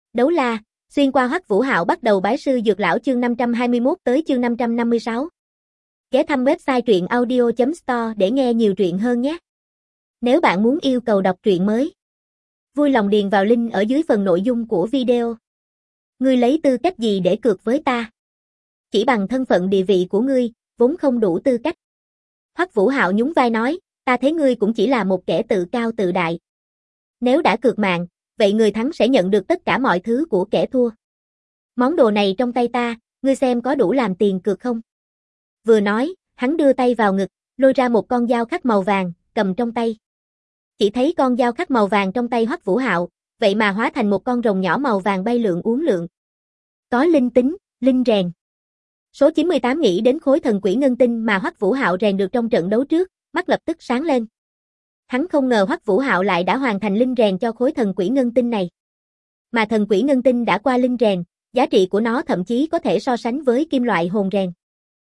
Đấu la, xuyên qua Hoắc Vũ Hạo bắt đầu bái sư dược lão chương 521 tới chương 556. Ghé thăm website truyệnaudio.store để nghe nhiều truyện hơn nhé. Nếu bạn muốn yêu cầu đọc truyện mới, vui lòng điền vào link ở dưới phần nội dung của video. Ngươi lấy tư cách gì để cược với ta? Chỉ bằng thân phận địa vị của ngươi, vốn không đủ tư cách. Hoắc Vũ Hạo nhún vai nói, ta thấy ngươi cũng chỉ là một kẻ tự cao tự đại. Nếu đã cược mạng, vậy người thắng sẽ nhận được tất cả mọi thứ của kẻ thua. Món đồ này trong tay ta, ngươi xem có đủ làm tiền cược không? Vừa nói, hắn đưa tay vào ngực, lôi ra một con dao khắc màu vàng, cầm trong tay. Chỉ thấy con dao khắc màu vàng trong tay Hoắc Vũ Hạo, vậy mà hóa thành một con rồng nhỏ màu vàng bay lượn uốn lượn. Có linh tính, linh rèn. Số 98 nghĩ đến khối thần quỷ ngân tinh mà Hoắc Vũ Hạo rèn được trong trận đấu trước, mắt lập tức sáng lên. Hắn không ngờ Hoắc Vũ Hạo lại đã hoàn thành linh rèn cho khối thần quỷ ngân tinh này. Mà thần quỷ ngân tinh đã qua linh rèn, giá trị của nó thậm chí có thể so sánh với kim loại hồn rèn.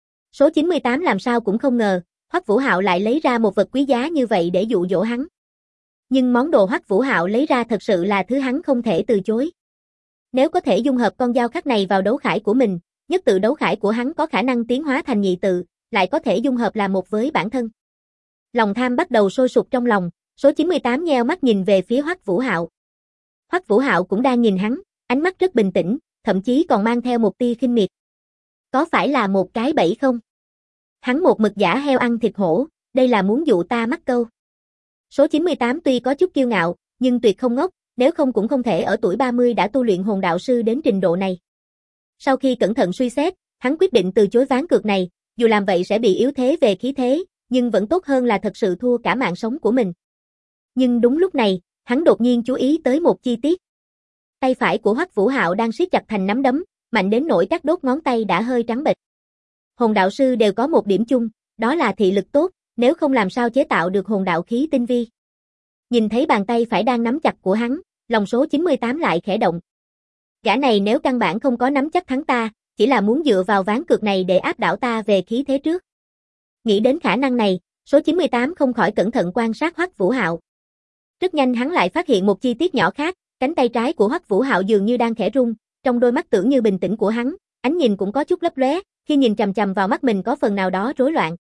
Số 98 làm sao cũng không ngờ, Hoắc Vũ Hạo lại lấy ra một vật quý giá như vậy để dụ dỗ hắn. Nhưng món đồ Hoắc Vũ Hạo lấy ra thật sự là thứ hắn không thể từ chối. Nếu có thể dung hợp con dao khắc này vào đấu khải của mình, nhất tự đấu khải của hắn có khả năng tiến hóa thành nhị tự, lại có thể dung hợp làm một với bản thân. Lòng tham bắt đầu sôi sục trong lòng, số 98 nheo mắt nhìn về phía Hoắc Vũ Hạo. Hoắc Vũ Hạo cũng đang nhìn hắn, ánh mắt rất bình tĩnh, thậm chí còn mang theo một tia khinh miệt. Có phải là một cái bẫy không? Hắn một mực giả heo ăn thịt hổ, đây là muốn dụ ta mắc câu. Số 98 tuy có chút kiêu ngạo, nhưng tuyệt không ngốc, nếu không cũng không thể ở tuổi 30 đã tu luyện hồn đạo sư đến trình độ này. Sau khi cẩn thận suy xét, hắn quyết định từ chối ván cược này, dù làm vậy sẽ bị yếu thế về khí thế, nhưng vẫn tốt hơn là thật sự thua cả mạng sống của mình. Nhưng đúng lúc này, hắn đột nhiên chú ý tới một chi tiết. Tay phải của Hoắc Vũ Hạo đang siết chặt thành nắm đấm, mạnh đến nỗi các đốt ngón tay đã hơi trắng bệch. Hồn đạo sư đều có một điểm chung, đó là thị lực tốt, nếu không làm sao chế tạo được hồn đạo khí tinh vi. Nhìn thấy bàn tay phải đang nắm chặt của hắn, lòng số 98 lại khẽ động. Gã này nếu căn bản không có nắm chắc thắng ta, chỉ là muốn dựa vào ván cược này để áp đảo ta về khí thế trước. Nghĩ đến khả năng này, số 98 không khỏi cẩn thận quan sát Hoắc Vũ Hạo. Rất nhanh hắn lại phát hiện một chi tiết nhỏ khác, cánh tay trái của Hoắc Vũ Hạo dường như đang khẽ rung, trong đôi mắt tưởng như bình tĩnh của hắn, ánh nhìn cũng có chút lấp lóe, khi nhìn chằm chằm vào mắt mình có phần nào đó rối loạn.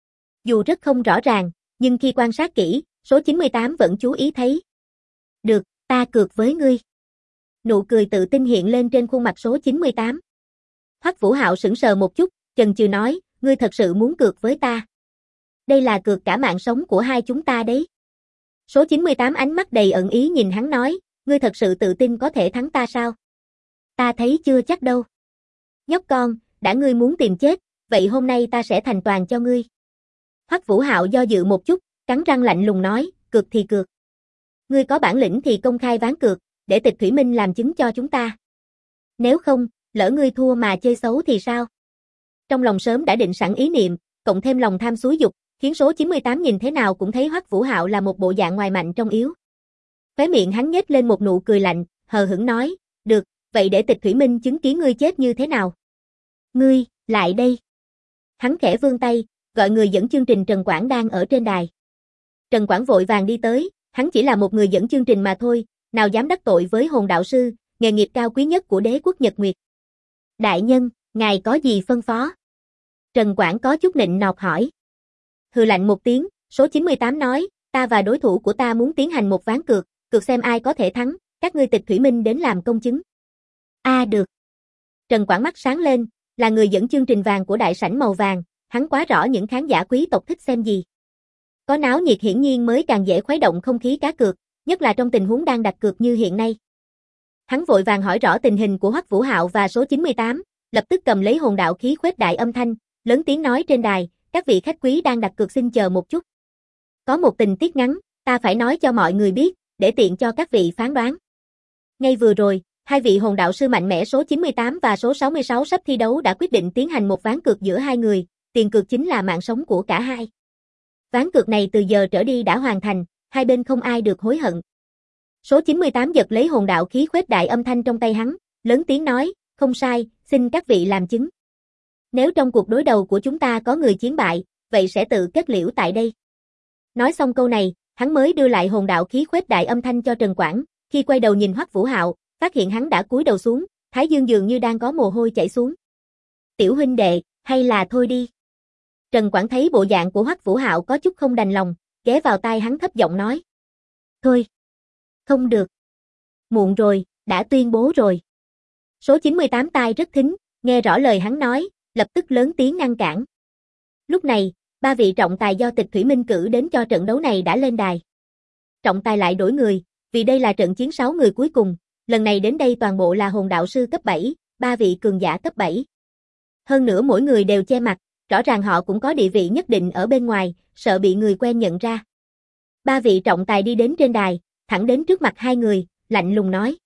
Dù rất không rõ ràng, nhưng khi quan sát kỹ, số 98 vẫn chú ý thấy. Được, ta cược với ngươi. Nụ cười tự tin hiện lên trên khuôn mặt số 98. Hoắc Vũ Hạo sững sờ một chút, chần chừ nói, ngươi thật sự muốn cược với ta? Đây là cược cả mạng sống của hai chúng ta đấy. Số 98 ánh mắt đầy ẩn ý nhìn hắn nói, ngươi thật sự tự tin có thể thắng ta sao? Ta thấy chưa chắc đâu. Nhóc con, đã ngươi muốn tìm chết, vậy hôm nay ta sẽ thành toàn cho ngươi. Hoắc Vũ Hạo do dự một chút, cắn răng lạnh lùng nói, cược thì cược. Ngươi có bản lĩnh thì công khai ván cược, để Tịch Thủy Minh làm chứng cho chúng ta. Nếu không, lỡ ngươi thua mà chơi xấu thì sao? Trong lòng sớm đã định sẵn ý niệm, cộng thêm lòng tham xúi dục, khiến số 98 nhìn thế nào cũng thấy Hoắc Vũ Hạo là một bộ dạng ngoài mạnh trong yếu. Khóe miệng hắn nhếch lên một nụ cười lạnh, hờ hững nói, được, vậy để Tịch Thủy Minh chứng kiến ngươi chết như thế nào. Ngươi, lại đây. Hắn khẽ vươn tay, gọi người dẫn chương trình Trần Quảng đang ở trên đài. Trần Quảng vội vàng đi tới, hắn chỉ là một người dẫn chương trình mà thôi, nào dám đắc tội với hồn đạo sư, nghề nghiệp cao quý nhất của đế quốc Nhật Nguyệt. Đại nhân, ngài có gì phân phó? Trần Quảng có chút nịnh nọt hỏi. Hừ lạnh một tiếng, số 98 nói, ta và đối thủ của ta muốn tiến hành một ván cược, cược xem ai có thể thắng, các ngươi Tịch Thủy Minh đến làm công chứng. Được. Trần Quảng mắt sáng lên, là người dẫn chương trình vàng của đại sảnh màu vàng, hắn quá rõ những khán giả quý tộc thích xem gì. Có náo nhiệt hiển nhiên mới càng dễ khuấy động không khí cá cược, nhất là trong tình huống đang đặt cược như hiện nay. Hắn vội vàng hỏi rõ tình hình của Hoắc Vũ Hạo và số 98, lập tức cầm lấy hồn đạo khí khuếch đại âm thanh, lớn tiếng nói trên đài, các vị khách quý đang đặt cược xin chờ một chút. Có một tình tiết ngắn, ta phải nói cho mọi người biết, để tiện cho các vị phán đoán. Ngay vừa rồi, hai vị hồn đạo sư mạnh mẽ số 98 và số 66 sắp thi đấu đã quyết định tiến hành một ván cược giữa hai người, tiền cược chính là mạng sống của cả hai. Ván cược này từ giờ trở đi đã hoàn thành, hai bên không ai được hối hận. Số 98 giật lấy hồn đạo khí khuếch đại âm thanh trong tay hắn, lớn tiếng nói, không sai, xin các vị làm chứng. Nếu trong cuộc đối đầu của chúng ta có người chiến bại, vậy sẽ tự kết liễu tại đây. Nói xong câu này, hắn mới đưa lại hồn đạo khí khuếch đại âm thanh cho Trần Quảng, khi quay đầu nhìn Hoắc Vũ Hạo, phát hiện hắn đã cúi đầu xuống, thái dương dường như đang có mồ hôi chảy xuống. Tiểu huynh đệ, hay là thôi đi. Trần Quảng thấy bộ dạng của Hoắc Vũ Hạo có chút không đành lòng, ghé vào tai hắn thấp giọng nói. Thôi. Không được. Muộn rồi, đã tuyên bố rồi. Số 98 tai rất thính, nghe rõ lời hắn nói, lập tức lớn tiếng ngăn cản. Lúc này, ba vị trọng tài do Tịch Thủy Minh cử đến cho trận đấu này đã lên đài. Trọng tài lại đổi người, vì đây là trận chiến 6 người cuối cùng, lần này đến đây toàn bộ là hồn đạo sư cấp 7, ba vị cường giả cấp 7. Hơn nữa mỗi người đều che mặt, rõ ràng họ cũng có địa vị nhất định ở bên ngoài, sợ bị người quen nhận ra. Ba vị trọng tài đi đến trên đài, thẳng đến trước mặt hai người, lạnh lùng nói.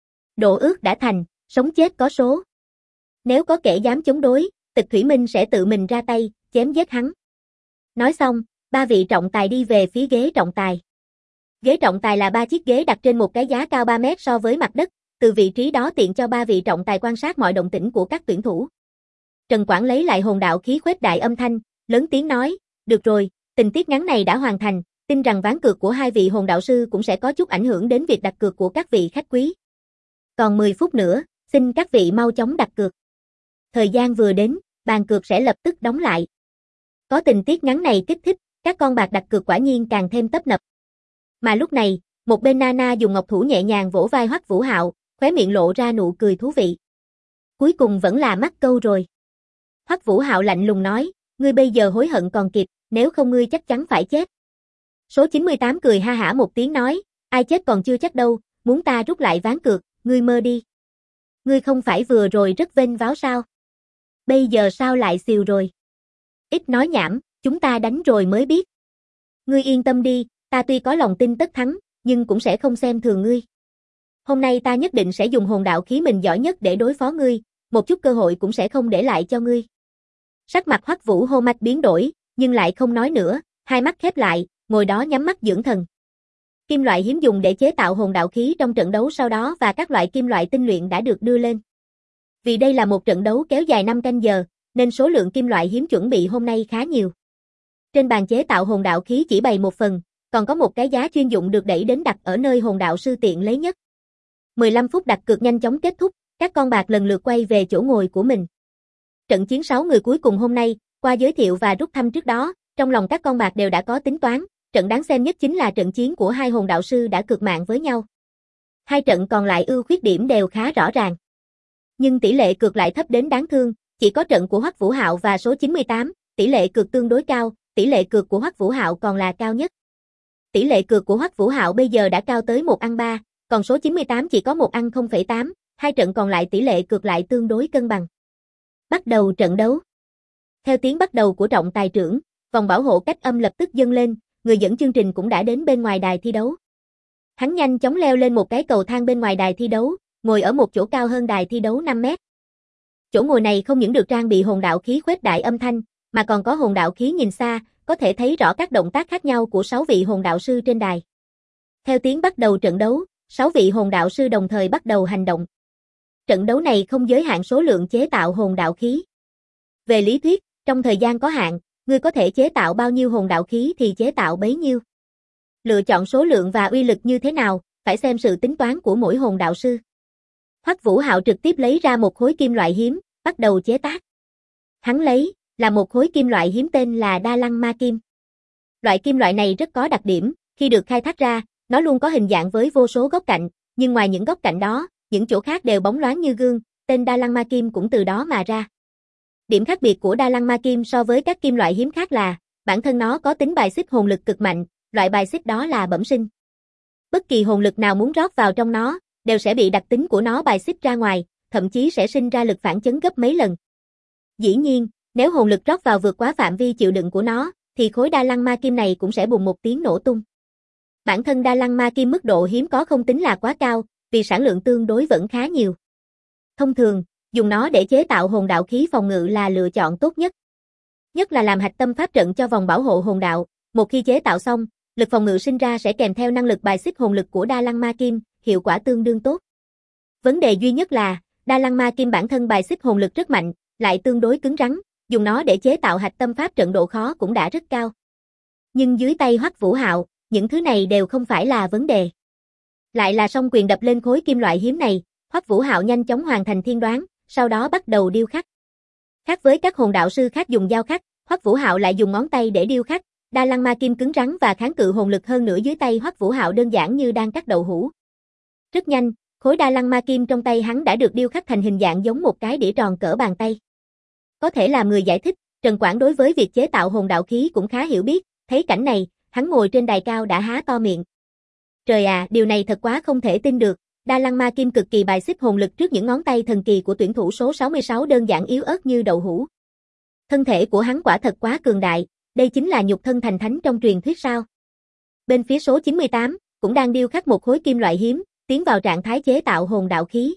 Độ ước đã thành, sống chết có số. Nếu có kẻ dám chống đối, Tịch Thủy Minh sẽ tự mình ra tay, chém giết hắn. Nói xong, ba vị trọng tài đi về phía ghế trọng tài. Ghế trọng tài là 3 chiếc ghế đặt trên một cái giá cao 3 mét so với mặt đất, từ vị trí đó tiện cho ba vị trọng tài quan sát mọi động tĩnh của các tuyển thủ. Trần Quảng lấy lại hồn đạo khí khuếch đại âm thanh, lớn tiếng nói, được rồi, tình tiết ngắn này đã hoàn thành, tin rằng ván cược của hai vị hồn đạo sư cũng sẽ có chút ảnh hưởng đến việc đặt cược của các vị khách quý. Còn 10 phút nữa, xin các vị mau chóng đặt cược. Thời gian vừa đến, bàn cược sẽ lập tức đóng lại. Có tình tiết ngắn này kích thích, các con bạc đặt cược quả nhiên càng thêm tấp nập. Mà lúc này, một bên Nana dùng ngọc thủ nhẹ nhàng vỗ vai Hoắc Vũ Hạo, khóe miệng lộ ra nụ cười thú vị. Cuối cùng vẫn là mắc câu rồi. Hoắc Vũ Hạo lạnh lùng nói, ngươi bây giờ hối hận còn kịp, nếu không ngươi chắc chắn phải chết. Số 98 cười ha hả một tiếng nói, ai chết còn chưa chắc đâu, muốn ta rút lại ván cược, ngươi mơ đi. Ngươi không phải vừa rồi rất vênh váo sao? Bây giờ sao lại xìu rồi? Ít nói nhảm, chúng ta đánh rồi mới biết. Ngươi yên tâm đi, ta tuy có lòng tin tất thắng, nhưng cũng sẽ không xem thường ngươi. Hôm nay ta nhất định sẽ dùng hồn đạo khí mình giỏi nhất để đối phó ngươi, một chút cơ hội cũng sẽ không để lại cho ngươi. Sắc mặt Hoắc Vũ Hô Mạch biến đổi, nhưng lại không nói nữa, hai mắt khép lại, ngồi đó nhắm mắt dưỡng thần. Kim loại hiếm dùng để chế tạo hồn đạo khí trong trận đấu sau đó và các loại kim loại tinh luyện đã được đưa lên. Vì đây là một trận đấu kéo dài 5 canh giờ, nên số lượng kim loại hiếm chuẩn bị hôm nay khá nhiều. Trên bàn chế tạo hồn đạo khí chỉ bày một phần, còn có một cái giá chuyên dụng được đẩy đến đặt ở nơi hồn đạo sư tiện lấy nhất. 15 phút đặt cược nhanh chóng kết thúc, các con bạc lần lượt quay về chỗ ngồi của mình. Trận chiến 6 người cuối cùng hôm nay, qua giới thiệu và rút thăm trước đó, trong lòng các con bạc đều đã có tính toán, trận đáng xem nhất chính là trận chiến của hai hồn đạo sư đã cược mạng với nhau. Hai trận còn lại ưu khuyết điểm đều khá rõ ràng. Nhưng tỷ lệ cược lại thấp đến đáng thương, chỉ có trận của Hoắc Vũ Hạo và số 98, tỷ lệ cược tương đối cao, tỷ lệ cược của Hoắc Vũ Hạo còn là cao nhất. Tỷ lệ cược của Hoắc Vũ Hạo bây giờ đã cao tới 1/3, còn số 98 chỉ có 1/0,8, hai trận còn lại tỷ lệ cược lại tương đối cân bằng. Bắt đầu trận đấu. Theo tiếng bắt đầu của trọng tài trưởng, vòng bảo hộ cách âm lập tức dâng lên, người dẫn chương trình cũng đã đến bên ngoài đài thi đấu. Hắn nhanh chóng leo lên một cái cầu thang bên ngoài đài thi đấu, ngồi ở một chỗ cao hơn đài thi đấu 5 mét. Chỗ ngồi này không những được trang bị hồn đạo khí khuếch đại âm thanh, mà còn có hồn đạo khí nhìn xa, có thể thấy rõ các động tác khác nhau của 6 vị hồn đạo sư trên đài. Theo tiếng bắt đầu trận đấu, 6 vị hồn đạo sư đồng thời bắt đầu hành động. Trận đấu này không giới hạn số lượng chế tạo hồn đạo khí. Về lý thuyết, trong thời gian có hạn, ngươi có thể chế tạo bao nhiêu hồn đạo khí thì chế tạo bấy nhiêu. Lựa chọn số lượng và uy lực như thế nào, phải xem sự tính toán của mỗi hồn đạo sư. Hoắc Vũ Hạo trực tiếp lấy ra một khối kim loại hiếm, bắt đầu chế tác. Hắn lấy là một khối kim loại hiếm tên là Đa Lăng Ma Kim. Loại kim loại này rất có đặc điểm, khi được khai thác ra, nó luôn có hình dạng với vô số góc cạnh, nhưng ngoài những góc cạnh đó, những chỗ khác đều bóng loáng như gương, tên Đa Lăng Ma Kim cũng từ đó mà ra. Điểm khác biệt của Đa Lăng Ma Kim so với các kim loại hiếm khác là, bản thân nó có tính bài xích hồn lực cực mạnh, loại bài xích đó là bẩm sinh. Bất kỳ hồn lực nào muốn rót vào trong nó, đều sẽ bị đặc tính của nó bài xích ra ngoài, thậm chí sẽ sinh ra lực phản chấn gấp mấy lần. Dĩ nhiên, nếu hồn lực rót vào vượt quá phạm vi chịu đựng của nó, thì khối Đa Lăng Ma Kim này cũng sẽ bùng một tiếng nổ tung. Bản thân Đa Lăng Ma Kim mức độ hiếm có không tính là quá cao, vì sản lượng tương đối vẫn khá nhiều. Thông thường, dùng nó để chế tạo hồn đạo khí phòng ngự là lựa chọn tốt nhất. Nhất là làm hạch tâm pháp trận cho vòng bảo hộ hồn đạo, một khi chế tạo xong, lực phòng ngự sinh ra sẽ kèm theo năng lực bài xích hồn lực của Đa Lăng Ma Kim, hiệu quả tương đương tốt. Vấn đề duy nhất là, Đa Lăng Ma Kim bản thân bài xích hồn lực rất mạnh, lại tương đối cứng rắn, dùng nó để chế tạo hạch tâm pháp trận độ khó cũng đã rất cao. Nhưng dưới tay Hoắc Vũ Hạo, những thứ này đều không phải là vấn đề. Lại là song quyền đập lên khối kim loại hiếm này, Hoắc Vũ Hạo nhanh chóng hoàn thành thiên đoán, sau đó bắt đầu điêu khắc. Khác với các hồn đạo sư khác dùng dao khắc, Hoắc Vũ Hạo lại dùng ngón tay để điêu khắc, đa lăng ma kim cứng rắn và kháng cự hồn lực hơn nữa dưới tay Hoắc Vũ Hạo đơn giản như đang cắt đậu hũ. Rất nhanh, khối đa lăng ma kim trong tay hắn đã được điêu khắc thành hình dạng giống một cái đĩa tròn cỡ bàn tay. Có thể làm người giải thích, Trần Quảng đối với việc chế tạo hồn đạo khí cũng khá hiểu biết, thấy cảnh này, hắn ngồi trên đài cao đã há to miệng. Trời à, điều này thật quá không thể tin được, đa lăng ma kim cực kỳ bài xích hồn lực trước những ngón tay thần kỳ của tuyển thủ số 66 đơn giản yếu ớt như đậu hũ. Thân thể của hắn quả thật quá cường đại, đây chính là nhục thân thành thánh trong truyền thuyết sao. Bên phía số 98, cũng đang điêu khắc một khối kim loại hiếm, tiến vào trạng thái chế tạo hồn đạo khí.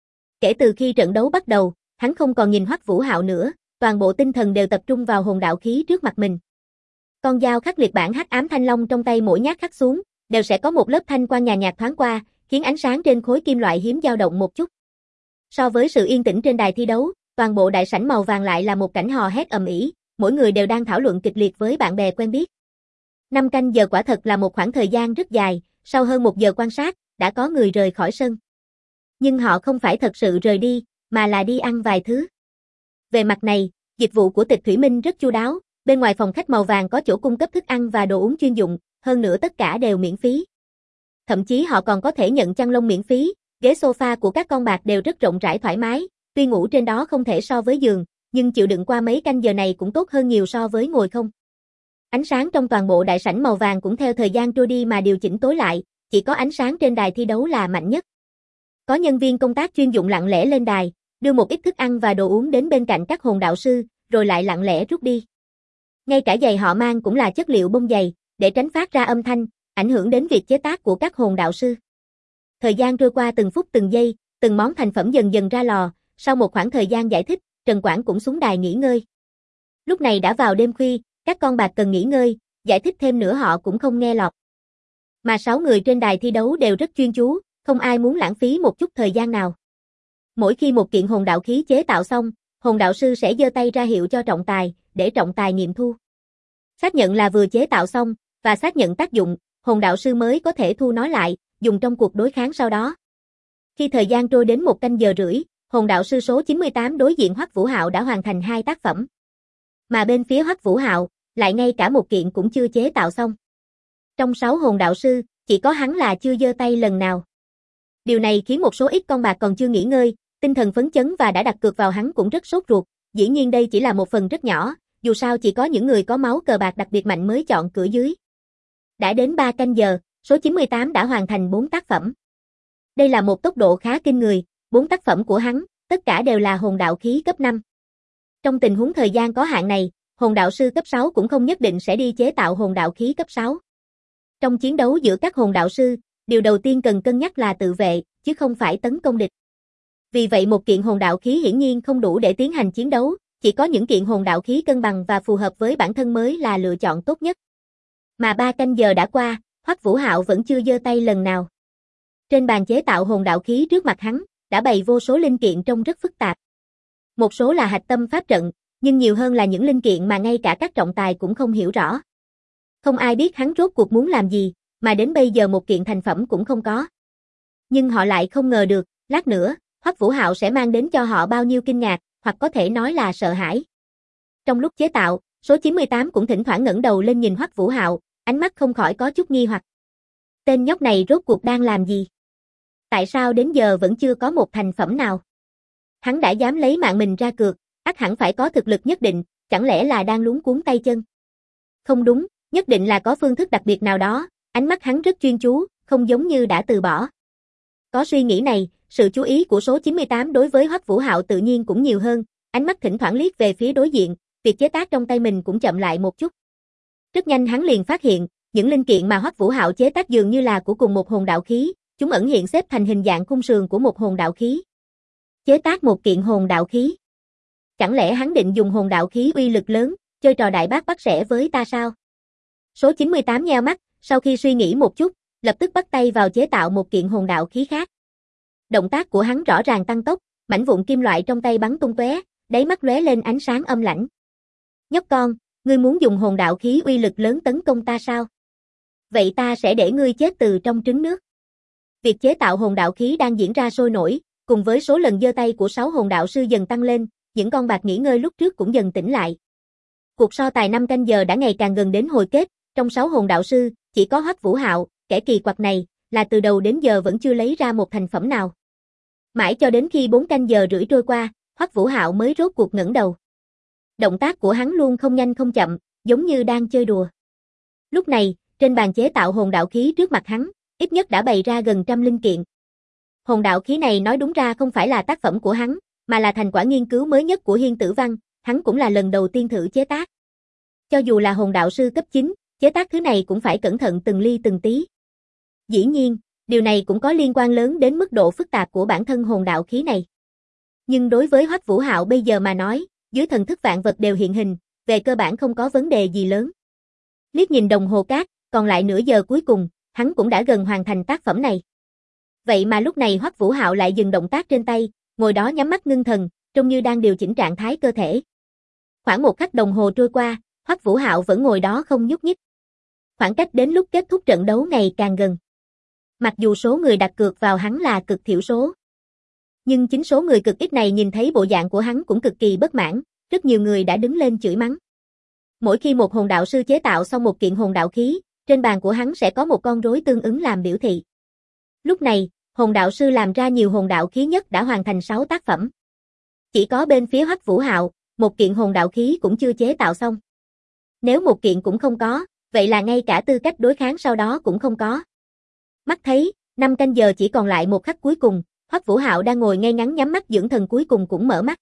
Kể từ khi trận đấu bắt đầu, hắn không còn nhìn Hoắc Vũ Hạo nữa, toàn bộ tinh thần đều tập trung vào hồn đạo khí trước mặt mình. Con dao khắc liệt bản hắc ám thanh long trong tay mỗi nhát khắc xuống, đều sẽ có một lớp thanh quang nhàn nhạt thoáng qua, khiến ánh sáng trên khối kim loại hiếm dao động một chút. So với sự yên tĩnh trên đài thi đấu, toàn bộ đại sảnh màu vàng lại là một cảnh hò hét ầm ĩ, mỗi người đều đang thảo luận kịch liệt với bạn bè quen biết. 5 canh giờ quả thật là một khoảng thời gian rất dài, sau hơn 1 giờ quan sát, đã có người rời khỏi sân. Nhưng họ không phải thật sự rời đi, mà là đi ăn vài thứ. Về mặt này, dịch vụ của Tịch Thủy Minh rất chu đáo, bên ngoài phòng khách màu vàng có chỗ cung cấp thức ăn và đồ uống chuyên dụng, hơn nữa tất cả đều miễn phí. Thậm chí họ còn có thể nhận chăn lông miễn phí, ghế sofa của các con bạc đều rất rộng rãi thoải mái, tuy ngủ trên đó không thể so với giường, nhưng chịu đựng qua mấy canh giờ này cũng tốt hơn nhiều so với ngồi không. Ánh sáng trong toàn bộ đại sảnh màu vàng cũng theo thời gian trôi đi mà điều chỉnh tối lại, chỉ có ánh sáng trên đài thi đấu là mạnh nhất. Có nhân viên công tác chuyên dụng lặng lẽ lên đài, đưa một ít thức ăn và đồ uống đến bên cạnh các hồn đạo sư, rồi lại lặng lẽ rút đi. Ngay cả giày họ mang cũng là chất liệu bông dày, để tránh phát ra âm thanh, ảnh hưởng đến việc chế tác của các hồn đạo sư. Thời gian trôi qua từng phút từng giây, từng món thành phẩm dần dần ra lò, sau một khoảng thời gian giải thích, Trần Quảng cũng xuống đài nghỉ ngơi. Lúc này đã vào đêm khuya, các con bạc cần nghỉ ngơi, giải thích thêm nữa họ cũng không nghe lọt. Mà 6 người trên đài thi đấu đều rất chuyên chú, không ai muốn lãng phí một chút thời gian nào. Mỗi khi một kiện hồn đạo khí chế tạo xong, hồn đạo sư sẽ giơ tay ra hiệu cho trọng tài, để trọng tài nghiệm thu. Xác nhận là vừa chế tạo xong, và xác nhận tác dụng, hồn đạo sư mới có thể thu nó lại, dùng trong cuộc đối kháng sau đó. Khi thời gian trôi đến 1 canh giờ rưỡi, hồn đạo sư số 98 đối diện Hoắc Vũ Hạo đã hoàn thành 2 tác phẩm. Mà bên phía Hoắc Vũ Hạo, lại ngay cả một kiện cũng chưa chế tạo xong. Trong 6 hồn đạo sư, chỉ có hắn là chưa giơ tay lần nào. Điều này khiến một số ít con bạc còn chưa nghỉ ngơi, tinh thần phấn chấn và đã đặt cược vào hắn cũng rất sốt ruột, dĩ nhiên đây chỉ là một phần rất nhỏ, dù sao chỉ có những người có máu cờ bạc đặc biệt mạnh mới chọn cửa dưới. Đã đến 3 canh giờ, số 98 đã hoàn thành 4 tác phẩm. Đây là một tốc độ khá kinh người, 4 tác phẩm của hắn, tất cả đều là hồn đạo khí cấp 5. Trong tình huống thời gian có hạn này, hồn đạo sư cấp 6 cũng không nhất định sẽ đi chế tạo hồn đạo khí cấp 6. Trong chiến đấu giữa các hồn đạo sư, điều đầu tiên cần cân nhắc là tự vệ, chứ không phải tấn công địch. Vì vậy một kiện hồn đạo khí hiển nhiên không đủ để tiến hành chiến đấu, chỉ có những kiện hồn đạo khí cân bằng và phù hợp với bản thân mới là lựa chọn tốt nhất. Mà 3 canh giờ đã qua, Hoắc Vũ Hạo vẫn chưa giơ tay lần nào. Trên bàn chế tạo hồn đạo khí trước mặt hắn, đã bày vô số linh kiện trông rất phức tạp. Một số là hạch tâm pháp trận, nhưng nhiều hơn là những linh kiện mà ngay cả các trọng tài cũng không hiểu rõ. Không ai biết hắn rốt cuộc muốn làm gì, mà đến bây giờ một kiện thành phẩm cũng không có. Nhưng họ lại không ngờ được, lát nữa, Hoắc Vũ Hạo sẽ mang đến cho họ bao nhiêu kinh ngạc, hoặc có thể nói là sợ hãi. Trong lúc chế tạo, số 98 cũng thỉnh thoảng ngẩng đầu lên nhìn Hoắc Vũ Hạo, ánh mắt không khỏi có chút nghi hoặc. Tên nhóc này rốt cuộc đang làm gì? Tại sao đến giờ vẫn chưa có một thành phẩm nào? Hắn đã dám lấy mạng mình ra cược, ắt hẳn phải có thực lực nhất định, chẳng lẽ là đang luống cuống tay chân? Không đúng, nhất định là có phương thức đặc biệt nào đó, ánh mắt hắn rất chuyên chú, không giống như đã từ bỏ. Có suy nghĩ này, sự chú ý của số 98 đối với Hoắc Vũ Hạo tự nhiên cũng nhiều hơn, ánh mắt thỉnh thoảng liếc về phía đối diện, việc chế tác trong tay mình cũng chậm lại một chút. Rất nhanh hắn liền phát hiện, những linh kiện mà Hoắc Vũ Hạo chế tác dường như là của cùng một hồn đạo khí, chúng ẩn hiện xếp thành hình dạng khung sườn của một hồn đạo khí. Chế tác một kiện hồn đạo khí. Chẳng lẽ hắn định dùng hồn đạo khí uy lực lớn, chơi trò đại bác bắt sẻ với ta sao? Số 98 nheo mắt, sau khi suy nghĩ một chút, lập tức bắt tay vào chế tạo một kiện hồn đạo khí khác. Động tác của hắn rõ ràng tăng tốc, mảnh vụn kim loại trong tay bắn tung tóe, đáy mắt lóe lên ánh sáng âm lãnh. Nhóc con, ngươi muốn dùng hồn đạo khí uy lực lớn tấn công ta sao? Vậy ta sẽ để ngươi chết từ trong trứng nước. Việc chế tạo hồn đạo khí đang diễn ra sôi nổi, cùng với số lần giơ tay của 6 hồn đạo sư dần tăng lên, những con bạc nghỉ ngơi lúc trước cũng dần tỉnh lại. Cuộc so tài 5 canh giờ đã ngày càng gần đến hồi kết, trong 6 hồn đạo sư, chỉ có Hoắc Vũ Hạo, kẻ kỳ quặc này, là từ đầu đến giờ vẫn chưa lấy ra một thành phẩm nào. Mãi cho đến khi 4 canh giờ rưỡi trôi qua, Hoắc Vũ Hạo mới rốt cuộc ngẩng đầu. Động tác của hắn luôn không nhanh không chậm, giống như đang chơi đùa. Lúc này, trên bàn chế tạo hồn đạo khí trước mặt hắn, ít nhất đã bày ra gần 100 linh kiện. Hồn đạo khí này nói đúng ra không phải là tác phẩm của hắn, mà là thành quả nghiên cứu mới nhất của Hiên Tử Văn, hắn cũng là lần đầu tiên thử chế tác. Cho dù là hồn đạo sư cấp 9, chế tác thứ này cũng phải cẩn thận từng ly từng tí. Dĩ nhiên, điều này cũng có liên quan lớn đến mức độ phức tạp của bản thân hồn đạo khí này. Nhưng đối với Hoắc Vũ Hạo bây giờ mà nói, dưới thần thức vạn vật đều hiện hình, về cơ bản không có vấn đề gì lớn. Liếc nhìn đồng hồ cát, còn lại nửa giờ cuối cùng, hắn cũng đã gần hoàn thành tác phẩm này. Vậy mà lúc này Hoắc Vũ Hạo lại dừng động tác trên tay, ngồi đó nhắm mắt ngưng thần, trông như đang điều chỉnh trạng thái cơ thể. Khoảng 1 khắc đồng hồ trôi qua, Hoắc Vũ Hạo vẫn ngồi đó không nhúc nhích. Khoảng cách đến lúc kết thúc trận đấu ngày càng gần. Mặc dù số người đặt cược vào hắn là cực thiểu số, nhưng chính số người cực ít này nhìn thấy bộ dạng của hắn cũng cực kỳ bất mãn, rất nhiều người đã đứng lên chửi mắng. Mỗi khi một hồn đạo sư chế tạo xong một kiện hồn đạo khí, trên bàn của hắn sẽ có một con rối tương ứng làm biểu thị. Lúc này, hồn đạo sư làm ra nhiều hồn đạo khí nhất đã hoàn thành 6 tác phẩm. Chỉ có bên phía Hoắc Vũ Hạo, một kiện hồn đạo khí cũng chưa chế tạo xong. Nếu một kiện cũng không có, vậy là ngay cả tư cách đối kháng sau đó cũng không có. Mắt thấy, 5 canh giờ chỉ còn lại 1 khắc cuối cùng, Hoắc Vũ Hạo đang ngồi ngay ngắn nhắm mắt dưỡng thần cuối cùng cũng mở mắt.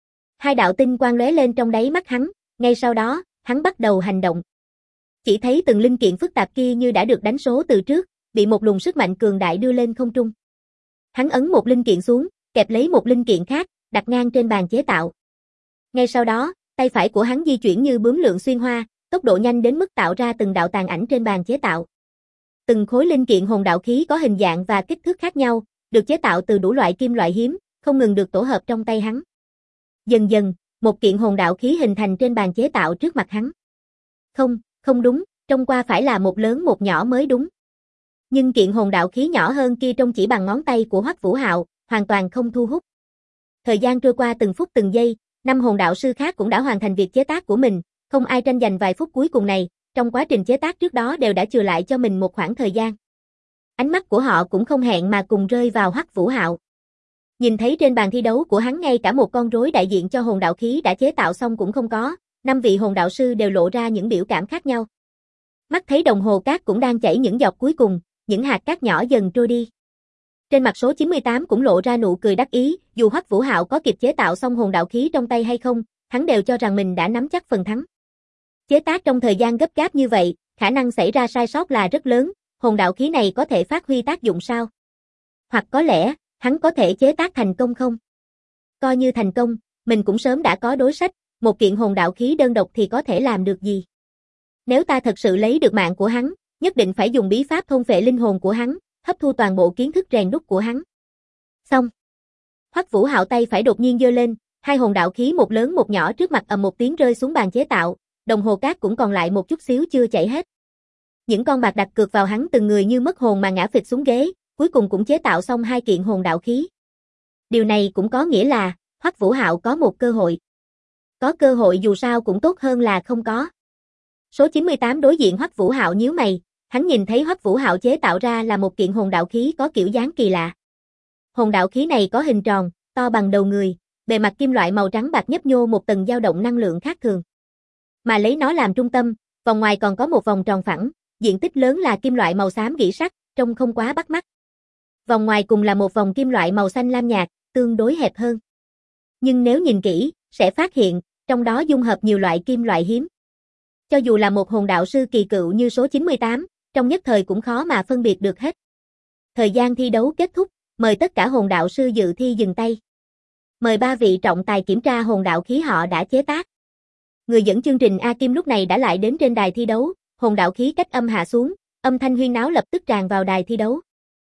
2 đạo tinh quang lóe lên trong đáy mắt hắn, ngay sau đó, hắn bắt đầu hành động. Chỉ thấy từng linh kiện phức tạp kia như đã được đánh số từ trước, bị một luồng sức mạnh cường đại đưa lên không trung. Hắn ấn một linh kiện xuống, kẹp lấy một linh kiện khác, đặt ngang trên bàn chế tạo. Ngay sau đó, tay phải của hắn di chuyển như bướm lượn xuyên hoa, tốc độ nhanh đến mức tạo ra từng đạo tàn ảnh trên bàn chế tạo. Từng khối linh kiện hồn đạo khí có hình dạng và kích thước khác nhau, được chế tạo từ đủ loại kim loại hiếm, không ngừng được tổ hợp trong tay hắn. Dần dần, một kiện hồn đạo khí hình thành trên bàn chế tạo trước mặt hắn. Không đúng, trông qua phải là một lớn một nhỏ mới đúng. Nhưng kiện hồn đạo khí nhỏ hơn kia trông chỉ bằng ngón tay của Hoắc Vũ Hạo, hoàn toàn không thu hút. Thời gian trôi qua từng phút từng giây, 5 hồn đạo sư khác cũng đã hoàn thành việc chế tác của mình, không ai tranh giành vài phút cuối cùng này, trong quá trình chế tác trước đó đều đã chừa lại cho mình một khoảng thời gian. Ánh mắt của họ cũng không hẹn mà cùng rơi vào Hoắc Vũ Hạo. Nhìn thấy trên bàn thi đấu của hắn ngay cả một con rối đại diện cho hồn đạo khí đã chế tạo xong cũng không có, 5 vị hồn đạo sư đều lộ ra những biểu cảm khác nhau. Mắt thấy đồng hồ cát cũng đang chảy những giọt cuối cùng, những hạt cát nhỏ dần trôi đi. Trên mặt số 98 cũng lộ ra nụ cười đắc ý, dù Hoắc Vũ Hạo có kịp chế tạo xong hồn đạo khí trong tay hay không, hắn đều cho rằng mình đã nắm chắc phần thắng. Chế tác trong thời gian gấp gáp như vậy, khả năng xảy ra sai sót là rất lớn, hồn đạo khí này có thể phát huy tác dụng sao? Hoặc có lẽ, hắn có thể chế tác thành công không? Coi như thành công, mình cũng sớm đã có đối sách, một kiện hồn đạo khí đơn độc thì có thể làm được gì? Nếu ta thật sự lấy được mạng của hắn, nhất định phải dùng bí pháp thôn phệ linh hồn của hắn, hấp thu toàn bộ kiến thức rèn đúc của hắn. Xong. Hoắc Vũ Hạo tay phải đột nhiên giơ lên, 2 hồn đạo khí một lớn một nhỏ trước mặt ầm một tiếng rơi xuống bàn chế tạo, đồng hồ cát cũng còn lại một chút xíu chưa chảy hết. Những con bạc đặt cược vào hắn từng người như mất hồn mà ngã phịch xuống ghế, cuối cùng cũng chế tạo xong 2 kiện hồn đạo khí. Điều này cũng có nghĩa là, Hoắc Vũ Hạo có một cơ hội. Có cơ hội dù sao cũng tốt hơn là không có. Số 98 đối diện Hoắc Vũ Hạo nhíu mày, hắn nhìn thấy Hoắc Vũ Hạo chế tạo ra là một kiện hồn đạo khí có kiểu dáng kỳ lạ. Hồn đạo khí này có hình tròn, to bằng đầu người, bề mặt kim loại màu trắng bạc nhấp nhô một tầng dao động năng lượng khác thường. Mà lấy nó làm trung tâm, vòng ngoài còn có một vòng tròn phẳng, diện tích lớn là kim loại màu xám gỉ sắt, trông không quá bắt mắt. Vòng ngoài cùng là một vòng kim loại màu xanh lam nhạt, tương đối hẹp hơn. Nhưng nếu nhìn kỹ, sẽ phát hiện, trong đó dung hợp nhiều loại kim loại hiếm. Cho dù là một hồn đạo sư kỳ cựu như số 98, trong nhất thời cũng khó mà phân biệt được hết. Thời gian thi đấu kết thúc, mời tất cả hồn đạo sư dự thi dừng tay. Mời 3 vị trọng tài kiểm tra hồn đạo khí họ đã chế tác. Người dẫn chương trình A Kim lúc này đã lại đến trên đài thi đấu, hồn đạo khí cách âm hạ xuống, âm thanh huyên náo lập tức tràn vào đài thi đấu.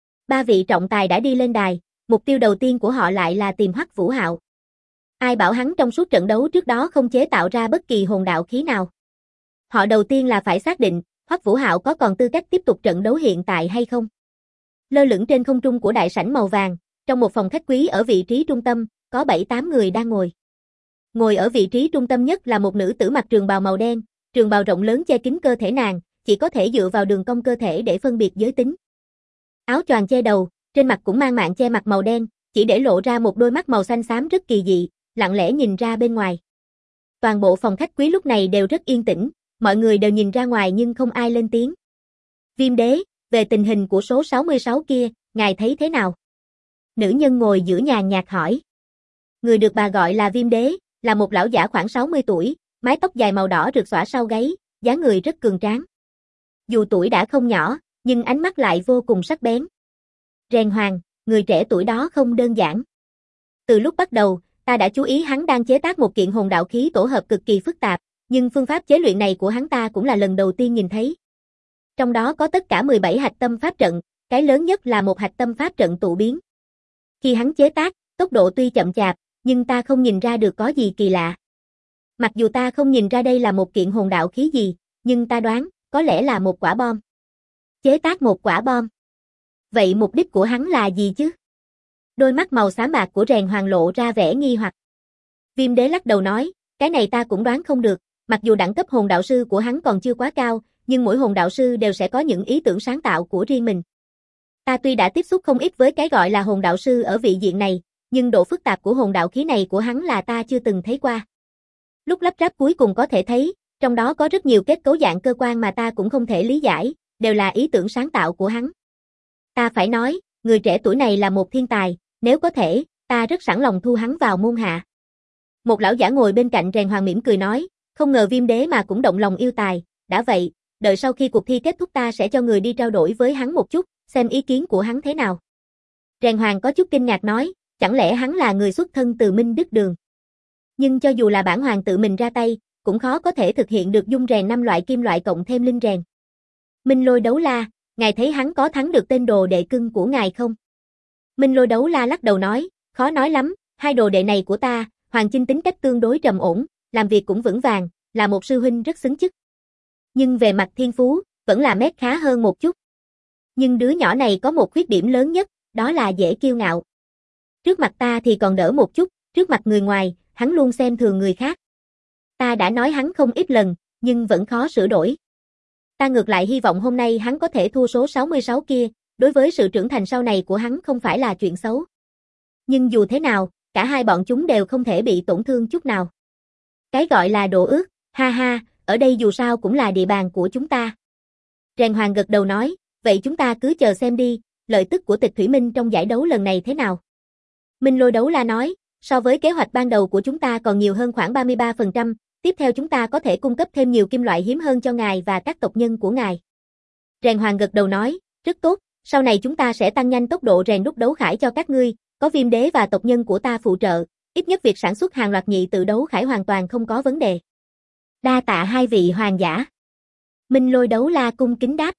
3 vị trọng tài đã đi lên đài, mục tiêu đầu tiên của họ lại là tìm Hoắc Vũ Hạo. Ai bảo hắn trong suốt trận đấu trước đó không chế tạo ra bất kỳ hồn đạo khí nào. Họ đầu tiên là phải xác định, Hoắc Vũ Hạo có còn tư cách tiếp tục trận đấu hiện tại hay không. Lơ lửng trên không trung của đại sảnh màu vàng, trong một phòng khách quý ở vị trí trung tâm, có 7-8 người đang ngồi. Ngồi ở vị trí trung tâm nhất là một nữ tử mặc trường bào màu đen, trường bào rộng lớn che kín cơ thể nàng, chỉ có thể dựa vào đường cong cơ thể để phân biệt giới tính. Áo choàng che đầu, trên mặt cũng mang mạng che mặt màu đen, chỉ để lộ ra một đôi mắt màu xanh xám rất kỳ dị, lặng lẽ nhìn ra bên ngoài. Toàn bộ phòng khách quý lúc này đều rất yên tĩnh, mọi người đều nhìn ra ngoài nhưng không ai lên tiếng. Viêm đế, về tình hình của số 66 kia, ngài thấy thế nào? Nữ nhân ngồi giữa nhàn nhạt hỏi. Người được bà gọi là Viêm đế, là một lão giả khoảng 60 tuổi, mái tóc dài màu đỏ rực xõa sau gáy, dáng người rất cường tráng. Dù tuổi đã không nhỏ, nhưng ánh mắt lại vô cùng sắc bén. Rèn Hoàng, người trẻ tuổi đó không đơn giản. Từ lúc bắt đầu, ta đã chú ý hắn đang chế tác một kiện hồn đạo khí tổ hợp cực kỳ phức tạp, nhưng phương pháp chế luyện này của hắn ta cũng là lần đầu tiên nhìn thấy. Trong đó có tất cả 17 hạch tâm pháp trận, cái lớn nhất là một hạch tâm pháp trận tụ biến. Khi hắn chế tác, tốc độ tuy chậm chạp, nhưng ta không nhìn ra được có gì kỳ lạ. Mặc dù ta không nhìn ra đây là một kiện hồn đạo khí gì, nhưng ta đoán, có lẽ là một quả bom. Chế tác một quả bom. Vậy mục đích của hắn là gì chứ? Đôi mắt màu xám bạc của Rèn Hoàng lộ ra vẻ nghi hoặc. Viêm đế lắc đầu nói, cái này ta cũng đoán không được, mặc dù đẳng cấp hồn đạo sư của hắn còn chưa quá cao, nhưng mỗi hồn đạo sư đều sẽ có những ý tưởng sáng tạo của riêng mình. Ta tuy đã tiếp xúc không ít với cái gọi là hồn đạo sư ở vị diện này, nhưng độ phức tạp của hồn đạo khí này của hắn là ta chưa từng thấy qua. Lúc lắp ráp cuối cùng có thể thấy, trong đó có rất nhiều kết cấu dạng cơ quan mà ta cũng không thể lý giải, đều là ý tưởng sáng tạo của hắn. Ta phải nói, người trẻ tuổi này là một thiên tài, nếu có thể, ta rất sẵn lòng thu hắn vào môn hạ. Một lão giả ngồi bên cạnh Rèn Hoàng mỉm cười nói, không ngờ Viêm đế mà cũng động lòng yêu tài, đã vậy, đợi sau khi cuộc thi kết thúc ta sẽ cho người đi trao đổi với hắn một chút, xem ý kiến của hắn thế nào. Rèn Hoàng có chút kinh ngạc nói, chẳng lẽ hắn là người xuất thân từ Minh Đức Đường. Nhưng cho dù là bản hoàng tự mình ra tay, cũng khó có thể thực hiện được dung rèn 5 loại kim loại cộng thêm linh rèn. Minh Lôi Đấu La, ngài thấy hắn có thắng được tên đồ đệ cưng của ngài không? Minh Lôi Đấu La lắc đầu nói, khó nói lắm, hai đồ đệ này của ta, Hoàng Chinh tính cách tương đối trầm ổn, làm việc cũng vững vàng, là một sư huynh rất xứng chức. Nhưng về mặt thiên phú, vẫn là mét khá hơn một chút. Nhưng đứa nhỏ này có một khuyết điểm lớn nhất, đó là dễ kiêu ngạo. Trước mặt ta thì còn đỡ một chút, trước mặt người ngoài, hắn luôn xem thường người khác. Ta đã nói hắn không ít lần, nhưng vẫn khó sửa đổi. Ta ngược lại hy vọng hôm nay hắn có thể thua số 66 kia, đối với sự trưởng thành sau này của hắn không phải là chuyện xấu. Nhưng dù thế nào, cả hai bọn chúng đều không thể bị tổn thương chút nào. Cái gọi là đồ ước, ha ha, ở đây dù sao cũng là địa bàn của chúng ta. Rèn Hoàng gật đầu nói, vậy chúng ta cứ chờ xem đi, lợi tức của Tịch Thủy Minh trong giải đấu lần này thế nào. Minh Lôi Đấu La nói, so với kế hoạch ban đầu của chúng ta còn nhiều hơn khoảng 33%, tiếp theo chúng ta có thể cung cấp thêm nhiều kim loại hiếm hơn cho ngài và các tộc nhân của ngài. Rèn Hoàng gật đầu nói, rất tốt, sau này chúng ta sẽ tăng nhanh tốc độ rèn đúc đấu khải cho các ngươi, có Viêm đế và tộc nhân của ta phụ trợ, ít nhất việc sản xuất hàng loạt nhị tự đấu khải hoàn toàn không có vấn đề. Đa tạ hai vị hoàng giả. Minh Lôi Đấu La cung kính đáp.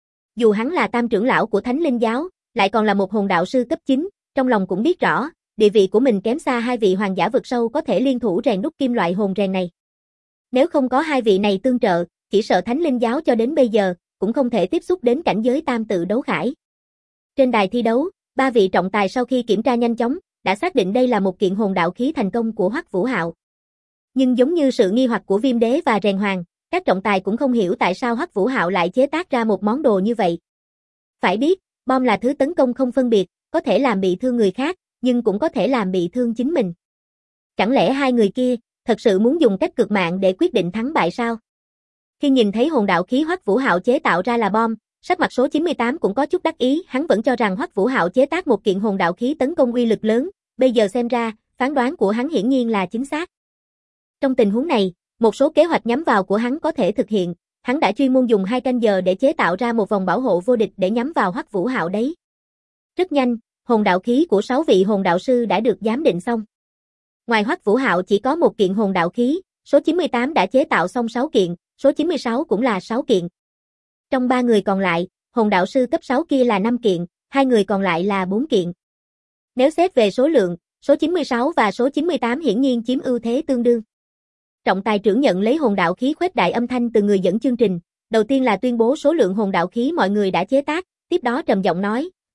Dù hắn là tam trưởng lão của Thánh Linh giáo, lại còn là một hồn đạo sư cấp 9, trong lòng cũng biết rõ, địa vị của mình kém xa hai vị hoàng giả vực sâu có thể liên thủ rèn đúc kim loại hồn rèn này. Nếu không có hai vị này tương trợ, chỉ sợ Thánh Linh giáo cho đến bây giờ, cũng không thể tiếp xúc đến cảnh giới tam tự đấu khải. Trên đài thi đấu, ba vị trọng tài sau khi kiểm tra nhanh chóng, đã xác định đây là một kiện hồn đạo khí thành công của Hoắc Vũ Hạo. Nhưng giống như sự nghi hoặc của Viêm đế và Rèn Hoàng, các trọng tài cũng không hiểu tại sao Hoắc Vũ Hạo lại chế tác ra một món đồ như vậy. Phải biết, bom là thứ tấn công không phân biệt, có thể làm bị thương người khác, nhưng cũng có thể làm bị thương chính mình. Chẳng lẽ hai người kia, thật sự muốn dùng cách cực mạng để quyết định thắng bại sao? Khi nhìn thấy hồn đạo khí Hoắc Vũ Hạo chế tạo ra là bom, sắc mặt số 98 cũng có chút đắc ý, hắn vẫn cho rằng Hoắc Vũ Hạo chế tác một kiện hồn đạo khí tấn công uy lực lớn, bây giờ xem ra, phán đoán của hắn hiển nhiên là chính xác. Trong tình huống này, một số kế hoạch nhắm vào của hắn có thể thực hiện, hắn đã chuyên môn dùng 2 canh giờ để chế tạo ra một vòng bảo hộ vô địch để nhắm vào Hoắc Vũ Hạo đấy. Rất nhanh, hồn đạo khí của 6 vị hồn đạo sư đã được giám định xong. Ngoài Hoắc Vũ Hạo chỉ có một kiện hồn đạo khí, số 98 đã chế tạo xong 6 kiện, số 96 cũng là 6 kiện. Trong 3 người còn lại, hồn đạo sư cấp 6 kia là 5 kiện, 2 người còn lại là 4 kiện. Nếu xét về số lượng, số 96 và số 98 hiển nhiên chiếm ưu thế tương đương. Trọng tài trưởng nhận lấy hồn đạo khí khuếch đại âm thanh từ người dẫn chương trình, đầu tiên là tuyên bố số lượng hồn đạo khí mọi người đã chế tác, tiếp đó trầm giọng nói,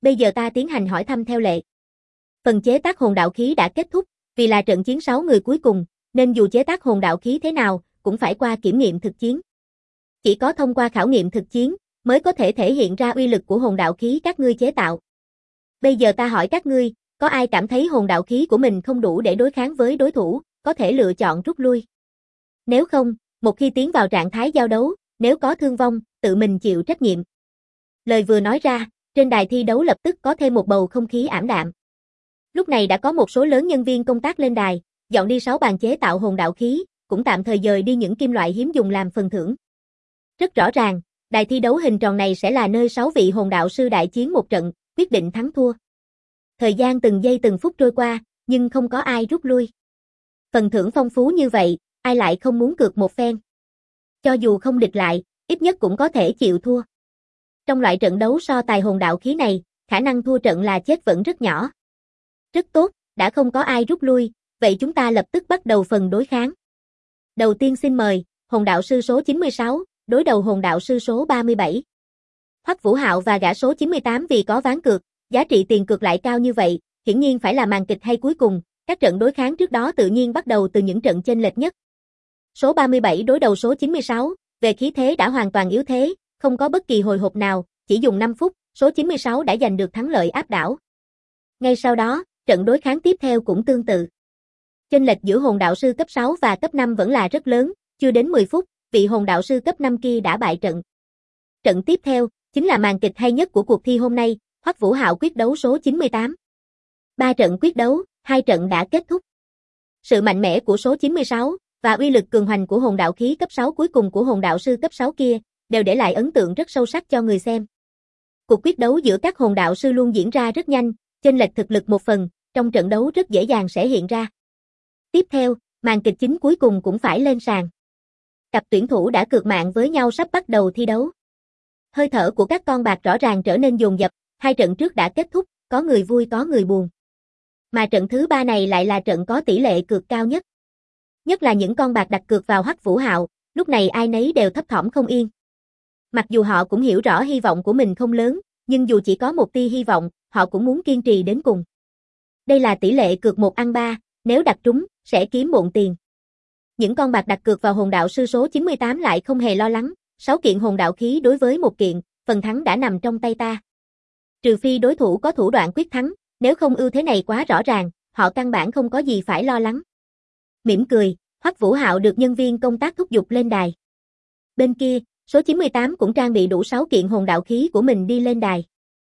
bây giờ ta tiến hành hỏi thăm theo lệ. Phần chế tác hồn đạo khí đã kết thúc, vì là trận chiến 6 người cuối cùng, nên dù chế tác hồn đạo khí thế nào, cũng phải qua kiểm nghiệm thực chiến. Chỉ có thông qua khảo nghiệm thực chiến, mới có thể thể hiện ra uy lực của hồn đạo khí các ngươi chế tạo. Bây giờ ta hỏi các ngươi, có ai cảm thấy hồn đạo khí của mình không đủ để đối kháng với đối thủ, có thể lựa chọn rút lui. Nếu không, một khi tiến vào trạng thái giao đấu, nếu có thương vong, tự mình chịu trách nhiệm. Lời vừa nói ra, trên đài thi đấu lập tức có thêm một bầu không khí ảm đạm. Lúc này đã có một số lớn nhân viên công tác lên đài, dọn đi 6 bàn chế tạo hồn đạo khí, cũng tạm thời dời đi những kim loại hiếm dùng làm phần thưởng. Rất rõ ràng, đài thi đấu hình tròn này sẽ là nơi 6 vị hồn đạo sư đại chiến một trận, quyết định thắng thua. Thời gian từng giây từng phút trôi qua, nhưng không có ai rút lui. Phần thưởng phong phú như vậy, ai lại không muốn cược một phen. Cho dù không địch lại, ít nhất cũng có thể chịu thua. Trong loại trận đấu so tài hồn đạo khí này, khả năng thua trận là chết vẫn rất nhỏ. Rất tốt, đã không có ai rút lui, vậy chúng ta lập tức bắt đầu phần đối kháng. Đầu tiên xin mời, hồn đạo sư số 96, đối đầu hồn đạo sư số 37. Hoắc Vũ Hạo và gã số 98 vì có ván cược, giá trị tiền cược lại cao như vậy, hiển nhiên phải là màn kịch hay cuối cùng, các trận đối kháng trước đó tự nhiên bắt đầu từ những trận chênh lệch nhất. Số 37 đối đầu số 96, về khí thế đã hoàn toàn yếu thế, không có bất kỳ hồi hộp nào, chỉ dùng 5 phút, số 96 đã giành được thắng lợi áp đảo. Ngay sau đó, trận đối kháng tiếp theo cũng tương tự. Chênh lệch giữa hồn đạo sư cấp 6 và cấp 5 vẫn là rất lớn, chưa đến 10 phút, vị hồn đạo sư cấp 5 kia đã bại trận. Trận tiếp theo, chính là màn kịch hay nhất của cuộc thi hôm nay, Hoắc Vũ Hạo quyết đấu số 98. 3 trận quyết đấu, 2 trận đã kết thúc. Sự mạnh mẽ của số 96 và uy lực cường hoành của hồn đạo khí cấp 6 cuối cùng của hồn đạo sư cấp 6 kia đều để lại ấn tượng rất sâu sắc cho người xem. Cuộc quyết đấu giữa các hồn đạo sư luôn diễn ra rất nhanh, chênh lệch thực lực một phần, trong trận đấu rất dễ dàng sẽ hiện ra. Tiếp theo, màn kịch chính cuối cùng cũng phải lên sàn. Cặp tuyển thủ đã cược mạng với nhau sắp bắt đầu thi đấu. Hơi thở của các con bạc rõ ràng trở nên dồn dập, 2 trận trước đã kết thúc, có người vui có người buồn. Mà trận thứ 3 này lại là trận có tỷ lệ cược cao nhất. Nhất là những con bạc đặt cược vào Hoắc Vũ Hạo, lúc này ai nấy đều thấp thỏm không yên. Mặc dù họ cũng hiểu rõ hy vọng của mình không lớn, nhưng dù chỉ có một tia hy vọng, họ cũng muốn kiên trì đến cùng. Đây là tỷ lệ cược 1/3, nếu đặt trúng, sẽ kiếm bộn tiền. Những con bạc đặt cược vào hồn đạo sư số 98 lại không hề lo lắng, 6 kiện hồn đạo khí đối với 1 kiện, phần thắng đã nằm trong tay ta. Trừ phi đối thủ có thủ đoạn quyết thắng, nếu không ưu thế này quá rõ ràng, họ căn bản không có gì phải lo lắng. Mỉm cười, Hoắc Vũ Hạo được nhân viên công tác thúc giục lên đài. Bên kia, số 98 cũng trang bị đủ 6 kiện hồn đạo khí của mình đi lên đài.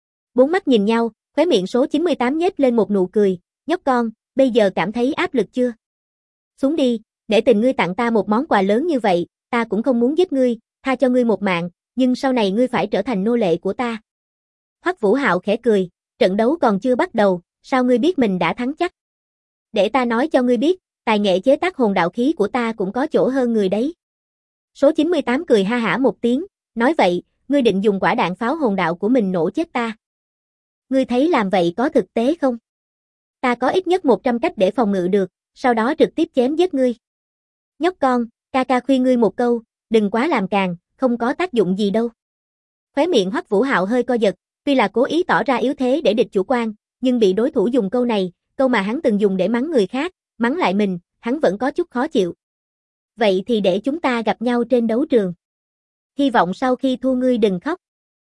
4 mắt nhìn nhau, khóe miệng số 98 nhếch lên một nụ cười, nhóc con, bây giờ cảm thấy áp lực chưa? Xuống đi, nể tình ngươi tặng ta một món quà lớn như vậy, ta cũng không muốn giết ngươi, tha cho ngươi một mạng, nhưng sau này ngươi phải trở thành nô lệ của ta. Hoắc Vũ Hạo khẽ cười, trận đấu còn chưa bắt đầu, sao ngươi biết mình đã thắng chắc? Để ta nói cho ngươi biết, tài nghệ chế tác hồn đạo khí của ta cũng có chỗ hơn người đấy. Số 98 cười ha hả một tiếng, nói vậy, ngươi định dùng quả đạn pháo hồn đạo của mình nổ chết ta. Ngươi thấy làm vậy có thực tế không? Ta có ít nhất 100 cách để phòng ngự được, sau đó trực tiếp chém giết ngươi. Nhóc con, ca ca khuyên ngươi một câu, đừng quá làm càn, không có tác dụng gì đâu. Khóe miệng Hoắc Vũ Hạo hơi co giật, tuy là cố ý tỏ ra yếu thế để địch chủ quan, nhưng bị đối thủ dùng câu này, câu mà hắn từng dùng để mắng người khác, mắng lại mình, hắn vẫn có chút khó chịu. Vậy thì để chúng ta gặp nhau trên đấu trường. Hy vọng sau khi thua ngươi đừng khóc.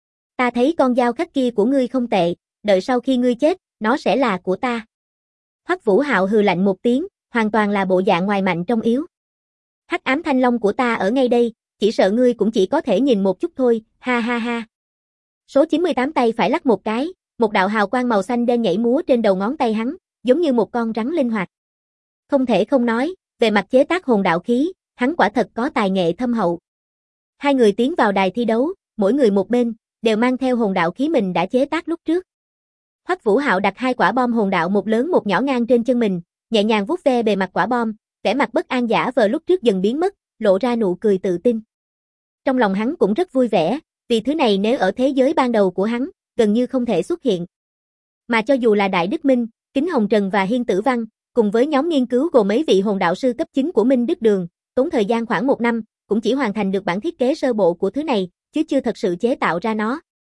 Ta thấy con dao khắc kia của ngươi không tệ, đợi sau khi ngươi chết, nó sẽ là của ta. Hoắc Vũ Hạo hừ lạnh một tiếng, hoàn toàn là bộ dạng ngoài mạnh trong yếu. Hắc ám thanh long của ta ở ngay đây, chỉ sợ ngươi cũng chỉ có thể nhìn một chút thôi, ha ha ha. Số 98 tay phải lắc một cái, một đạo hào quang màu xanh đen nhảy múa trên đầu ngón tay hắn, giống như một con rắn linh hoạt. Không thể không nói, về mặt chế tác hồn đạo khí, hắn quả thật có tài nghệ thâm hậu. 2 người tiến vào đài thi đấu, mỗi người một bên, đều mang theo hồn đạo khí mình đã chế tác lúc trước. Hoắc Vũ Hạo đặt 2 quả bom hồn đạo một lớn một nhỏ ngang trên chân mình, nhẹ nhàng vuốt ve bề mặt quả bom, vẻ mặt bất an giả vờ lúc trước dần biến mất, lộ ra nụ cười tự tin. Trong lòng hắn cũng rất vui vẻ, vì thứ này nếu ở thế giới ban đầu của hắn, gần như không thể xuất hiện. Mà cho dù là Đại Đức Minh, Kính Hồng Trần và Hiên Tử Văn, cùng với nhóm nghiên cứu gồm mấy vị hồn đạo sư cấp 9 của Minh Đức Đường, tốn thời gian khoảng 1 năm, cũng chỉ hoàn thành được bản thiết kế sơ bộ của thứ này, chứ chưa thật sự chế tạo ra nó.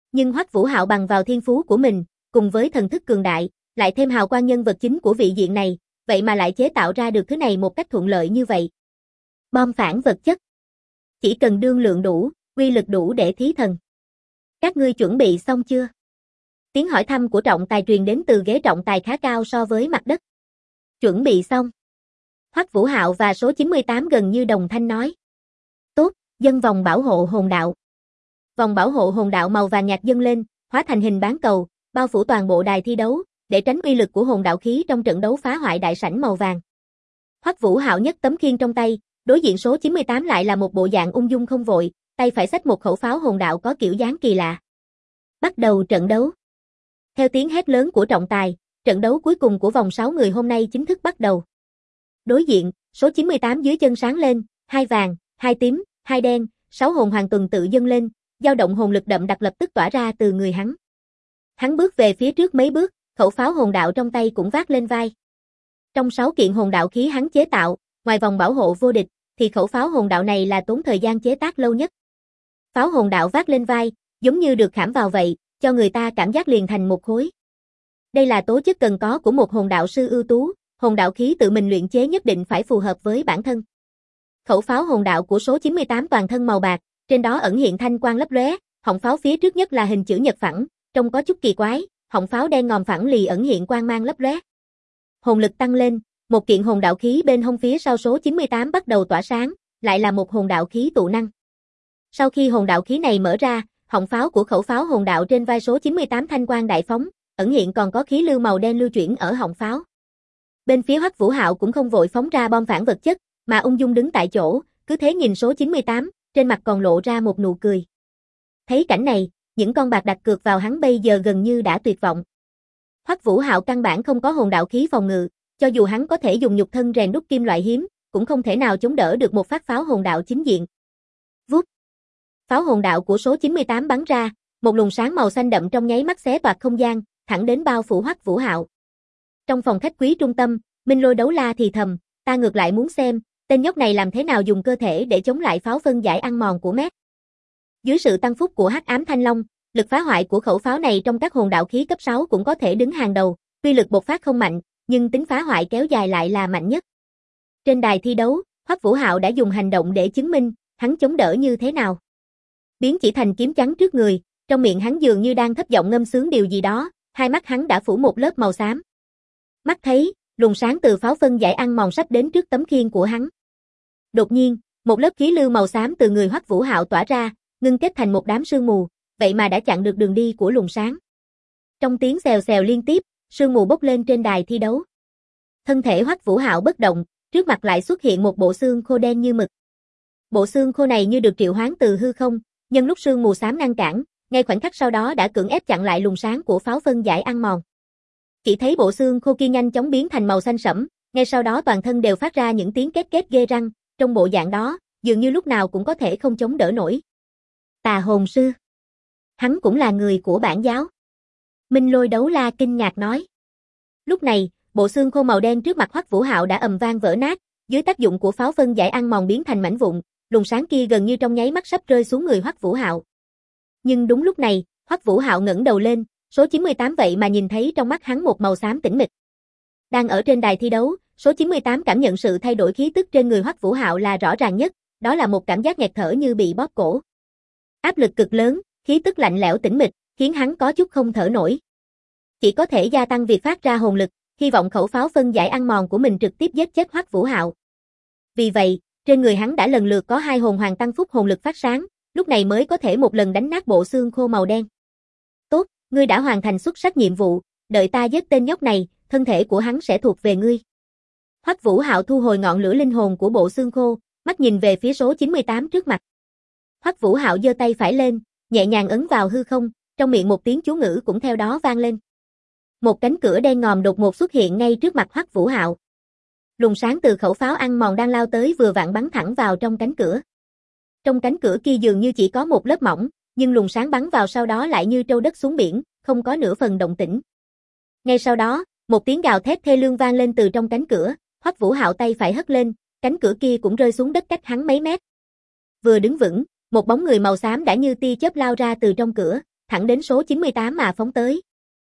Nhưng Hoắc Vũ Hạo bằng vào thiên phú của mình, cùng với thần thức cường đại, lại thêm hào quang nhân vật chính của vị diện này, vậy mà lại chế tạo ra được thứ này một cách thuận lợi như vậy. Bom phản vật chất. Chỉ cần đương lượng đủ, uy lực đủ để thí thần. Các ngươi chuẩn bị xong chưa? Tiếng hỏi thăm của trọng tài truyền đến từ ghế trọng tài khá cao so với mặt đất. Chuẩn bị xong. Hoắc Vũ Hạo và số 98 gần như đồng thanh nói. Tốt, dâng vòng bảo hộ hồn đạo. Vòng bảo hộ hồn đạo màu vàng nhạt dâng lên, hóa thành hình bán cầu, bao phủ toàn bộ đài thi đấu, để tránh uy lực của hồn đạo khí trong trận đấu phá hoại đại sảnh màu vàng. Hoắc Vũ Hạo nhấc tấm khiên trong tay, đối diện số 98 lại là một bộ dạng ung dung không vội, tay phải xách một khẩu pháo hồn đạo có kiểu dáng kỳ lạ. Bắt đầu trận đấu. Theo tiếng hét lớn của trọng tài, trận đấu cuối cùng của vòng 6 người hôm nay chính thức bắt đầu. Đối diện, số 98 dưới chân sáng lên, 2 vàng, 2 tím, 2 đen, 6 hồn hoàng tuần tự dâng lên, dao động hồn lực đậm đặc lập tức tỏa ra từ người hắn. Hắn bước về phía trước mấy bước, khẩu pháo hồn đạo trong tay cũng vác lên vai. Trong 6 kiện hồn đạo khí hắn chế tạo, ngoài vòng bảo hộ vô địch, thì khẩu pháo hồn đạo này là tốn thời gian chế tác lâu nhất. Pháo hồn đạo vác lên vai, giống như được khảm vào vậy, cho người ta cảm giác liền thành một khối. Đây là tố chất cần có của một hồn đạo sư ưu tú, hồn đạo khí tự mình luyện chế nhất định phải phù hợp với bản thân. Khẩu pháo hồn đạo của số 98 toàn thân màu bạc, trên đó ẩn hiện thanh quang lấp lóe, họng pháo phía trước nhất là hình chữ nhật phẳng, trông có chút kỳ quái, họng pháo đen ngòm phẳng lì ẩn hiện quang mang lấp lóe. Hồn lực tăng lên, một kiện hồn đạo khí bên hông phía sau số 98 bắt đầu tỏa sáng, lại là một hồn đạo khí tụ năng. Sau khi hồn đạo khí này mở ra, họng pháo của khẩu pháo hồn đạo trên vai số 98 thanh quang đại phóng, ẩn hiện còn có khí lưu màu đen lưu chuyển ở họng pháo. Bên phía Hoắc Vũ Hạo cũng không vội phóng ra bom phản vật chất, mà ung dung đứng tại chỗ, cứ thế nhìn số 98, trên mặt còn lộ ra một nụ cười. Thấy cảnh này, những con bạc đặt cược vào hắn bây giờ gần như đã tuyệt vọng. Hoắc Vũ Hạo căn bản không có hồn đạo khí phòng ngự, cho dù hắn có thể dùng nhục thân rèn đúc kim loại hiếm, cũng không thể nào chống đỡ được một phát pháo hồn đạo chính diện. Vút. Pháo hồn đạo của số 98 bắn ra, một luồng sáng màu xanh đậm trong nháy mắt xé toạc không gian, thẳng đến bao phủ Hoắc Vũ Hạo. Trong phòng khách quý trung tâm, Minh Lôi Đấu La thì thầm, ta ngược lại muốn xem, tên nhóc này làm thế nào dùng cơ thể để chống lại pháo phân giải ăn mòn của Mét. Dưới sự tăng phúc của Hắc Ám Thanh Long, lực phá hoại của khẩu pháo này trong các hồn đạo khí cấp 6 cũng có thể đứng hàng đầu, tuy lực bộc phát không mạnh, nhưng tính phá hoại kéo dài lại là mạnh nhất. Trên đài thi đấu, Hoắc Vũ Hạo đã dùng hành động để chứng minh, hắn chống đỡ như thế nào. Biến chỉ thành kiếm trắng trước người, trong miệng hắn dường như đang thấp giọng ngâm sướng điều gì đó, hai mắt hắn đã phủ một lớp màu xám. Mắt thấy, luồng sáng từ pháo phân giải ăn mòn sắp đến trước tấm khiên của hắn. Đột nhiên, một lớp khí lưu màu xám từ người Hoắc Vũ Hạo tỏa ra, ngưng kết thành một đám sương mù, vậy mà đã chặn được đường đi của luồng sáng. Trong tiếng xèo xèo liên tiếp, sương mù bốc lên trên đài thi đấu. Thân thể Hoắc Vũ Hạo bất động, trước mặt lại xuất hiện một bộ xương khô đen như mực. Bộ xương khô này như được triệu hoán từ hư không, nhân lúc sương mù xám ngăn cản, ngay khoảnh khắc sau đó đã cưỡng ép chặn lại luồng sáng của pháo phân giải ăn mòn. Chỉ thấy bộ xương khô kia nhanh chóng biến thành màu xanh sẫm, ngay sau đó toàn thân đều phát ra những tiếng két két ghê răng, trong bộ dạng đó, dường như lúc nào cũng có thể không chống đỡ nổi. Tà hồn sư. Hắn cũng là người của bản giáo. Minh Lôi Đấu La kinh ngạc nói. Lúc này, bộ xương khô màu đen trước mặt Hoắc Vũ Hạo đã ầm vang vỡ nát, dưới tác dụng của pháo phân giải ăn mòn biến thành mảnh vụn, luồng sáng kia gần như trong nháy mắt sắp rơi xuống người Hoắc Vũ Hạo. Nhưng đúng lúc này, Hoắc Vũ Hạo ngẩng đầu lên, số 98 vậy mà nhìn thấy trong mắt hắn một màu xám tĩnh mịch. Đang ở trên đài thi đấu, số 98 cảm nhận sự thay đổi khí tức trên người Hoắc Vũ Hạo là rõ ràng nhất, đó là một cảm giác nghẹt thở như bị bóp cổ. Áp lực cực lớn, khí tức lạnh lẽo tĩnh mịch, khiến hắn có chút không thở nổi. Chỉ có thể gia tăng việc phát ra hồn lực, hy vọng khẩu pháo phân giải ăn mòn của mình trực tiếp giết chết Hoắc Vũ Hạo. Vì vậy, trên người hắn đã lần lượt có 2 hồn hoàng tăng phúc hồn lực phát sáng, lúc này mới có thể một lần đánh nát bộ xương khô màu đen. Tốt, ngươi đã hoàn thành xuất sắc nhiệm vụ, đợi ta giết tên nhóc này, thân thể của hắn sẽ thuộc về ngươi. Hoắc Vũ Hạo thu hồi ngọn lửa linh hồn của bộ xương khô, mắt nhìn về phía số 98 trước mặt. Hoắc Vũ Hạo giơ tay phải lên, nhẹ nhàng ấn vào hư không, trong miệng một tiếng chú ngữ cũng theo đó vang lên. Một cánh cửa đen ngòm đột ngột xuất hiện ngay trước mặt Hoắc Vũ Hạo. Luồng sáng từ khẩu pháo ăn mòn đang lao tới vừa vặn bắn thẳng vào trong cánh cửa. Trong cánh cửa kia dường như chỉ có một lớp mỏng, nhưng luồng sáng bắn vào sau đó lại như trâu đất xuống biển, không có nửa phần động tĩnh. Ngay sau đó, một tiếng gào thét thê lương vang lên từ trong cánh cửa, Hoắc Vũ Hạo tay phải hất lên, cánh cửa kia cũng rơi xuống đất cách hắn mấy mét. Vừa đứng vững, một bóng người màu xám đã như tia chớp lao ra từ trong cửa, thẳng đến số 98 mà phóng tới.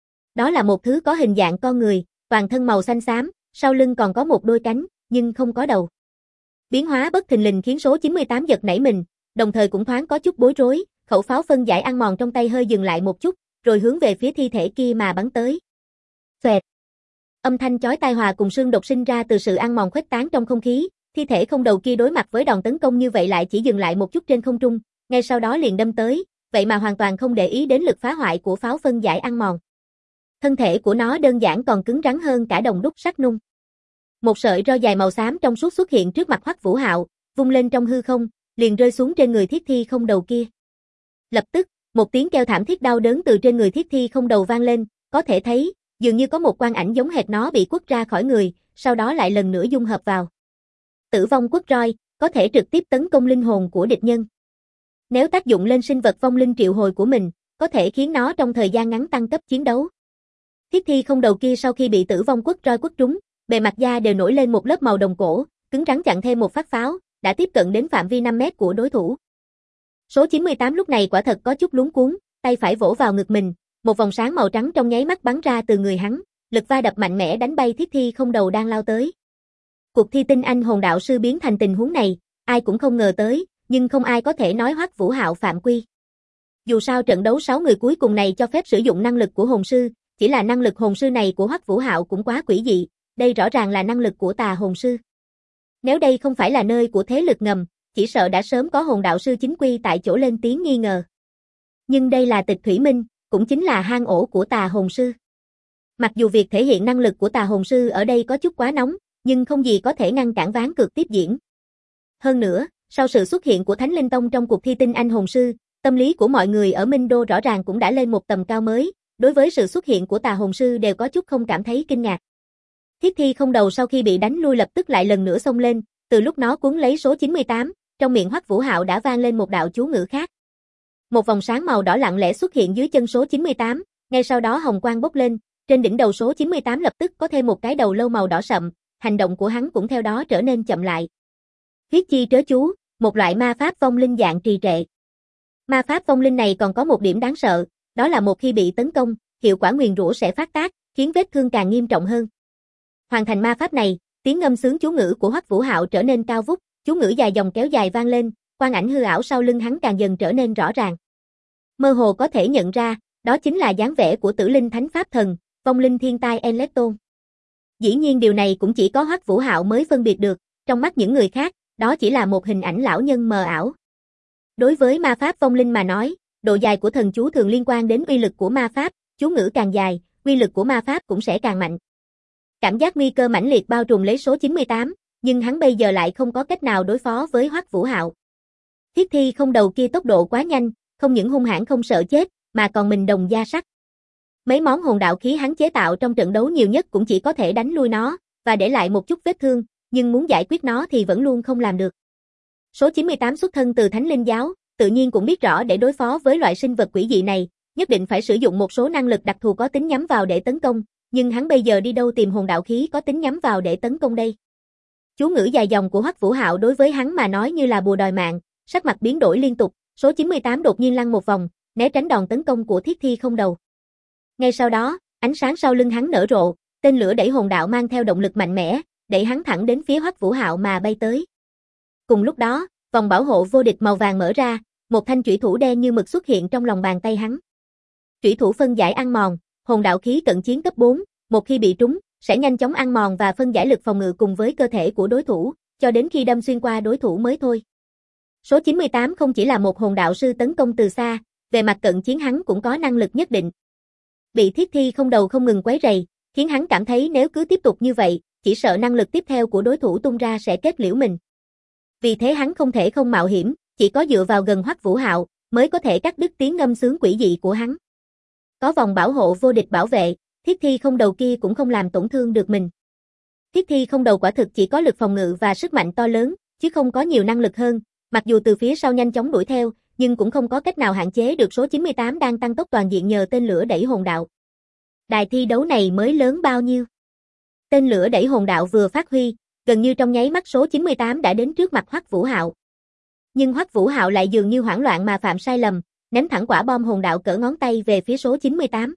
Đó là một thứ có hình dạng con người, toàn thân màu xanh xám, sau lưng còn có một đôi cánh, nhưng không có đầu. Biến hóa bất thình lình khiến số 98 giật nảy mình, đồng thời cũng thoáng có chút bối rối, khẩu pháo phân giải ăn mòn trong tay hơi dừng lại một chút, rồi hướng về phía thi thể kia mà bắn tới. Xoẹt. Âm thanh chói tai hòa cùng xương độc sinh ra từ sự ăn mòn khuếch tán trong không khí, thi thể không đầu kia đối mặt với đòn tấn công như vậy lại chỉ dừng lại một chút trên không trung, ngay sau đó liền đâm tới, vậy mà hoàn toàn không để ý đến lực phá hoại của pháo phân giải ăn mòn. Thân thể của nó đơn giản còn cứng rắn hơn cả đồng đúc sắt nung. Một sợi roi dài màu xám trong suốt xuất hiện trước mặt Hoắc Vũ Hạo, vung lên trong hư không, liền rơi xuống trên người thiết thi không đầu kia. Lập tức, một tiếng kêu thảm thiết đau đớn từ trên người thiết thi không đầu vang lên, có thể thấy, dường như có một quang ảnh giống hệt nó bị quất ra khỏi người, sau đó lại lần nữa dung hợp vào. Tử vong quất roi, có thể trực tiếp tấn công linh hồn của địch nhân. Nếu tác dụng lên sinh vật vong linh triệu hồi của mình, có thể khiến nó trong thời gian ngắn tăng cấp chiến đấu. Thiết thi không đầu kia sau khi bị tử vong quất roi quất trúng, bề mặt da đều nổi lên một lớp màu đồng cổ, cứng rắn chặn thêm một phát pháo, đã tiếp cận đến phạm vi 5 mét của đối thủ. Số 98 lúc này quả thật có chút luống cuống, tay phải vỗ vào ngực mình, một vòng sáng màu trắng trong nháy mắt bắn ra từ người hắn, lực va đập mạnh mẽ đánh bay thiết thi không đầu đang lao tới. Cuộc thi tinh anh hồn đạo sư biến thành tình huống này, ai cũng không ngờ tới, nhưng không ai có thể nói Hoắc Vũ Hạo phạm quy. Dù sao trận đấu 6 người cuối cùng này cho phép sử dụng năng lực của hồn sư, chỉ là năng lực hồn sư này của Hoắc Vũ Hạo cũng quá quỷ dị, đây rõ ràng là năng lực của tà hồn sư. Nếu đây không phải là nơi của thế lực ngầm, chỉ sợ đã sớm có hồn đạo sư chính quy tại chỗ lên tiếng nghi ngờ. Nhưng đây là Tịch Thủy Minh, cũng chính là hang ổ của tà hồn sư. Mặc dù việc thể hiện năng lực của tà hồn sư ở đây có chút quá nóng, nhưng không gì có thể ngăn cản ván cược tiếp diễn. Hơn nữa, sau sự xuất hiện của Thánh Linh Tông trong cuộc thi tinh anh hồn sư, tâm lý của mọi người ở Minh Đô rõ ràng cũng đã lên một tầm cao mới, đối với sự xuất hiện của tà hồn sư đều có chút không cảm thấy kinh ngạc. Thiết thi không đầu sau khi bị đánh lui lập tức lại lần nữa xông lên, từ lúc nó cuốn lấy số 98, trong miệng Hoắc Vũ Hạo đã vang lên một đạo chú ngữ khác. Một vòng sáng màu đỏ lặng lẽ xuất hiện dưới chân số 98, ngay sau đó hồng quang bốc lên, trên đỉnh đầu số 98 lập tức có thêm một cái đầu lâu màu đỏ sậm, hành động của hắn cũng theo đó trở nên chậm lại. Huyết chi trớ chú, một loại ma pháp vong linh dạng trì trệ. Ma pháp vong linh này còn có một điểm đáng sợ, đó là một khi bị tấn công, hiệu quả nguyền rủa sẽ phát tác, khiến vết thương càng nghiêm trọng hơn. Hoàn thành ma pháp này, tiếng ngâm sướng chú ngữ của Hoắc Vũ Hạo trở nên cao vút, chú ngữ dài dòng kéo dài vang lên, quang ảnh hư ảo sau lưng hắn càng dần trở nên rõ ràng. Mơ hồ có thể nhận ra, đó chính là dáng vẻ của Tử Linh Thánh Pháp Thần, vong linh thiên tai Enleton. Dĩ nhiên điều này cũng chỉ có Hoắc Vũ Hạo mới phân biệt được, trong mắt những người khác, đó chỉ là một hình ảnh lão nhân mờ ảo. Đối với ma pháp vong linh mà nói, độ dài của thần chú thường liên quan đến uy lực của ma pháp, chú ngữ càng dài, uy lực của ma pháp cũng sẽ càng mạnh. Cảm giác nguy cơ mãnh liệt bao trùm lấy số 98, nhưng hắn bây giờ lại không có cách nào đối phó với Hoắc Vũ Hạo. Thiết thi không đầu kia tốc độ quá nhanh, không những hung hãn không sợ chết, mà còn mình đồng da sắt. Mấy món hồn đạo khí hắn chế tạo trong trận đấu nhiều nhất cũng chỉ có thể đánh lui nó, và để lại một chút vết thương, nhưng muốn giải quyết nó thì vẫn luôn không làm được. Số 98 xuất thân từ Thánh Linh Giáo, tự nhiên cũng biết rõ để đối phó với loại sinh vật quỷ dị này, nhất định phải sử dụng một số năng lực đặc thù có tính nhắm vào để tấn công, nhưng hắn bây giờ đi đâu tìm hồn đạo khí có tính nhắm vào để tấn công đây. Chú ngữ dài dòng của Hoắc Vũ Hạo đối với hắn mà nói như là bùa đòi mạng, sắc mặt biến đổi liên tục, số 98 đột nhiên lăn một vòng, né tránh đòn tấn công của thiết thi không đầu. Ngay sau đó, ánh sáng sau lưng hắn nở rộ, tên lửa đẩy hồn đạo mang theo động lực mạnh mẽ, đẩy hắn thẳng đến phía Hoắc Vũ Hạo mà bay tới. Cùng lúc đó, vòng bảo hộ vô địch màu vàng mở ra, một thanh chủy thủ đen như mực xuất hiện trong lòng bàn tay hắn. Chủy thủ phân giải ăn mòn, hồn đạo khí cận chiến cấp 4, một khi bị trúng, sẽ nhanh chóng ăn mòn và phân giải lực phòng ngự cùng với cơ thể của đối thủ, cho đến khi đâm xuyên qua đối thủ mới thôi. Số 98 không chỉ là một hồn đạo sư tấn công từ xa, về mặt cận chiến hắn cũng có năng lực nhất định. Bị thiết thi không đầu không ngừng quấy rầy, khiến hắn cảm thấy nếu cứ tiếp tục như vậy, chỉ sợ năng lực tiếp theo của đối thủ tung ra sẽ kết liễu mình. Vì thế hắn không thể không mạo hiểm, chỉ có dựa vào gần Hoắc Vũ Hạo mới có thể cắt đứt tiếng ngâm sướng quỷ dị của hắn. Có vòng bảo hộ vô địch bảo vệ, thiết thi không đầu kia cũng không làm tổn thương được mình. Thiết thi không đầu quả thực chỉ có lực phòng ngự và sức mạnh to lớn, chứ không có nhiều năng lực hơn, mặc dù từ phía sau nhanh chóng đuổi theo, nhưng cũng không có cách nào hạn chế được số 98 đang tăng tốc toàn diện nhờ tên lửa đẩy hồn đạo. Đài thi đấu này mới lớn bao nhiêu? Tên lửa đẩy hồn đạo vừa phát huy, gần như trong nháy mắt số 98 đã đến trước mặt Hoắc Vũ Hạo. Nhưng Hoắc Vũ Hạo lại dường như hoảng loạn mà phạm sai lầm, ném thẳng quả bom hồn đạo cỡ ngón tay về phía số 98.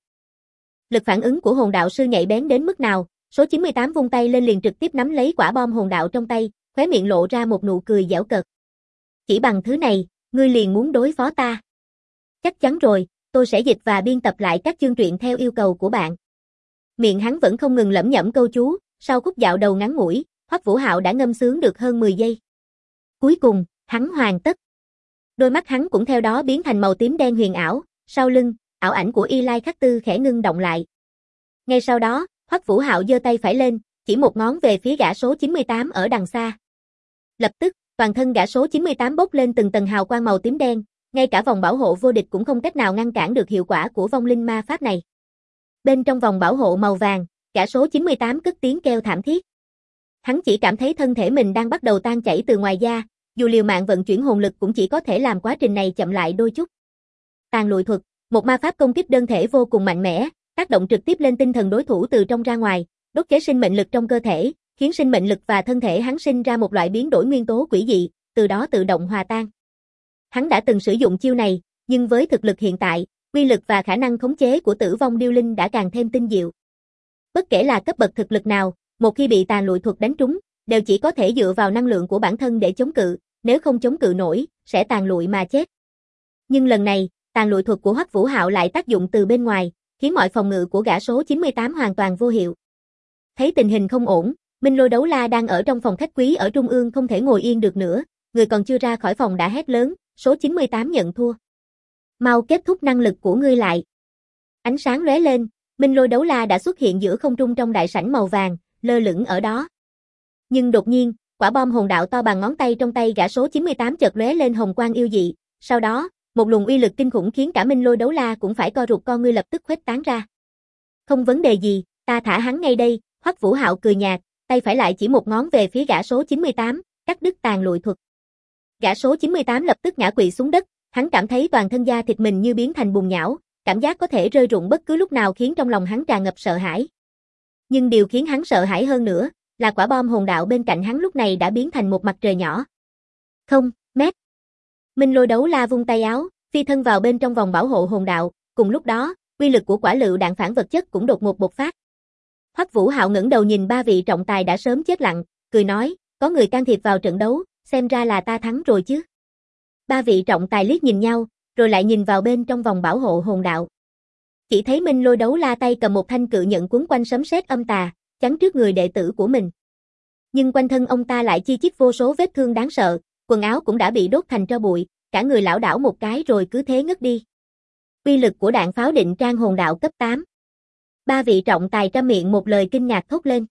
Lực phản ứng của hồn đạo sư nhạy bén đến mức nào, số 98 vung tay lên liền trực tiếp nắm lấy quả bom hồn đạo trong tay, khóe miệng lộ ra một nụ cười giễu cợt. Chỉ bằng thứ này, ngươi liền muốn đối phó ta. Chắc chắn rồi, tôi sẽ dịch và biên tập lại các chương truyện theo yêu cầu của bạn. Miệng hắn vẫn không ngừng lẩm nhẩm câu chú, sau khúc dạo đầu ngắn ngủi, Hoắc Vũ Hạo đã ngâm sướng được hơn 10 giây. Cuối cùng, hắn hoàn tất. Đôi mắt hắn cũng theo đó biến thành màu tím đen huyền ảo, sau lưng, ảo ảnh của Y Lai Khắc Tư khẽ ngưng động lại. Ngay sau đó, Hoắc Vũ Hạo giơ tay phải lên, chỉ một ngón về phía gã số 98 ở đằng xa. Lập tức, toàn thân gã số 98 bốc lên từng tầng hào quang màu tím đen, ngay cả vòng bảo hộ vô địch cũng không cách nào ngăn cản được hiệu quả của vong linh ma pháp này. Bên trong vòng bảo hộ màu vàng, gã số 98 cất tiếng kêu thảm thiết. Hắn chỉ cảm thấy thân thể mình đang bắt đầu tan chảy từ ngoài da, dù liều mạng vận chuyển hồn lực cũng chỉ có thể làm quá trình này chậm lại đôi chút. Tàn lụi thuật, một ma pháp công kích đơn thể vô cùng mạnh mẽ, tác động trực tiếp lên tinh thần đối thủ từ trong ra ngoài, đốt cháy sinh mệnh lực trong cơ thể, khiến sinh mệnh lực và thân thể hắn sinh ra một loại biến đổi nguyên tố quỷ dị, từ đó tự động hòa tan. Hắn đã từng sử dụng chiêu này, nhưng với thực lực hiện tại, uy lực và khả năng khống chế của Tử Vong Điêu Linh đã càng thêm tinh diệu. Bất kể là cấp bậc thực lực nào, một khi bị tàn lụi thuật đánh trúng, đều chỉ có thể dựa vào năng lượng của bản thân để chống cự, nếu không chống cự nổi, sẽ tàn lụi mà chết. Nhưng lần này, tàn lụi thuật của Hoắc Vũ Hạo lại tác dụng từ bên ngoài, khiến mọi phòng ngự của gã số 98 hoàn toàn vô hiệu. Thấy tình hình không ổn, Minh Lôi Đấu La đang ở trong phòng khách quý ở trung ương không thể ngồi yên được nữa, người còn chưa ra khỏi phòng đã hét lớn, số 98 nhận thua. Mau kết thúc năng lực của ngươi lại. Ánh sáng lóe lên, Minh Lôi Đấu La đã xuất hiện giữa không trung trong đại sảnh màu vàng, lơ lửng ở đó. Nhưng đột nhiên, quả bom hồn đạo to bằng ngón tay trong tay gã số 98 chợt lóe lên hồng quang yêu dị, sau đó, một luồng uy lực kinh khủng khiến cả Minh Lôi Đấu La cũng phải co rụt con ngươi lập tức khuếch tán ra. Không vấn đề gì, ta thả hắn ngay đây, Hoắc Vũ Hạo cười nhạt, tay phải lại chỉ một ngón về phía gã số 98, cắt đứt tàn lụi thuật. Gã số 98 lập tức ngã quỵ xuống đất, hắn cảm thấy toàn thân da thịt mình như biến thành bùn nhão, cảm giác có thể rơi rụng bất cứ lúc nào khiến trong lòng hắn tràn ngập sợ hãi. Nhưng điều khiến hắn sợ hãi hơn nữa, là quả bom hồn đạo bên cạnh hắn lúc này đã biến thành một mặt trời nhỏ. Không, mét. Minh Lôi Đấu La vung tay áo, phi thân vào bên trong vòng bảo hộ hồn đạo, cùng lúc đó, uy lực của quả lựu đạn phản vật chất cũng đột ngột bộc phát. Hoắc Vũ Hạo ngẩng đầu nhìn ba vị trọng tài đã sớm chết lặng, cười nói, có người can thiệp vào trận đấu, xem ra là ta thắng rồi chứ. Ba vị trọng tài liếc nhìn nhau, rồi lại nhìn vào bên trong vòng bảo hộ hồn đạo. Chỉ thấy Minh Lôi Đấu La tay cầm một thanh cự nhận quấn quanh sấm sét âm tà, chắn trước người đệ tử của mình. Nhưng quanh thân ông ta lại chi chít vô số vết thương đáng sợ, quần áo cũng đã bị đốt thành tro bụi, cả người lảo đảo một cái rồi cứ thế ngất đi. Uy lực của đạn pháo định trang hồn đạo cấp 8. Ba vị trọng tài trăm miệng một lời kinh ngạc thốt lên.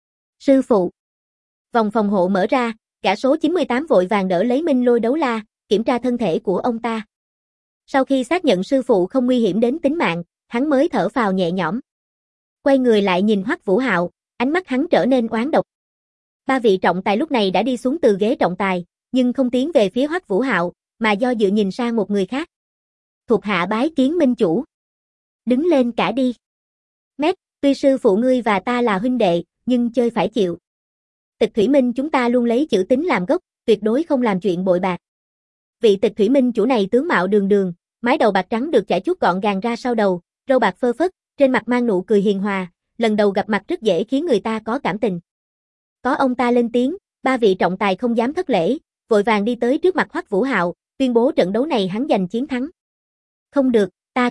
Sư phụ. Vòng phòng hộ mở ra, gã số 98 vội vàng đỡ lấy Minh Lôi Đấu La, kiểm tra thân thể của ông ta. Sau khi xác nhận sư phụ không nguy hiểm đến tính mạng, hắn mới thở phào nhẹ nhõm. Quay người lại nhìn Hoắc Vũ Hạo, ánh mắt hắn trở nên oán độc. Ba vị trọng tài lúc này đã đi xuống từ ghế trọng tài, nhưng không tiến về phía Hoắc Vũ Hạo, mà do dự nhìn sang một người khác. Thuộc hạ bái kiến minh chủ. Đứng lên cả đi. Mét, tuy sư phụ ngươi và ta là huynh đệ, nhưng chơi phải chịu. Tịch Thủy Minh chúng ta luôn lấy chữ tín làm gốc, tuyệt đối không làm chuyện bội bạc. Vị Tịch Thủy Minh chủ này tướng mạo đường đường, mái đầu bạc trắng được chải chuốt gọn gàng ra sau đầu, râu bạc phơ phất, trên mặt mang nụ cười hiền hòa, lần đầu gặp mặt rất dễ khiến người ta có cảm tình. Có ông ta lên tiếng, ba vị trọng tài không dám thất lễ, vội vàng đi tới trước mặt Hoắc Vũ Hạo, tuyên bố trận đấu này hắn giành chiến thắng. Không được, ta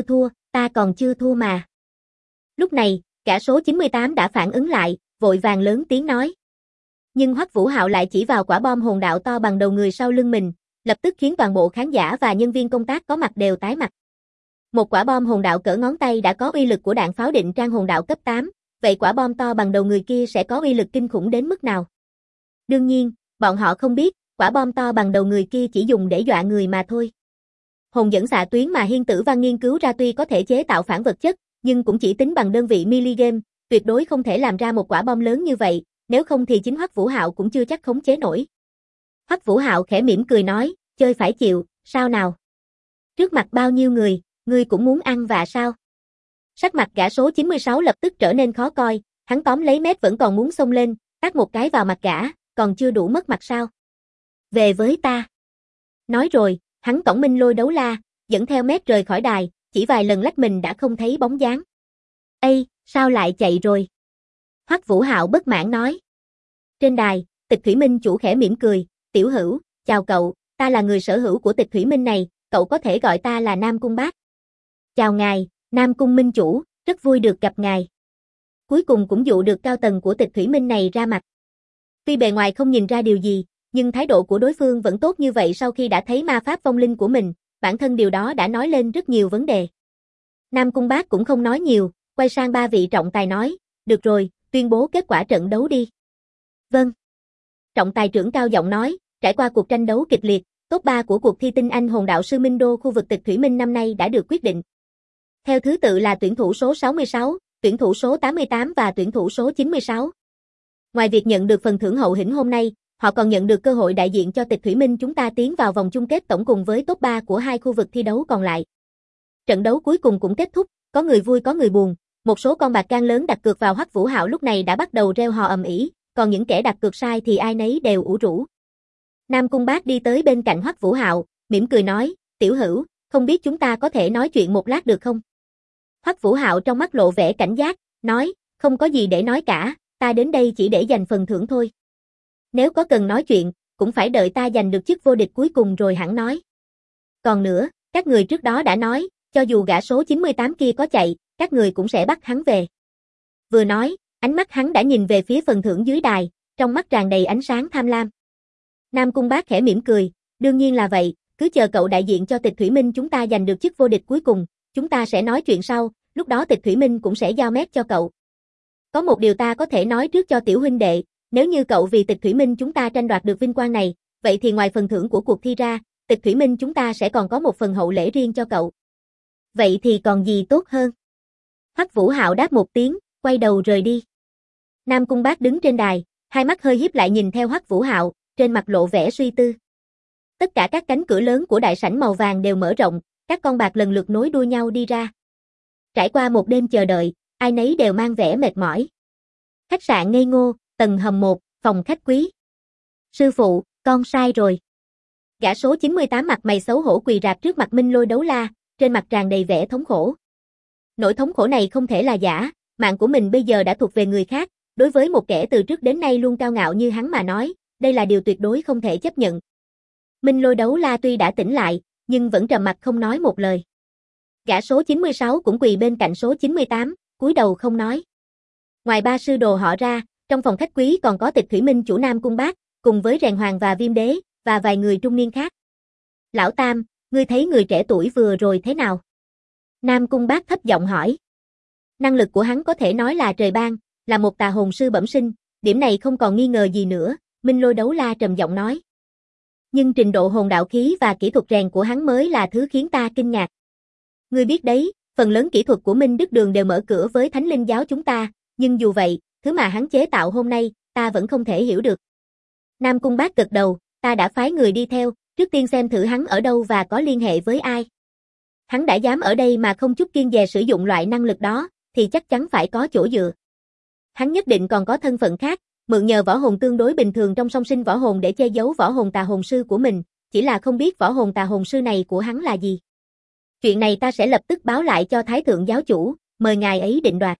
còn chưa thua mà. Lúc này, cả số 98 đã phản ứng lại, vội vàng lớn tiếng nói. Nhưng Hoắc Vũ Hạo lại chỉ vào quả bom hồn đạo to bằng đầu người sau lưng mình, lập tức khiến toàn bộ khán giả và nhân viên công tác có mặt đều tái mặt. Một quả bom hồn đạo cỡ ngón tay đã có uy lực của đạn pháo định trang hồn đạo cấp 8, vậy quả bom to bằng đầu người kia sẽ có uy lực kinh khủng đến mức nào? Đương nhiên, bọn họ không biết, quả bom to bằng đầu người kia chỉ dùng để dọa người mà thôi. Hồn dẫn xạ tuyến mà Hiên Tử Văn nghiên cứu ra tuy có thể chế tạo phản vật chất, nhưng cũng chỉ tính bằng đơn vị miligam, tuyệt đối không thể làm ra một quả bom lớn như vậy, nếu không thì chính Hoắc Vũ Hạo cũng chưa chắc khống chế nổi. Hoắc Vũ Hạo khẽ mỉm cười nói, chơi phải chịu, sao nào? Trước mặt bao nhiêu người, ngươi cũng muốn ăn vạ sao? Sắc mặt gã số 96 lập tức trở nên khó coi, hắn tóm lấy mét vẫn còn muốn xông lên, tát một cái vào mặt gã, còn chưa đủ mất mặt sao? Về với ta. Nói rồi, hắn cõng Minh Lôi Đấu La, dẫn theo mét rời khỏi đài, chỉ vài lần lách mình đã không thấy bóng dáng. Ây, sao lại chạy rồi? Hoắc Vũ Hạo bất mãn nói. Trên đài, Tịch Thủy Minh chủ khẽ mỉm cười, tiểu hữu, chào cậu, ta là người sở hữu của Tịch Thủy Minh này, cậu có thể gọi ta là Nam Cung Bác. Chào ngài, Nam Cung Minh chủ, rất vui được gặp ngài. Cuối cùng cũng dụ được cao tầng của Tịch Thủy Minh này ra mặt. Tuy bề ngoài không nhìn ra điều gì, nhưng thái độ của đối phương vẫn tốt như vậy sau khi đã thấy ma pháp vong linh của mình, bản thân điều đó đã nói lên rất nhiều vấn đề. Nam Cung Bác cũng không nói nhiều, quay sang ba vị trọng tài nói, được rồi, tuyên bố kết quả trận đấu đi. Vâng. Trọng tài trưởng cao giọng nói, trải qua cuộc tranh đấu kịch liệt, top 3 của cuộc thi tinh anh hồn đạo sư Minh Đô khu vực Tịch Thủy Minh năm nay đã được quyết định. Theo thứ tự là tuyển thủ số 66, tuyển thủ số 88 và tuyển thủ số 96. Ngoài việc nhận được phần thưởng hậu hĩnh hôm nay, họ còn nhận được cơ hội đại diện cho Tịch Thủy Minh chúng ta tiến vào vòng chung kết tổng cùng với top 3 của hai khu vực thi đấu còn lại. Trận đấu cuối cùng cũng kết thúc, có người vui có người buồn, một số con bạc can lớn đặt cược vào Hoắc Vũ Hạo lúc này đã bắt đầu reo hò ầm ĩ, còn những kẻ đặt cược sai thì ai nấy đều ủ rũ. Nam Cung Bác đi tới bên cạnh Hoắc Vũ Hạo, mỉm cười nói, tiểu hữu, không biết chúng ta có thể nói chuyện một lát được không? Hoắc Vũ Hạo trong mắt lộ vẻ cảnh giác, nói, không có gì để nói cả, ta đến đây chỉ để giành phần thưởng thôi. Nếu có cần nói chuyện, cũng phải đợi ta giành được chức vô địch cuối cùng rồi hẳn nói. Còn nữa, các người trước đó đã nói, cho dù gã số 98 kia có chạy, các người cũng sẽ bắt hắn về. Vừa nói, ánh mắt hắn đã nhìn về phía phần thưởng dưới đài, trong mắt tràn đầy ánh sáng tham lam. Nam Cung Bác khẽ mỉm cười, đương nhiên là vậy, cứ chờ cậu đại diện cho Tịch Thủy Minh chúng ta giành được chức vô địch cuối cùng, chúng ta sẽ nói chuyện sau, lúc đó Tịch Thủy Minh cũng sẽ giao mét cho cậu. Có một điều ta có thể nói trước cho tiểu huynh đệ, nếu như cậu vì Tịch Thủy Minh chúng ta tranh đoạt được vinh quang này, vậy thì ngoài phần thưởng của cuộc thi ra, Tịch Thủy Minh chúng ta sẽ còn có một phần hậu lễ riêng cho cậu. Vậy thì còn gì tốt hơn? Hoắc Vũ Hạo đáp một tiếng, quay đầu rời đi. Nam Cung Bác đứng trên đài, hai mắt hơi híp lại nhìn theo Hoắc Vũ Hạo, trên mặt lộ vẻ suy tư. Tất cả các cánh cửa lớn của đại sảnh màu vàng đều mở rộng, các con bạc lần lượt nối đuôi nhau đi ra. Trải qua một đêm chờ đợi, ai nấy đều mang vẻ mệt mỏi. Khách sạn Ngây Ngô, tầng hầm 1, phòng khách quý. Sư phụ, con sai rồi. Gã số 98 mặt mày xấu hổ quỳ rạp trước mặt Minh Lôi Đấu La, trên mặt tràn đầy vẻ thống khổ. Nỗi thống khổ này không thể là giả, mạng của mình bây giờ đã thuộc về người khác, đối với một kẻ từ trước đến nay luôn cao ngạo như hắn mà nói, đây là điều tuyệt đối không thể chấp nhận. Minh Lôi Đấu La tuy đã tỉnh lại, nhưng vẫn trầm mặc không nói một lời. Gã số 96 cũng quỳ bên cạnh số 98, cúi đầu không nói. Ngoài ba sư đồ họ ra, trong phòng khách quý còn có Tịch Thủy Minh chủ Nam Cung Bác, cùng với Rèn Hoàng và Viêm Đế, và vài người trung niên khác. Lão Tam, ngươi thấy người trẻ tuổi vừa rồi thế nào? Nam Cung Bác thấp giọng hỏi. Năng lực của hắn có thể nói là trời ban, là một tà hồn sư bẩm sinh, điểm này không còn nghi ngờ gì nữa, Minh Lôi Đấu La trầm giọng nói. Nhưng trình độ hồn đạo khí và kỹ thuật rèn của hắn mới là thứ khiến ta kinh ngạc. Ngươi biết đấy, phần lớn kỹ thuật của Minh Đức Đường đều mở cửa với Thánh Linh giáo chúng ta, nhưng dù vậy, thứ mà hắn chế tạo hôm nay, ta vẫn không thể hiểu được. Nam Cung Bác gật đầu, ta đã phái người đi theo, trước tiên xem thử hắn ở đâu và có liên hệ với ai. Hắn đã dám ở đây mà không chút kiêng dè sử dụng loại năng lực đó, thì chắc chắn phải có chỗ dựa. Hắn nhất định còn có thân phận khác, mượn nhờ võ hồn tương đối bình thường trong song sinh võ hồn để che giấu võ hồn tà hồn sư của mình, chỉ là không biết võ hồn tà hồn sư này của hắn là gì. Chuyện này ta sẽ lập tức báo lại cho Thái Thượng giáo chủ, mời ngài ấy định đoạt.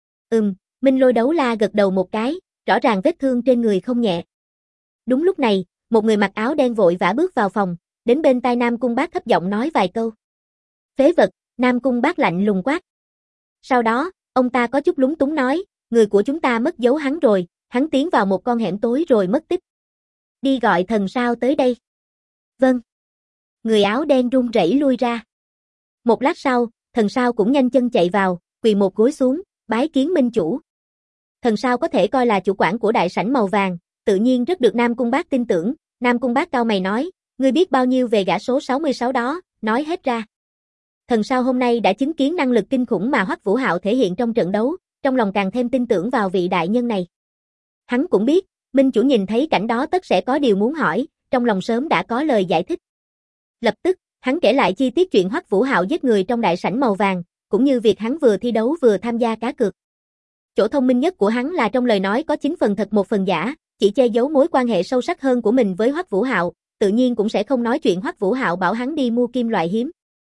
Minh Lôi Đấu La gật đầu một cái, rõ ràng vết thương trên người không nhẹ. Đúng lúc này, một người mặc áo đen vội vã bước vào phòng, đến bên tai Nam Cung Bác thấp giọng nói vài câu. Phế vật, Nam Cung Bác lạnh lùng quát. Sau đó, ông ta có chút lúng túng nói, người của chúng ta mất dấu hắn rồi, hắn tiến vào một con hẻm tối rồi mất tích. Đi gọi thần sao tới đây. Vâng. Người áo đen run rẩy lui ra. Một lát sau, thần sao cũng nhanh chân chạy vào, quỳ một gối xuống, bái kiến minh chủ. Thần sao có thể coi là chủ quản của đại sảnh màu vàng, tự nhiên rất được Nam Cung Bác tin tưởng. Nam Cung Bác cau mày nói, ngươi biết bao nhiêu về gã số 66 đó, nói hết ra. Thần sao hôm nay đã chứng kiến năng lực kinh khủng mà Hoắc Vũ Hạo thể hiện trong trận đấu, trong lòng càng thêm tin tưởng vào vị đại nhân này. Hắn cũng biết, minh chủ nhìn thấy cảnh đó tất sẽ có điều muốn hỏi, trong lòng sớm đã có lời giải thích. Lập tức, hắn kể lại chi tiết chuyện Hoắc Vũ Hạo giết người trong đại sảnh màu vàng, cũng như việc hắn vừa thi đấu vừa tham gia cá cược. Chỗ thông minh nhất của hắn là trong lời nói có 9 phần thật 1 phần giả, chỉ che giấu mối quan hệ sâu sắc hơn của mình với Hoắc Vũ Hạo, tự nhiên cũng sẽ không nói chuyện Hoắc Vũ Hạo bảo hắn đi mua kim loại hiếm.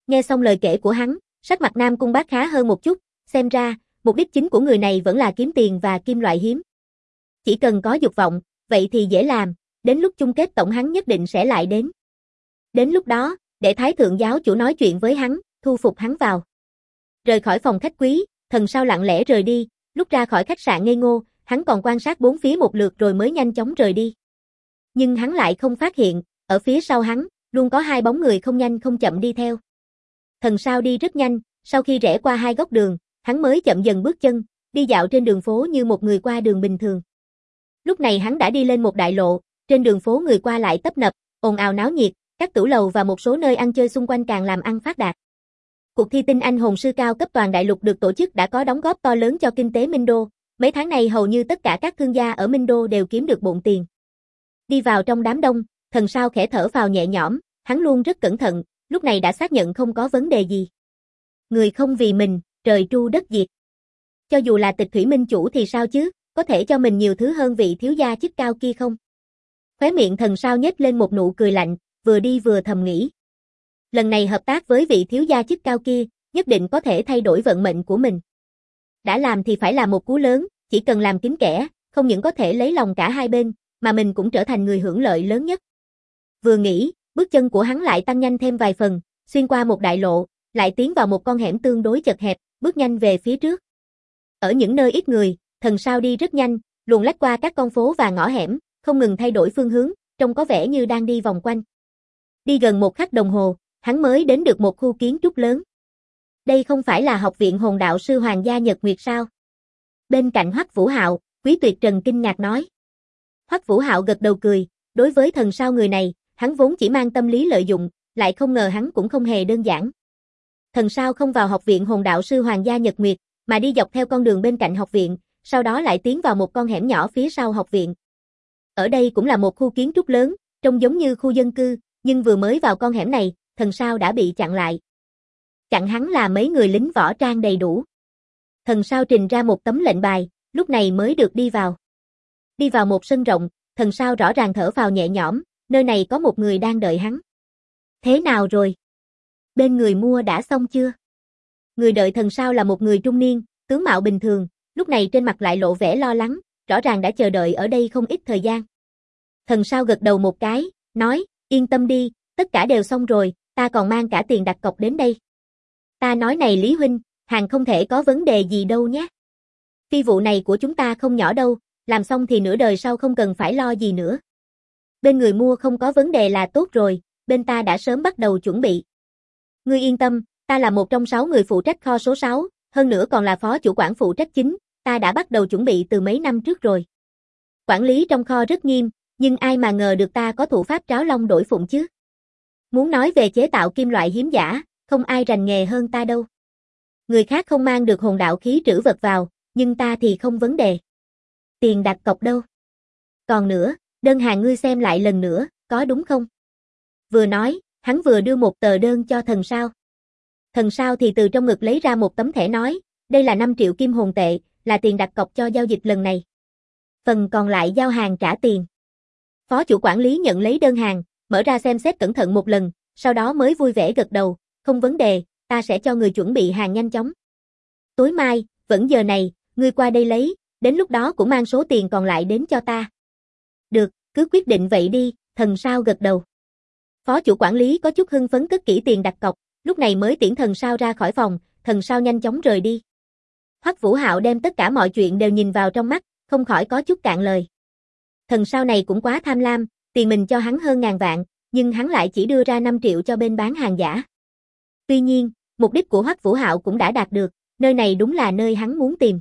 Nghe xong lời kể của hắn, sắc mặt Nam Cung Bác khá hơn một chút, xem ra, mục đích chính của người này vẫn là kiếm tiền và kim loại hiếm. Chỉ cần có dục vọng, vậy thì dễ làm, đến lúc chung kết tổng hắn nhất định sẽ lại đến. Đến lúc đó, để Thái Thượng giáo chủ nói chuyện với hắn, thu phục hắn vào. Rời khỏi phòng khách quý, Thần Sao lặng lẽ rời đi, lúc ra khỏi khách sạn ngây ngô, hắn còn quan sát bốn phía một lượt rồi mới nhanh chóng rời đi. Nhưng hắn lại không phát hiện, ở phía sau hắn, luôn có hai bóng người không nhanh không chậm đi theo. Thần Sao đi rất nhanh, sau khi rẽ qua hai góc đường, hắn mới chậm dần bước chân, đi dạo trên đường phố như một người qua đường bình thường. Lúc này hắn đã đi lên một đại lộ, trên đường phố người qua lại tấp nập, ồn ào náo nhiệt, các tửu lầu và một số nơi ăn chơi xung quanh càng làm ăn phát đạt. Cuộc thi tinh anh hồn sư cao cấp toàn đại lục được tổ chức đã có đóng góp to lớn cho kinh tế Minh Đô, mấy tháng này hầu như tất cả các thương gia ở Minh Đô đều kiếm được bộn tiền. Đi vào trong đám đông, Thần Sao khẽ thở phào nhẹ nhõm, hắn luôn rất cẩn thận, lúc này đã xác nhận không có vấn đề gì. Người không vì mình, trời tru đất diệt. Cho dù là Tịch Thủy Minh chủ thì sao chứ, có thể cho mình nhiều thứ hơn vị thiếu gia chức cao kia không? Khóe miệng Thần Sao nhếch lên một nụ cười lạnh, vừa đi vừa thầm nghĩ. Lần này hợp tác với vị thiếu gia chức cao kia, nhất định có thể thay đổi vận mệnh của mình. Đã làm thì phải là một cú lớn, chỉ cần làm kín kẽ, không những có thể lấy lòng cả hai bên, mà mình cũng trở thành người hưởng lợi lớn nhất. Vừa nghĩ, bước chân của hắn lại tăng nhanh thêm vài phần, xuyên qua một đại lộ, lại tiến vào một con hẻm tương đối chật hẹp, bước nhanh về phía trước. Ở những nơi ít người, Thần Sao đi rất nhanh, luồn lách qua các con phố và ngõ hẻm, không ngừng thay đổi phương hướng, trông có vẻ như đang đi vòng quanh. Đi gần một khắc đồng hồ, hắn mới đến được một khu kiến trúc lớn. Đây không phải là học viện hồn đạo sư Hoàng gia Nhật Nguyệt sao? Bên cạnh Hoắc Vũ Hạo, Quý Tuyệt Trần kinh ngạc nói. Hoắc Vũ Hạo gật đầu cười, đối với Thần Sao người này, hắn vốn chỉ mang tâm lý lợi dụng, lại không ngờ hắn cũng không hề đơn giản. Thần Sao không vào học viện hồn đạo sư Hoàng gia Nhật Nguyệt, mà đi dọc theo con đường bên cạnh học viện, sau đó lại tiến vào một con hẻm nhỏ phía sau học viện. Ở đây cũng là một khu kiến trúc lớn, trông giống như khu dân cư, nhưng vừa mới vào con hẻm này, Thần Sao đã bị chặn lại. Chặn hắn là mấy người lính võ trang đầy đủ. Thần Sao trình ra một tấm lệnh bài, lúc này mới được đi vào. Đi vào một sân rộng, Thần Sao rõ ràng thở phào nhẹ nhõm, nơi này có một người đang đợi hắn. Thế nào rồi? Bên người mua đã xong chưa? Người đợi Thần Sao là một người trung niên, tướng mạo bình thường, lúc này trên mặt lại lộ vẻ lo lắng, rõ ràng đã chờ đợi ở đây không ít thời gian. Thần Sao gật đầu một cái, nói, yên tâm đi, tất cả đều xong rồi, ta còn mang cả tiền đặt cọc đến đây. Ta nói này Lý huynh, hàng không thể có vấn đề gì đâu nhé. Phi vụ này của chúng ta không nhỏ đâu, làm xong thì nửa đời sau không cần phải lo gì nữa. Bên người mua không có vấn đề là tốt rồi, bên ta đã sớm bắt đầu chuẩn bị. Ngươi yên tâm, ta là một trong 6 người phụ trách kho số 6, hơn nữa còn là phó chủ quản phụ trách chính, ta đã bắt đầu chuẩn bị từ mấy năm trước rồi. Quản lý trong kho rất nghiêm, nhưng ai mà ngờ được ta có thủ pháp tráo long đổi phụng chứ. Muốn nói về chế tạo kim loại hiếm giả, không ai rành nghề hơn ta đâu. Người khác không mang được hồn đạo khí trữ vật vào, nhưng ta thì không vấn đề. Tiền đặt cọc đâu? Còn nữa, đơn hàng ngươi xem lại lần nữa, có đúng không? Vừa nói, hắn vừa đưa một tờ đơn cho Thần Sao. Thần Sao thì từ trong ngực lấy ra một tấm thẻ nói, đây là 5 triệu kim hồn tệ, là tiền đặt cọc cho giao dịch lần này. Phần còn lại giao hàng trả tiền. Phó chủ quản lý nhận lấy đơn hàng, mở ra xem xét cẩn thận một lần, sau đó mới vui vẻ gật đầu, không vấn đề, ta sẽ cho người chuẩn bị hàng nhanh chóng. Tối mai, vẫn giờ này, ngươi qua đây lấy, đến lúc đó cũng mang số tiền còn lại đến cho ta. Được, cứ quyết định vậy đi, Thần Sao gật đầu. Phó chủ quản lý có chút hưng phấn cất kỹ tiền đặt cọc, lúc này mới tiễn Thần Sao ra khỏi phòng, Thần Sao nhanh chóng rời đi. Hoắc Vũ Hạo đem tất cả mọi chuyện đều nhìn vào trong mắt, không khỏi có chút cạn lời. Thần Sao này cũng quá tham lam, tiền mình cho hắn hơn ngàn vạn, nhưng hắn lại chỉ đưa ra 5 triệu cho bên bán hàng giả. Tuy nhiên, mục đích của Hoắc Vũ Hạo cũng đã đạt được, nơi này đúng là nơi hắn muốn tìm.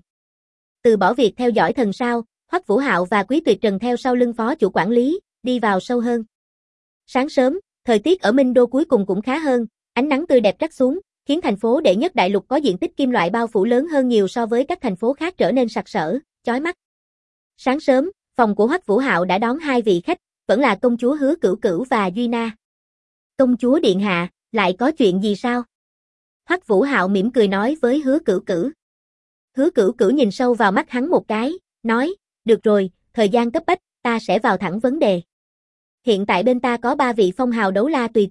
Từ bỏ việc theo dõi Thần Sao, Hoắc Vũ Hạo và Quý Tuyệt Trần theo sau lưng phó chủ quản lý, đi vào sâu hơn. Sáng sớm, thời tiết ở Minh Đô cuối cùng cũng khá hơn, ánh nắng tươi đẹp trắt xuống, khiến thành phố đệ nhất đại lục có diện tích kim loại bao phủ lớn hơn nhiều so với các thành phố khác trở nên sặc sỡ, chói mắt. Sáng sớm, phòng của Hoắc Vũ Hạo đã đón hai vị khách, vẫn là công chúa Hứa Cửu Cửu và Duy Na. Công chúa điện hạ, lại có chuyện gì sao? Hoắc Vũ Hạo mỉm cười nói với Hứa Cửu Cửu. Hứa Cửu Cửu nhìn sâu vào mắt hắn một cái, nói, được rồi, thời gian cấp bách, ta sẽ vào thẳng vấn đề. Hiện tại bên ta có 3 vị phong hào đấu la tùy tùng,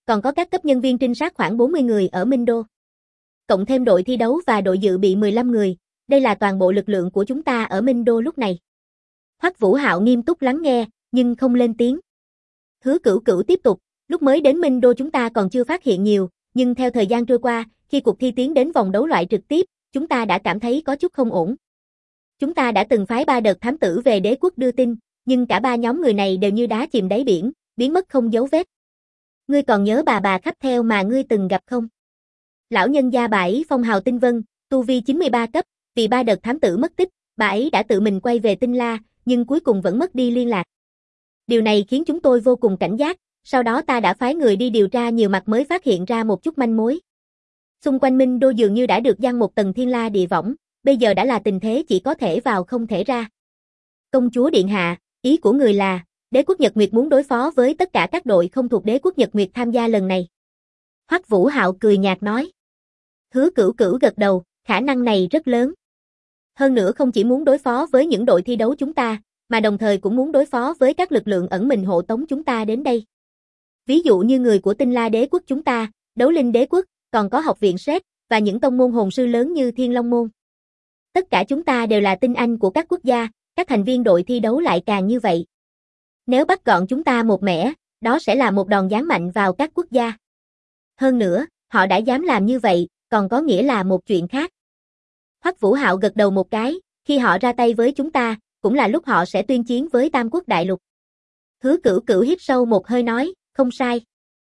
còn có các cấp nhân viên trinh sát khoảng 40 người ở Minh Đô. Cộng thêm đội thi đấu và đội dự bị 15 người, đây là toàn bộ lực lượng của chúng ta ở Minh Đô lúc này. Hoắc Vũ Hạo nghiêm túc lắng nghe, nhưng không lên tiếng. Hứa Cửu Cửu tiếp tục, lúc mới đến Minh Đô chúng ta còn chưa phát hiện nhiều, nhưng theo thời gian trôi qua, khi cuộc thi tiến đến vòng đấu loại trực tiếp, chúng ta đã cảm thấy có chút không ổn. Chúng ta đã từng phái 3 đợt thám tử về đế quốc đưa tin, nhưng cả 3 nhóm người này đều như đá chìm đáy biển, biến mất không dấu vết. Ngươi còn nhớ bà khách theo mà ngươi từng gặp không? Lão nhân gia bà ấy phong hào tinh vân, tu vi 93 cấp, vì 3 đợt thám tử mất tích, bà ấy đã tự mình quay về Tinh La, nhưng cuối cùng vẫn mất đi liên lạc. Điều này khiến chúng tôi vô cùng cảnh giác, sau đó ta đã phái người đi điều tra nhiều mặt mới phát hiện ra một chút manh mối. Xung quanh Minh Đô dường như đã được giăng một tầng thiên la địa võng, bây giờ đã là tình thế chỉ có thể vào không thể ra. Công chúa điện hạ, ý của người là, đế quốc Nhật Nguyệt muốn đối phó với tất cả các đội không thuộc đế quốc Nhật Nguyệt tham gia lần này. Hoắc Vũ Hạo cười nhạt nói. Hứa Cửu Cửu gật đầu, khả năng này rất lớn. Hơn nữa không chỉ muốn đối phó với những đội thi đấu chúng ta, mà đồng thời cũng muốn đối phó với các lực lượng ẩn mình hộ tống chúng ta đến đây. Ví dụ như người của Tinh La đế quốc chúng ta, Đấu Linh đế quốc, còn có học viện Sét và những tông môn hồn sư lớn như Thiên Long môn. Tất cả chúng ta đều là tinh anh của các quốc gia, các thành viên đội thi đấu lại càng như vậy. Nếu bắt gọn chúng ta một mẻ, đó sẽ là một đòn giáng mạnh vào các quốc gia. Hơn nữa, họ đã dám làm như vậy, còn có nghĩa là một chuyện khác. Hoắc Vũ Hạo gật đầu một cái, khi họ ra tay với chúng ta, cũng là lúc họ sẽ tuyên chiến với Tam Quốc Đại Lục. Hứa Cửu Cửu hít sâu một hơi nói, không sai.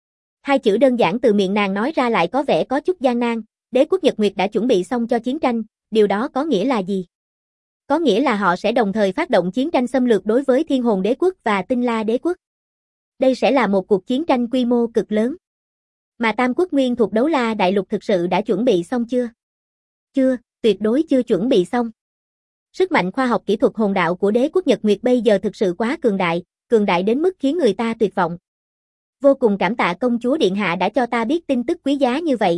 2 chữ đơn giản từ miệng nàng nói ra lại có vẻ có chút gian nan, đế quốc Nhật Nguyệt đã chuẩn bị xong cho chiến tranh, điều đó có nghĩa là gì? Có nghĩa là họ sẽ đồng thời phát động chiến tranh xâm lược đối với Thiên Hồn đế quốc và Tinh La đế quốc. Đây sẽ là một cuộc chiến tranh quy mô cực lớn. Mà Tam Quốc Nguyên thuộc Đấu La Đại Lục thực sự đã chuẩn bị xong chưa? Chưa, tuyệt đối chưa chuẩn bị xong. Sức mạnh khoa học kỹ thuật hồn đạo của đế quốc Nhật Nguyệt bây giờ thực sự quá cường đại đến mức khiến người ta tuyệt vọng. Vô cùng cảm tạ công chúa điện hạ đã cho ta biết tin tức quý giá như vậy.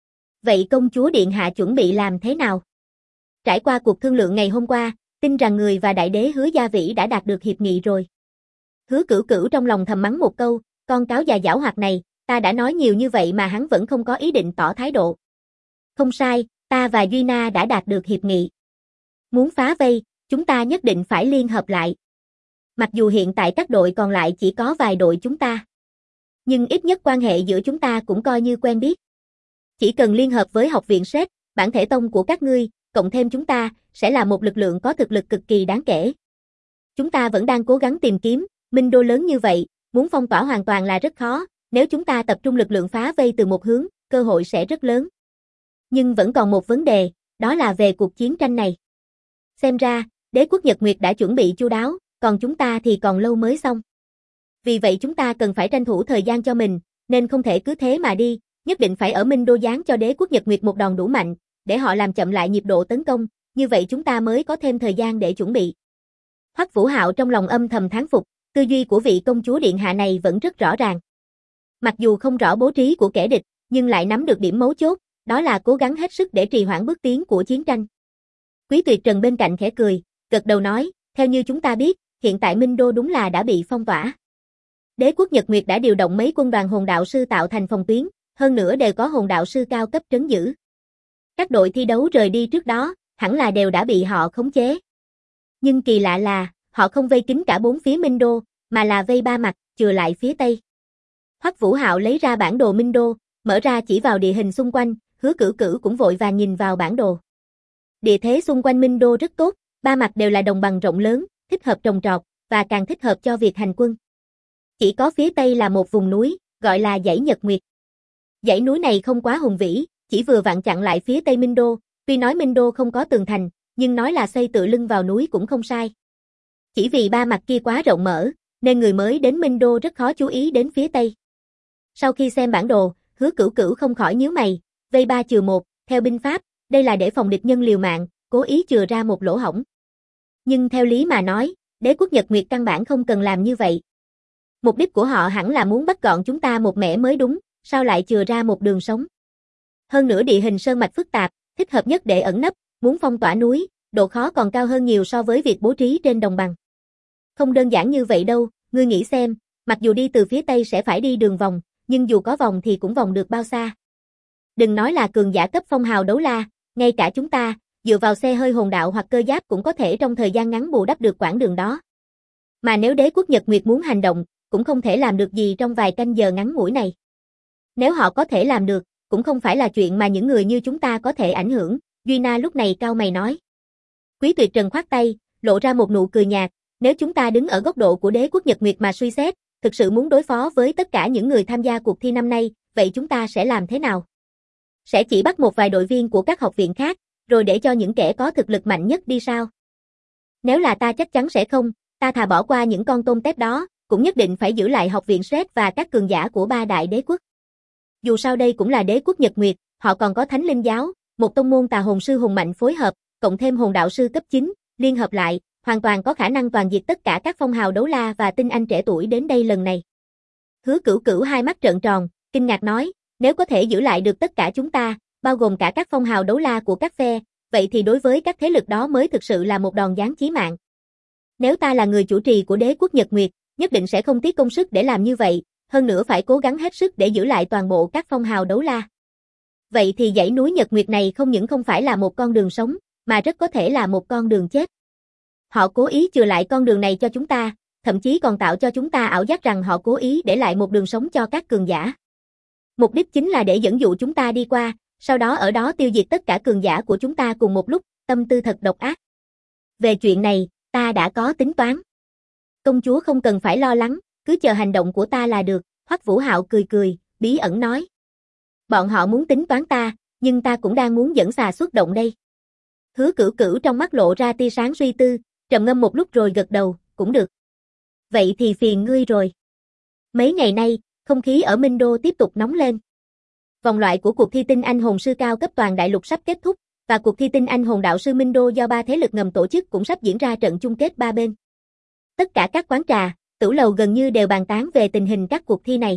Vậy công chúa điện hạ chuẩn bị làm thế nào? Trải qua cuộc thương lượng ngày hôm qua, tin rằng người và đại đế Hứa Gia Vĩ đã đạt được hiệp nghị rồi. Hứa Cửu Cửu trong lòng thầm mắng một câu, con cáo già giảo hoạt này, ta đã nói nhiều như vậy mà hắn vẫn không có ý định tỏ thái độ. Không sai, ta và Duy Na đã đạt được hiệp nghị. Muốn phá vây, chúng ta nhất định phải liên hợp lại. Mặc dù hiện tại các đội còn lại chỉ có vài đội chúng ta. Nhưng ít nhất quan hệ giữa chúng ta cũng coi như quen biết. Chỉ cần liên hợp với học viện Sét, bản thể tông của các ngươi, cộng thêm chúng ta, sẽ là một lực lượng có thực lực cực kỳ đáng kể. Chúng ta vẫn đang cố gắng tìm kiếm, Minh Đô lớn như vậy, muốn phong tỏa hoàn toàn là rất khó, nếu chúng ta tập trung lực lượng phá vây từ một hướng, cơ hội sẽ rất lớn. Nhưng vẫn còn một vấn đề, đó là về cuộc chiến tranh này. Xem ra, đế quốc Nhật Nguyệt đã chuẩn bị chu đáo, còn chúng ta thì còn lâu mới xong. Vì vậy chúng ta cần phải tranh thủ thời gian cho mình, nên không thể cứ thế mà đi, nhất định phải ở Minh Đô giáng cho đế quốc Nhật Nguyệt một đòn đủ mạnh, để họ làm chậm lại nhịp độ tấn công, như vậy chúng ta mới có thêm thời gian để chuẩn bị. Hoắc Vũ Hạo trong lòng âm thầm thán phục, tư duy của vị công chúa điện hạ này vẫn rất rõ ràng. Mặc dù không rõ bố trí của kẻ địch, nhưng lại nắm được điểm mấu chốt, đó là cố gắng hết sức để trì hoãn bước tiến của chiến tranh. Quý Tuyệt Trần bên cạnh khẽ cười, gật đầu nói, theo như chúng ta biết, hiện tại Minh Đô đúng là đã bị phong tỏa. Đế quốc Nhật Nguyệt đã điều động mấy quân đoàn hồn đạo sư tạo thành phòng tuyến, hơn nữa đều có hồn đạo sư cao cấp trấn giữ. Các đội thi đấu rời đi trước đó, hẳn là đều đã bị họ khống chế. Nhưng kỳ lạ là, họ không vây kín cả 4 phía Minh Đô, mà là vây 3 mặt, chừa lại phía Tây. Hoắc Vũ Hạo lấy ra bản đồ Minh Đô, mở ra chỉ vào địa hình xung quanh, Hứa Cửu Cửu cũng vội vàng nhìn vào bản đồ. Địa thế xung quanh Minh Đô rất tốt, 3 mặt đều là đồng bằng rộng lớn, thích hợp trồng trọt, và càng thích hợp cho việc hành quân. Chỉ có phía Tây là một vùng núi, gọi là dãy Nhật Nguyệt. Dãy núi này không quá hùng vĩ, chỉ vừa vặn chặn lại phía Tây Minh Đô, tuy nói Minh Đô không có tường thành, nhưng nói là xây tựa lưng vào núi cũng không sai. Chỉ vì 3 mặt kia quá rộng mở, nên người mới đến Minh Đô rất khó chú ý đến phía Tây. Sau khi xem bản đồ, Hứa Cửu Cửu không khỏi nhíu mày, vây 3-1, theo binh pháp, đây là để phòng địch nhân liều mạng, cố ý chừa ra một lỗ hổng. Nhưng theo lý mà nói, đế quốc Nhật Nguyệt căn bản không cần làm như vậy. Mục đích của họ hẳn là muốn bắt gọn chúng ta một mẻ mới đúng, sao lại chừa ra một đường sống. Hơn nữa địa hình sơn mạch phức tạp, thích hợp nhất để ẩn nấp, muốn phong tỏa núi, độ khó còn cao hơn nhiều so với việc bố trí trên đồng bằng. Không đơn giản như vậy đâu, ngươi nghĩ xem, mặc dù đi từ phía Tây sẽ phải đi đường vòng, nhưng dù có vòng thì cũng vòng được bao xa. Đừng nói là cường giả cấp phong hào đấu la, ngay cả chúng ta, dựa vào xe hơi hồn đạo hoặc cơ giáp cũng có thể trong thời gian ngắn bù đắp được quãng đường đó. Mà nếu đế quốc Nhật Nguyệt muốn hành động, cũng không thể làm được gì trong vài canh giờ ngắn ngủi này. Nếu họ có thể làm được, cũng không phải là chuyện mà những người như chúng ta có thể ảnh hưởng, Duy Na lúc này cau mày nói. Quý Tuyệt Trần khoát tay, lộ ra một nụ cười nhạt, nếu chúng ta đứng ở góc độ của đế quốc Nhật Nguyệt mà suy xét, thực sự muốn đối phó với tất cả những người tham gia cuộc thi năm nay, vậy chúng ta sẽ làm thế nào? Sẽ chỉ bắt một vài đội viên của các học viện khác, rồi để cho những kẻ có thực lực mạnh nhất đi sao? Nếu là ta chắc chắn sẽ không, ta thà bỏ qua những con tôm tép đó, cũng nhất định phải giữ lại học viện Sret và các cường giả của ba đại đế quốc. Dù sao đây cũng là đế quốc Nhật Nguyệt, họ còn có Thánh Linh giáo, một tông môn tà hồn sư hùng mạnh phối hợp, cộng thêm hồn đạo sư cấp 9, liên hợp lại, hoàn toàn có khả năng toàn diệt tất cả các phong hào đấu la và tinh anh trẻ tuổi đến đây lần này. Hứa Cửu Cửu hai mắt trợn tròn, kinh ngạc nói, nếu có thể giữ lại được tất cả chúng ta, bao gồm cả các phong hào đấu la của các phe, vậy thì đối với các thế lực đó mới thực sự là một đòn giáng chí mạng. Nếu ta là người chủ trì của đế quốc Nhật Nguyệt, nhất định sẽ không tiếc công sức để làm như vậy, hơn nữa phải cố gắng hết sức để giữ lại toàn bộ các phong hào đấu la. Vậy thì dãy núi Nhật Nguyệt này không những không phải là một con đường sống, mà rất có thể là một con đường chết. Họ cố ý chừa lại con đường này cho chúng ta, thậm chí còn tạo cho chúng ta ảo giác rằng họ cố ý để lại một đường sống cho các cường giả. Mục đích chính là để dẫn dụ chúng ta đi qua, sau đó ở đó tiêu diệt tất cả cường giả của chúng ta cùng một lúc, tâm tư thật độc ác. Về chuyện này, ta đã có tính toán. Công chúa không cần phải lo lắng, cứ chờ hành động của ta là được, Hoắc Vũ Hạo cười cười, bí ẩn nói. Bọn họ muốn tính toán ta, nhưng ta cũng đang muốn dẫn xà xuất động đây. Hứa Cửu Cửu trong mắt lộ ra tia sáng suy tư, trầm ngâm một lúc rồi gật đầu, cũng được. Vậy thì phiền ngươi rồi. Mấy ngày nay, không khí ở Minh Đô tiếp tục nóng lên. Vòng loại của cuộc thi tinh anh hồn sư cao cấp toàn đại lục sắp kết thúc, và cuộc thi tinh anh hồn đạo sư Minh Đô do ba thế lực ngầm tổ chức cũng sắp diễn ra trận chung kết ba bên. Tất cả các quán trà, tửu lầu gần như đều bàn tán về tình hình các cuộc thi này.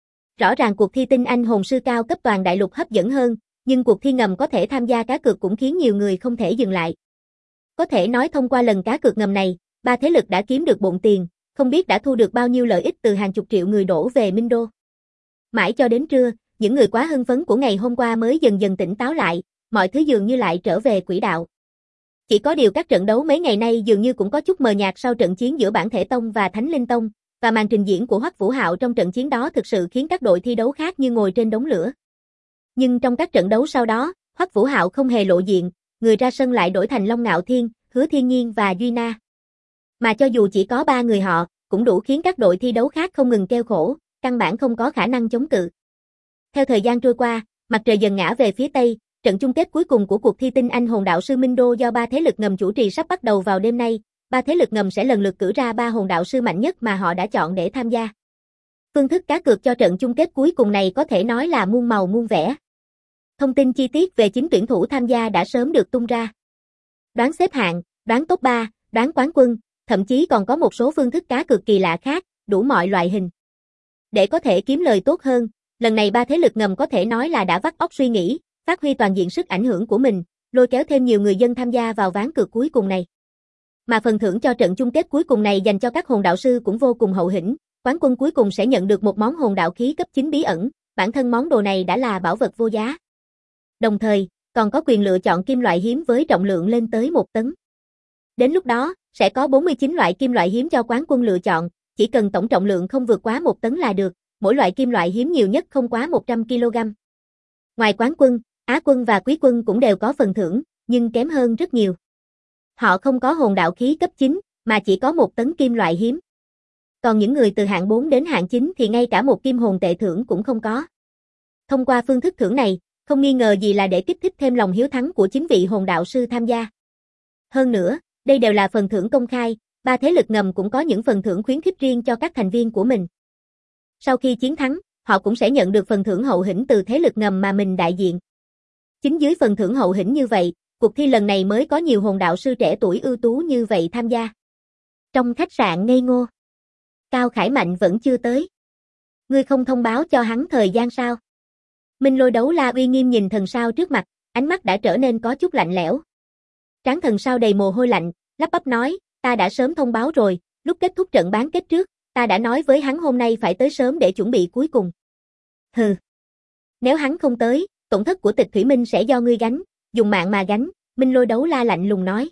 Rõ ràng cuộc thi tinh anh hồn sư cao cấp toàn đại lục hấp dẫn hơn, nhưng cuộc thi ngầm có thể tham gia cá cược cũng khiến nhiều người không thể dừng lại. Có thể nói thông qua lần cá cược ngầm này, ba thế lực đã kiếm được bộn tiền, không biết đã thu được bao nhiêu lợi ích từ hàng chục triệu người đổ về Minh Đô. Mãi cho đến trưa, những người quá hưng phấn của ngày hôm qua mới dần dần tỉnh táo lại, mọi thứ dường như lại trở về quỹ đạo. Chỉ có điều các trận đấu mấy ngày nay dường như cũng có chút mờ nhạt sau trận chiến giữa Bản Thể Tông và Thánh Linh Tông, và màn trình diễn của Hoắc Vũ Hạo trong trận chiến đó thực sự khiến các đội thi đấu khác như ngồi trên đống lửa. Nhưng trong các trận đấu sau đó, Hoắc Vũ Hạo không hề lộ diện, người ra sân lại đổi thành Long Ngạo Thiên, Hứa Thiên Nhiên và Duy Na. Mà cho dù chỉ có 3 người họ, cũng đủ khiến các đội thi đấu khác không ngừng kêu khổ, căn bản không có khả năng chống cự. Theo thời gian trôi qua, mặt trời dần ngã về phía tây, trận chung kết cuối cùng của cuộc thi tinh anh hồn đạo sư Minh Đô do ba thế lực ngầm chủ trì sắp bắt đầu vào đêm nay. Ba thế lực ngầm sẽ lần lượt cử ra 3 hồn đạo sư mạnh nhất mà họ đã chọn để tham gia. Phương thức cá cược cho trận chung kết cuối cùng này có thể nói là muôn màu muôn vẻ. Thông tin chi tiết về chính tuyển thủ tham gia đã sớm được tung ra. Đoán xếp hạng, đoán top 3, đoán quán quân, thậm chí còn có một số phương thức cá cược kỳ lạ khác, đủ mọi loại hình. Để có thể kiếm lời tốt hơn, lần này ba thế lực ngầm có thể nói là đã vắt óc suy nghĩ, phát huy toàn diện sức ảnh hưởng của mình, lôi kéo thêm nhiều người dân tham gia vào ván cược cuối cùng này. Mà phần thưởng cho trận chung kết cuối cùng này dành cho các hồn đạo sư cũng vô cùng hậu hĩnh, quán quân cuối cùng sẽ nhận được một món hồn đạo khí cấp 9 bí ẩn, bản thân món đồ này đã là bảo vật vô giá. Đồng thời, còn có quyền lựa chọn kim loại hiếm với trọng lượng lên tới 1 tấn. Đến lúc đó, sẽ có 49 loại kim loại hiếm cho quán quân lựa chọn, chỉ cần tổng trọng lượng không vượt quá 1 tấn là được, mỗi loại kim loại hiếm nhiều nhất không quá 100 kg. Ngoài quán quân, Á quân và Quý quân cũng đều có phần thưởng, nhưng kém hơn rất nhiều. Họ không có hồn đạo khí cấp 9, mà chỉ có 1 tấn kim loại hiếm. Còn những người từ hạng 4 đến hạng 9 thì ngay cả một kim hồn tệ thưởng cũng không có. Thông qua phương thức thưởng này, không nghi ngờ gì là để kích thích thêm lòng hiếu thắng của chính vị hồn đạo sư tham gia. Hơn nữa, đây đều là phần thưởng công khai, ba thế lực ngầm cũng có những phần thưởng khuyến khích riêng cho các thành viên của mình. Sau khi chiến thắng, họ cũng sẽ nhận được phần thưởng hậu hĩnh từ thế lực ngầm mà mình đại diện. Chính dưới phần thưởng hậu hĩnh như vậy, cuộc thi lần này mới có nhiều hồn đạo sư trẻ tuổi ưu tú như vậy tham gia. Trong khách sạn ngây ngô, Cao Khải Mạnh vẫn chưa tới. Ngươi không thông báo cho hắn thời gian sao? Minh Lôi Đấu La uy nghiêm nhìn thần sao trước mặt, ánh mắt đã trở nên có chút lạnh lẽo. Trán thần sao đầy mồ hôi lạnh, lắp bắp nói, ta đã sớm thông báo rồi, lúc kết thúc trận bán kết trước, ta đã nói với hắn hôm nay phải tới sớm để chuẩn bị cuối cùng. Hừ. Nếu hắn không tới, tổn thất của Tịch Thủy Minh sẽ do ngươi gánh, dùng mạng mà gánh, Minh Lôi Đấu La lạnh lùng nói.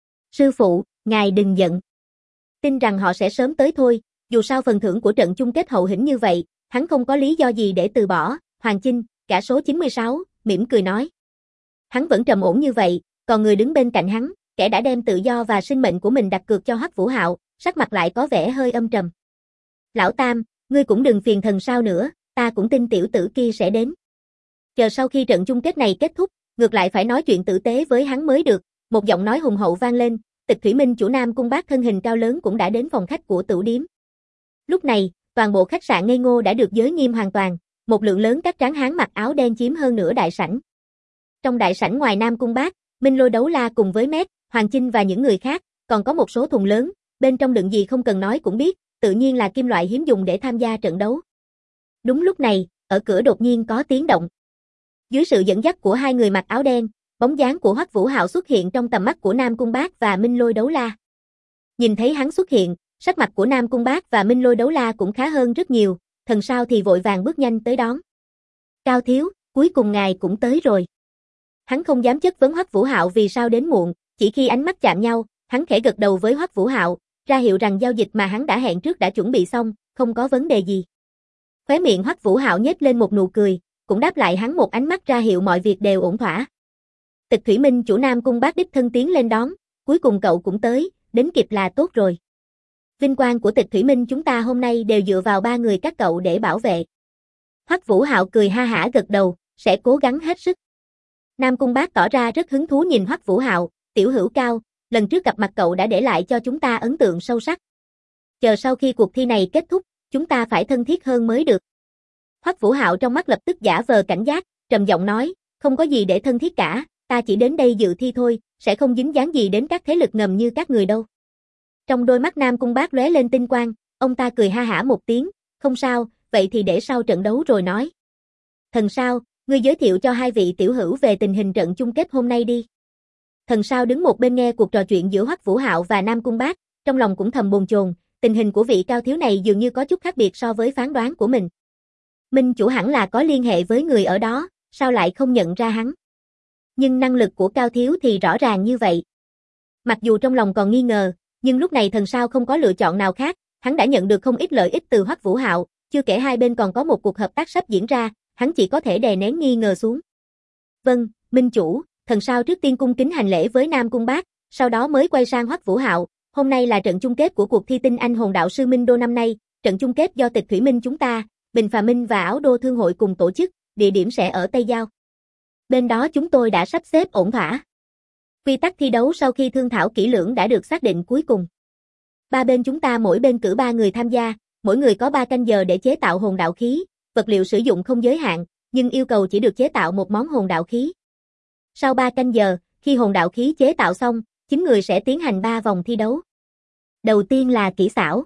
Sư phụ, ngài đừng giận. Tin rằng họ sẽ sớm tới thôi, dù sao phần thưởng của trận chung kết hậu hĩnh như vậy, hắn không có lý do gì để từ bỏ. Hoàng Chinh, cả số 96, mỉm cười nói. Hắn vẫn trầm ổn như vậy, còn người đứng bên cạnh hắn, kẻ đã đem tự do và sinh mệnh của mình đặt cược cho Hoắc Vũ Hạo, sắc mặt lại có vẻ hơi âm trầm. Lão Tam, ngươi cũng đừng phiền Thần Sao nữa, ta cũng tin tiểu tử kia sẽ đến. Chờ sau khi trận chung kết này kết thúc, ngược lại phải nói chuyện tử tế với hắn mới được. Một giọng nói hùng hậu vang lên, Tịch Thủy Minh chủ Nam Cung Bác thân hình cao lớn cũng đã đến phòng khách của tửu điếm. Lúc này, toàn bộ khách sạn ngây ngô đã được giới nghiêm hoàn toàn, một lượng lớn các tráng hán mặc áo đen chiếm hơn nửa đại sảnh. Trong đại sảnh ngoài Nam Cung Bác, Minh Lôi Đấu La cùng với Mét, Hoàng Chinh và những người khác, còn có một số thùng lớn, bên trong đựng gì không cần nói cũng biết, tự nhiên là kim loại hiếm dùng để tham gia trận đấu. Đúng lúc này, ở cửa đột nhiên có tiếng động. Dưới sự dẫn dắt của hai người mặc áo đen, bóng dáng của Hoắc Vũ Hạo xuất hiện trong tầm mắt của Nam Cung Bác và Minh Lôi Đấu La. Nhìn thấy hắn xuất hiện, sắc mặt của Nam Cung Bác và Minh Lôi Đấu La cũng khá hơn rất nhiều, Thần Sao thì vội vàng bước nhanh tới đón. Cao thiếu, cuối cùng ngài cũng tới rồi. Hắn không dám chất vấn Hoắc Vũ Hạo vì sao đến muộn, chỉ khi ánh mắt chạm nhau, hắn khẽ gật đầu với Hoắc Vũ Hạo, ra hiệu rằng giao dịch mà hắn đã hẹn trước đã chuẩn bị xong, không có vấn đề gì. Khóe miệng Hoắc Vũ Hạo nhếch lên một nụ cười, cũng đáp lại hắn một ánh mắt ra hiệu mọi việc đều ổn thỏa. Tịch Thủy Minh chủ Nam Cung Bác đích thân tiến lên đón, cuối cùng cậu cũng tới, đến kịp là tốt rồi. Vinh quang của Tịch Thủy Minh chúng ta hôm nay đều dựa vào ba người các cậu để bảo vệ. Hoắc Vũ Hạo cười ha hả gật đầu, sẽ cố gắng hết sức. Nam Cung Bác tỏ ra rất hứng thú nhìn Hoắc Vũ Hạo, tiểu hữu Cao, lần trước gặp mặt cậu đã để lại cho chúng ta ấn tượng sâu sắc. Chờ sau khi cuộc thi này kết thúc, chúng ta phải thân thiết hơn mới được. Hoắc Vũ Hạo trong mắt lập tức giả vờ cảnh giác, trầm giọng nói, không có gì để thân thiết cả, ta chỉ đến đây dự thi thôi, sẽ không dính dáng gì đến các thế lực ngầm như các người đâu. Trong đôi mắt Nam Cung Bác lóe lên tinh quang, ông ta cười ha hả một tiếng, không sao, vậy thì để sau trận đấu rồi nói. Thần Sao, ngươi giới thiệu cho hai vị tiểu hữu về tình hình trận chung kết hôm nay đi. Thần Sao đứng một bên nghe cuộc trò chuyện giữa Hoắc Vũ Hạo và Nam Cung Bác, trong lòng cũng thầm bồn chồn, tình hình của vị cao thiếu này dường như có chút khác biệt so với phán đoán của mình. Minh chủ hẳn là có liên hệ với người ở đó, sao lại không nhận ra hắn? Nhưng năng lực của cao thiếu thì rõ ràng như vậy. Mặc dù trong lòng còn nghi ngờ, nhưng lúc này Thần Sao không có lựa chọn nào khác, hắn đã nhận được không ít lợi ích từ Hoắc Vũ Hạo, chưa kể hai bên còn có một cuộc hợp tác sắp diễn ra, hắn chỉ có thể đè nén nghi ngờ xuống. Vâng, Minh chủ, Thần Sao trước tiên cung kính hành lễ với Nam Cung Bác, sau đó mới quay sang Hoắc Vũ Hạo, hôm nay là trận chung kết của cuộc thi tinh anh hồn đạo sư Minh Đô năm nay, trận chung kết do Tịch Thủy Minh chúng ta, Bình Phà Minh và Áo Đô Thương hội cùng tổ chức, địa điểm sẽ ở Tây Giao. Bên đó chúng tôi đã sắp xếp ổn thỏa. Quy tắc thi đấu sau khi thương thảo kỹ lưỡng đã được xác định cuối cùng. Ba bên chúng ta mỗi bên cử 3 người tham gia, mỗi người có 3 canh giờ để chế tạo hồn đạo khí, vật liệu sử dụng không giới hạn, nhưng yêu cầu chỉ được chế tạo một món hồn đạo khí. Sau 3 canh giờ, khi hồn đạo khí chế tạo xong, 9 người sẽ tiến hành 3 vòng thi đấu. Đầu tiên là kỹ xảo.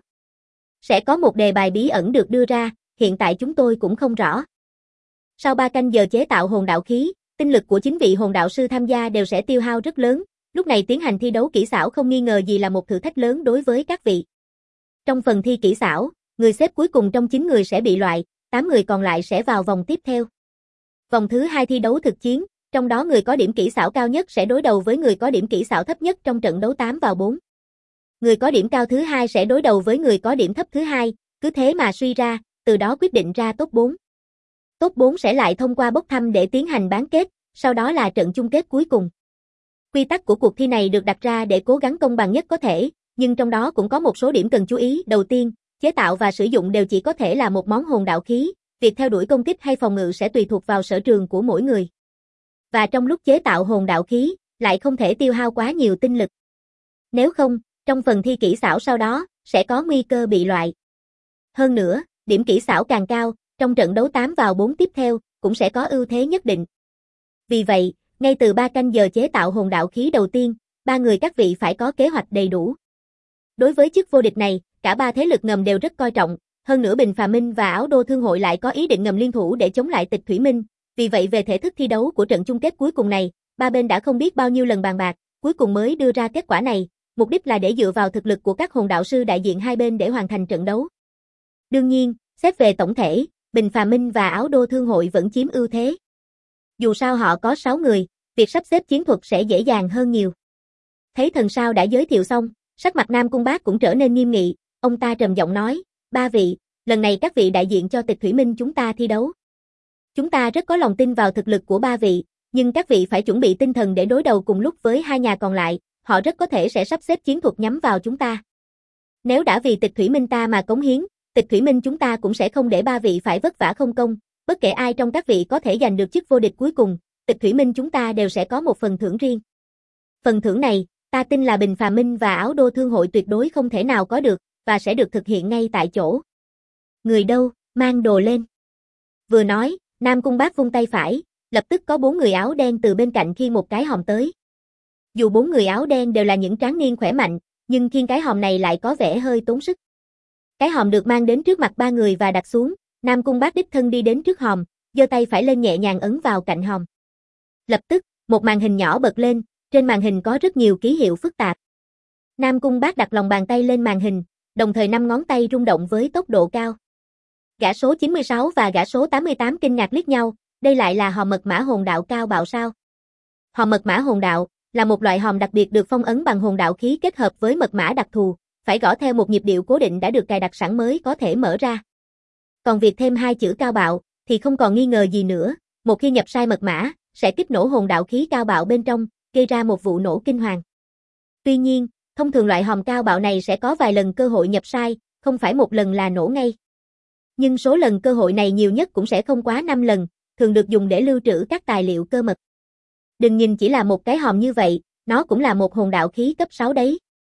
Sẽ có một đề bài bí ẩn được đưa ra, hiện tại chúng tôi cũng không rõ. Sau 3 canh giờ chế tạo hồn đạo khí, tinh lực của 9 vị hồn đạo sư tham gia đều sẽ tiêu hao rất lớn, lúc này tiến hành thi đấu kỹ xảo không nghi ngờ gì là một thử thách lớn đối với các vị. Trong phần thi kỹ xảo, người xếp cuối cùng trong 9 người sẽ bị loại, 8 người còn lại sẽ vào vòng tiếp theo. Vòng thứ 2 thi đấu thực chiến, trong đó người có điểm kỹ xảo cao nhất sẽ đối đầu với người có điểm kỹ xảo thấp nhất trong trận đấu 8 vào 4. Người có điểm cao thứ 2 sẽ đối đầu với người có điểm thấp thứ 2, cứ thế mà suy ra, từ đó quyết định ra top 4. Top 4 sẽ lại thông qua bốc thăm để tiến hành bán kết, sau đó là trận chung kết cuối cùng. Quy tắc của cuộc thi này được đặt ra để cố gắng công bằng nhất có thể, nhưng trong đó cũng có một số điểm cần chú ý. Đầu tiên, chế tạo và sử dụng đều chỉ có thể là một món hồn đạo khí, việc theo đuổi công kích hay phòng ngự sẽ tùy thuộc vào sở trường của mỗi người. Và trong lúc chế tạo hồn đạo khí, lại không thể tiêu hao quá nhiều tinh lực. Nếu không, trong phần thi kỹ xảo sau đó, sẽ có nguy cơ bị loại. Hơn nữa, điểm kỹ xảo càng cao, trong trận đấu 8 vào 4 tiếp theo, cũng sẽ có ưu thế nhất định. Vì vậy, ngay từ 3 canh giờ chế tạo hồn đạo khí đầu tiên, 3 người các vị phải có kế hoạch đầy đủ. Đối với chức vô địch này, cả 3 thế lực ngầm đều rất coi trọng, hơn nữa Bình Phà Minh và Áo Đô Thương hội lại có ý định ngầm liên thủ để chống lại Tịch Thủy Minh, vì vậy về thể thức thi đấu của trận chung kết cuối cùng này, ba bên đã không biết bao nhiêu lần bàn bạc, cuối cùng mới đưa ra kết quả này, mục đích là để dựa vào thực lực của các hồn đạo sư đại diện hai bên để hoàn thành trận đấu. Đương nhiên, xét về tổng thể, Bình Phà Minh và Áo Đô Thương hội vẫn chiếm ưu thế. Dù sao họ có 6 người, việc sắp xếp chiến thuật sẽ dễ dàng hơn nhiều. Thấy Thần Sao đã giới thiệu xong, sắc mặt Nam Cung Bác cũng trở nên nghiêm nghị, ông ta trầm giọng nói, ba vị, lần này các vị đại diện cho Tịch Thủy Minh chúng ta thi đấu. Chúng ta rất có lòng tin vào thực lực của ba vị, nhưng các vị phải chuẩn bị tinh thần để đối đầu cùng lúc với hai nhà còn lại, họ rất có thể sẽ sắp xếp chiến thuật nhắm vào chúng ta. Nếu đã vì Tịch Thủy Minh ta mà cống hiến, Tịch Thủy Minh chúng ta cũng sẽ không để ba vị phải vất vả không công, bất kể ai trong các vị có thể giành được chức vô địch cuối cùng, Tịch Thủy Minh chúng ta đều sẽ có một phần thưởng riêng. Phần thưởng này, ta tin là Bình Phà Minh và Áo Đô Thương hội tuyệt đối không thể nào có được, và sẽ được thực hiện ngay tại chỗ. Người đâu, mang đồ lên. Vừa nói, Nam Cung Bác vung tay phải, lập tức có 4 người áo đen từ bên cạnh khiêng một cái hòm tới. Dù 4 người áo đen đều là những tráng niên khỏe mạnh, nhưng khiêng cái hòm này lại có vẻ hơi tốn sức. Cái hòm được mang đến trước mặt ba người và đặt xuống, Nam Cung Bác đích thân đi đến trước hòm, giơ tay phải lên nhẹ nhàng ấn vào cạnh hòm. Lập tức, một màn hình nhỏ bật lên, trên màn hình có rất nhiều ký hiệu phức tạp. Nam Cung Bác đặt lòng bàn tay lên màn hình, đồng thời 5 ngón tay rung động với tốc độ cao. Gã số 96 và gã số 88 kinh ngạc liếc nhau, đây lại là hòm mật mã hồn đạo cao bạo sao? Hòm mật mã hồn đạo là một loại hòm đặc biệt được phong ấn bằng hồn đạo khí kết hợp với mật mã đặc thù, phải gõ theo một nhịp điệu cố định đã được cài đặt sẵn mới có thể mở ra. Còn việc thêm 2 chữ cao bạo thì không còn nghi ngờ gì nữa, một khi nhập sai mật mã sẽ kích nổ hồn đạo khí cao bạo bên trong, gây ra một vụ nổ kinh hoàng. Tuy nhiên, thông thường loại hòm cao bạo này sẽ có vài lần cơ hội nhập sai, không phải một lần là nổ ngay. Nhưng số lần cơ hội này nhiều nhất cũng sẽ không quá 5 lần, thường được dùng để lưu trữ các tài liệu cơ mật. Đừng nhìn chỉ là một cái hòm như vậy, nó cũng là một hồn đạo khí cấp 6 đấy.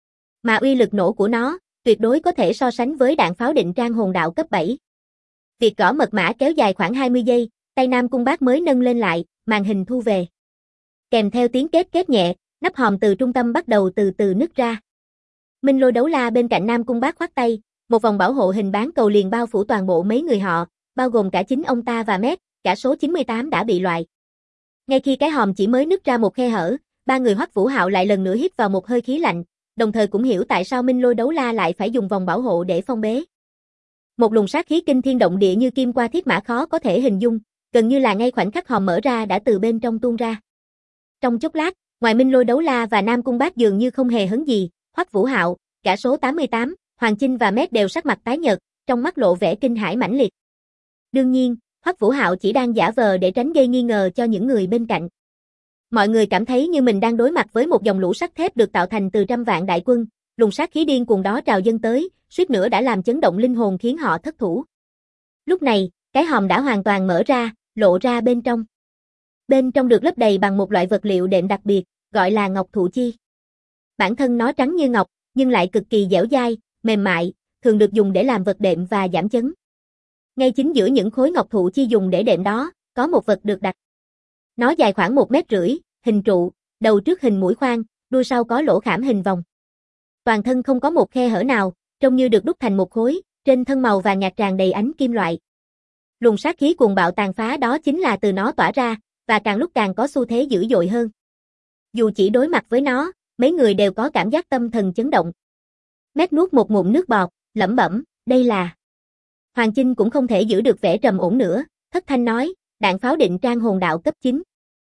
Mà uy lực nổ của nó, tuyệt đối có thể so sánh với đạn pháo định trang hồn đạo cấp 7. Việc gõ mật mã kéo dài khoảng 20 giây, tay Nam Cung Bác mới nâng lên lại, màn hình thu về. Kèm theo tiếng két két nhẹ, nắp hòm từ trung tâm bắt đầu từ từ nứt ra. Minh Lôi Đấu La bên cạnh Nam Cung Bác khoát tay, một vòng bảo hộ hình bán cầu liền bao phủ toàn bộ mấy người họ, bao gồm cả chính ông ta và Mét, cả số 98 đã bị loại. Ngay khi cái hòm chỉ mới nứt ra một khe hở, ba người Hoắc Vũ Hạo lại lần nữa hít vào một hơi khí lạnh, đồng thời cũng hiểu tại sao Minh Lôi Đấu La lại phải dùng vòng bảo hộ để phong bế. Một luồng sát khí kinh thiên động địa như kim qua thiết mã khó có thể hình dung, gần như là ngay khoảnh khắc hòm mở ra đã từ bên trong tuôn ra. Trong chốc lát, ngoài Minh Lôi Đấu La và Nam Cung Bác dường như không hề hấn gì, Hoắc Vũ Hạo, cả số 88, Hoàng Chinh và Mét đều sắc mặt tái nhợt, trong mắt lộ vẻ kinh hãi mãnh liệt. Đương nhiên, Hoắc Vũ Hạo chỉ đang giả vờ để tránh gây nghi ngờ cho những người bên cạnh. Mọi người cảm thấy như mình đang đối mặt với một dòng lũ sắt thép được tạo thành từ trăm vạn đại quân, luồng sát khí điên cuồng đó trào dâng tới, suýt nữa đã làm chấn động linh hồn khiến họ thất thủ. Lúc này, cái hòm đã hoàn toàn mở ra, lộ ra bên trong. Bên trong được lấp đầy bằng một loại vật liệu đệm đặc biệt, gọi là ngọc thụ chi. Bản thân nó trắng như ngọc, nhưng lại cực kỳ dẻo dai, mềm mại, thường được dùng để làm vật đệm và giảm chấn. Ngay chính giữa những khối ngọc thụ chi dùng để đệm đó, có một vật được đặt. Nó dài khoảng 1,5 mét, hình trụ, đầu trước hình mũi khoan, đuôi sau có lỗ khảm hình vòng. Toàn thân không có một khe hở nào, trông như được đúc thành một khối, trên thân màu vàng nhạt tràn đầy ánh kim loại. Luồng sát khí cuồng bạo tàn phá đó chính là từ nó tỏa ra, và càng lúc càng có xu thế dữ dội hơn. Dù chỉ đối mặt với nó, mấy người đều có cảm giác tâm thần chấn động. Mét nuốt một ngụm nước bọt, lẩm bẩm, đây là... Hoàng Chinh cũng không thể giữ được vẻ trầm ổn nữa, thất thanh nói, đạn pháo định trang hồn đạo cấp 9.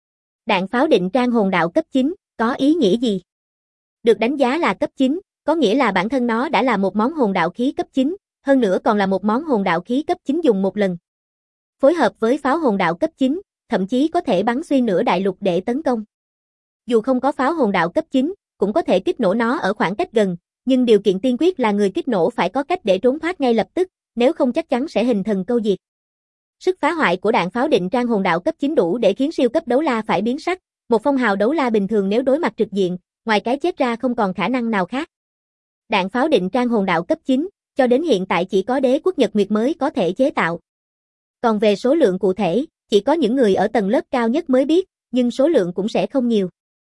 Đạn pháo định trang hồn đạo cấp 9, có ý nghĩa gì? Được đánh giá là cấp 9, có nghĩa là bản thân nó đã là một món hồn đạo khí cấp 9, hơn nữa còn là một món hồn đạo khí cấp 9 dùng một lần. Phối hợp với pháo hồn đạo cấp 9, thậm chí có thể bắn xuyên nửa đại lục để tấn công. Dù không có pháo hồn đạo cấp 9, cũng có thể kích nổ nó ở khoảng cách gần, nhưng điều kiện tiên quyết là người kích nổ phải có cách để trốn thoát ngay lập tức, nếu không chắc chắn sẽ hình thần câu diệt. Sức phá hoại của đạn pháo định trang hồn đạo cấp 9 đủ để khiến siêu cấp đấu la phải biến sắc, một phong hào đấu la bình thường nếu đối mặt trực diện, ngoài cái chết ra không còn khả năng nào khác. Đạn pháo định trang hồn đạo cấp 9, cho đến hiện tại chỉ có Đế quốc Nhật Nguyệt mới có thể chế tạo. Còn về số lượng cụ thể, chỉ có những người ở tầng lớp cao nhất mới biết, nhưng số lượng cũng sẽ không nhiều.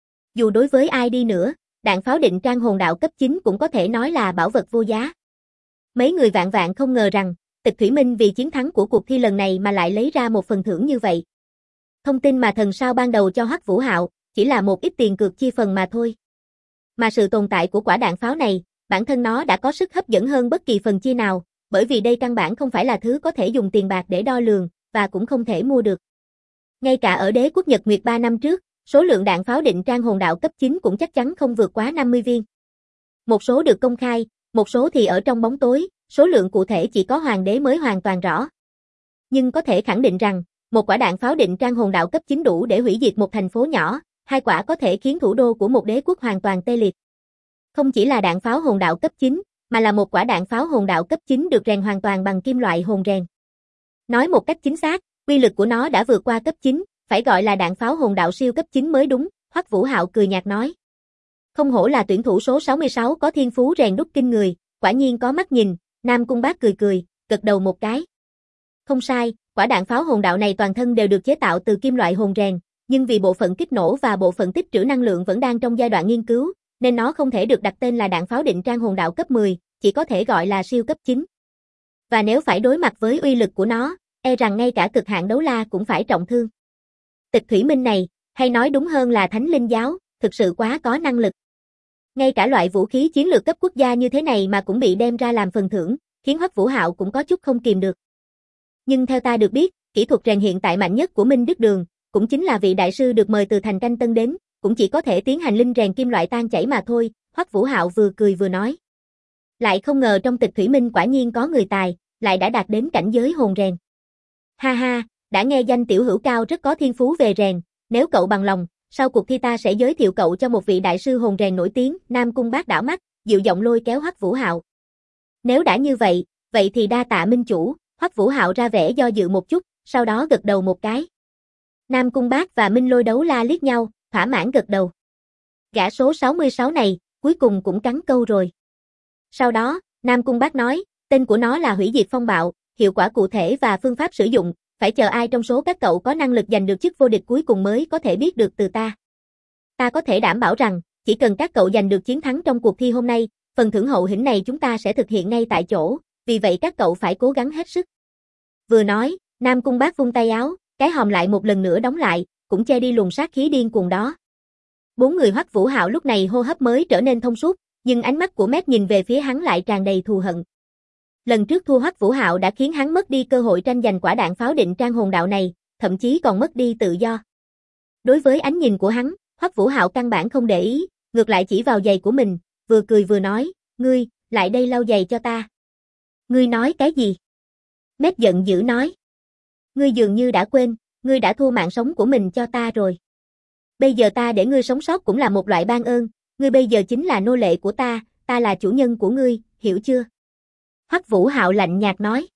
Dù đối với ai đi nữa, đạn pháo định trang hồn đạo cấp 9 cũng có thể nói là bảo vật vô giá. Mấy người vạn vạn không ngờ rằng, Tịch Thủy Minh vì chiến thắng của cuộc thi lần này mà lại lấy ra một phần thưởng như vậy. Thông tin mà Thần Sao ban đầu cho Hoắc Vũ Hạo, chỉ là một ít tiền cược chia phần mà thôi. Mà sự tồn tại của quả đạn pháo này, bản thân nó đã có sức hấp dẫn hơn bất kỳ phần chia nào, bởi vì đây căn bản không phải là thứ có thể dùng tiền bạc để đo lường, và cũng không thể mua được. Ngay cả ở đế quốc Nhật Nguyệt 3 năm trước, số lượng đạn pháo định trang hồn đạo cấp 9 cũng chắc chắn không vượt quá 50 viên. Một số được công khai, một số thì ở trong bóng tối, số lượng cụ thể chỉ có hoàng đế mới hoàn toàn rõ. Nhưng có thể khẳng định rằng, một quả đạn pháo định trang hồn đạo cấp 9 đủ để hủy diệt một thành phố nhỏ, hai quả có thể khiến thủ đô của một đế quốc hoàn toàn tê liệt. Không chỉ là đạn pháo hồn đạo cấp 9, mà là một quả đạn pháo hồn đạo cấp 9 được rèn hoàn toàn bằng kim loại hồn rèn. Nói một cách chính xác, uy lực của nó đã vượt qua cấp 9, phải gọi là đạn pháo hồn đạo siêu cấp 9 mới đúng, Hoắc Vũ Hạo cười nhạt nói. Không hổ là tuyển thủ số 66 có thiên phú rèn đúc kinh người, quả nhiên có mắt nhìn, Nam Cung Bác cười, gật đầu một cái. Không sai, quả đạn pháo hồn đạo này toàn thân đều được chế tạo từ kim loại hồn rèn, nhưng vì bộ phận kích nổ và bộ phận tích trữ năng lượng vẫn đang trong giai đoạn nghiên cứu, nên nó không thể được đặt tên là đạn pháo định trang hồn đạo cấp 10, chỉ có thể gọi là siêu cấp 9. Và nếu phải đối mặt với uy lực của nó, e rằng ngay cả cực hạn đấu la cũng phải trọng thương. Tịch Thủy Minh này, hay nói đúng hơn là Thánh Linh Giáo, thực sự quá có năng lực. Ngay cả loại vũ khí chiến lược cấp quốc gia như thế này mà cũng bị đem ra làm phần thưởng, khiến Hoắc Vũ Hạo cũng có chút không kìm được. Nhưng theo ta được biết, kỹ thuật rèn hiện tại mạnh nhất của Minh Đức Đường, cũng chính là vị đại sư được mời từ thành Canh Tân đến, cũng chỉ có thể tiến hành linh rèn kim loại tan chảy mà thôi, Hoắc Vũ Hạo vừa cười vừa nói. Lại không ngờ trong Tịch Thủy Minh quả nhiên có người tài, lại đã đạt đến cảnh giới hồn rèn. Ha ha, đã nghe danh tiểu hữu Cao rất có thiên phú về rèn, nếu cậu bằng lòng, sau cuộc thi ta sẽ giới thiệu cậu cho một vị đại sư hồn rèn nổi tiếng, Nam Cung Bác đảo mắt, dịu giọng lôi kéo Hoắc Vũ Hạo. Nếu đã như vậy, vậy thì đa tạ minh chủ, Hoắc Vũ Hạo ra vẻ do dự một chút, sau đó gật đầu một cái. Nam Cung Bác và Minh Lôi Đấu La liếc nhau, thỏa mãn gật đầu. Gã số 66 này, cuối cùng cũng cắn câu rồi. Sau đó, Nam Cung Bác nói, tên của nó là Hủy Diệt Phong Bạo, hiệu quả cụ thể và phương pháp sử dụng, phải chờ ai trong số các cậu có năng lực giành được chức vô địch cuối cùng mới có thể biết được từ ta. Ta có thể đảm bảo rằng, chỉ cần các cậu giành được chiến thắng trong cuộc thi hôm nay, phần thưởng hậu hĩnh này chúng ta sẽ thực hiện ngay tại chỗ, vì vậy các cậu phải cố gắng hết sức. Vừa nói, Nam Cung Bác vung tay áo, cái hòm lại một lần nữa đóng lại, cũng che đi luồng sát khí điên cuồng đó. Bốn người Hoắc Vũ Hạo lúc này hô hấp mới trở nên thông suốt, nhưng ánh mắt của Mét nhìn về phía hắn lại tràn đầy thù hận. Lần trước thua Hoắc Vũ Hạo đã khiến hắn mất đi cơ hội tranh giành quả đạn pháo định trang hồn đạo này, thậm chí còn mất đi tự do. Đối với ánh nhìn của hắn, Hoắc Vũ Hạo căn bản không để ý, ngược lại chỉ vào giày của mình, vừa cười vừa nói, ngươi, lại đây lau giày cho ta. Ngươi nói cái gì? Mét giận dữ nói. Ngươi dường như đã quên, ngươi đã thua mạng sống của mình cho ta rồi. Bây giờ ta để ngươi sống sót cũng là một loại ban ơn, ngươi bây giờ chính là nô lệ của ta là chủ nhân của ngươi, hiểu chưa? Hoắc Vũ Hạo lạnh nhạt nói.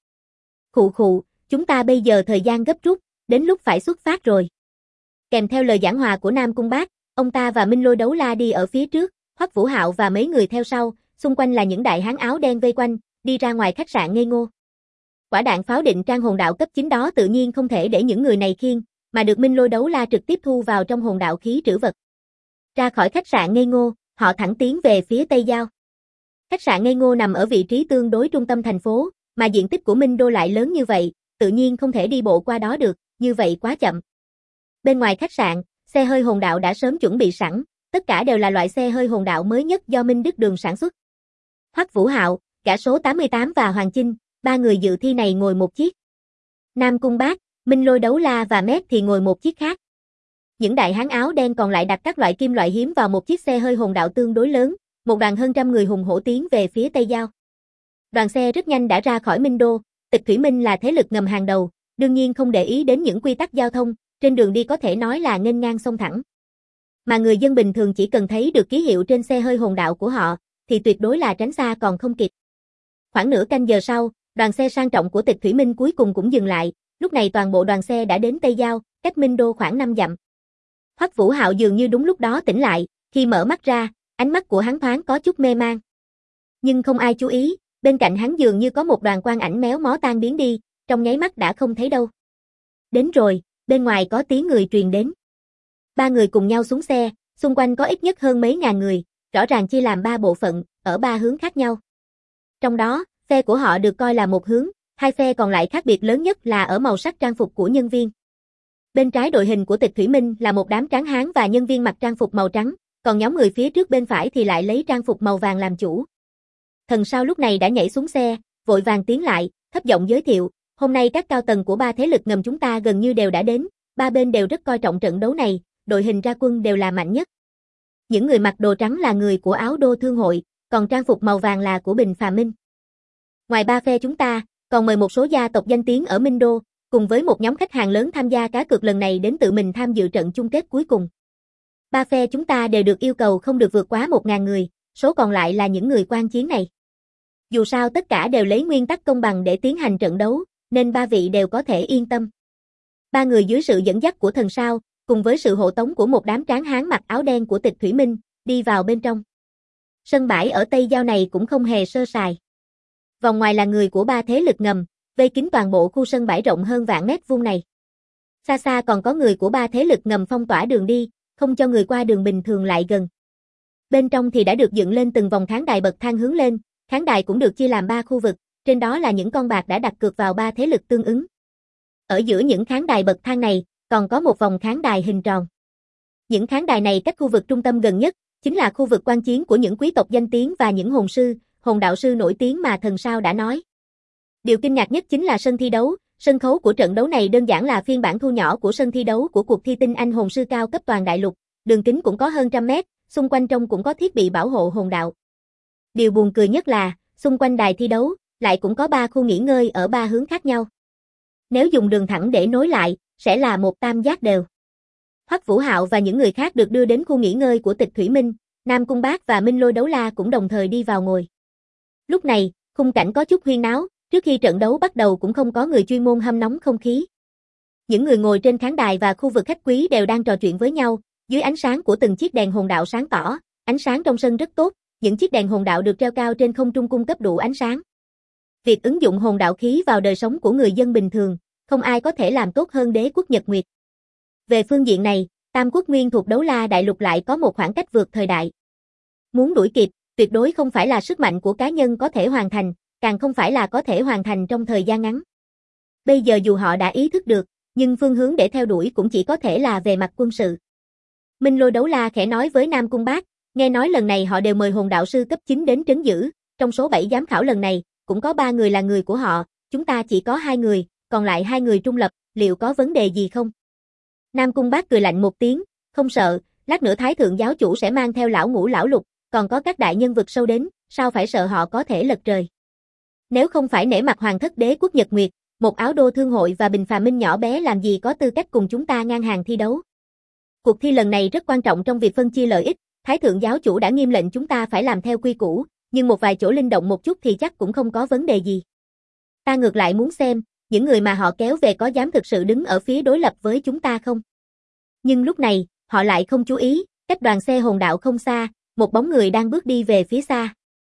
Khụ, chúng ta bây giờ thời gian gấp rút, đến lúc phải xuất phát rồi. Kèm theo lời giảng hòa của Nam Cung Bác, ông ta và Minh Lôi Đấu La đi ở phía trước, Hoắc Vũ Hạo và mấy người theo sau, xung quanh là những đại hán áo đen vây quanh, đi ra ngoài khách sạn ngây ngô. Quả đạn pháo định trang hồn đạo cấp 9 đó tự nhiên không thể để những người này khiêng, mà được Minh Lôi Đấu La trực tiếp thu vào trong hồn đạo khí trữ vật. Ra khỏi khách sạn ngây ngô, họ thẳng tiến về phía Tây Giao. Khách sạn ngây ngô nằm ở vị trí tương đối trung tâm thành phố, mà diện tích của Minh Đô lại lớn như vậy, tự nhiên không thể đi bộ qua đó được, như vậy quá chậm. Bên ngoài khách sạn, xe hơi hồn đạo đã sớm chuẩn bị sẵn, tất cả đều là loại xe hơi hồn đạo mới nhất do Minh Đức Đường sản xuất. Hoắc Vũ Hạo, cả số 88 và Hoàng Chinh, ba người dự thi này ngồi một chiếc. Nam Cung Bác, Minh Lôi Đấu La và Mét thì ngồi một chiếc khác. Những đại hán áo đen còn lại đặt các loại kim loại hiếm vào một chiếc xe hơi hồn đạo tương đối lớn, một đoàn hơn trăm người hùng hổ tiến về phía Tây Giao. Đoàn xe rất nhanh đã ra khỏi Minh Đô, Tịch Thủy Minh là thế lực ngầm hàng đầu, đương nhiên không để ý đến những quy tắc giao thông, trên đường đi có thể nói là nghênh ngang xông thẳng. Mà người dân bình thường chỉ cần thấy được ký hiệu trên xe hơi hồn đạo của họ, thì tuyệt đối là tránh xa còn không kịp. Khoảng nửa canh giờ sau, đoàn xe sang trọng của Tịch Thủy Minh cuối cùng cũng dừng lại, lúc này toàn bộ đoàn xe đã đến Tây Giao, cách Minh Đô khoảng 5 dặm. Hoắc Vũ Hạo dường như đúng lúc đó tỉnh lại, khi mở mắt ra, ánh mắt của hắn thoáng có chút mê man. Nhưng không ai chú ý, bên cạnh hắn dường như có một đoàn quang ảnh méo mó tan biến đi, trong nháy mắt đã không thấy đâu. Đến rồi, bên ngoài có tiếng người truyền đến. Ba người cùng nhau xuống xe, xung quanh có ít nhất hơn mấy ngàn người, rõ ràng chia làm ba bộ phận, ở ba hướng khác nhau. Trong đó, phe của họ được coi là một hướng, hai phe còn lại khác biệt lớn nhất là ở màu sắc trang phục của nhân viên. Bên trái đội hình của Tịch Thủy Minh là một đám tráng hán và nhân viên mặc trang phục màu trắng, còn nhóm người phía trước bên phải thì lại lấy trang phục màu vàng làm chủ. Thần Sao lúc này đã nhảy xuống xe, vội vàng tiến lại, thấp giọng giới thiệu, hôm nay các cao tầng của ba thế lực ngầm chúng ta gần như đều đã đến, ba bên đều rất coi trọng trận đấu này, đội hình ra quân đều là mạnh nhất. Những người mặc đồ trắng là người của Áo Đô Thương hội, còn trang phục màu vàng là của Bình Phà Minh. Ngoài ba phe chúng ta, còn mời một số gia tộc danh tiếng ở Minh Đô, cùng với một nhóm khách hàng lớn tham gia cá cược lần này đến tự mình tham dự trận chung kết cuối cùng. Ba phe chúng ta đều được yêu cầu không được vượt quá 1.000 người, số còn lại là những người quan chiến này. Dù sao tất cả đều lấy nguyên tắc công bằng để tiến hành trận đấu, nên ba vị đều có thể yên tâm. Ba người dưới sự dẫn dắt của thần sao, cùng với sự hộ tống của một đám tráng hán mặc áo đen của Tịch Thủy Minh, đi vào bên trong. Sân bãi ở Tây Giao này cũng không hề sơ sài. Vòng ngoài là người của ba thế lực ngầm, vây kín toàn bộ khu sân bãi rộng hơn vạn mét vuông này. Xa xa còn có người của ba thế lực ngầm phong tỏa đường đi, không cho người qua đường bình thường lại gần. Bên trong thì đã được dựng lên từng vòng khán đài bậc thang hướng lên, khán đài cũng được chia làm 3 khu vực, trên đó là những con bạc đã đặt cược vào ba thế lực tương ứng. Ở giữa những khán đài bậc thang này, còn có một vòng khán đài hình tròn. Những khán đài này cách khu vực trung tâm gần nhất, chính là khu vực quan chiến của những quý tộc danh tiếng và những hồn sư, hồn đạo sư nổi tiếng mà thần sao đã nói. Điều kinh ngạc nhất chính là sân thi đấu, sân khấu của trận đấu này đơn giản là phiên bản thu nhỏ của sân thi đấu của cuộc thi tinh anh hồn sư cao cấp toàn đại lục, đường kính cũng có hơn 100 mét, xung quanh trong cũng có thiết bị bảo hộ hồn đạo. Điều buồn cười nhất là, xung quanh đài thi đấu, lại cũng có 3 khu nghỉ ngơi ở 3 hướng khác nhau. Nếu dùng đường thẳng để nối lại, sẽ là một tam giác đều. Hoắc Vũ Hạo và những người khác được đưa đến khu nghỉ ngơi của Tịch Thủy Minh, Nam Cung Bác và Minh Lôi Đấu La cũng đồng thời đi vào ngồi. Lúc này, khung cảnh có chút huyên náo, trước khi trận đấu bắt đầu cũng không có người chuyên môn hâm nóng không khí. Những người ngồi trên khán đài và khu vực khách quý đều đang trò chuyện với nhau, dưới ánh sáng của từng chiếc đèn hồn đạo sáng tỏ, ánh sáng trong sân rất tốt, những chiếc đèn hồn đạo được treo cao trên không trung cung cấp đủ ánh sáng. Việc ứng dụng hồn đạo khí vào đời sống của người dân bình thường, không ai có thể làm tốt hơn Đế quốc Nhật Nguyệt. Về phương diện này, Tam Quốc Nguyên thuộc Đấu La Đại Lục lại có một khoảng cách vượt thời đại. Muốn đuổi kịp, tuyệt đối không phải là sức mạnh của cá nhân có thể hoàn thành, càng không phải là có thể hoàn thành trong thời gian ngắn. Bây giờ dù họ đã ý thức được, nhưng phương hướng để theo đuổi cũng chỉ có thể là về mặt quân sự. Minh Lôi Đấu La khẽ nói với Nam Cung Bác, nghe nói lần này họ đều mời hồn đạo sư cấp 9 đến trấn giữ, trong số 7 giám khảo lần này, cũng có 3 người là người của họ, chúng ta chỉ có 2 người, còn lại 2 người trung lập, liệu có vấn đề gì không? Nam Cung Bác cười lạnh một tiếng, không sợ, lát nữa Thái Thượng giáo chủ sẽ mang theo lão ngũ lão lục, còn có các đại nhân vật sâu đến, sao phải sợ họ có thể lật trời. Nếu không phải nể mặt Hoàng thất Đế quốc Nhật Nguyệt, một Áo Đô Thương hội và Bình Phà Minh nhỏ bé làm gì có tư cách cùng chúng ta ngang hàng thi đấu. Cuộc thi lần này rất quan trọng trong việc phân chia lợi ích, Thái Thượng giáo chủ đã nghiêm lệnh chúng ta phải làm theo quy củ, nhưng một vài chỗ linh động một chút thì chắc cũng không có vấn đề gì. Ta ngược lại muốn xem, những người mà họ kéo về có dám thực sự đứng ở phía đối lập với chúng ta không? Nhưng lúc này, họ lại không chú ý, cách đoàn xe hồn đạo không xa, một bóng người đang bước đi về phía xa.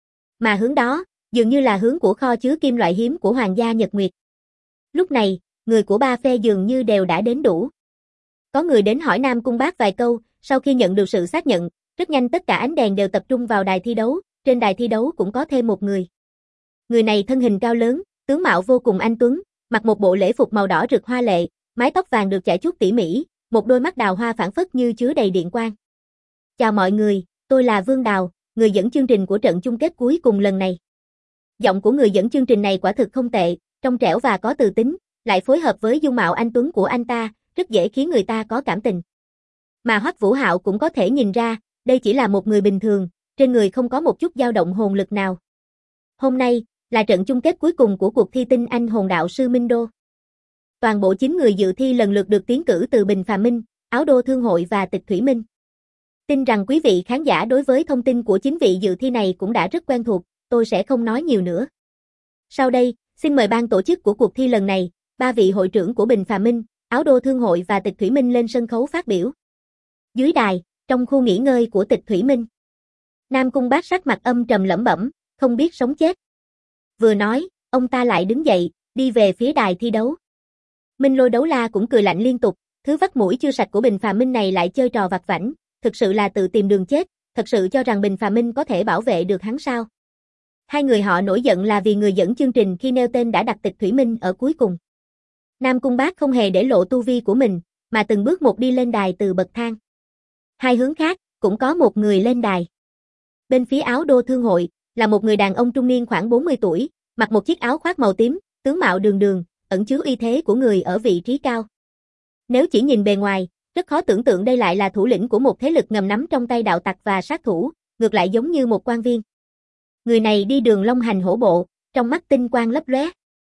Mà hướng đó, dường như là hướng của kho chứa kim loại hiếm của Hoàng gia Nhật Nguyệt. Lúc này, người của ba phe dường như đều đã đến đủ. Có người đến hỏi Nam Cung Bác vài câu, sau khi nhận được sự xác nhận, rất nhanh tất cả ánh đèn đều tập trung vào đài thi đấu, trên đài thi đấu cũng có thêm một người. Người này thân hình cao lớn, tướng mạo vô cùng anh tuấn, mặc một bộ lễ phục màu đỏ rực hoa lệ, mái tóc vàng được chải chuốt tỉ mỉ, một đôi mắt đào hoa phảng phất như chứa đầy điện quang. Chào mọi người, tôi là Vương Đào, người dẫn chương trình của trận chung kết cuối cùng lần này. Giọng của người dẫn chương trình này quả thực không tệ, trong trẻo và có từ tính, lại phối hợp với dung mạo anh tuấn của anh ta, rất dễ khiến người ta có cảm tình. Mà Hoắc Vũ Hạo cũng có thể nhìn ra, đây chỉ là một người bình thường, trên người không có một chút dao động hồn lực nào. Hôm nay, là trận chung kết cuối cùng của cuộc thi tinh anh hồn đạo sư Minh Đô. Toàn bộ 9 người dự thi lần lượt được tiến cử từ Bình Phà Minh, Áo Đô Thương hội và Tịch Thủy Minh. Tin rằng quý vị khán giả đối với thông tin của 9 vị dự thi này cũng đã rất quen thuộc, tôi sẽ không nói nhiều nữa. Sau đây, xin mời ban tổ chức của cuộc thi lần này, 3 vị hội trưởng của Bình Phà Minh, Áo Đô Thương hội và Tịch Thủy Minh lên sân khấu phát biểu. Dưới đài, trong khu nghỉ ngơi của Tịch Thủy Minh, Nam Cung Bác sắc mặt âm trầm lẩm bẩm, không biết sống chết. Vừa nói, ông ta lại đứng dậy, đi về phía đài thi đấu. Minh Lôi Đấu La cũng cười lạnh liên tục, thứ vắt mũi chưa sạch của Bình Phà Minh này lại chơi trò vặt vãnh, thực sự là tự tìm đường chết, thật sự cho rằng Bình Phà Minh có thể bảo vệ được hắn sao? Hai người họ nổi giận là vì người dẫn chương trình khi nêu tên đã đặt Tịch Thủy Minh ở cuối cùng. Nam Cung Bác không hề để lộ tu vi của mình, mà từng bước một đi lên đài từ bậc thang. Hai hướng khác, cũng có một người lên đài. Bên phía Áo Đô Thương hội, là một người đàn ông trung niên khoảng 40 tuổi, Mặc một chiếc áo khoác màu tím, tướng mạo đường đường, ẩn chứa uy thế của người ở vị trí cao. Nếu chỉ nhìn bề ngoài, rất khó tưởng tượng đây lại là thủ lĩnh của một thế lực ngầm nắm trong tay đạo tặc và sát thủ, ngược lại giống như một quan viên. Người này đi đường long hành hổ bộ, trong mắt tinh quang lấp lóe.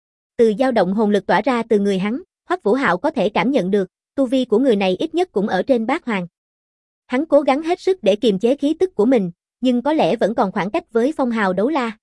Từ dao động hồn lực tỏa ra từ người hắn, Hoắc Vũ Hạo có thể cảm nhận được, tu vi của người này ít nhất cũng ở trên bát hoàng. Hắn cố gắng hết sức để kiềm chế khí tức của mình, nhưng có lẽ vẫn còn khoảng cách với phong hào đấu la.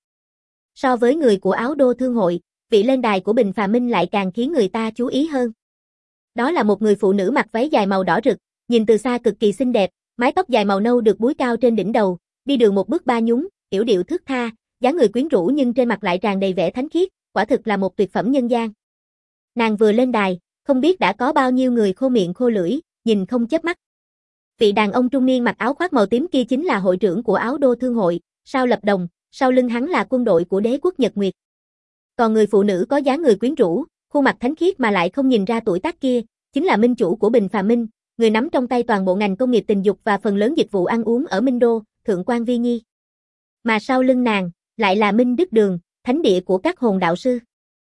So với người của Áo Đô Thương Hội, vị lên đài của Bình Phà Minh lại càng khiến người ta chú ý hơn. Đó là một người phụ nữ mặc váy dài màu đỏ rực, nhìn từ xa cực kỳ xinh đẹp, mái tóc dài màu nâu được búi cao trên đỉnh đầu, đi đường một bước ba nhún, yểu điệu thướt tha, dáng người quyến rũ nhưng trên mặt lại tràn đầy vẻ thánh khiết, quả thực là một tuyệt phẩm nhân gian. Nàng vừa lên đài, không biết đã có bao nhiêu người khô miệng khô lưỡi, nhìn không chớp mắt. Vị đàn ông trung niên mặc áo khoác màu tím kia chính là hội trưởng của Áo Đô Thương Hội, Sao Lập Đồng, sau lưng hắn là quân đội của đế quốc Nhật Nguyệt. Còn người phụ nữ có dáng người quyến rũ, khuôn mặt thánh khiết mà lại không nhìn ra tuổi tác kia, chính là minh chủ của Bình Phà Minh, người nắm trong tay toàn bộ ngành công nghiệp tình dục và phần lớn dịch vụ ăn uống ở Minh Đô, Thượng quan Vi Nhi. Mà sau lưng nàng, lại là Minh Đức Đường, thánh địa của các hồn đạo sư.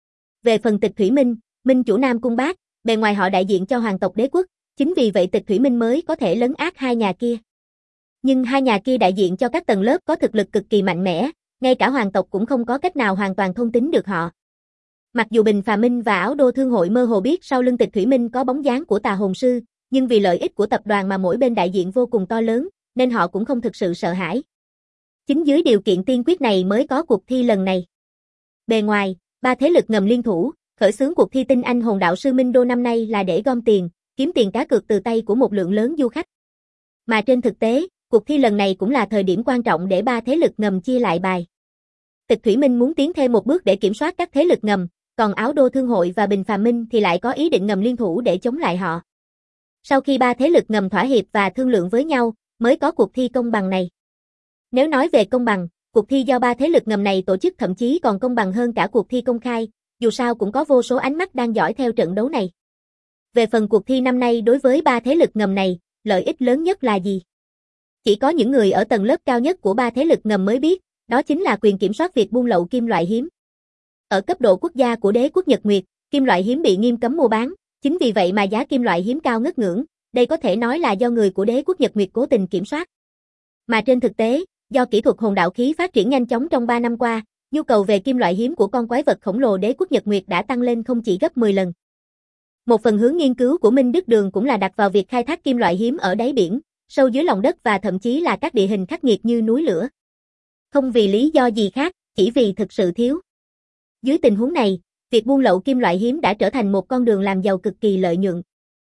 Về phần Tịch Thủy Minh, minh chủ Nam Cung Bác, bề ngoài họ đại diện cho hoàng tộc đế quốc, chính vì vậy Tịch Thủy Minh mới có thể lấn át hai nhà kia. Nhưng hai nhà kia đại diện cho các tầng lớp có thực lực cực kỳ mạnh mẽ, ngay cả hoàng tộc cũng không có cách nào hoàn toàn thôn tính được họ. Mặc dù Bình Phà Minh và Áo Đô Thương Hội mơ hồ biết sau lưng Tịch Thủy Minh có bóng dáng của Tà Hồn Sư, nhưng vì lợi ích của tập đoàn mà mỗi bên đại diện vô cùng to lớn, nên họ cũng không thực sự sợ hãi. Chính dưới điều kiện tiên quyết này mới có cuộc thi lần này. Bề ngoài, ba thế lực ngầm liên thủ, khởi xướng cuộc thi tinh anh hồn đạo sư Minh Đô năm nay là để gom tiền, kiếm tiền cá cược từ tay của một lượng lớn du khách. Mà trên thực tế, cuộc thi lần này cũng là thời điểm quan trọng để ba thế lực ngầm chia lại bài. Tịch Thủy Minh muốn tiến thêm một bước để kiểm soát các thế lực ngầm, còn Áo Đô Thương Hội và Bình Phà Minh thì lại có ý định ngầm liên thủ để chống lại họ. Sau khi ba thế lực ngầm thỏa hiệp và thương lượng với nhau, mới có cuộc thi công bằng này. Nếu nói về công bằng, cuộc thi do ba thế lực ngầm này tổ chức thậm chí còn công bằng hơn cả cuộc thi công khai, dù sao cũng có vô số ánh mắt đang dõi theo trận đấu này. Về phần cuộc thi năm nay đối với ba thế lực ngầm này, lợi ích lớn nhất là gì? Chỉ có những người ở tầng lớp cao nhất của ba thế lực ngầm mới biết, đó chính là quyền kiểm soát việc buôn lậu kim loại hiếm. Ở cấp độ quốc gia của đế quốc Nhật Nguyệt, kim loại hiếm bị nghiêm cấm mua bán, chính vì vậy mà giá kim loại hiếm cao ngất ngưỡng, đây có thể nói là do người của đế quốc Nhật Nguyệt cố tình kiểm soát. Mà trên thực tế, do kỹ thuật hồn đạo khí phát triển nhanh chóng trong 3 năm qua, nhu cầu về kim loại hiếm của con quái vật khổng lồ đế quốc Nhật Nguyệt đã tăng lên không chỉ gấp 10 lần. Một phần hướng nghiên cứu của Minh Đức Đường cũng là đặt vào việc khai thác kim loại hiếm ở đáy biển, sâu dưới lòng đất và thậm chí là các địa hình khắc nghiệt như núi lửa. Không vì lý do gì khác, chỉ vì thực sự thiếu. Dưới tình huống này, việc buôn lậu kim loại hiếm đã trở thành một con đường làm giàu cực kỳ lợi nhuận.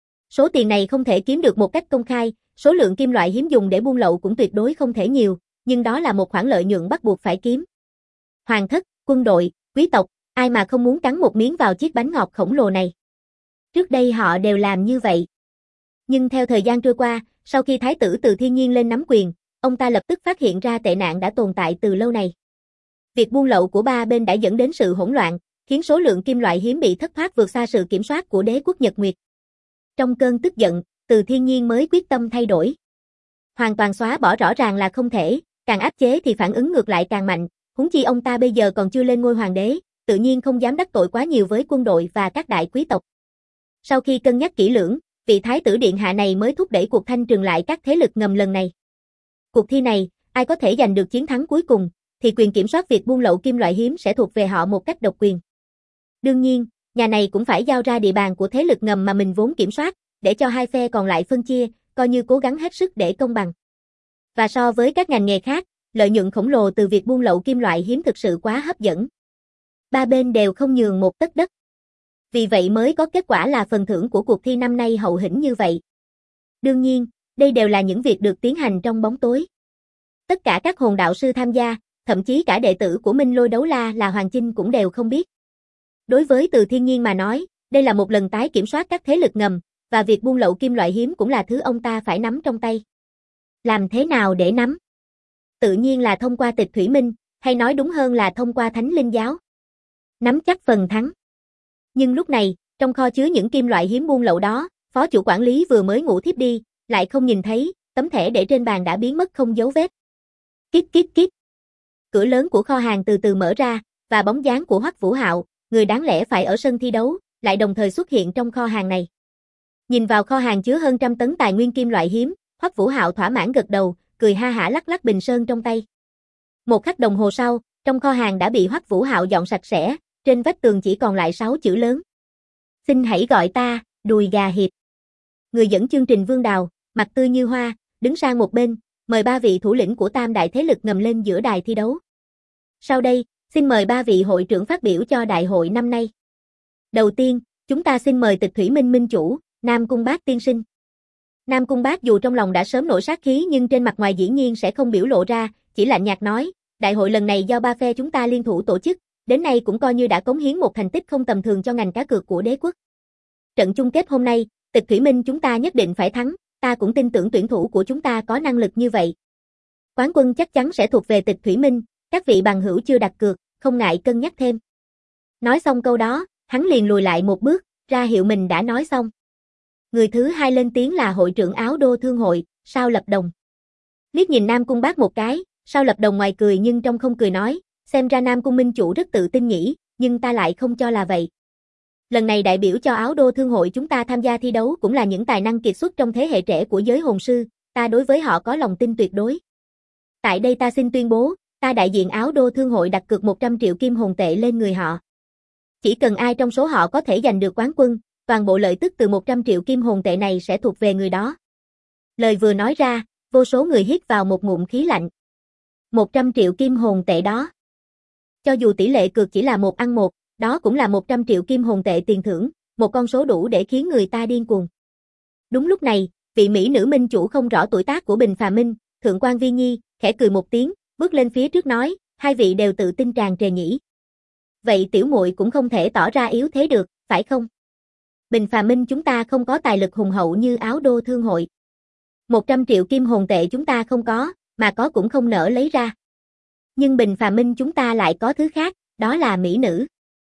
Số tiền này không thể kiếm được một cách công khai, số lượng kim loại hiếm dùng để buôn lậu cũng tuyệt đối không thể nhiều, nhưng đó là một khoản lợi nhuận bắt buộc phải kiếm. Hoàng thất, quân đội, quý tộc, ai mà không muốn cắn một miếng vào chiếc bánh ngọt khổng lồ này. Trước đây họ đều làm như vậy. Nhưng theo thời gian trôi qua, sau khi Thái tử Từ Thiên Nhiên lên nắm quyền, ông ta lập tức phát hiện ra tệ nạn đã tồn tại từ lâu này. Việc buôn lậu của ba bên đã dẫn đến sự hỗn loạn, khiến số lượng kim loại hiếm bị thất thoát vượt xa sự kiểm soát của đế quốc Nhật Nguyệt. Trong cơn tức giận, Từ Thiên Nhiên mới quyết tâm thay đổi. Hoàn toàn xóa bỏ rõ ràng là không thể, càng áp chế thì phản ứng ngược lại càng mạnh, huống chi ông ta bây giờ còn chưa lên ngôi hoàng đế, tự nhiên không dám đắc tội quá nhiều với quân đội và các đại quý tộc. Sau khi cân nhắc kỹ lưỡng, vị thái tử điện hạ này mới thúc đẩy cuộc thanh trừng lại các thế lực ngầm lần này. Cuộc thi này, ai có thể giành được chiến thắng cuối cùng, thì quyền kiểm soát việc buôn lậu kim loại hiếm sẽ thuộc về họ một cách độc quyền. Đương nhiên, nhà này cũng phải giao ra địa bàn của thế lực ngầm mà mình vốn kiểm soát, để cho hai phe còn lại phân chia, coi như cố gắng hết sức để công bằng. Và so với các ngành nghề khác, lợi nhuận khổng lồ từ việc buôn lậu kim loại hiếm thực sự quá hấp dẫn. Ba bên đều không nhường một tấc đất. Vì vậy mới có kết quả là phần thưởng của cuộc thi năm nay hậu hĩnh như vậy. Đương nhiên, đây đều là những việc được tiến hành trong bóng tối. Tất cả các hồn đạo sư tham gia, thậm chí cả đệ tử của Minh Lôi Đấu La là Hoàng Chinh cũng đều không biết. Đối với Từ Thiên Nhiên mà nói, đây là một lần tái kiểm soát các thế lực ngầm, và việc buôn lậu kim loại hiếm cũng là thứ ông ta phải nắm trong tay. Làm thế nào để nắm? Tự nhiên là thông qua Tịch Thủy Minh, hay nói đúng hơn là thông qua Thánh Linh Giáo. Nắm chắc phần thắng. Nhưng lúc này, trong kho chứa những kim loại hiếm buôn lậu đó, phó chủ quản lý vừa mới ngủ thiếp đi, lại không nhìn thấy, tấm thẻ để trên bàn đã biến mất không dấu vết. Kít kít kít. Cửa lớn của kho hàng từ từ mở ra, và bóng dáng của Hoắc Vũ Hạo, người đáng lẽ phải ở sân thi đấu, lại đồng thời xuất hiện trong kho hàng này. Nhìn vào kho hàng chứa hơn 100 tấn tài nguyên kim loại hiếm, Hoắc Vũ Hạo thỏa mãn gật đầu, cười ha hả lắc lắc bình sơn trong tay. Một khắc đồng hồ sau, trong kho hàng đã bị Hoắc Vũ Hạo dọn sạch sẽ, trên vách tường chỉ còn lại 6 chữ lớn. Xin hãy gọi ta, Đùi Gà Hiệp. Người dẫn chương trình Vương Đào, mặt tươi như hoa, đứng sang một bên, mời 3 vị thủ lĩnh của tam đại thế lực ngầm lên giữa đài thi đấu. Sau đây, xin mời 3 vị hội trưởng phát biểu cho đại hội năm nay. Đầu tiên, chúng ta xin mời Tịch Thủy Minh minh chủ, Nam Cung Bác tiên sinh. Nam Cung Bác dù trong lòng đã sớm nổi sát khí nhưng trên mặt ngoài dĩ nhiên sẽ không biểu lộ ra, chỉ lạnh nhạt nói, đại hội lần này do 3 phe chúng ta liên thủ tổ chức, đến nay cũng coi như đã cống hiến một thành tích không tầm thường cho ngành cá cược của đế quốc. Trận chung kết hôm nay, Tịch Thủy Minh chúng ta nhất định phải thắng, ta cũng tin tưởng tuyển thủ của chúng ta có năng lực như vậy. Quán quân chắc chắn sẽ thuộc về Tịch Thủy Minh, các vị bằng hữu chưa đặt cược, không ngại cân nhắc thêm. Nói xong câu đó, hắn liền lùi lại một bước, ra hiệu mình đã nói xong. Người thứ hai lên tiếng là hội trưởng Áo Đô Thương hội, Sao Lập Đồng. Liếc nhìn Nam Cung Bác một cái, Sao Lập Đồng ngoài cười nhưng trong không cười nói, xem ra Nam Cung minh chủ rất tự tin nhỉ, nhưng ta lại không cho là vậy. Lần này đại biểu cho Áo Đô Thương hội chúng ta tham gia thi đấu cũng là những tài năng kiệt xuất trong thế hệ trẻ của giới hồn sư, ta đối với họ có lòng tin tuyệt đối. Tại đây ta xin tuyên bố, ta đại diện Áo Đô Thương hội đặt cược 100 triệu kim hồn tệ lên người họ. Chỉ cần ai trong số họ có thể giành được quán quân, toàn bộ lợi tức từ 100 triệu kim hồn tệ này sẽ thuộc về người đó. Lời vừa nói ra, vô số người hít vào một ngụm khí lạnh. 100 triệu kim hồn tệ đó. Cho dù tỷ lệ cược chỉ là 1-1, đó cũng là 100 triệu kim hồn tệ tiền thưởng, một con số đủ để khiến người ta điên cuồng. Đúng lúc này, vị mỹ nữ minh chủ không rõ tuổi tác của Bình Phà Minh, Thượng quan Vi Nhi, khẽ cười một tiếng, bước lên phía trước nói, hai vị đều tự tin tràn trề nhỉ. Vậy tiểu muội cũng không thể tỏ ra yếu thế được, phải không? Bình Phà Minh chúng ta không có tài lực hùng hậu như Áo Đô Thương hội. 100 triệu kim hồn tệ chúng ta không có, mà có cũng không nỡ lấy ra. Nhưng Bình Phà Minh chúng ta lại có thứ khác, đó là mỹ nữ.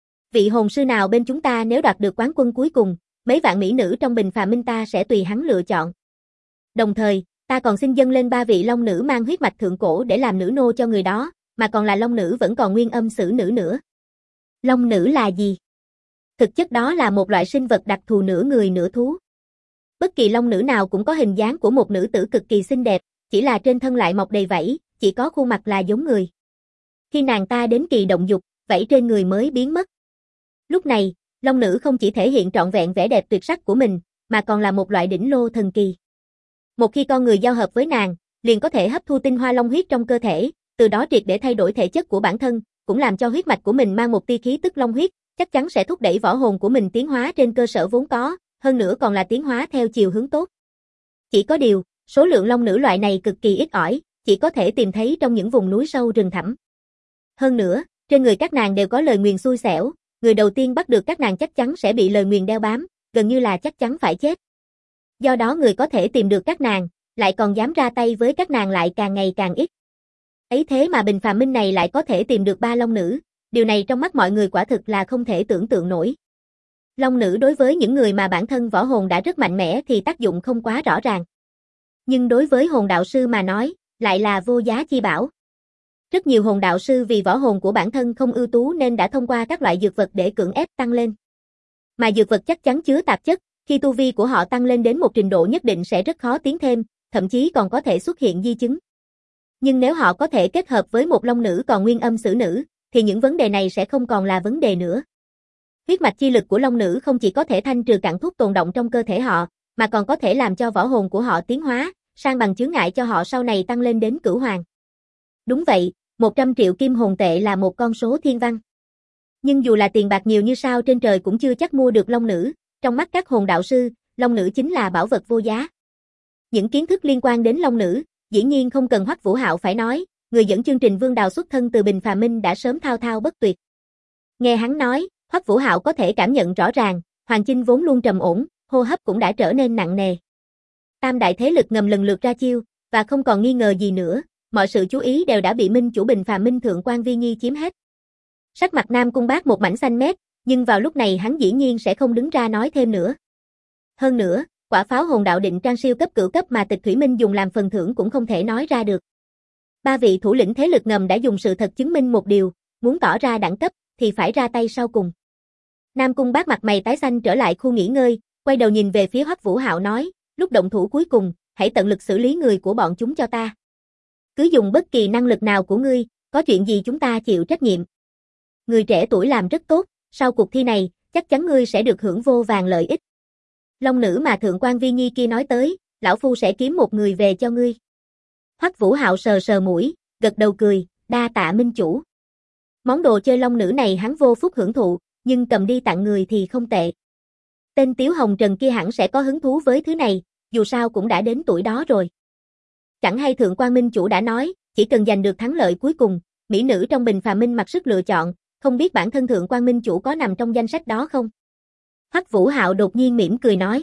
Vị hồn sư nào bên chúng ta nếu đoạt được quán quân cuối cùng, mấy vạn mỹ nữ trong Bình Phà Minh ta sẽ tùy hắn lựa chọn. Đồng thời, ta còn xin dâng lên 3 vị long nữ mang huyết mạch thượng cổ để làm nữ nô cho người đó, mà còn là long nữ vẫn còn nguyên âm xử nữ nữa. Long nữ là gì? Thực chất đó là một loại sinh vật đặc thù nửa người nửa thú. Bất kỳ long nữ nào cũng có hình dáng của một nữ tử cực kỳ xinh đẹp, chỉ là trên thân lại mọc đầy vảy, chỉ có khuôn mặt là giống người. Khi nàng ta đến kỳ động dục, vảy trên người mới biến mất. Lúc này, long nữ không chỉ thể hiện trọn vẹn vẻ đẹp tuyệt sắc của mình, mà còn là một loại đỉnh lô thần kỳ. Một khi con người giao hợp với nàng, liền có thể hấp thu tinh hoa long huyết trong cơ thể, từ đó triệt để thay đổi thể chất của bản thân, cũng làm cho huyết mạch của mình mang một tia khí tức long huyết, chắc chắn sẽ thúc đẩy võ hồn của mình tiến hóa trên cơ sở vốn có, hơn nữa còn là tiến hóa theo chiều hướng tốt. Chỉ có điều, số lượng long nữ loại này cực kỳ ít ỏi, chỉ có thể tìm thấy trong những vùng núi sâu rừng thẳm. Hơn nữa, trên người các nàng đều có lời nguyền xui xẻo, người đầu tiên bắt được các nàng chắc chắn sẽ bị lời nguyền đeo bám, gần như là chắc chắn phải chết. Do đó người có thể tìm được các nàng, lại còn dám ra tay với các nàng lại càng ngày càng ít. Ấy thế mà Bình Phà Minh này lại có thể tìm được 3 long nữ, điều này trong mắt mọi người quả thực là không thể tưởng tượng nổi. Long nữ đối với những người mà bản thân võ hồn đã rất mạnh mẽ thì tác dụng không quá rõ ràng. Nhưng đối với hồn đạo sư mà nói, lại là vô giá chi bảo. Rất nhiều hồn đạo sư vì võ hồn của bản thân không ưu tú nên đã thông qua các loại dược vật để cưỡng ép tăng lên. Mà dược vật chắc chắn chứa tạp chất, khi tu vi của họ tăng lên đến một trình độ nhất định sẽ rất khó tiến thêm, thậm chí còn có thể xuất hiện di chứng. Nhưng nếu họ có thể kết hợp với một long nữ còn nguyên âm xử nữ, thì những vấn đề này sẽ không còn là vấn đề nữa. Huyết mạch chi lực của long nữ không chỉ có thể thanh trừ cặn thuốc tồn động trong cơ thể họ, mà còn có thể làm cho võ hồn của họ tiến hóa, sang bằng chướng ngại cho họ sau này tăng lên đến cửu hoàng. Đúng vậy, 100 triệu kim hồn tệ là một con số thiên văn. Nhưng dù là tiền bạc nhiều như sao trên trời cũng chưa chắc mua được long nữ, trong mắt các hồn đạo sư, long nữ chính là bảo vật vô giá. Những kiến thức liên quan đến long nữ, dĩ nhiên không cần Hoắc Vũ Hạo phải nói, người dẫn chương trình Vương Đào xuất thân từ Bình Phà Minh đã sớm thao thao bất tuyệt. Nghe hắn nói, Hoắc Vũ Hạo có thể cảm nhận rõ ràng, Hoàng Chinh vốn luôn trầm ổn, hô hấp cũng đã trở nên nặng nề. Tam đại thế lực ngầm lần lượt ra chiêu, và không còn nghi ngờ gì nữa, mọi sự chú ý đều đã bị minh chủ Bình Phà Minh Thượng quan Vi Nhi chiếm hết. Sắc mặt Nam Cung Bác một mảnh xanh mét, nhưng vào lúc này hắn dĩ nhiên sẽ không đứng ra nói thêm nữa. Hơn nữa, quả pháo hồn đạo định trang siêu cấp cửu cấp mà Tịch Thủy Minh dùng làm phần thưởng cũng không thể nói ra được. 3 vị thủ lĩnh thế lực ngầm đã dùng sự thật chứng minh một điều, muốn tỏ ra đẳng cấp, thì phải ra tay sau cùng. Nam Cung Bác mặt mày tái xanh trở lại khu nghỉ ngơi, quay đầu nhìn về phía Hoắc Vũ Hạo nói, lúc động thủ cuối cùng, hãy tận lực xử lý người của bọn chúng cho ta. Cứ dùng bất kỳ năng lực nào của ngươi, có chuyện gì chúng ta chịu trách nhiệm. Người trẻ tuổi làm rất tốt, sau cuộc thi này, chắc chắn ngươi sẽ được hưởng vô vàn lợi ích. Long nữ mà Thượng quan Vi Nhi kia nói tới, lão phu sẽ kiếm một người về cho ngươi. Hoắc Vũ Hạo sờ sờ mũi, gật đầu cười, đa tạ minh chủ. Món đồ chơi long nữ này hắn vô phúc hưởng thụ, nhưng cầm đi tặng người thì không tệ. Tên Tiếu Hồng Trần kia hẳn sẽ có hứng thú với thứ này, dù sao cũng đã đến tuổi đó rồi. Chẳng hay Thượng quan minh chủ đã nói, chỉ cần giành được thắng lợi cuối cùng, mỹ nữ trong bình phàm minh mặc sức lựa chọn, không biết bản thân Thượng quan minh chủ có nằm trong danh sách đó không? Hoắc Vũ Hạo đột nhiên mỉm cười nói.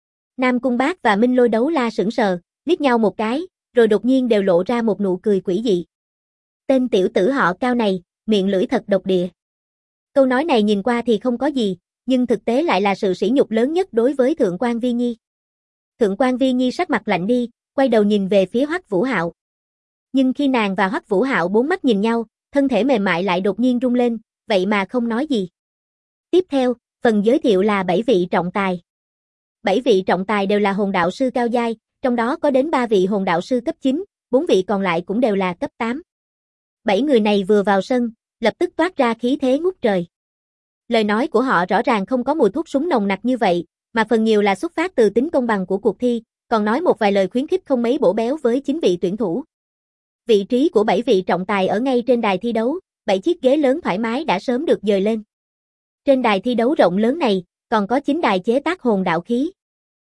Nam Cung Bác và Minh Lôi Đấu La sững sờ, liếc nhau một cái, rồi đột nhiên đều lộ ra một nụ cười quỷ dị. Tên tiểu tử họ Cao này, miệng lưỡi thật độc địa. Câu nói này nhìn qua thì không có gì, nhưng thực tế lại là sự sỉ nhục lớn nhất đối với Thượng quan Vi Nhi. Thượng quan Vi Nhi sắc mặt lạnh đi, quay đầu nhìn về phía Hoắc Vũ Hạo. Nhưng khi nàng và Hoắc Vũ Hạo bốn mắt nhìn nhau, thân thể mềm mại lại đột nhiên rung lên, vậy mà không nói gì. Tiếp theo, phần giới thiệu là 7 vị trọng tài. 7 vị trọng tài đều là hồn đạo sư cao giai, trong đó có đến 3 vị hồn đạo sư cấp 9, 4 vị còn lại cũng đều là cấp 8. 7 người này vừa vào sân, lập tức toát ra khí thế ngút trời. Lời nói của họ rõ ràng không có mùi thuốc súng nồng nặc như vậy, mà phần nhiều là xuất phát từ tính công bằng của cuộc thi, còn nói một vài lời khuyến khích không mấy bổ béo với 9 vị tuyển thủ. Vị trí của 7 vị trọng tài ở ngay trên đài thi đấu, 7 chiếc ghế lớn thoải mái đã sớm được dời lên. Trên đài thi đấu rộng lớn này, còn có 9 đài chế tác hồn đạo khí.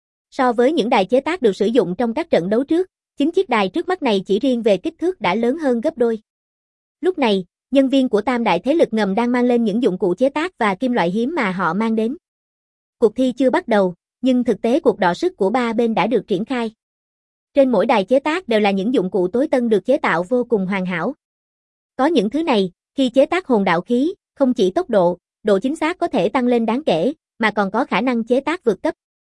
So với những đài chế tác được sử dụng trong các trận đấu trước, 9 chiếc đài trước mắt này chỉ riêng về kích thước đã lớn hơn gấp đôi. Lúc này, nhân viên của tam đại thế lực ngầm đang mang lên những dụng cụ chế tác và kim loại hiếm mà họ mang đến. Cuộc thi chưa bắt đầu, nhưng thực tế cuộc đọ sức của ba bên đã được triển khai. Trên mỗi đài chế tác đều là những dụng cụ tối tân được chế tạo vô cùng hoàn hảo. Có những thứ này, khi chế tác hồn đạo khí, không chỉ tốc độ, độ chính xác có thể tăng lên đáng kể, mà còn có khả năng chế tác vượt cấp.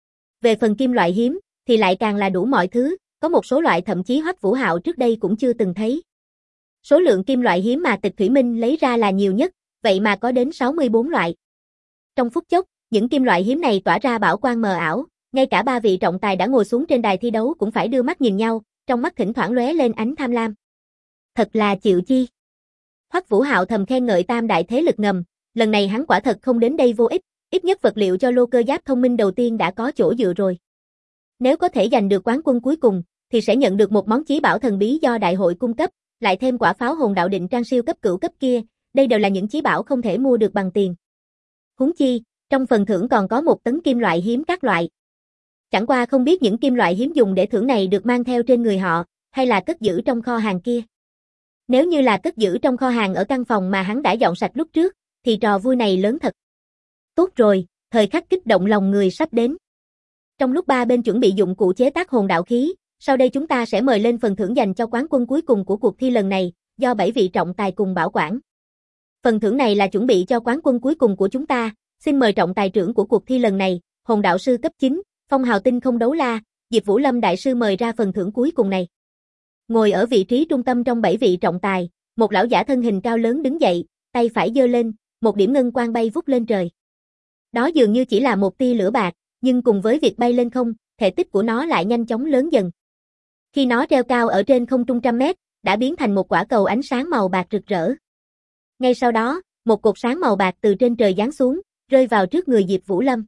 Về phần kim loại hiếm, thì lại càng là đủ mọi thứ, có một số loại thậm chí Hoắc Vũ Hạo trước đây cũng chưa từng thấy. Số lượng kim loại hiếm mà Tịch Thủy Minh lấy ra là nhiều nhất, vậy mà có đến 64 loại. Trong phút chốc, những kim loại hiếm này tỏa ra bảo quang mờ ảo, ngay cả 3 vị trọng tài đã ngồi xuống trên đài thi đấu cũng phải đưa mắt nhìn nhau, trong mắt thỉnh thoảng lóe lên ánh tham lam. Thật là chịu chi. Hoắc Vũ Hạo thầm khen ngợi tam đại thế lực ngầm, lần này hắn quả thật không đến đây vô ích, ít nhất vật liệu cho lô cơ giáp thông minh đầu tiên đã có chỗ dựa rồi. Nếu có thể giành được quán quân cuối cùng, thì sẽ nhận được một món chí bảo thần bí do đại hội cung cấp, lại thêm quả pháo hồn đạo định trang siêu cấp cửu cấp kia, đây đều là những chí bảo không thể mua được bằng tiền. Huống chi, trong phần thưởng còn có 1 tấn kim loại hiếm các loại. Chẳng qua không biết những kim loại hiếm dùng để thưởng này được mang theo trên người họ, hay là cất giữ trong kho hàng kia. Nếu như là cất giữ trong kho hàng ở căn phòng mà hắn đã dọn sạch lúc trước, thì trò vui này lớn thật. Tốt rồi, thời khắc kích động lòng người sắp đến. Trong lúc ba bên chuẩn bị dụng cụ chế tác hồn đạo khí, sau đây chúng ta sẽ mời lên phần thưởng dành cho quán quân cuối cùng của cuộc thi lần này, do 7 vị trọng tài cùng bảo quản. Phần thưởng này là chuẩn bị cho quán quân cuối cùng của chúng ta, xin mời trọng tài trưởng của cuộc thi lần này, hồn đạo sư cấp 9, Phong Hào Tinh Không Đấu La, Diệp Vũ Lâm đại sư mời ra phần thưởng cuối cùng này. Ngồi ở vị trí trung tâm trong 7 vị trọng tài, một lão giả thân hình cao lớn đứng dậy, tay phải giơ lên, một điểm ngân quang bay vút lên trời. Đó dường như chỉ là một tia lửa bạc, nhưng cùng với việc bay lên không, thể tích của nó lại nhanh chóng lớn dần. Khi nó treo cao ở trên không trung trăm mét, đã biến thành một quả cầu ánh sáng màu bạc rực rỡ. Ngay sau đó, một cột sáng màu bạc từ trên trời giáng xuống, rơi vào trước người Diệp Vũ Lâm.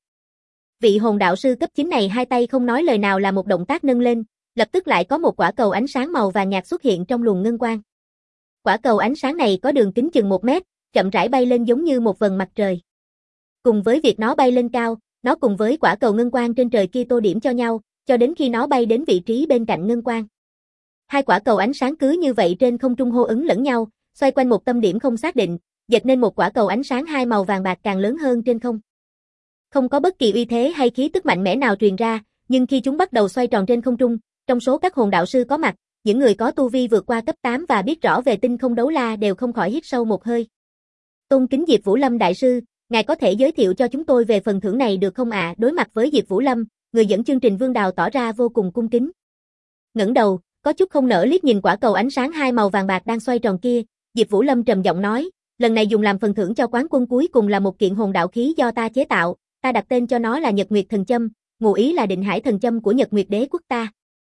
Vị hồn đạo sư cấp 9 này hai tay không nói lời nào là một động tác nâng lên, lập tức lại có một quả cầu ánh sáng màu vàng nhạt xuất hiện trong luồng ngân quang. Quả cầu ánh sáng này có đường kính chừng 1 mét, chậm rãi bay lên giống như một vầng mặt trời. Cùng với việc nó bay lên cao, nó cùng với quả cầu ngân quang trên trời kia tô điểm cho nhau, cho đến khi nó bay đến vị trí bên cạnh ngân quang. Hai quả cầu ánh sáng cứ như vậy trên không trung hô ứng lẫn nhau, xoay quanh một tâm điểm không xác định, dệt nên một quả cầu ánh sáng hai màu vàng bạc càng lớn hơn trên không. Không có bất kỳ uy thế hay khí tức mạnh mẽ nào truyền ra, nhưng khi chúng bắt đầu xoay tròn trên không trung, trong số các hồn đạo sư có mặt, những người có tu vi vượt qua cấp 8 và biết rõ về tinh không đấu la đều không khỏi hít sâu một hơi. Tôn kính Diệp Vũ Lâm đại sư, ngài có thể giới thiệu cho chúng tôi về phần thưởng này được không ạ? Đối mặt với Diệp Vũ Lâm, người dẫn chương trình Vương Đào tỏ ra vô cùng cung kính. Ngẩng đầu, có chút không nỡ liếc nhìn quả cầu ánh sáng hai màu vàng bạc đang xoay tròn kia, Diệp Vũ Lâm trầm giọng nói, lần này dùng làm phần thưởng cho quán quân cuối cùng là một kiện hồn đạo khí do ta chế tạo, ta đặt tên cho nó là Nhật Nguyệt Thần Châm, ngụ ý là định hải thần châm của Nhật Nguyệt Đế quốc ta.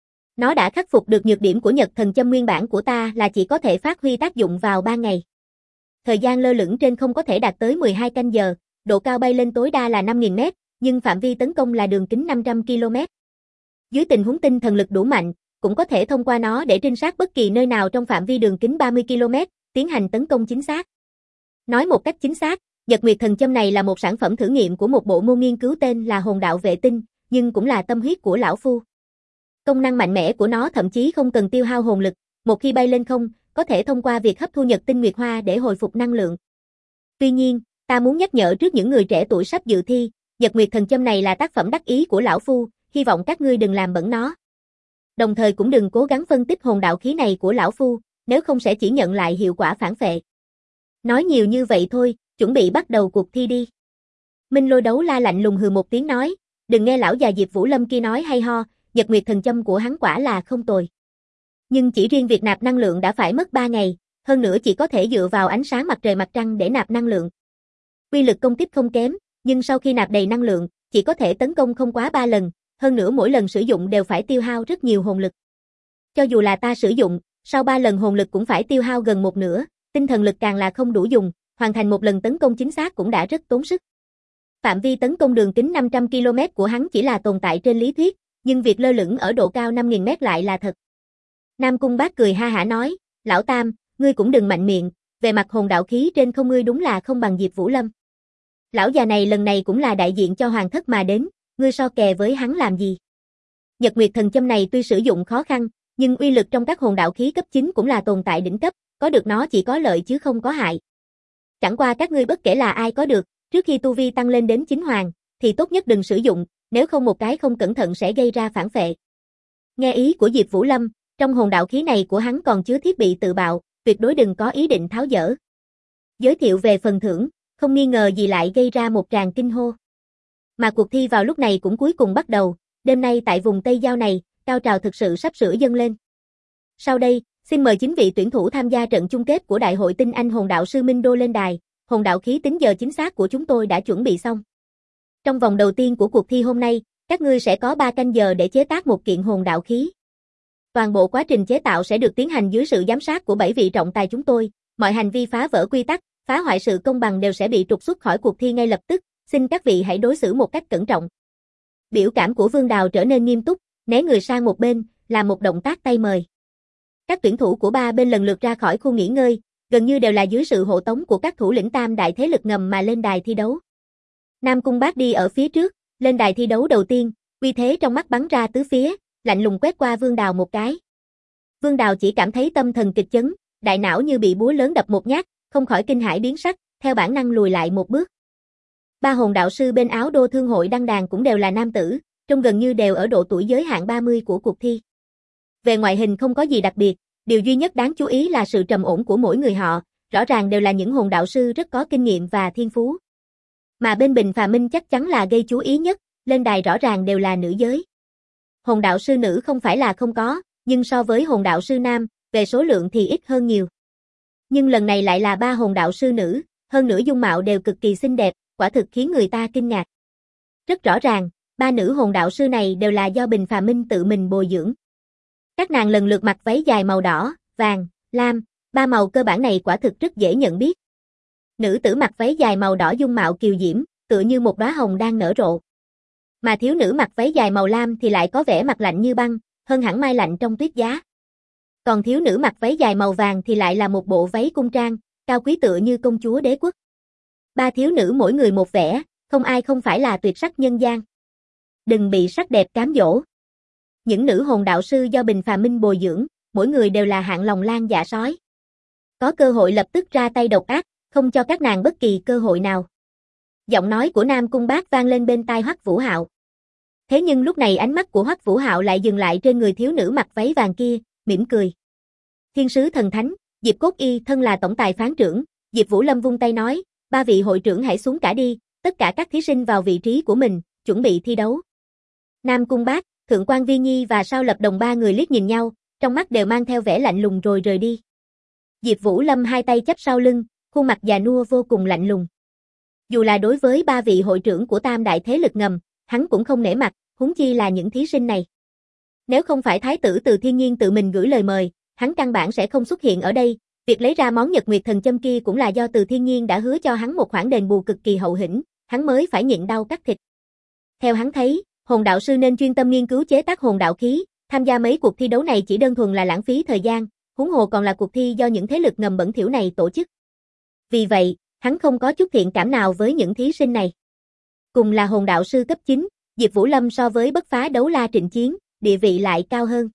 Nó đã khắc phục được nhược điểm của Nhật Thần Châm nguyên bản của ta là chỉ có thể phát huy tác dụng vào 3 ngày. Thời gian lơ lửng trên không có thể đạt tới 12 canh giờ, độ cao bay lên tối đa là 5.000 m, nhưng phạm vi tấn công là đường kính 500 km. Dưới tình huống tinh thần lực đủ mạnh, cũng có thể thông qua nó để trinh sát bất kỳ nơi nào trong phạm vi đường kính 30 km, tiến hành tấn công chính xác. Nói một cách chính xác, Nhật Nguyệt Thần Châm này là một sản phẩm thử nghiệm của một bộ môn nghiên cứu tên là hồn đạo vệ tinh, nhưng cũng là tâm huyết của lão phu. Công năng mạnh mẽ của nó thậm chí không cần tiêu hao hồn lực, một khi bay lên không, có thể thông qua việc hấp thu Nhật tinh Nguyệt Hoa để hồi phục năng lượng. Tuy nhiên, ta muốn nhắc nhở trước những người trẻ tuổi sắp dự thi, Nhật Nguyệt Thần Châm này là tác phẩm đắc ý của lão phu, hy vọng các ngươi đừng làm bẩn nó. Đồng thời cũng đừng cố gắng phân tích hồn đạo khí này của lão phu, nếu không sẽ chỉ nhận lại hiệu quả phản phệ. Nói nhiều như vậy thôi, chuẩn bị bắt đầu cuộc thi đi. Minh Lôi Đấu La lạnh lùng hừ một tiếng nói, đừng nghe lão già Diệp Vũ Lâm kia nói hay ho, Nhật Nguyệt Thần Châm của hắn quả là không tồi. Nhưng chỉ riêng việc nạp năng lượng đã phải mất 3 ngày, hơn nữa chỉ có thể dựa vào ánh sáng mặt trời mặt trăng để nạp năng lượng. Uy lực công kích không kém, nhưng sau khi nạp đầy năng lượng, chỉ có thể tấn công không quá 3 lần, hơn nữa mỗi lần sử dụng đều phải tiêu hao rất nhiều hồn lực. Cho dù là ta sử dụng, sau 3 lần hồn lực cũng phải tiêu hao gần một nửa, tinh thần lực càng là không đủ dùng, hoàn thành một lần tấn công chính xác cũng đã rất tốn sức. Phạm vi tấn công đường kính 500 km của hắn chỉ là tồn tại trên lý thuyết, nhưng việc lơ lửng ở độ cao 5.000 m lại là thật. Nam Cung Bác cười ha hả nói, lão Tam, ngươi cũng đừng mạnh miệng, về mặt hồn đạo khí trên không ngươi đúng là không bằng Diệp Vũ Lâm. Lão già này lần này cũng là đại diện cho hoàng thất mà đến, ngươi so kè với hắn làm gì? Nhật Nguyệt Thần Châm này tuy sử dụng khó khăn, nhưng uy lực trong các hồn đạo khí cấp 9 cũng là tồn tại đỉnh cấp, có được nó chỉ có lợi chứ không có hại. Chẳng qua các ngươi bất kể là ai có được, trước khi tu vi tăng lên đến chính hoàng, thì tốt nhất đừng sử dụng, nếu không một cái không cẩn thận sẽ gây ra phản phệ. Nghe ý của Diệp Vũ Lâm, trong hồn đạo khí này của hắn còn chứa thiết bị tự bạo, tuyệt đối đừng có ý định tháo dỡ. Giới thiệu về phần thưởng, không nghi ngờ gì lại gây ra một tràng kinh hô. Mà cuộc thi vào lúc này cũng cuối cùng bắt đầu, đêm nay tại vùng Tây Giao này, cao trào thực sự sắp sửa dâng lên. Sau đây, xin mời 9 vị tuyển thủ tham gia trận chung kết của Đại hội Tinh Anh Hồn Đạo Sư Minh Đô lên đài, hồn đạo khí tính giờ chính xác của chúng tôi đã chuẩn bị xong. Trong vòng đầu tiên của cuộc thi hôm nay, các ngươi sẽ có 3 canh giờ để chế tác một kiện hồn đạo khí. Toàn bộ quá trình chế tạo sẽ được tiến hành dưới sự giám sát của 7 vị trọng tài chúng tôi, mọi hành vi phá vỡ quy tắc, phá hoại sự công bằng đều sẽ bị trục xuất khỏi cuộc thi ngay lập tức, xin các vị hãy đối xử một cách cẩn trọng. Biểu cảm của Vương Đào trở nên nghiêm túc, né người sang một bên, làm một động tác tay mời. Các tuyển thủ của 3 bên lần lượt ra khỏi khu nghỉ ngơi, gần như đều là dưới sự hộ tống của các thủ lĩnh tam đại thế lực ngầm mà lên đài thi đấu. Nam Cung Bác đi ở phía trước, lên đài thi đấu đầu tiên, uy thế trong mắt bắn ra tứ phía, lạnh lùng quét qua Vương Đào một cái. Vương Đào chỉ cảm thấy tâm thần kịch chấn, đại não như bị búa lớn đập một nhát, không khỏi kinh hãi biến sắc, theo bản năng lùi lại một bước. 3 hồn đạo sư bên Áo Đô Thương hội đăng đàn cũng đều là nam tử, trông gần như đều ở độ tuổi giới hạn 30 của cuộc thi. Về ngoại hình không có gì đặc biệt, điều duy nhất đáng chú ý là sự trầm ổn của mỗi người họ, rõ ràng đều là những hồn đạo sư rất có kinh nghiệm và thiên phú. Mà bên Bình Phà Minh chắc chắn là gây chú ý nhất, lên đài rõ ràng đều là nữ giới. Hồn đạo sư nữ không phải là không có, nhưng so với hồn đạo sư nam, về số lượng thì ít hơn nhiều. Nhưng lần này lại là 3 hồn đạo sư nữ, hơn nữa dung mạo đều cực kỳ xinh đẹp, quả thực khiến người ta kinh ngạc. Rất rõ ràng, 3 nữ hồn đạo sư này đều là do Bình Phà Minh tự mình bồi dưỡng. Các nàng lần lượt mặc váy dài màu đỏ, vàng, lam, 3 màu cơ bản này quả thực rất dễ nhận biết. Nữ tử mặc váy dài màu đỏ dung mạo kiều diễm, tựa như một đóa hồng đang nở rộ. Mà thiếu nữ mặc váy dài màu lam thì lại có vẻ mặt lạnh như băng, hơn hẳn mai lạnh trong tuyết giá. Còn thiếu nữ mặc váy dài màu vàng thì lại là một bộ váy cung trang, cao quý tựa như công chúa đế quốc. 3 thiếu nữ mỗi người một vẻ, không ai không phải là tuyệt sắc nhân gian. Đừng bị sắc đẹp cám dỗ. Những nữ hồn đạo sư do Bình Phà Minh bồi dưỡng, mỗi người đều là hạng lòng lang dạ sói. Có cơ hội lập tức ra tay độc ác, không cho các nàng bất kỳ cơ hội nào. Giọng nói của Nam Cung Bác vang lên bên tai Hoắc Vũ Hạo. Thế nhưng lúc này ánh mắt của Hoắc Vũ Hạo lại dừng lại trên người thiếu nữ mặc váy vàng kia, mỉm cười. Thiên sứ thần thánh, Diệp Cốt Y thân là tổng tài phán trưởng, Diệp Vũ Lâm vung tay nói, 3 vị hội trưởng hãy xuống cả đi, tất cả các thí sinh vào vị trí của mình, chuẩn bị thi đấu. Nam Cung Bác, Thượng quan Vi Nhi và Sao Lập Đồng 3 người liếc nhìn nhau, trong mắt đều mang theo vẻ lạnh lùng rồi rời đi. Diệp Vũ Lâm hai tay chắp sau lưng, khuôn mặt già nua vô cùng lạnh lùng. Dù là đối với ba vị hội trưởng của tam đại thế lực ngầm, hắn cũng không nể mặt, huống chi là những thí sinh này. Nếu không phải thái tử Từ Thiên Nhiên tự mình gửi lời mời, hắn căn bản sẽ không xuất hiện ở đây, việc lấy ra món Nhật Nguyệt Thần Châm kia cũng là do Từ Thiên Nhiên đã hứa cho hắn một khoản đền bù cực kỳ hậu hĩnh, hắn mới phải nhịn đau cắt thịt. Theo hắn thấy, hồn đạo sư nên chuyên tâm nghiên cứu chế tác hồn đạo khí, tham gia mấy cuộc thi đấu này chỉ đơn thuần là lãng phí thời gian, huống hồ còn là cuộc thi do những thế lực ngầm bẩn thỉu này tổ chức. Vì vậy, hắn không có chút thiện cảm nào với những thí sinh này. Cùng là hồn đạo sư cấp 9, Diệp Vũ Lâm so với Bất Phá Đấu La Trịnh Chiến, địa vị lại cao hơn.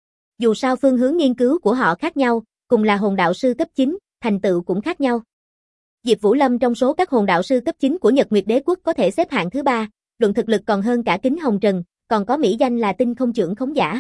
Dù sao phương hướng nghiên cứu của họ khác nhau, cùng là hồn đạo sư cấp 9, thành tựu cũng khác nhau. Diệp Vũ Lâm trong số các hồn đạo sư cấp 9 của Nhật Nguyệt Đế Quốc có thể xếp hạng thứ 3, luận thực lực còn hơn cả Kính Hồng Trần, còn có mỹ danh là Tinh Không Chưởng Khống Giả.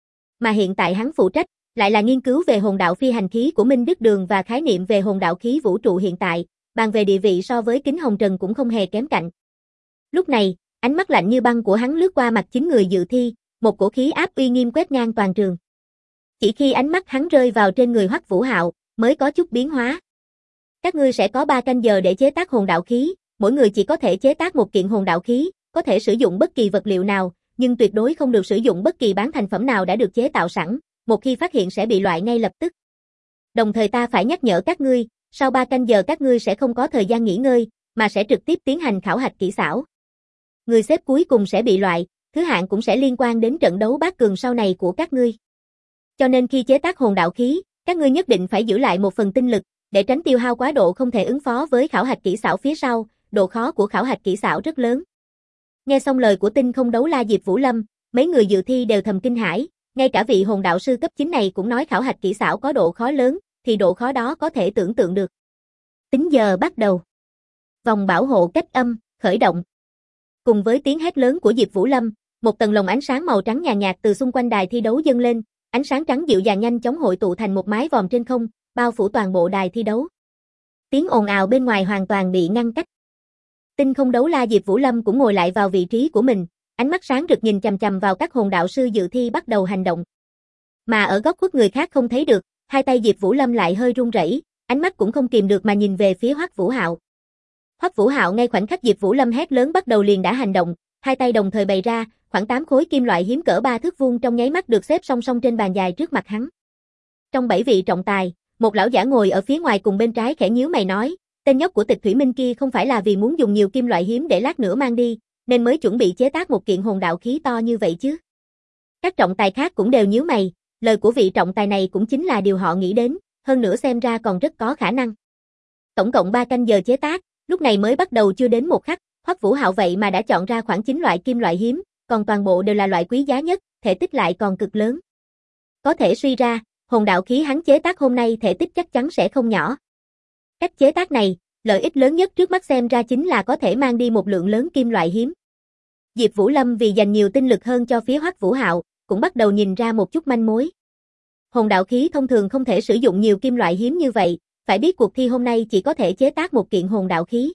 Mà hiện tại hắn phụ trách, lại là nghiên cứu về hồn đạo phi hành khí của Minh Đức Đường và khái niệm về hồn đạo khí vũ trụ hiện tại, bàn về địa vị so với Kính Hồng Trần cũng không hề kém cạnh. Lúc này, ánh mắt lạnh như băng của hắn lướt qua mặt 9 người dự thi, một cổ khí áp uy nghiêm quét ngang toàn trường. Chỉ khi ánh mắt hắn rơi vào trên người Hoắc Vũ Hạo, mới có chút biến hóa. Các ngươi sẽ có 3 canh giờ để chế tác hồn đạo khí, mỗi người chỉ có thể chế tác một kiện hồn đạo khí, có thể sử dụng bất kỳ vật liệu nào, nhưng tuyệt đối không được sử dụng bất kỳ bán thành phẩm nào đã được chế tạo sẵn, một khi phát hiện sẽ bị loại ngay lập tức. Đồng thời ta phải nhắc nhở các ngươi, sau 3 canh giờ các ngươi sẽ không có thời gian nghỉ ngơi, mà sẽ trực tiếp tiến hành khảo hạch kỹ xảo. Người xếp cuối cùng sẽ bị loại, thứ hạng cũng sẽ liên quan đến trận đấu bát cường sau này của các ngươi. Cho nên khi chế tác hồn đạo khí, các ngươi nhất định phải giữ lại một phần tinh lực, để tránh tiêu hao quá độ không thể ứng phó với khảo hạch kỹ xảo phía sau, độ khó của khảo hạch kỹ xảo rất lớn. Nghe xong lời của Tinh Không Đấu La Diệp Vũ Lâm, mấy người dự thi đều thầm kinh hãi, ngay cả vị hồn đạo sư cấp 9 này cũng nói khảo hạch kỹ xảo có độ khó lớn, thì độ khó đó có thể tưởng tượng được. Tính giờ bắt đầu. Vòng bảo hộ cách âm, khởi động. Cùng với tiếng hét lớn của Diệp Vũ Lâm, một tầng lồng ánh sáng màu trắng nhàn nhạt từ xung quanh đài thi đấu dâng lên, ánh sáng trắng dịu dàng nhanh chóng hội tụ thành một mái vòm trên không, bao phủ toàn bộ đài thi đấu. Tiếng ồn ào bên ngoài hoàn toàn bị ngăn cách. Tinh Không Đấu La Diệp Vũ Lâm cũng ngồi lại vào vị trí của mình, ánh mắt sáng rực nhìn chằm chằm vào các hồn đạo sư dự thi bắt đầu hành động. Mà ở góc khuất người khác không thấy được, hai tay Diệp Vũ Lâm lại hơi run rẩy, ánh mắt cũng không kìm được mà nhìn về phía Hoắc Vũ Hạo. Hoắc Vũ Hạo ngay khoảnh khắc Diệp Vũ Lâm hét lớn bắt đầu liền đã hành động, hai tay đồng thời bày ra, khoảng 8 khối kim loại hiếm cỡ 3 thước vuông trong nháy mắt được xếp song song trên bàn dài trước mặt hắn. Trong 7 vị trọng tài, một lão giả ngồi ở phía ngoài cùng bên trái khẽ nhíu mày nói, tên nhóc của Tịch Thủy Minh kia không phải là vì muốn dùng nhiều kim loại hiếm để lát nữa mang đi, nên mới chuẩn bị chế tác một kiện hồn đạo khí to như vậy chứ. Các trọng tài khác cũng đều nhíu mày, lời của vị trọng tài này cũng chính là điều họ nghĩ đến, hơn nữa xem ra còn rất có khả năng. Tổng cộng 3 canh giờ chế tác, lúc này mới bắt đầu chưa đến một khắc, Hoắc Vũ Hạo vậy mà đã chọn ra khoảng 9 loại kim loại hiếm, còn toàn bộ đều là loại quý giá nhất, thể tích lại còn cực lớn. Có thể suy ra, hồn đạo khí hắn chế tác hôm nay thể tích chắc chắn sẽ không nhỏ. Cách chế tác này, lợi ích lớn nhất trước mắt xem ra chính là có thể mang đi một lượng lớn kim loại hiếm. Diệp Vũ Lâm vì dành nhiều tinh lực hơn cho phía Hoắc Vũ Hạo, cũng bắt đầu nhìn ra một chút manh mối. Hồn đạo khí thông thường không thể sử dụng nhiều kim loại hiếm như vậy, phải biết cuộc thi hôm nay chỉ có thể chế tác một kiện hồn đạo khí.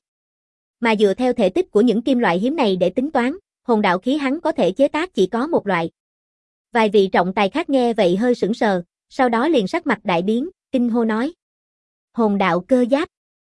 Mà dựa theo thể tích của những kim loại hiếm này để tính toán, hồn đạo khí hắn có thể chế tác chỉ có một loại. Vài vị trọng tài khác nghe vậy hơi sững sờ, sau đó liền sắc mặt đại biến, kinh hô nói. Hồn đạo cơ giáp.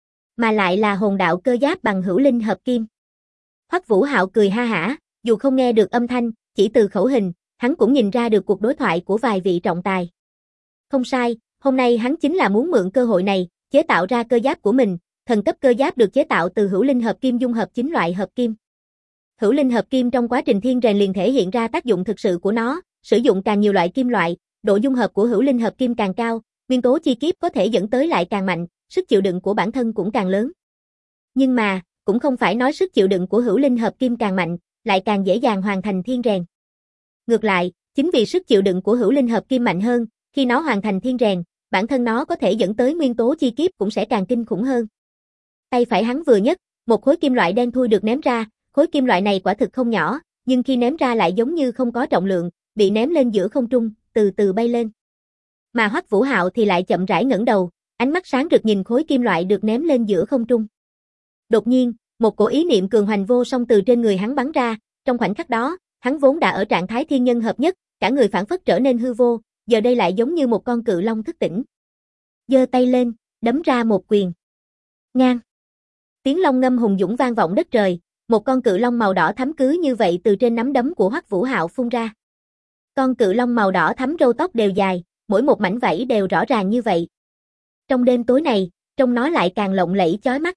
Mà lại là hồn đạo cơ giáp bằng hữu linh hợp kim. Hoắc Vũ Hạo cười ha hả, dù không nghe được âm thanh, chỉ từ khẩu hình, hắn cũng nhìn ra được cuộc đối thoại của vài vị trọng tài. Không sai, hôm nay hắn chính là muốn mượn cơ hội này, chế tạo ra cơ giáp của mình, thần cấp cơ giáp được chế tạo từ hữu linh hợp kim dung hợp 9 loại hợp kim. Hữu linh hợp kim trong quá trình thiên rèn liền thể hiện ra tác dụng thực sự của nó, sử dụng càng nhiều loại kim loại, độ dung hợp của hữu linh hợp kim càng cao, nguyên tố chi kiếp có thể dẫn tới lại càng mạnh, sức chịu đựng của bản thân cũng càng lớn. Nhưng mà, cũng không phải nói sức chịu đựng của hữu linh hợp kim càng mạnh, lại càng dễ dàng hoàn thành thiên rèn. Ngược lại, chính vì sức chịu đựng của hữu linh hợp kim mạnh hơn, khi nó hoàn thành thiên rèn, bản thân nó có thể dẫn tới nguyên tố chi kiếp cũng sẽ càng kinh khủng hơn. Tay phải hắn vừa nhấc, một khối kim loại đen thui được ném ra, khối kim loại này quả thực không nhỏ, nhưng khi ném ra lại giống như không có trọng lượng, bị ném lên giữa không trung, từ từ bay lên. Mà Hoắc Vũ Hạo thì lại chậm rãi ngẩng đầu, ánh mắt sáng rực nhìn khối kim loại được ném lên giữa không trung. Đột nhiên, một cổ ý niệm cường hoành vô song từ trên người hắn bắn ra, trong khoảnh khắc đó, hắn vốn đã ở trạng thái thiên nhân hợp nhất, cả người phảng phất trở nên hư vô, giờ đây lại giống như một con cự long thức tỉnh. Giơ tay lên, đấm ra một quyền. Ngang. Tiếng long ngâm hùng dũng vang vọng đất trời, một con cự long màu đỏ thắm cứ như vậy từ trên nắm đấm của Hoắc Vũ Hạo phun ra. Con cự long màu đỏ thắm râu tóc đều dài, mỗi một mảnh vảy đều rõ ràng như vậy. Trong đêm tối này, trông nó lại càng lộng lẫy chói mắt.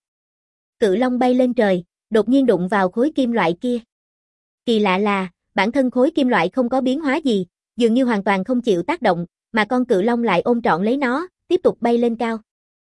Cự long bay lên trời, đột nhiên đụng vào khối kim loại kia. Kỳ lạ là, bản thân khối kim loại không có biến hóa gì, dường như hoàn toàn không chịu tác động, mà con cự long lại ôm trọn lấy nó, tiếp tục bay lên cao.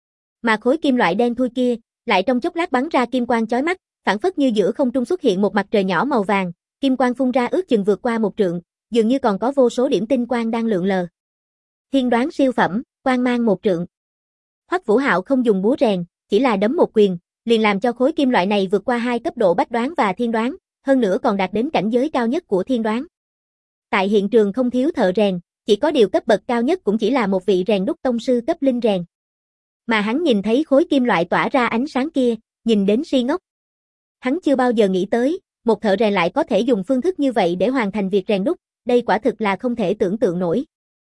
Mà khối kim loại đen thui kia, lại trong chốc lát bắn ra kim quang chói mắt, phảng phất như giữa không trung xuất hiện một mặt trời nhỏ màu vàng, kim quang phun ra ước chừng vượt qua 1 trượng, dường như còn có vô số điểm tinh quang đang lượn lờ. Thiên đoán siêu phẩm, quang mang 1 trượng. Hoắc Vũ Hạo không dùng búa rèn, chỉ là đấm một quyền, liền làm cho khối kim loại này vượt qua 2 cấp độ bách đoán và thiên đoán, hơn nữa còn đạt đến cảnh giới cao nhất của thiên đoán. Tại hiện trường không thiếu thợ rèn, chỉ có điều cấp bậc cao nhất cũng chỉ là một vị rèn đúc tông sư cấp linh rèn. Mà hắn nhìn thấy khối kim loại tỏa ra ánh sáng kia, nhìn đến si ngốc. Hắn chưa bao giờ nghĩ tới, một thợ rèn lại có thể dùng phương thức như vậy để hoàn thành việc rèn đúc, đây quả thực là không thể tưởng tượng nổi.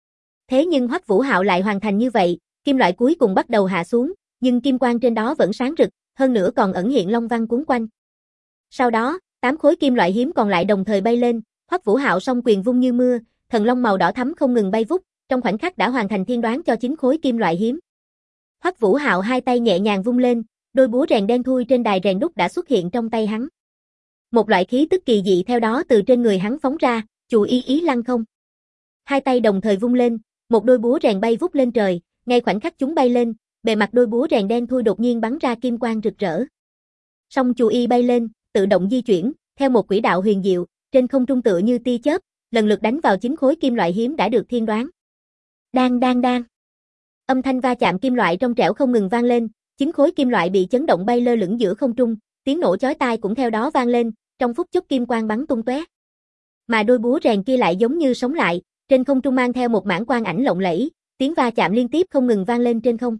Thế nhưng Hoắc Vũ Hạo lại hoàn thành như vậy, kim loại cuối cùng bắt đầu hạ xuống, nhưng kim quang trên đó vẫn sáng rực, hơn nữa còn ẩn hiện long văn cuốn quanh. Sau đó, 8 khối kim loại hiếm còn lại đồng thời bay lên, Hoắc Vũ Hạo song quyền vung như mưa, thần long màu đỏ thắm không ngừng bay vút, trong khoảnh khắc đã hoàn thành thiên đoán cho 9 khối kim loại hiếm. Hoắc Vũ Hạo hai tay nhẹ nhàng vung lên, đôi búa rèn đen thui trên đài rèn đúc đã xuất hiện trong tay hắn. Một loại khí tức kỳ dị theo đó từ trên người hắn phóng ra, chù y ý lăng không. Hai tay đồng thời vung lên, một đôi búa rèn bay vút lên trời, ngay khoảnh khắc chúng bay lên, bề mặt đôi búa rèn đen thui đột nhiên bắn ra kim quang rực rỡ. Song chù y bay lên, tự động di chuyển, theo một quỹ đạo huyền diệu, trên không trung tựa như tia chớp, lần lượt đánh vào 9 khối kim loại hiếm đã được thiên đoán. Đang đang đang. Âm thanh va chạm kim loại trong trẻo không ngừng vang lên, 9 khối kim loại bị chấn động bay lơ lửng giữa không trung, tiếng nổ chói tai cũng theo đó vang lên, trong phút chốc kim quang bắn tung tóe. Mà đôi búa rèn kia lại giống như sống lại, trên không trung mang theo một mảng quang ảnh lộng lẫy, tiếng va chạm liên tiếp không ngừng vang lên trên không.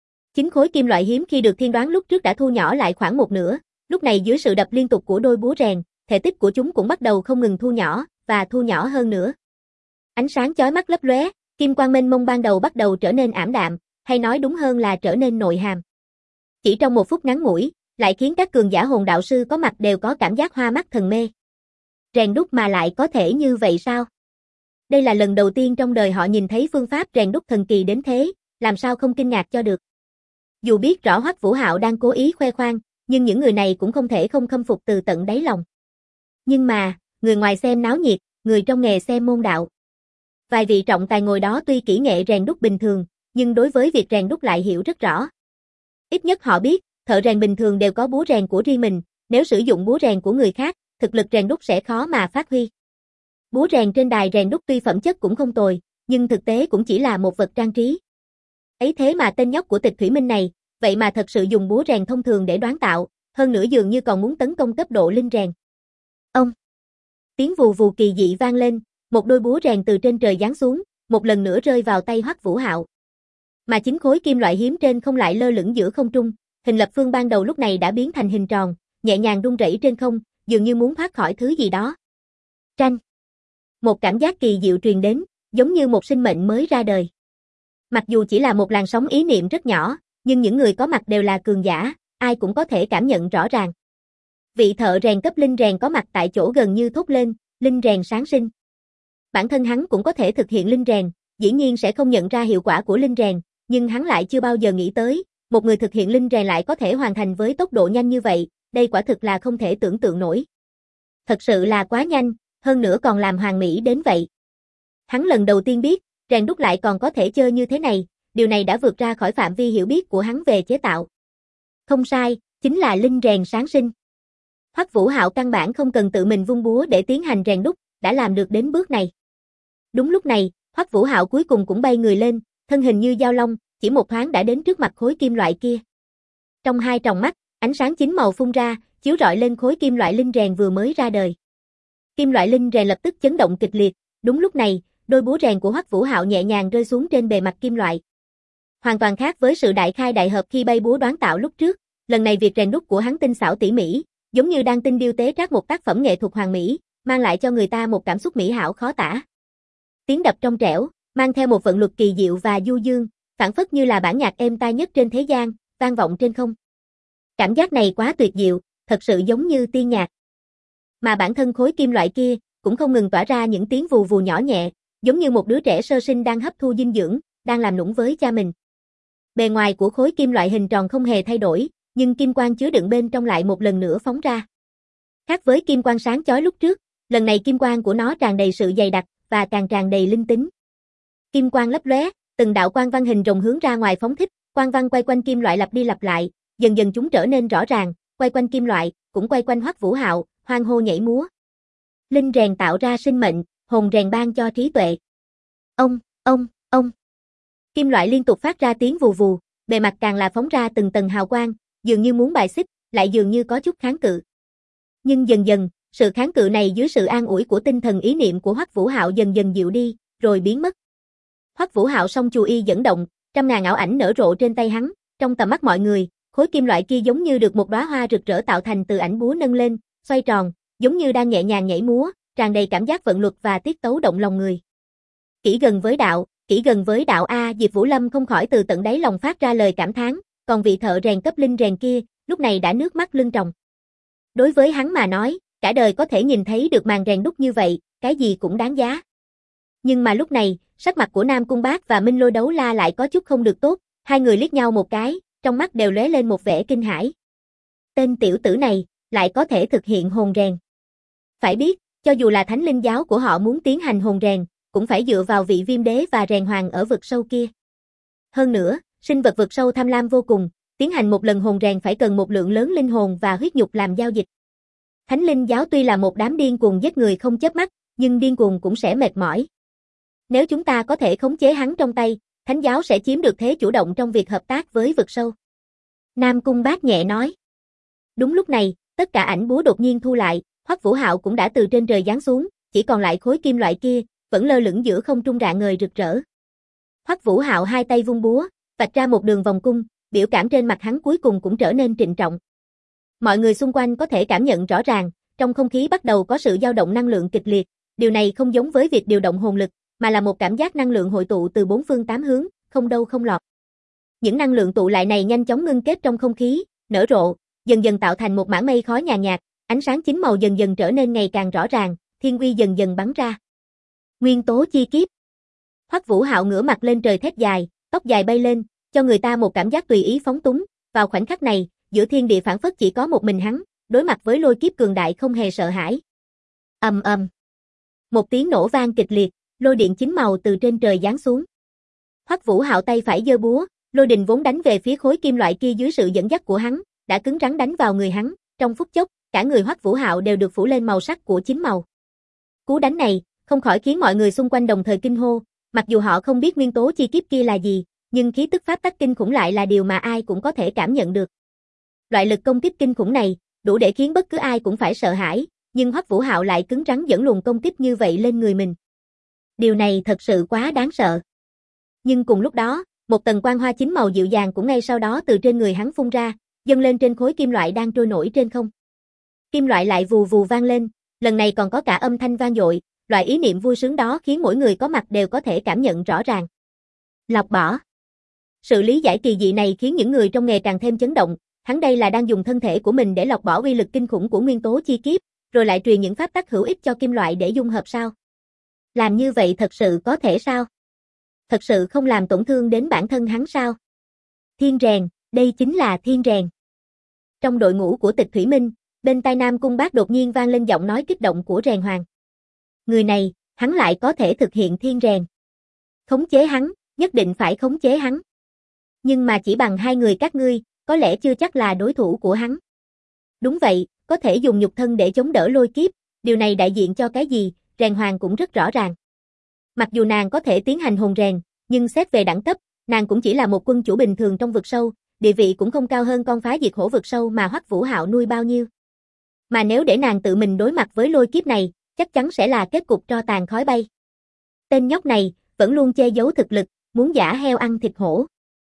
9 khối kim loại hiếm khi được thiên đoán lúc trước đã thu nhỏ lại khoảng một nửa, lúc này dưới sự đập liên tục của đôi búa rèn, thể tích của chúng cũng bắt đầu không ngừng thu nhỏ, và thu nhỏ hơn nữa. Ánh sáng chói mắt lấp lóe, kim quang mênh mông ban đầu bắt đầu trở nên ảm đạm, hay nói đúng hơn là trở nên nội hàm. Chỉ trong một phút ngắn ngủi, lại khiến các cường giả hồn đạo sư có mặt đều có cảm giác hoa mắt thần mê. Rèn đúc mà lại có thể như vậy sao? Đây là lần đầu tiên trong đời họ nhìn thấy phương pháp rèn đúc thần kỳ đến thế, làm sao không kinh ngạc cho được. Dù biết rõ Hoắc Vũ Hạo đang cố ý khoe khoang, nhưng những người này cũng không thể không khâm phục từ tận đáy lòng. Nhưng mà, người ngoài xem náo nhiệt, người trong nghề xem môn đạo. Vài vị trọng tài ngồi đó tuy kỹ nghệ rèn đúc bình thường, nhưng đối với việc rèn đúc lại hiểu rất rõ. Ít nhất họ biết, thợ rèn bình thường đều có búa rèn của riêng mình, nếu sử dụng búa rèn của người khác, thực lực rèn đúc sẽ khó mà phát huy. Búa rèn trên đài rèn đúc tuy phẩm chất cũng không tồi, nhưng thực tế cũng chỉ là một vật trang trí. Ấy thế mà tên nhóc của Tịch Thủy Minh này, vậy mà thật sự dùng búa rèn thông thường để đoán tạo, hơn nữa dường như còn muốn tấn công cấp độ linh rèn. Ông! Tiếng vù vù kỳ dị vang lên, một đôi búa rèn từ trên trời giáng xuống, một lần nữa rơi vào tay Hoắc Vũ Hạo. Mà 9 khối kim loại hiếm trên không lại lơ lửng giữa không trung, hình lập phương ban đầu lúc này đã biến thành hình tròn, nhẹ nhàng rung rẩy trên không, dường như muốn thoát khỏi thứ gì đó. Tranh! Một cảm giác kỳ diệu truyền đến, giống như một sinh mệnh mới ra đời. Mặc dù chỉ là một làn sóng ý niệm rất nhỏ, nhưng những người có mặt đều là cường giả, ai cũng có thể cảm nhận rõ ràng. Vị thợ rèn cấp linh rèn có mặt tại chỗ gần như thốt lên, linh rèn sáng sinh. Bản thân hắn cũng có thể thực hiện linh rèn, dĩ nhiên sẽ không nhận ra hiệu quả của linh rèn, nhưng hắn lại chưa bao giờ nghĩ tới, một người thực hiện linh rèn lại có thể hoàn thành với tốc độ nhanh như vậy, đây quả thực là không thể tưởng tượng nổi. Thật sự là quá nhanh, hơn nữa còn làm hoàn mỹ đến vậy. Hắn lần đầu tiên biết, rèn đúc lại còn có thể chơi như thế này, điều này đã vượt ra khỏi phạm vi hiểu biết của hắn về chế tạo. Không sai, chính là linh rèn sáng sinh. Hoắc Vũ Hạo căn bản không cần tự mình vung búa để tiến hành rèn đúc, đã làm được đến bước này. Đúng lúc này, Hoắc Vũ Hạo cuối cùng cũng bay người lên, thân hình như dao long, chỉ một thoáng đã đến trước mặt khối kim loại kia. Trong hai tròng mắt, ánh sáng chín màu phun ra, chiếu rọi lên khối kim loại linh rèn vừa mới ra đời. Kim loại linh rèn lập tức chấn động kịch liệt, đúng lúc này, đôi búa rèn của Hoắc Vũ Hạo nhẹ nhàng rơi xuống trên bề mặt kim loại. Hoàn toàn khác với sự đại khai đại hợp khi bay búa đoán tạo lúc trước, lần này việc rèn đúc của hắn tinh xảo tỉ mỉ, giống như đang tinh điêu tế trác một tác phẩm nghệ thuật hoàn mỹ, mang lại cho người ta một cảm xúc mỹ hảo khó tả. Tiếng đập trong trẻo, mang theo một vận luật kỳ diệu và du dương, phảng phất như là bản nhạc êm tai nhất trên thế gian, vang vọng trên không. Cảm giác này quá tuyệt diệu, thật sự giống như tiên nhạc. Mà bản thân khối kim loại kia cũng không ngừng tỏa ra những tiếng vù vù nhỏ nhẹ, giống như một đứa trẻ sơ sinh đang hấp thu dinh dưỡng, đang làm nũng với cha mình. Bề ngoài của khối kim loại hình tròn không hề thay đổi, nhưng kim quang chứa đựng bên trong lại một lần nữa phóng ra. Khác với kim quang sáng chói lúc trước, lần này kim quang của nó tràn đầy sự dày đặc và càng tràn đầy linh tính. Kim quang lấp lóe, từng đạo quang văn hình rồng hướng ra ngoài phóng thích, quang văn quay quanh kim loại lặp đi lặp lại, dần dần chúng trở nên rõ ràng, quay quanh kim loại, cũng quay quanh Hoắc Vũ Hạo, hoan hô nhảy múa. Linh rèn tạo ra sinh mệnh, hồn rèn ban cho trí tuệ. Ông. Kim loại liên tục phát ra tiếng vù vù, bề mặt càng là phóng ra từng tầng hào quang, dường như muốn bài xích, lại dường như có chút kháng cự. Nhưng dần dần, sự kháng cự này dưới sự an ủi của tinh thần ý niệm của Hoắc Vũ Hạo dần dần dịu đi, rồi biến mất. Hoắc Vũ Hạo song chù y dẫn động, trăm ngàn ảo ảnh nở rộ trên tay hắn, trong tầm mắt mọi người, khối kim loại kia giống như được một đóa hoa rực rỡ tạo thành từ ảnh búa nâng lên, xoay tròn, giống như đang nhẹ nhàng nhảy múa, tràn đầy cảm giác vận luật và tiết tấu động lòng người. Kỹ gần với đạo a, Diệp Vũ Lâm không khỏi từ tận đáy lòng phát ra lời cảm thán, còn vị thợ rèn cấp linh rèn kia, lúc này đã nước mắt lưng tròng. Đối với hắn mà nói, cả đời có thể nhìn thấy được màn rèn đúc như vậy, cái gì cũng đáng giá. Nhưng mà lúc này, sắc mặt của Nam Cung Bác và Minh Lôi Đấu La lại có chút không được tốt, hai người liếc nhau một cái, trong mắt đều lóe lên một vẻ kinh hãi. Tên tiểu tử này, lại có thể thực hiện hồn rèn. Phải biết, cho dù là Thánh Linh giáo của họ muốn tiến hành hồn rèn, cũng phải dựa vào vị Viêm Đế và rèn hoàng ở vực sâu kia. Hơn nữa, sinh vật vực sâu tham lam vô cùng, tiến hành một lần hồn rèn phải cần một lượng lớn linh hồn và huyết nhục làm giao dịch. Thánh Linh giáo tuy là một đám điên cuồng giết người không chớp mắt, nhưng điên cuồng cũng sẽ mệt mỏi. Nếu chúng ta có thể khống chế hắn trong tay, Thánh giáo sẽ chiếm được thế chủ động trong việc hợp tác với vực sâu. Nam Cung Bác nhẹ nói. Đúng lúc này, tất cả ảnh búa đột nhiên thu lại, Hoắc Vũ Hạo cũng đã từ trên trời giáng xuống, chỉ còn lại khối kim loại kia, vẫn lơ lửng giữa không trung rạng ngời rực rỡ. Hoắc Vũ Hạo hai tay vung búa, vạch ra một đường vòng cung, biểu cảm trên mặt hắn cuối cùng cũng trở nên trịnh trọng. Mọi người xung quanh có thể cảm nhận rõ ràng, trong không khí bắt đầu có sự dao động năng lượng kịch liệt, điều này không giống với việc điều động hồn lực, mà là một cảm giác năng lượng hội tụ từ bốn phương tám hướng, không đâu không lọt. Những năng lượng tụ lại này nhanh chóng ngưng kết trong không khí, nở rộ, dần dần tạo thành một mảng mây khói nhàn nhạt, ánh sáng chín màu dần dần trở nên ngày càng rõ ràng, thiên uy dần dần bắn ra. Nguyên tố chi kiếp. Hoắc Vũ Hạo ngửa mặt lên trời thét dài, tóc dài bay lên, cho người ta một cảm giác tùy ý phóng túng, vào khoảnh khắc này, giữa thiên địa phảng phất chỉ có một mình hắn, đối mặt với lôi kiếp cường đại không hề sợ hãi. Ầm ầm. Một tiếng nổ vang kịch liệt, lôi điện chín màu từ trên trời giáng xuống. Hoắc Vũ Hạo tay phải giơ búa, lôi đình vốn đánh về phía khối kim loại kia dưới sự dẫn dắt của hắn, đã cứng rắn đánh vào người hắn, trong phút chốc, cả người Hoắc Vũ Hạo đều được phủ lên màu sắc của chín màu. Cú đánh này, không khỏi khiến mọi người xung quanh đồng thời kinh hô, mặc dù họ không biết nguyên tố chi kiếp kia là gì, nhưng khí tức pháp tắc kinh khủng lại là điều mà ai cũng có thể cảm nhận được. Loại lực công kích kinh khủng này, đủ để khiến bất cứ ai cũng phải sợ hãi, nhưng Hoắc Vũ Hạo lại cứng rắn dẫn luồng công kích như vậy lên người mình. Điều này thật sự quá đáng sợ. Nhưng cùng lúc đó, một tầng quang hoa chín màu dịu dàng cũng ngay sau đó từ trên người hắn phun ra, dâng lên trên khối kim loại đang trôi nổi trên không. Kim loại lại vù vù vang lên, lần này còn có cả âm thanh vang dội, loại ý niệm vui sướng đó khiến mỗi người có mặt đều có thể cảm nhận rõ ràng. Lọc bỏ. Sự lý giải kỳ dị này khiến những người trong nghề càng thêm chấn động, hắn đây là đang dùng thân thể của mình để lọc bỏ uy lực kinh khủng của nguyên tố chi kiếp, rồi lại truyền những pháp tắc hữu ích cho kim loại để dung hợp sao? Làm như vậy thật sự có thể sao? Thật sự không làm tổn thương đến bản thân hắn sao? Thiên rèn, đây chính là thiên rèn. Trong đội ngũ của Tịch Thủy Minh, bên tai Nam Cung Bác đột nhiên vang lên giọng nói kích động của rèn hoàng. Người này, hắn lại có thể thực hiện thiên rèn. Khống chế hắn, nhất định phải khống chế hắn. Nhưng mà chỉ bằng hai người các ngươi, có lẽ chưa chắc là đối thủ của hắn. Đúng vậy, có thể dùng nhục thân để chống đỡ lôi kiếp, điều này đại diện cho cái gì, rèn hoàng cũng rất rõ ràng. Mặc dù nàng có thể tiến hành hồn rèn, nhưng xét về đẳng cấp, nàng cũng chỉ là một quân chủ bình thường trong vực sâu, địa vị cũng không cao hơn con phá diệt hổ vực sâu mà Hoắc Vũ Hạo nuôi bao nhiêu. Mà nếu để nàng tự mình đối mặt với lôi kiếp này, chắc chắn sẽ là kết cục tro tàn khói bay. Tên nhóc này, vẫn luôn che giấu thực lực, muốn giả heo ăn thịt hổ.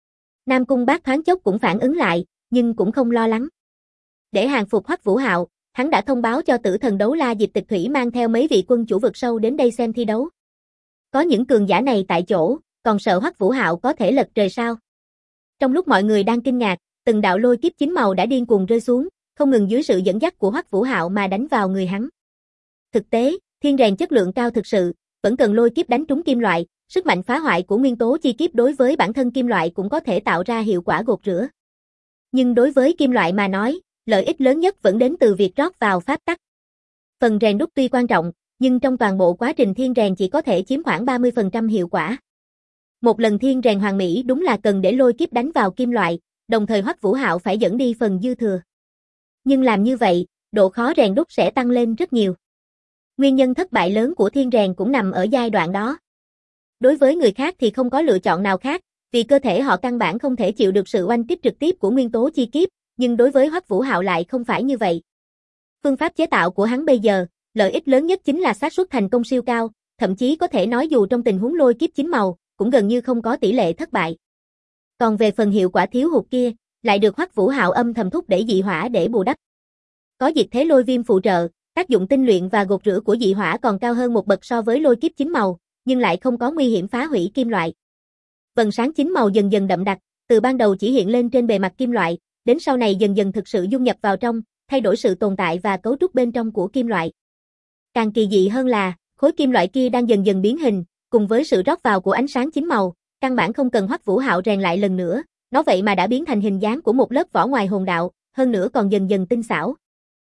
Nam Cung Bác thoáng chốc cũng phản ứng lại, nhưng cũng không lo lắng. Để hàng phục Hoắc Vũ Hạo, hắn đã thông báo cho Tử Thần Đấu La Dịch Tịch Thủy mang theo mấy vị quân chủ vực sâu đến đây xem thi đấu. Có những cường giả này tại chỗ, còn sợ Hoắc Vũ Hạo có thể lật trời sao? Trong lúc mọi người đang kinh ngạc, Từng đạo lôi kiếp chín màu đã điên cuồng rơi xuống, không ngừng dưới sự dẫn dắt của Hoắc Vũ Hạo mà đánh vào người hắn. Thực tế, thiên rèn chất lượng cao thực sự, vẫn cần lôi kiếp đánh trúng kim loại, sức mạnh phá hoại của nguyên tố chi kiếp đối với bản thân kim loại cũng có thể tạo ra hiệu quả gột rửa. Nhưng đối với kim loại mà nói, lợi ích lớn nhất vẫn đến từ việc rót vào pháp tắc. Phần rèn đúc tuy quan trọng, nhưng trong toàn bộ quá trình thiên rèn chỉ có thể chiếm khoảng 30% hiệu quả. Một lần thiên rèn hoàn mỹ đúng là cần để lôi kiếp đánh vào kim loại, đồng thời Hoắc Vũ Hạo phải dẫn đi phần dư thừa. Nhưng làm như vậy, độ khó rèn đúc sẽ tăng lên rất nhiều. Nguyên nhân thất bại lớn của thiên rèn cũng nằm ở giai đoạn đó. Đối với người khác thì không có lựa chọn nào khác, vì cơ thể họ căn bản không thể chịu được sự oanh kích trực tiếp của nguyên tố chi kiếp, nhưng đối với Hoắc Vũ Hạo lại không phải như vậy. Phương pháp chế tạo của hắn bây giờ, lợi ích lớn nhất chính là xác suất thành công siêu cao, thậm chí có thể nói dù trong tình huống lôi kiếp chín màu, cũng gần như không có tỷ lệ thất bại. Còn về phần hiệu quả thiếu hụt kia, lại được Hoắc Vũ Hạo âm thầm thúc đẩy dị hỏa để bù đắp. Có diệt thế lôi viêm phụ trợ, tác dụng tinh luyện và gột rửa của dị hỏa còn cao hơn một bậc so với lôi kiếp chín màu, nhưng lại không có nguy hiểm phá hủy kim loại. Vầng sáng chín màu dần dần đậm đặc, từ ban đầu chỉ hiện lên trên bề mặt kim loại, đến sau này dần dần thực sự dung nhập vào trong, thay đổi sự tồn tại và cấu trúc bên trong của kim loại. Càng kỳ dị hơn là, khối kim loại kia đang dần dần biến hình, cùng với sự rót vào của ánh sáng chín màu, căn bản không cần Hoắc Vũ Hạo rèn lại lần nữa, nó vậy mà đã biến thành hình dáng của một lớp vỏ ngoài hồn đạo, hơn nữa còn dần dần tinh xảo.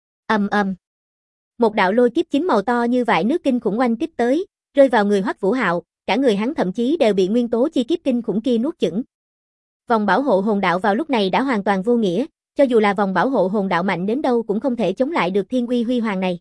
Ầm ầm. Một đạo lôi kiếp chín màu to như vại nước kinh khủng oanh kích tới, rơi vào người Hoắc Vũ Hạo, cả người hắn thậm chí đều bị nguyên tố chi kiếp kinh khủng kia nuốt chửng. Vòng bảo hộ hồn đạo vào lúc này đã hoàn toàn vô nghĩa, cho dù là vòng bảo hộ hồn đạo mạnh đến đâu cũng không thể chống lại được thiên uy huy hoàng này.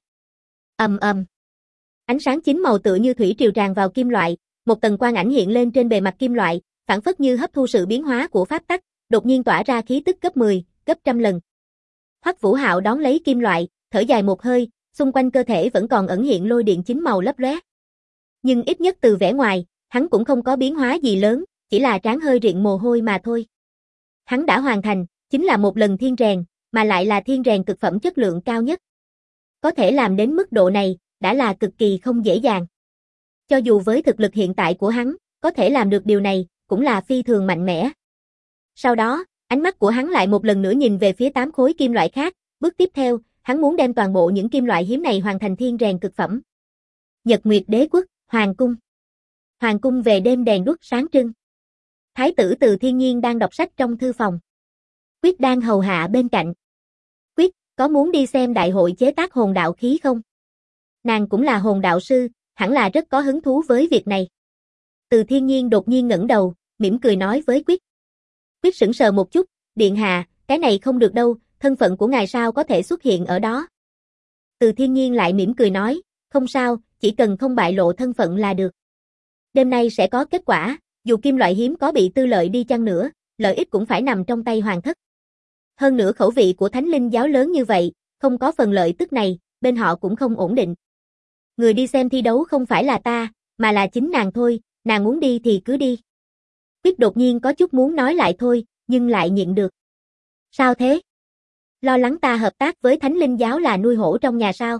Ầm ầm. Ánh sáng chín màu tựa như thủy triều tràn vào kim loại, một tầng quang ảnh hiện lên trên bề mặt kim loại, phảng phất như hấp thu sự biến hóa của pháp tắc, đột nhiên tỏa ra khí tức gấp 10, gấp trăm lần. Hoắc Vũ Hạo đón lấy kim loại, thở dài một hơi, xung quanh cơ thể vẫn còn ẩn hiện lôi điện chín màu lấp lóe. Nhưng ít nhất từ vẻ ngoài, hắn cũng không có biến hóa gì lớn, chỉ là trán hơi riện mồ hôi mà thôi. Hắn đã hoàn thành, chính là một lần thiên rèn, mà lại là thiên rèn cực phẩm chất lượng cao nhất. Có thể làm đến mức độ này, đã là cực kỳ không dễ dàng. Cho dù với thực lực hiện tại của hắn, có thể làm được điều này, cũng là phi thường mạnh mẽ. Sau đó, ánh mắt của hắn lại một lần nữa nhìn về phía 8 khối kim loại khác, bước tiếp theo, hắn muốn đem toàn bộ những kim loại hiếm này hoàn thành thiên rèn cực phẩm. Nhật Nguyệt Đế quốc, Hoàng cung. Hoàng cung về đêm đèn đuốc sáng trưng. Thái tử Từ Thiên Nhiên đang đọc sách trong thư phòng. Quyết đang hầu hạ bên cạnh. Quyết, có muốn đi xem đại hội chế tác hồn đạo khí không? Nàng cũng là hồn đạo sư, hẳn là rất có hứng thú với việc này. Từ Thiên Nhiên đột nhiên ngẩng đầu, mỉm cười nói với Quyết. Quyết sững sờ một chút, điện hạ, cái này không được đâu, thân phận của ngài sao có thể xuất hiện ở đó. Từ Thiên Nhiên lại mỉm cười nói, không sao, chỉ cần không bại lộ thân phận là được. Đêm nay sẽ có kết quả, dù kim loại hiếm có bị tư lợi đi chăng nữa, lợi ích cũng phải nằm trong tay hoàng thất. Hơn nữa khẩu vị của Thánh Linh giáo lớn như vậy, không có phần lợi tức này, bên họ cũng không ổn định. Người đi xem thi đấu không phải là ta, mà là chính nàng thôi, nàng muốn đi thì cứ đi. Quyết đột nhiên có chút muốn nói lại thôi, nhưng lại nhịn được. Sao thế? Lo lắng ta hợp tác với Thánh Linh giáo là nuôi hổ trong nhà sao?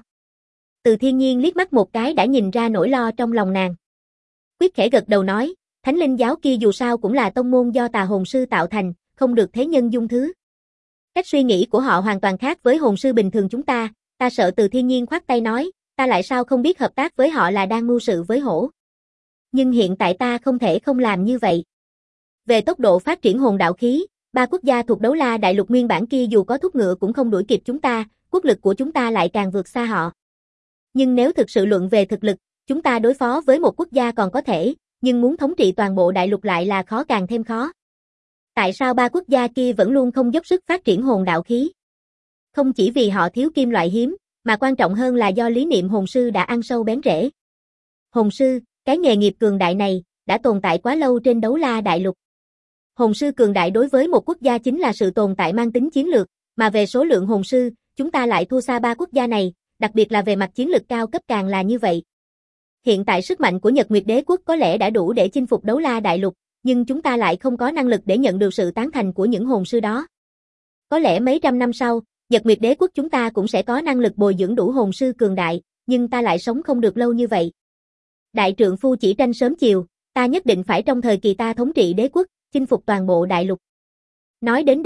Từ Thiên Nhiên liếc mắt một cái đã nhìn ra nỗi lo trong lòng nàng. Quyết khẽ gật đầu nói, Thánh Linh giáo kia dù sao cũng là tông môn do tà hồn sư tạo thành, không được thế nhân dung thứ. Cách suy nghĩ của họ hoàn toàn khác với hồn sư bình thường chúng ta sợ. Từ Thiên Nhiên khoát tay nói, ta lại sao không biết hợp tác với họ là đang mưu sự với hổ. Nhưng hiện tại ta không thể không làm như vậy. Về tốc độ phát triển hồn đạo khí, 3 quốc gia thuộc Đấu La Đại Lục nguyên bản kia dù có thúc ngựa cũng không đuổi kịp chúng ta, quốc lực của chúng ta lại càng vượt xa họ. Nhưng nếu thực sự luận về thực lực, chúng ta đối phó với một quốc gia còn có thể, nhưng muốn thống trị toàn bộ đại lục lại là khó càng thêm khó. Tại sao 3 quốc gia kia vẫn luôn không dốc sức phát triển hồn đạo khí? Không chỉ vì họ thiếu kim loại hiếm, mà quan trọng hơn là do lý niệm hồn sư đã ăn sâu bén rễ. Hồn sư, cái nghề nghiệp cường đại này, đã tồn tại quá lâu trên Đấu La Đại Lục. Hồn sư cường đại đối với một quốc gia chính là sự tồn tại mang tính chiến lược, mà về số lượng hồn sư, chúng ta lại thua xa 3 quốc gia này, đặc biệt là về mặt chiến lược cao cấp càng là như vậy. Hiện tại sức mạnh của Nhật Nguyệt Đế quốc có lẽ đã đủ để chinh phục Đấu La Đại Lục, nhưng chúng ta lại không có năng lực để nhận được sự tán thành của những hồn sư đó. Có lẽ mấy trăm năm sau, Nhật Nguyệt Đế quốc chúng ta cũng sẽ có năng lực bồi dưỡng đủ hồn sư cường đại, nhưng ta lại sống không được lâu như vậy. Đại trượng phu chỉ tranh sớm chiều, ta nhất định phải trong thời kỳ ta thống trị đế quốc, chinh phục toàn bộ đại lục. Nói đến đây,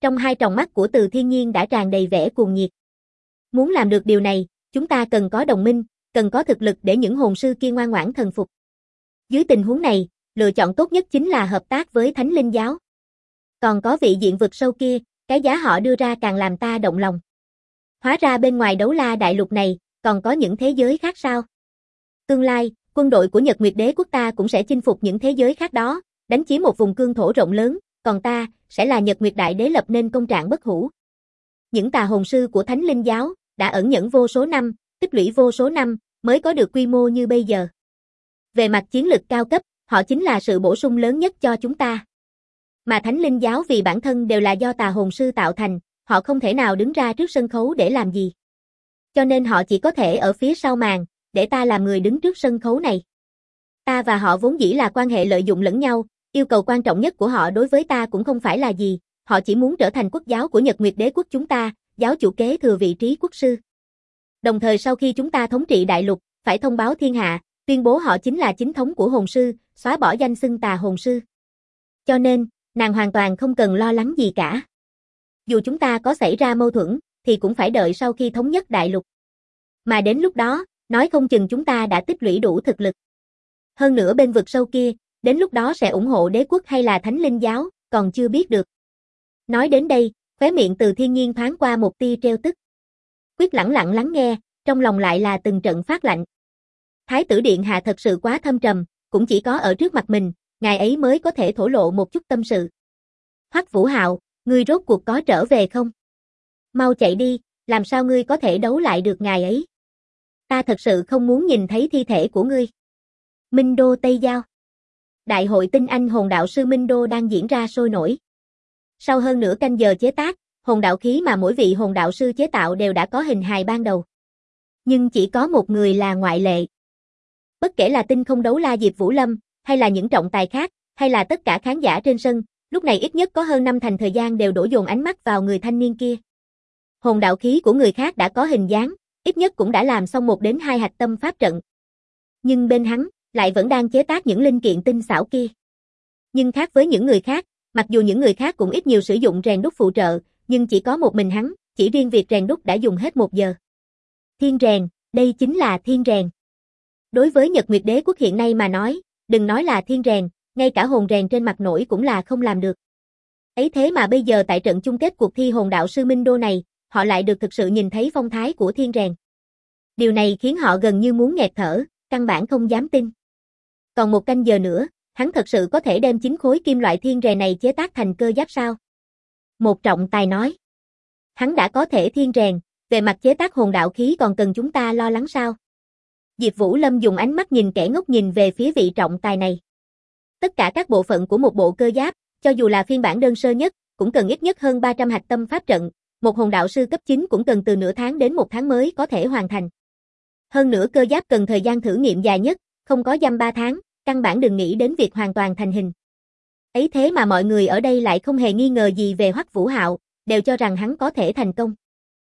Trong hai tròng mắt của Từ Thiên Nhiên đã tràn đầy vẻ cuồng nhiệt. Muốn làm được điều này, chúng ta cần có đồng minh, cần có thực lực để những hồn sư kia ngoan ngoãn thần phục. Dưới tình huống này, lựa chọn tốt nhất chính là hợp tác với Thánh Linh Giáo. Còn có vị diện vực sâu kia, cái giá họ đưa ra càng làm ta động lòng. Hóa ra bên ngoài Đấu La đại lục này, còn có những thế giới khác sao? Tương lai, quân đội của Nhật Nguyệt Đế quốc ta cũng sẽ chinh phục những thế giới khác đó, đánh chiếm một vùng cương thổ rộng lớn, còn ta sẽ là Nhật Nguyệt Đại Đế lập nên công trạng bất hủ. Những tà hồn sư của Thánh Linh Giáo đã ẩn nhẫn vô số năm, tích lũy vô số năm mới có được quy mô như bây giờ. Về mặt chiến lực cao cấp, họ chính là sự bổ sung lớn nhất cho chúng ta. Mà Thánh Linh Giáo vì bản thân đều là do tà hồn sư tạo thành, họ không thể nào đứng ra trước sân khấu để làm gì. Cho nên họ chỉ có thể ở phía sau màn, để ta làm người đứng trước sân khấu này. Ta và họ vốn dĩ là quan hệ lợi dụng lẫn nhau, yêu cầu quan trọng nhất của họ đối với ta cũng không phải là gì, họ chỉ muốn trở thành quốc giáo của Nhật Nguyệt Đế quốc chúng ta, giáo chủ kế thừa vị trí quốc sư. Đồng thời sau khi chúng ta thống trị đại lục, phải thông báo thiên hạ, tuyên bố họ chính là chính thống của hồn sư, xóa bỏ danh xưng tà hồn sư. Cho nên, nàng hoàn toàn không cần lo lắng gì cả. Dù chúng ta có xảy ra mâu thuẫn, thì cũng phải đợi sau khi thống nhất đại lục. Mà đến lúc đó, nói không chừng chúng ta đã tích lũy đủ thực lực. Hơn nữa bên vực sâu kia, đến lúc đó sẽ ủng hộ đế quốc hay là Thánh Linh Giáo, còn chưa biết được. Nói đến đây, khóe miệng Từ Thiên Nhiên thoáng qua một tia trêu tức. Quyết lẳng lặng lắng nghe, trong lòng lại là từng trận phát lạnh. Thái tử điện hạ thật sự quá thâm trầm, cũng chỉ có ở trước mặt mình, ngài ấy mới có thể thổ lộ một chút tâm sự. Hoắc Vũ Hạo, ngươi rốt cuộc có trở về không? Mau chạy đi, làm sao ngươi có thể đấu lại được ngài ấy? Ta thật sự không muốn nhìn thấy thi thể của ngươi. Minh Đô Tây Giao. Đại hội tinh anh hồn đạo sư Minh Đô đang diễn ra sôi nổi. Sau hơn nửa canh giờ chế tác, hồn đạo khí mà mỗi vị hồn đạo sư chế tạo đều đã có hình hài ban đầu. Nhưng chỉ có một người là ngoại lệ. Bất kể là tinh không đấu la Diệp Vũ Lâm, hay là những trọng tài khác, hay là tất cả khán giả trên sân, lúc này ít nhất có hơn 5 thành thời gian đều đổ dồn ánh mắt vào người thanh niên kia. Hồn đạo khí của người khác đã có hình dáng, ít nhất cũng đã làm xong 1 đến 2 hạch tâm pháp trận. Nhưng bên hắn, lại vẫn đang chế tác những linh kiện tinh xảo kia. Nhưng khác với những người khác, mặc dù những người khác cũng ít nhiều sử dụng rèn đúc phụ trợ, nhưng chỉ có một mình hắn, chỉ riêng việc rèn đúc đã dùng hết 1 giờ. Thiên rèn, đây chính là thiên rèn. Đối với Nhật Nguyệt Đế quốc hiện nay mà nói, đừng nói là thiên rèn, ngay cả hồn rèn trên mặt nổi cũng là không làm được. Ấy thế mà bây giờ tại trận chung kết cuộc thi hồn đạo sư Minh Đô này, họ lại được thực sự nhìn thấy phong thái của thiên rèn. Điều này khiến họ gần như muốn nghẹt thở, căn bản không dám tin. Còn 1 canh giờ nữa, hắn thật sự có thể đem 9 khối kim loại thiên rèn này chế tác thành cơ giáp sao? Một trọng tài nói. Hắn đã có thể thiên rèn, về mặt chế tác hồn đạo khí còn cần chúng ta lo lắng sao? Diệp Vũ Lâm dùng ánh mắt nhìn kẻ ngốc nhìn về phía vị trọng tài này. Tất cả các bộ phận của một bộ cơ giáp, cho dù là phiên bản đơn sơ nhất, cũng cần ít nhất hơn 300 hạch tâm pháp trận, một hồn đạo sư cấp 9 cũng cần từ nửa tháng đến 1 tháng mới có thể hoàn thành. Hơn nữa cơ giáp cần thời gian thử nghiệm dài nhất, không có dăm 3 tháng, căn bản đừng nghĩ đến việc hoàn toàn thành hình. Ấy thế mà mọi người ở đây lại không hề nghi ngờ gì về Hoắc Vũ Hạo, đều cho rằng hắn có thể thành công.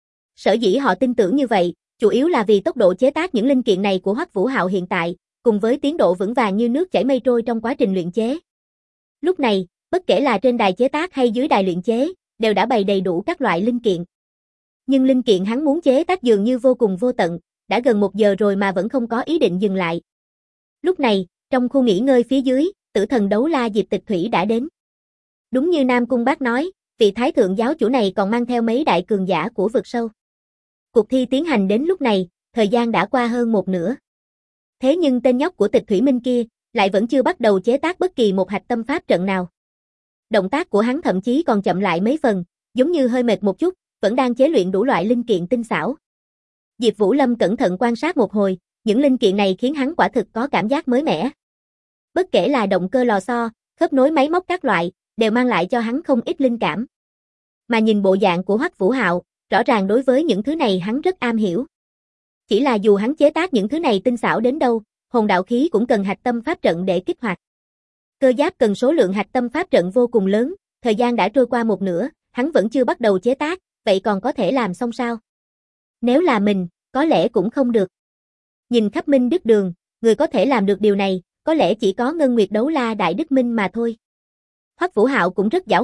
Sở dĩ họ tin tưởng như vậy, chủ yếu là vì tốc độ chế tác những linh kiện này của Hoắc Vũ Hạo hiện tại, cùng với tiến độ vững vàng như nước chảy mây trôi trong quá trình luyện chế. Lúc này, bất kể là trên đài chế tác hay dưới đài luyện chế, đều đã bày đầy đủ các loại linh kiện. Nhưng linh kiện hắn muốn chế tác dường như vô cùng vô tận, đã gần 1 giờ rồi mà vẫn không có ý định dừng lại. Lúc này, trong khu nghỉ ngơi phía dưới, tử thần đấu la Diệp Tịch Thủy đã đến. Đúng như Nam Cung Bác nói, vị thái thượng giáo chủ này còn mang theo mấy đại cường giả của vực sâu. Cuộc thi tiến hành đến lúc này, thời gian đã qua hơn 1/2. Thế nhưng tên nhóc của Tịch Thủy Minh kia, lại vẫn chưa bắt đầu chế tác bất kỳ một hạch tâm pháp trận nào. Động tác của hắn thậm chí còn chậm lại mấy phần, giống như hơi mệt một chút, vẫn đang chế luyện đủ loại linh kiện tinh xảo. Diệp Vũ Lâm cẩn thận quan sát một hồi, những linh kiện này khiến hắn quả thực có cảm giác mới mẻ. Bất kể là động cơ lò xo, khớp nối máy móc các loại, đều mang lại cho hắn không ít linh cảm. Mà nhìn bộ dạng của Hoắc Vũ Hạo, rõ ràng đối với những thứ này hắn rất am hiểu. Chỉ là dù hắn chế tác những thứ này tinh xảo đến đâu, hồn đạo khí cũng cần hạch tâm pháp trận để kích hoạt. Cơ giáp cần số lượng hạch tâm pháp trận vô cùng lớn, thời gian đã trôi qua 1/2, hắn vẫn chưa bắt đầu chế tác, vậy còn có thể làm xong sao? Nếu là mình, có lẽ cũng không được. Nhìn khắp Minh Đức Đường, người có thể làm được điều này, có lẽ chỉ có Ngân Nguyệt Đấu La Đại Đức Minh mà thôi. Hoắc Vũ Hạo cũng rất giảo hoạt,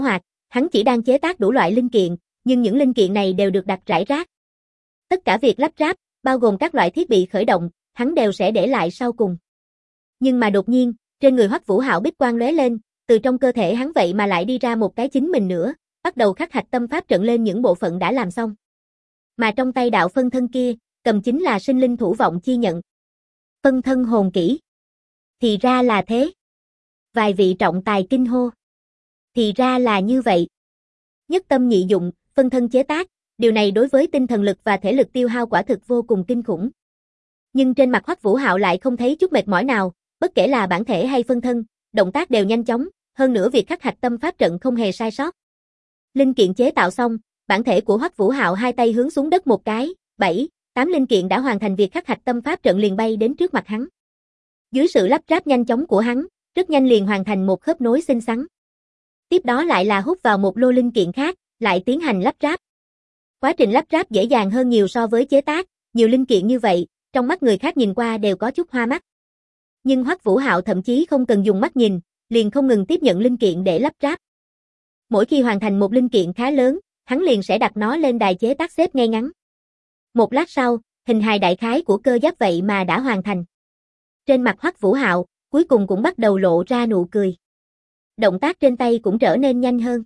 Hắn chỉ đang chế tác đủ loại linh kiện, nhưng những linh kiện này đều được đặt rải rác. Tất cả việc lắp ráp, bao gồm các loại thiết bị khởi động, hắn đều sẽ để lại sau cùng. Nhưng mà đột nhiên, trên người Hoắc Vũ Hạo bích quang lóe lên, từ trong cơ thể hắn vậy mà lại đi ra một cái chính mình nữa, bắt đầu khắc hạch tâm pháp trận lên những bộ phận đã làm xong. Mà trong tay đạo phân thân kia, cầm chính là sinh linh thủ vọng chi nhận. Phân thân hồn kỹ. Thì ra là thế. Vài vị trọng tài kinh hô. Thì ra là như vậy. Nhất tâm nhị dụng, phân thân chế tác, điều này đối với tinh thần lực và thể lực tiêu hao quả thực vô cùng kinh khủng. Nhưng trên mặt Hoắc Vũ Hạo lại không thấy chút mệt mỏi nào, bất kể là bản thể hay phân thân, động tác đều nhanh chóng, hơn nữa việc khắc hạch tâm pháp trận không hề sai sót. Linh kiện chế tạo xong, bản thể của Hoắc Vũ Hạo hai tay hướng xuống đất một cái, 7, 8 linh kiện đã hoàn thành việc khắc hạch tâm pháp trận liền bay đến trước mặt hắn. Dưới sự lắp ráp nhanh chóng của hắn, rất nhanh liền hoàn thành một khớp nối xinh xắn. Tiếp đó lại là hút vào một lô linh kiện khác, lại tiến hành lắp ráp. Quá trình lắp ráp dễ dàng hơn nhiều so với chế tác, nhiều linh kiện như vậy, trong mắt người khác nhìn qua đều có chút hoa mắt. Nhưng Hoắc Vũ Hạo thậm chí không cần dùng mắt nhìn, liền không ngừng tiếp nhận linh kiện để lắp ráp. Mỗi khi hoàn thành một linh kiện khá lớn, hắn liền sẽ đặt nó lên đài chế tác xếp ngay ngắn. Một lát sau, hình hài đại khái của cơ giáp vậy mà đã hoàn thành. Trên mặt Hoắc Vũ Hạo, cuối cùng cũng bắt đầu lộ ra nụ cười. Động tác trên tay cũng trở nên nhanh hơn.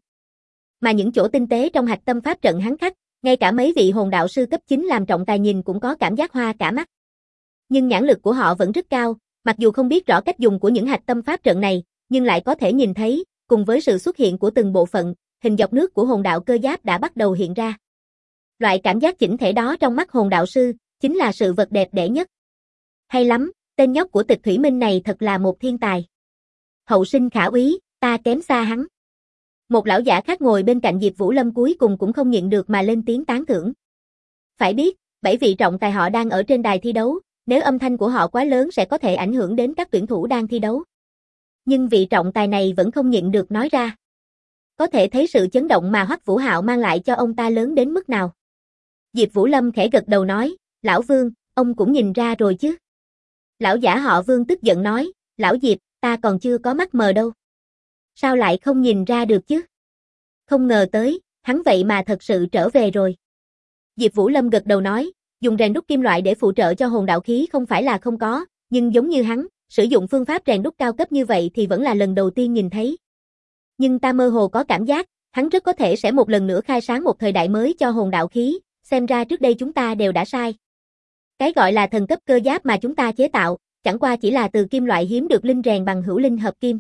Mà những chỗ tinh tế trong hạch tâm pháp trận hắn khắc, ngay cả mấy vị hồn đạo sư cấp 9 làm trọng tài nhìn cũng có cảm giác hoa cả mắt. Nhưng nhãn lực của họ vẫn rất cao, mặc dù không biết rõ cách dùng của những hạch tâm pháp trận này, nhưng lại có thể nhìn thấy, cùng với sự xuất hiện của từng bộ phận, hình dọc nước của hồn đạo cơ giáp đã bắt đầu hiện ra. Loại cảm giác chỉnh thể đó trong mắt hồn đạo sư, chính là sự vật đẹp đẽ nhất. Hay lắm, tên nhóc của Tịch Thủy Minh này thật là một thiên tài. Hậu sinh khả úy, ta kém xa hắn. Một lão giả khác ngồi bên cạnh Diệp Vũ Lâm cuối cùng cũng không nhịn được mà lên tiếng tán thưởng. Phải biết, 7 vị trọng tài họ đang ở trên đài thi đấu, nếu âm thanh của họ quá lớn sẽ có thể ảnh hưởng đến các tuyển thủ đang thi đấu. Nhưng vị trọng tài này vẫn không nhịn được nói ra. Có thể thấy sự chấn động mà Hoắc Vũ Hạo mang lại cho ông ta lớn đến mức nào. Diệp Vũ Lâm khẽ gật đầu nói, lão Vương, ông cũng nhìn ra rồi chứ. Lão giả họ Vương tức giận nói, lão Diệp, ta còn chưa có mắt mờ đâu. Sao lại không nhìn ra được chứ? Không ngờ tới, hắn vậy mà thật sự trở về rồi. Diệp Vũ Lâm gật đầu nói, dùng rèn đúc kim loại để phụ trợ cho hồn đạo khí không phải là không có, nhưng giống như hắn, sử dụng phương pháp rèn đúc cao cấp như vậy thì vẫn là lần đầu tiên nhìn thấy. Nhưng ta mơ hồ có cảm giác, hắn rất có thể sẽ một lần nữa khai sáng một thời đại mới cho hồn đạo khí, xem ra trước đây chúng ta đều đã sai. Cái gọi là thần cấp cơ giáp mà chúng ta chế tạo, chẳng qua chỉ là từ kim loại hiếm được linh rèn bằng hữu linh hợp kim.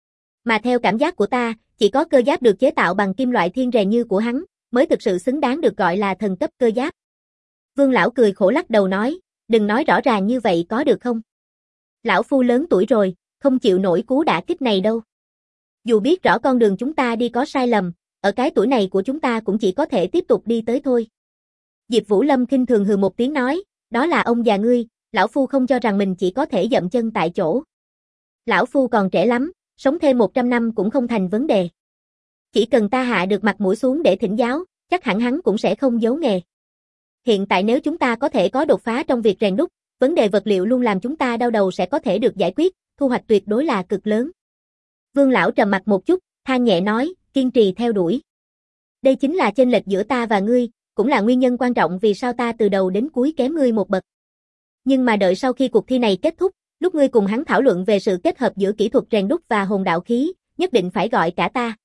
Mà theo cảm giác của ta, chỉ có cơ giáp được chế tạo bằng kim loại thiên rèn như của hắn, mới thực sự xứng đáng được gọi là thần cấp cơ giáp. Vương lão cười khổ lắc đầu nói, đừng nói rõ ràng như vậy có được không? Lão phu lớn tuổi rồi, không chịu nổi cú đả kích này đâu. Dù biết rõ con đường chúng ta đi có sai lầm, ở cái tuổi này của chúng ta cũng chỉ có thể tiếp tục đi tới thôi. Diệp Vũ Lâm khinh thường hừ một tiếng nói, đó là ông già ngươi, lão phu không cho rằng mình chỉ có thể dậm chân tại chỗ. Lão phu còn trẻ lắm, sống thêm 100 năm cũng không thành vấn đề. Chỉ cần ta hạ được mặt mũi xuống để thỉnh giáo, chắc hẳn hắn cũng sẽ không giấu nghề. Hiện tại nếu chúng ta có thể có đột phá trong việc rèn đúc, vấn đề vật liệu luôn làm chúng ta đau đầu sẽ có thể được giải quyết, thu hoạch tuyệt đối là cực lớn. Vương lão trầm mặt một chút, than nhẹ nói, kiên trì theo đuổi. Đây chính là chênh lệch giữa ta và ngươi, cũng là nguyên nhân quan trọng vì sao ta từ đầu đến cuối kém ngươi một bậc. Nhưng mà đợi sau khi cuộc thi này kết thúc, lúc ngươi cùng hắn thảo luận về sự kết hợp giữa kỹ thuật rèn đúc và hồn đạo khí, nhất định phải gọi cả ta.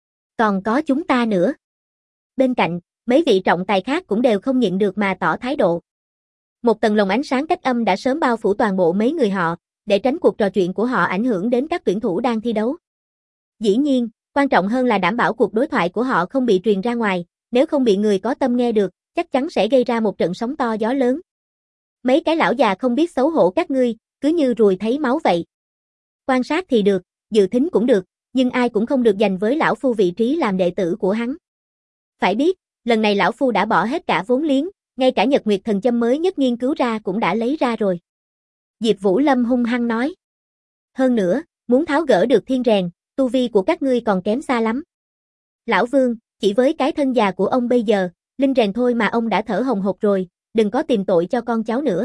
Còn có chúng ta nữa. Bên cạnh, mấy vị trọng tài khác cũng đều không nhịn được mà tỏ thái độ. Một tầng lồng ánh sáng cách âm đã sớm bao phủ toàn bộ mấy người họ, để tránh cuộc trò chuyện của họ ảnh hưởng đến các tuyển thủ đang thi đấu. Dĩ nhiên, quan trọng hơn là đảm bảo cuộc đối thoại của họ không bị truyền ra ngoài, nếu không bị người có tâm nghe được, chắc chắn sẽ gây ra một trận sóng to gió lớn. Mấy cái lão già không biết xấu hổ các ngươi, cứ như ruồi thấy máu vậy. Quan sát thì được, dự thính cũng được, nhưng ai cũng không được giành với lão phu vị trí làm đệ tử của hắn. Phải biết, lần này lão phu đã bỏ hết cả vốn liếng, ngay cả Nhật Nguyệt Thần Châm mới nhất nghiên cứu ra cũng đã lấy ra rồi. Diệp Vũ Lâm hung hăng nói. Hơn nữa, muốn tháo gỡ được thiên rèn, tu vi của các ngươi còn kém xa lắm. Lão Vương, chỉ với cái thân già của ông bây giờ, linh rèn thôi mà ông đã thở hồng hộc rồi, đừng có tìm tội cho con cháu nữa.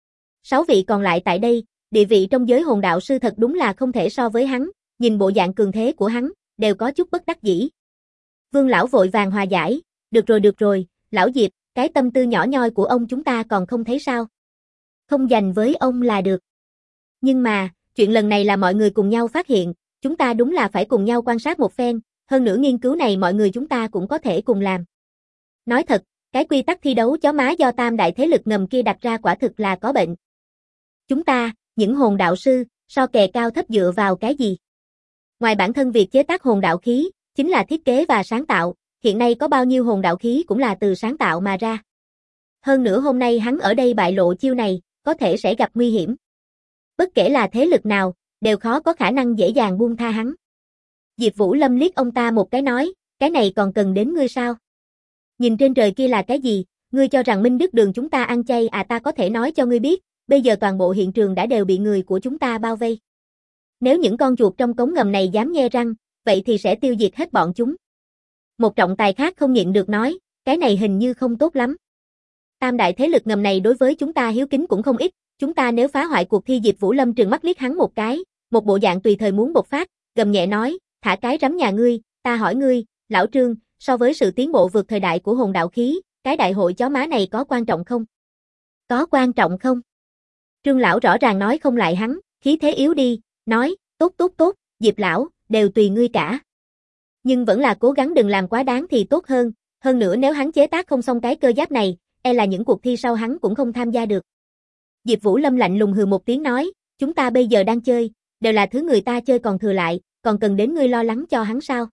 6 vị còn lại tại đây, địa vị trong giới hồn đạo sư thật đúng là không thể so với hắn, nhìn bộ dạng cường thế của hắn, đều có chút bất đắc dĩ. Vương lão vội vàng hòa giải, được rồi, lão Diệp, cái tâm tư nhỏ nhoi của ông chúng ta còn không thấy sao. Không dành với ông là được. Nhưng mà, chuyện lần này là mọi người cùng nhau phát hiện, chúng ta đúng là phải cùng nhau quan sát một phen, hơn nữa nghiên cứu này mọi người chúng ta cũng có thể cùng làm. Nói thật, cái quy tắc thi đấu chó má do tam đại thế lực ngầm kia đặt ra quả thực là có bệnh. Chúng ta, những hồn đạo sư, so kè cao thấp dựa vào cái gì? Ngoài bản thân việc chế tác hồn đạo khí, chính là thiết kế và sáng tạo, hiện nay có bao nhiêu hồn đạo khí cũng là từ sáng tạo mà ra. Hơn nữa hôm nay hắn ở đây bại lộ chiêu này, có thể sẽ gặp nguy hiểm. Bất kể là thế lực nào, đều khó có khả năng dễ dàng buông tha hắn. Diệp Vũ Lâm liếc ông ta một cái nói, cái này còn cần đến ngươi sao? Nhìn trên trời kia là cái gì, ngươi cho rằng Minh Đức Đường chúng ta ăn chay à? Ta có thể nói cho ngươi biết, bây giờ toàn bộ hiện trường đã đều bị người của chúng ta bao vây. Nếu những con chuột trong cống ngầm này dám nhe răng, vậy thì sẽ tiêu diệt hết bọn chúng. Một trọng tài khác không nhịn được nói, cái này hình như không tốt lắm. Tam đại thế lực ngầm này đối với chúng ta hiếu kính cũng không ít, chúng ta nếu phá hoại cuộc thi. Diệp Vũ Lâm trừng mắt liếc hắn một cái, một bộ dạng tùy thời muốn bộc phát, gầm nhẹ nói, thả cái rắm nhà ngươi, ta hỏi ngươi, lão Trương, so với sự tiến bộ vượt thời đại của hồn đạo khí, cái đại hội chó má này có quan trọng không? Có quan trọng không? Trương lão rõ ràng nói không lại hắn, khí thế yếu đi, nói, tốt, Diệp lão, đều tùy ngươi cả. Nhưng vẫn là cố gắng đừng làm quá đáng thì tốt hơn nữa nếu hắn chế tác không xong cái cơ giáp này, e là những cuộc thi sau hắn cũng không tham gia được. Diệp Vũ Lâm lạnh lùng hừ một tiếng nói, chúng ta bây giờ đang chơi, đều là thứ người ta chơi còn thừa lại, còn cần đến ngươi lo lắng cho hắn sao?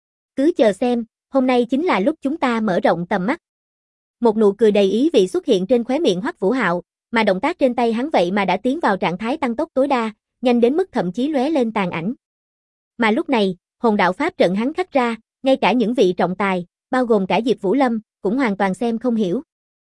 Cứ chờ xem, hôm nay chính là lúc chúng ta mở rộng tầm mắt. Một nụ cười đầy ý vị xuất hiện trên khóe miệng Hoắc Vũ Hạo, mà động tác trên tay hắn vậy mà đã tiến vào trạng thái tăng tốc tối đa, nhanh đến mức thậm chí lóe lên tàn ảnh. Mà lúc này, hồn đạo pháp trận hắn khắc ra, ngay cả những vị trọng tài, bao gồm cả Diệp Vũ Lâm, cũng hoàn toàn xem không hiểu.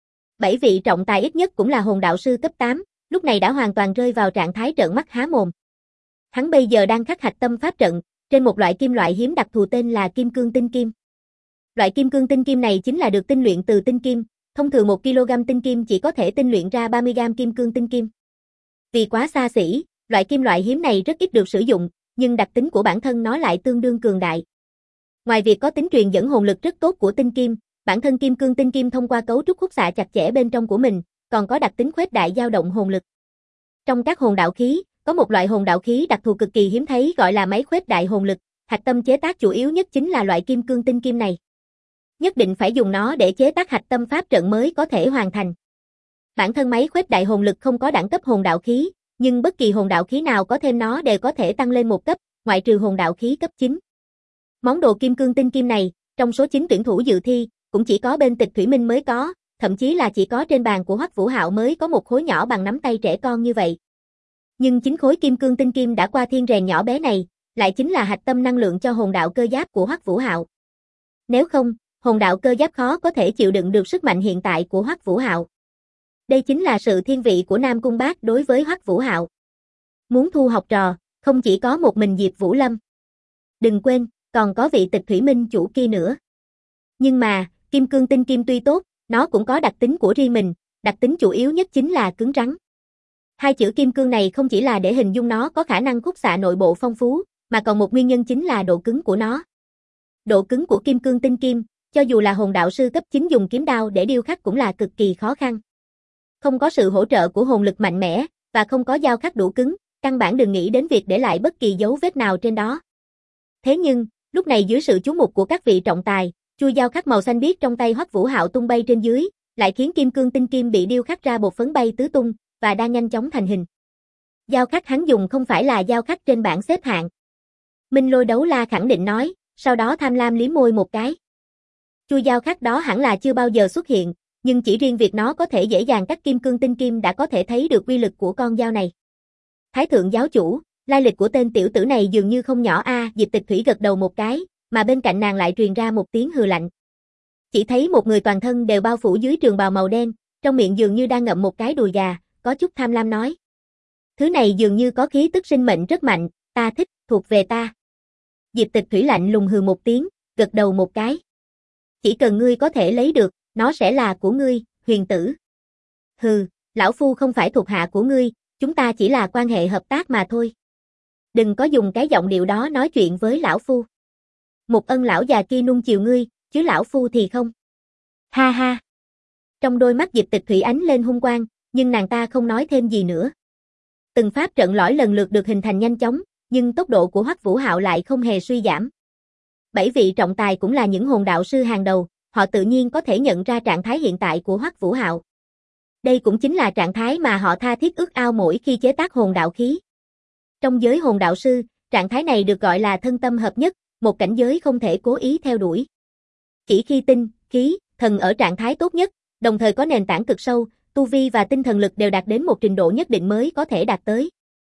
7 vị trọng tài ít nhất cũng là hồn đạo sư cấp 8, lúc này đã hoàn toàn rơi vào trạng thái trợn mắt há mồm. Hắn bây giờ đang khắc hạch tâm pháp trận, trên một loại kim loại hiếm đặc thù tên là kim cương tinh kim. Loại kim cương tinh kim này chính là được tinh luyện từ tinh kim, thông thường 1 kg tinh kim chỉ có thể tinh luyện ra 30 g kim cương tinh kim. Vì quá xa xỉ, loại kim loại hiếm này rất ít được sử dụng, nhưng đặc tính của bản thân nó lại tương đương cường đại. Ngoài việc có tính truyền dẫn hồn lực rất tốt của tinh kim, bản thân kim cương tinh kim thông qua cấu trúc khúc xạ chặt chẽ bên trong của mình, còn có đặc tính khuếch đại dao động hồn lực. Trong các hồn đạo khí, có một loại hồn đạo khí đặc thù cực kỳ hiếm thấy gọi là máy khuếch đại hồn lực, hạch tâm chế tác chủ yếu nhất chính là loại kim cương tinh kim này. Nhất định phải dùng nó để chế tác hạch tâm pháp trận mới có thể hoàn thành. Bản thân máy khuếch đại hồn lực không có đẳng cấp hồn đạo khí, nhưng bất kỳ hồn đạo khí nào có thêm nó đều có thể tăng lên một cấp, ngoại trừ hồn đạo khí cấp 9. Món đồ kim cương tinh kim này, trong số 9 tuyển thủ dự thi, cũng chỉ có bên Tịch Thủy Minh mới có, thậm chí là chỉ có trên bàn của Hoắc Vũ Hạo mới có một khối nhỏ bằng nắm tay trẻ con như vậy. Nhưng chính khối kim cương tinh kim đã qua thiên rèn nhỏ bé này, lại chính là hạch tâm năng lượng cho hồn đạo cơ giáp của Hoắc Vũ Hạo. Nếu không, hồn đạo cơ giáp khó có thể chịu đựng được sức mạnh hiện tại của Hoắc Vũ Hạo. Đây chính là sự thiên vị của Nam Cung Bác đối với Hoắc Vũ Hạo. Muốn thu học trò, không chỉ có một mình Diệp Vũ Lâm. Đừng quên, còn có vị Tịch Thủy Minh chủ kia nữa. Nhưng mà, kim cương tinh kim tuy tốt, nó cũng có đặc tính của riêng mình, đặc tính chủ yếu nhất chính là cứng rắn. Hai chữ kim cương này không chỉ là để hình dung nó có khả năng khúc xạ nội bộ phong phú, mà còn một nguyên nhân chính là độ cứng của nó. Độ cứng của kim cương tinh kim, cho dù là hồn đạo sư cấp 9 dùng kiếm đao để điêu khắc cũng là cực kỳ khó khăn. Không có sự hỗ trợ của hồn lực mạnh mẽ, và không có dao khắc đủ cứng, căn bản đừng nghĩ đến việc để lại bất kỳ dấu vết nào trên đó. Thế nhưng, lúc này dưới sự chú mục của các vị trọng tài, chuôi dao khắc màu xanh biếc trong tay Hoắc Vũ Hạo tung bay trên dưới, lại khiến kim cương tinh kim bị điêu khắc ra bột phấn bay tứ tung, và đang nhanh chóng thành hình. Dao khắc hắn dùng không phải là dao khắc trên bảng xếp hạng. Minh Lôi Đấu La khẳng định nói, sau đó tham lam liếm môi một cái. Chuôi dao khắc đó hẳn là chưa bao giờ xuất hiện, nhưng chỉ riêng việc nó có thể dễ dàng cắt kim cương tinh kim đã có thể thấy được uy lực của con dao này. Thái thượng giáo chủ, lai lịch của tên tiểu tử này dường như không nhỏ a. Diệp Tịch Thủy gật đầu một cái, mà bên cạnh nàng lại truyền ra một tiếng hừ lạnh. Chỉ thấy một người toàn thân đều bao phủ dưới trường bào màu đen, trong miệng dường như đang ngậm một cái đùi gà, có chút tham lam nói. Thứ này dường như có khí tức sinh mệnh rất mạnh, ta thích, thuộc về ta. Diệp Tịch Thủy lạnh lùng hừ một tiếng, gật đầu một cái. Chỉ cần ngươi có thể lấy được, nó sẽ là của ngươi, Huyền tử. Hừ, lão phu không phải thuộc hạ của ngươi, chúng ta chỉ là quan hệ hợp tác mà thôi. Đừng có dùng cái giọng điệu đó nói chuyện với lão phu. Một ân lão già kia nuông chiều ngươi, chứ lão phu thì không. Ha ha. Trong đôi mắt Diệp Tịch Thủy ánh lên hung quang, nhưng nàng ta không nói thêm gì nữa. Từng pháp trận lõi lần lượt được hình thành nhanh chóng, nhưng tốc độ của Hoắc Vũ Hạo lại không hề suy giảm. 7 vị trọng tài cũng là những hồn đạo sư hàng đầu, họ tự nhiên có thể nhận ra trạng thái hiện tại của Hoắc Vũ Hạo. Đây cũng chính là trạng thái mà họ tha thiết ước ao mỗi khi chế tác hồn đạo khí. Trong giới hồn đạo sư, trạng thái này được gọi là thân tâm hợp nhất, một cảnh giới không thể cố ý theo đuổi. Chỉ khi tinh, khí, thần ở trạng thái tốt nhất, đồng thời có nền tảng cực sâu, tu vi và tinh thần lực đều đạt đến một trình độ nhất định mới có thể đạt tới.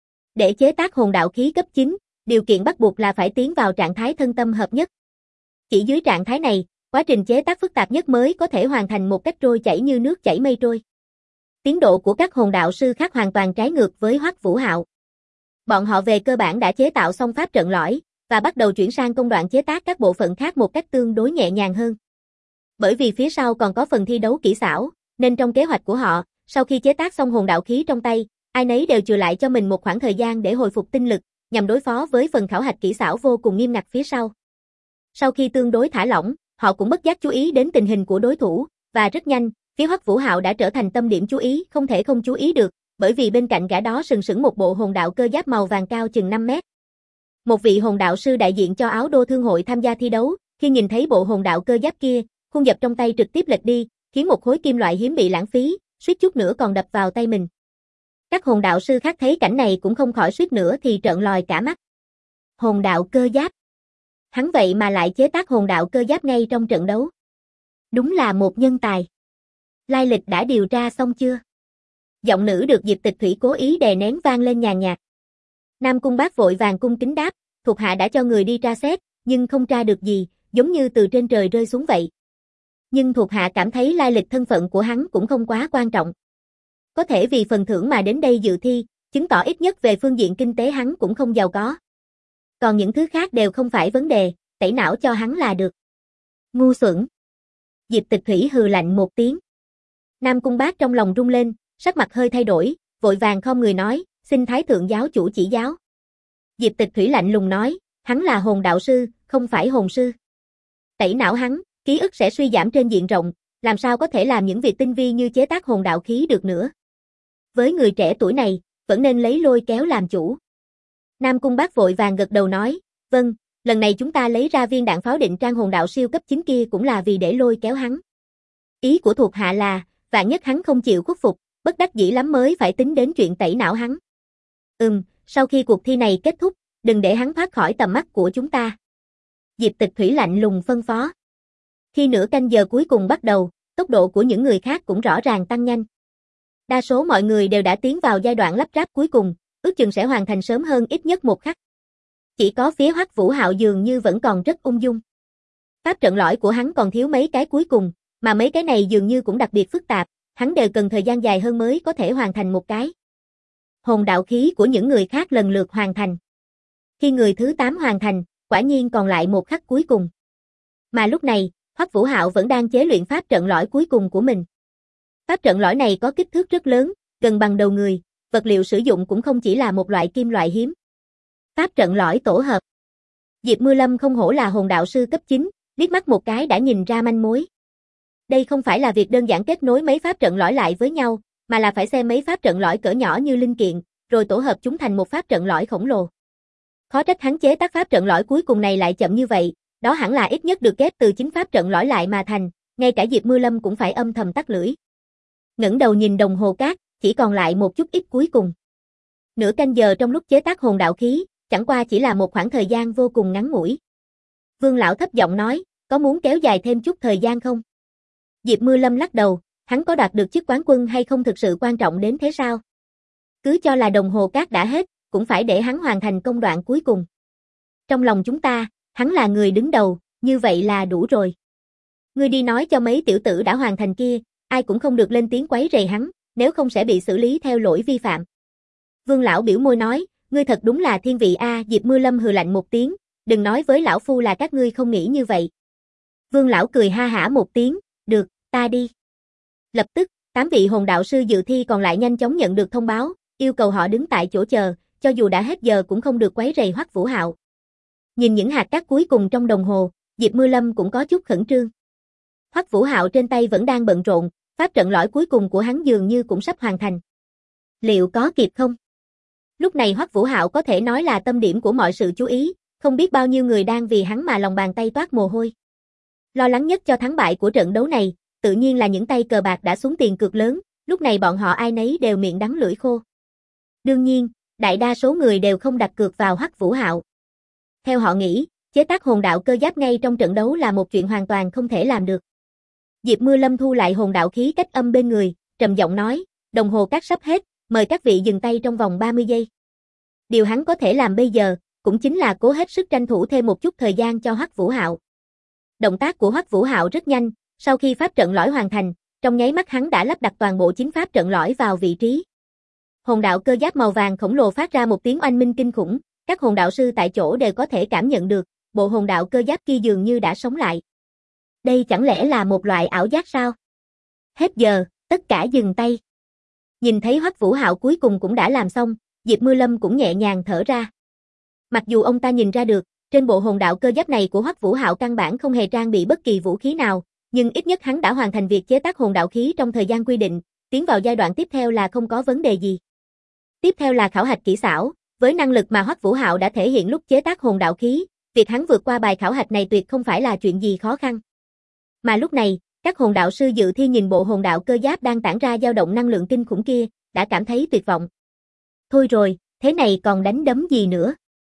Để chế tác hồn đạo khí cấp 9, điều kiện bắt buộc là phải tiến vào trạng thái thân tâm hợp nhất. Chỉ dưới trạng thái này, quá trình chế tác phức tạp nhất mới có thể hoàn thành một cách trôi chảy như nước chảy mây trôi. Tiến độ của các hồn đạo sư khác hoàn toàn trái ngược với Hoắc Vũ Hạo. Bọn họ về cơ bản đã chế tạo xong pháp trận lõi, và bắt đầu chuyển sang công đoạn chế tác các bộ phận khác một cách tương đối nhẹ nhàng hơn. Bởi vì phía sau còn có phần thi đấu kỹ xảo, nên trong kế hoạch của họ, sau khi chế tác xong hồn đạo khí trong tay, ai nấy đều chừa lại cho mình một khoảng thời gian để hồi phục tinh lực, nhằm đối phó với phần khảo hạch kỹ xảo vô cùng nghiêm ngặt phía sau. Sau khi tương đối thả lỏng, họ cũng bất giác chú ý đến tình hình của đối thủ, và rất nhanh, phía Hoắc Vũ Hạo đã trở thành tâm điểm chú ý, không thể không chú ý được, bởi vì bên cạnh gã đó sừng sững một bộ hồn đạo cơ giáp màu vàng cao chừng 5 mét. Một vị hồn đạo sư đại diện cho Áo Đô Thương hội tham gia thi đấu, khi nhìn thấy bộ hồn đạo cơ giáp kia, khuôn dập trong tay trực tiếp lệch đi, khiến một khối kim loại hiếm bị lãng phí, suýt chút nữa còn đập vào tay mình. Các hồn đạo sư khác thấy cảnh này cũng không khỏi suýt nữa thì trợn lòi cả mắt. Hồn đạo cơ giáp. Hắn vậy mà lại chế tác hồn đạo cơ giáp ngay trong trận đấu. Đúng là một nhân tài. Lai lịch đã điều tra xong chưa? Giọng nữ được Diệp Tịch Thủy cố ý đè nén vang lên nhàn nhạt. Nam Cung Bác vội vàng cung kính đáp, thuộc hạ đã cho người đi tra xét, nhưng không tra được gì, giống như từ trên trời rơi xuống vậy. Nhưng thuộc hạ cảm thấy lai lịch thân phận của hắn cũng không quá quan trọng. Có thể vì phần thưởng mà đến đây dự thi, chứng tỏ ít nhất về phương diện kinh tế hắn cũng không giàu có. Còn những thứ khác đều không phải vấn đề, tẩy não cho hắn là được. Ngu xuẩn. Diệp Tịch Thủy hừ lạnh một tiếng. Nam Cung Bác trong lòng rung lên, sắc mặt hơi thay đổi, vội vàng khom người nói, xin Thái thượng giáo chủ chỉ giáo. Diệp Tịch Thủy lạnh lùng nói, hắn là hồn đạo sư, không phải hồn sư. Tẩy não hắn, ký ức sẽ suy giảm trên diện rộng, làm sao có thể làm những việc tinh vi như chế tác hồn đạo khí được nữa. Với người trẻ tuổi này, vẫn nên lấy lôi kéo làm chủ. Nam Cung Bác vội vàng gật đầu nói, vâng, lần này chúng ta lấy ra viên đạn pháo định trang hồn đạo siêu cấp 9 kia cũng là vì để lôi kéo hắn. Ý của thuộc hạ là, vạn nhất hắn không chịu khuất phục, bất đắc dĩ lắm mới phải tính đến chuyện tẩy não hắn. Sau khi cuộc thi này kết thúc, đừng để hắn thoát khỏi tầm mắt của chúng ta. Diệp Tịch Thủy lạnh lùng phân phó. Khi nửa canh giờ cuối cùng bắt đầu, tốc độ của những người khác cũng rõ ràng tăng nhanh. Đa số mọi người đều đã tiến vào giai đoạn lắp ráp cuối cùng, ước chừng sẽ hoàn thành sớm hơn ít nhất một khắc. Chỉ có phía Hoắc Vũ Hạo dường như vẫn còn rất ung dung. Pháp trận lõi của hắn còn thiếu mấy cái cuối cùng, mà mấy cái này dường như cũng đặc biệt phức tạp, hắn đều cần thời gian dài hơn mới có thể hoàn thành một cái. Hồn đạo khí của những người khác lần lượt hoàn thành. Khi người thứ 8 hoàn thành, quả nhiên còn lại một khắc cuối cùng. Mà lúc này, Hoắc Vũ Hạo vẫn đang chế luyện pháp trận lõi cuối cùng của mình. Pháp trận lõi này có kích thước rất lớn, gần bằng đầu người, vật liệu sử dụng cũng không chỉ là một loại kim loại hiếm. Pháp trận lõi tổ hợp. Diệp Mưa Lâm không hổ là hồn đạo sư cấp 9, liếc mắt một cái đã nhìn ra manh mối. Đây không phải là việc đơn giản kết nối mấy pháp trận lõi lại với nhau, mà là phải xem mấy pháp trận lõi cỡ nhỏ như linh kiện, rồi tổ hợp chúng thành một pháp trận lõi khổng lồ. Khó trách hắn chế tác pháp trận lõi cuối cùng này lại chậm như vậy, đó hẳn là ít nhất được ghép từ chính pháp trận lõi lại mà thành, ngay cả Diệp Mưa Lâm cũng phải âm thầm tắt lưỡi. Ngẩng đầu nhìn đồng hồ cát, chỉ còn lại một chút ít cuối cùng. Nửa canh giờ trong lúc chế tác hồn đạo khí, chẳng qua chỉ là một khoảng thời gian vô cùng ngắn ngủi. Vương lão thấp giọng nói, có muốn kéo dài thêm chút thời gian không? Diệp Mưa Lâm lắc đầu, hắn có đoạt được chức quán quân hay không thực sự quan trọng đến thế sao? Cứ cho là đồng hồ cát đã hết, cũng phải để hắn hoàn thành công đoạn cuối cùng. Trong lòng chúng ta, hắn là người đứng đầu, như vậy là đủ rồi. Ngươi đi nói cho mấy tiểu tử đã hoàn thành kia, ai cũng không được lên tiếng quấy rầy hắn, nếu không sẽ bị xử lý theo lỗi vi phạm. Vương lão biểu môi nói, ngươi thật đúng là thiên vị a. Diệp Mưa Lâm hừ lạnh một tiếng, đừng nói với lão phu là các ngươi không nghĩ như vậy. Vương lão cười ha hả một tiếng, được, ta đi. Lập tức, 8 vị hồn đạo sư dự thi còn lại nhanh chóng nhận được thông báo, yêu cầu họ đứng tại chỗ chờ, cho dù đã hết giờ cũng không được quấy rầy Hoắc Vũ Hạo. Nhìn những hạt cát cuối cùng trong đồng hồ, Diệp Mưa Lâm cũng có chút khẩn trương. Hoắc Vũ Hạo trên tay vẫn đang bận rộn, pháp trận lõi cuối cùng của hắn dường như cũng sắp hoàn thành. Liệu có kịp không? Lúc này Hoắc Vũ Hạo có thể nói là tâm điểm của mọi sự chú ý, không biết bao nhiêu người đang vì hắn mà lòng bàn tay toát mồ hôi. Lo lắng nhất cho thắng bại của trận đấu này, tự nhiên là những tay cờ bạc đã xuống tiền cược lớn, lúc này bọn họ ai nấy đều miệng đắng lưỡi khô. Đương nhiên, đại đa số người đều không đặt cược vào Hoắc Vũ Hạo. Theo họ nghĩ, chế tác hồn đạo cơ giáp ngay trong trận đấu là một chuyện hoàn toàn không thể làm được. Diệp Mưa Lâm thu lại hồn đạo khí cách âm bên người, trầm giọng nói, đồng hồ cát sắp hết, mời các vị dừng tay trong vòng 30 giây. Điều hắn có thể làm bây giờ, cũng chính là cố hết sức tranh thủ thêm một chút thời gian cho Hoắc Vũ Hạo. Động tác của Hoắc Vũ Hạo rất nhanh, sau khi pháp trận lõi hoàn thành, trong nháy mắt hắn đã lắp đặt toàn bộ 9 pháp trận lõi vào vị trí. Hồn đạo cơ giáp màu vàng khổng lồ phát ra một tiếng oanh minh kinh khủng, các hồn đạo sư tại chỗ đều có thể cảm nhận được, bộ hồn đạo cơ giáp kia dường như đã sống lại. Đây chẳng lẽ là một loại ảo giác sao? Hết giờ, tất cả dừng tay. Nhìn thấy Hoắc Vũ Hạo cuối cùng cũng đã làm xong, Diệp Mưa Lâm cũng nhẹ nhàng thở ra. Mặc dù ông ta nhìn ra được, trên bộ hồn đạo cơ giáp này của Hoắc Vũ Hạo căn bản không hề trang bị bất kỳ vũ khí nào, nhưng ít nhất hắn đã hoàn thành việc chế tác hồn đạo khí trong thời gian quy định, tiến vào giai đoạn tiếp theo là không có vấn đề gì. Tiếp theo là khảo hạch kỹ xảo, với năng lực mà Hoắc Vũ Hạo đã thể hiện lúc chế tác hồn đạo khí, việc hắn vượt qua bài khảo hạch này tuyệt không phải là chuyện gì khó khăn. Mà lúc này, các hồn đạo sư dự thi nhìn bộ hồn đạo cơ giáp đang tản ra dao động năng lượng kinh khủng kia, đã cảm thấy tuyệt vọng. Thôi rồi, thế này còn đánh đấm gì nữa?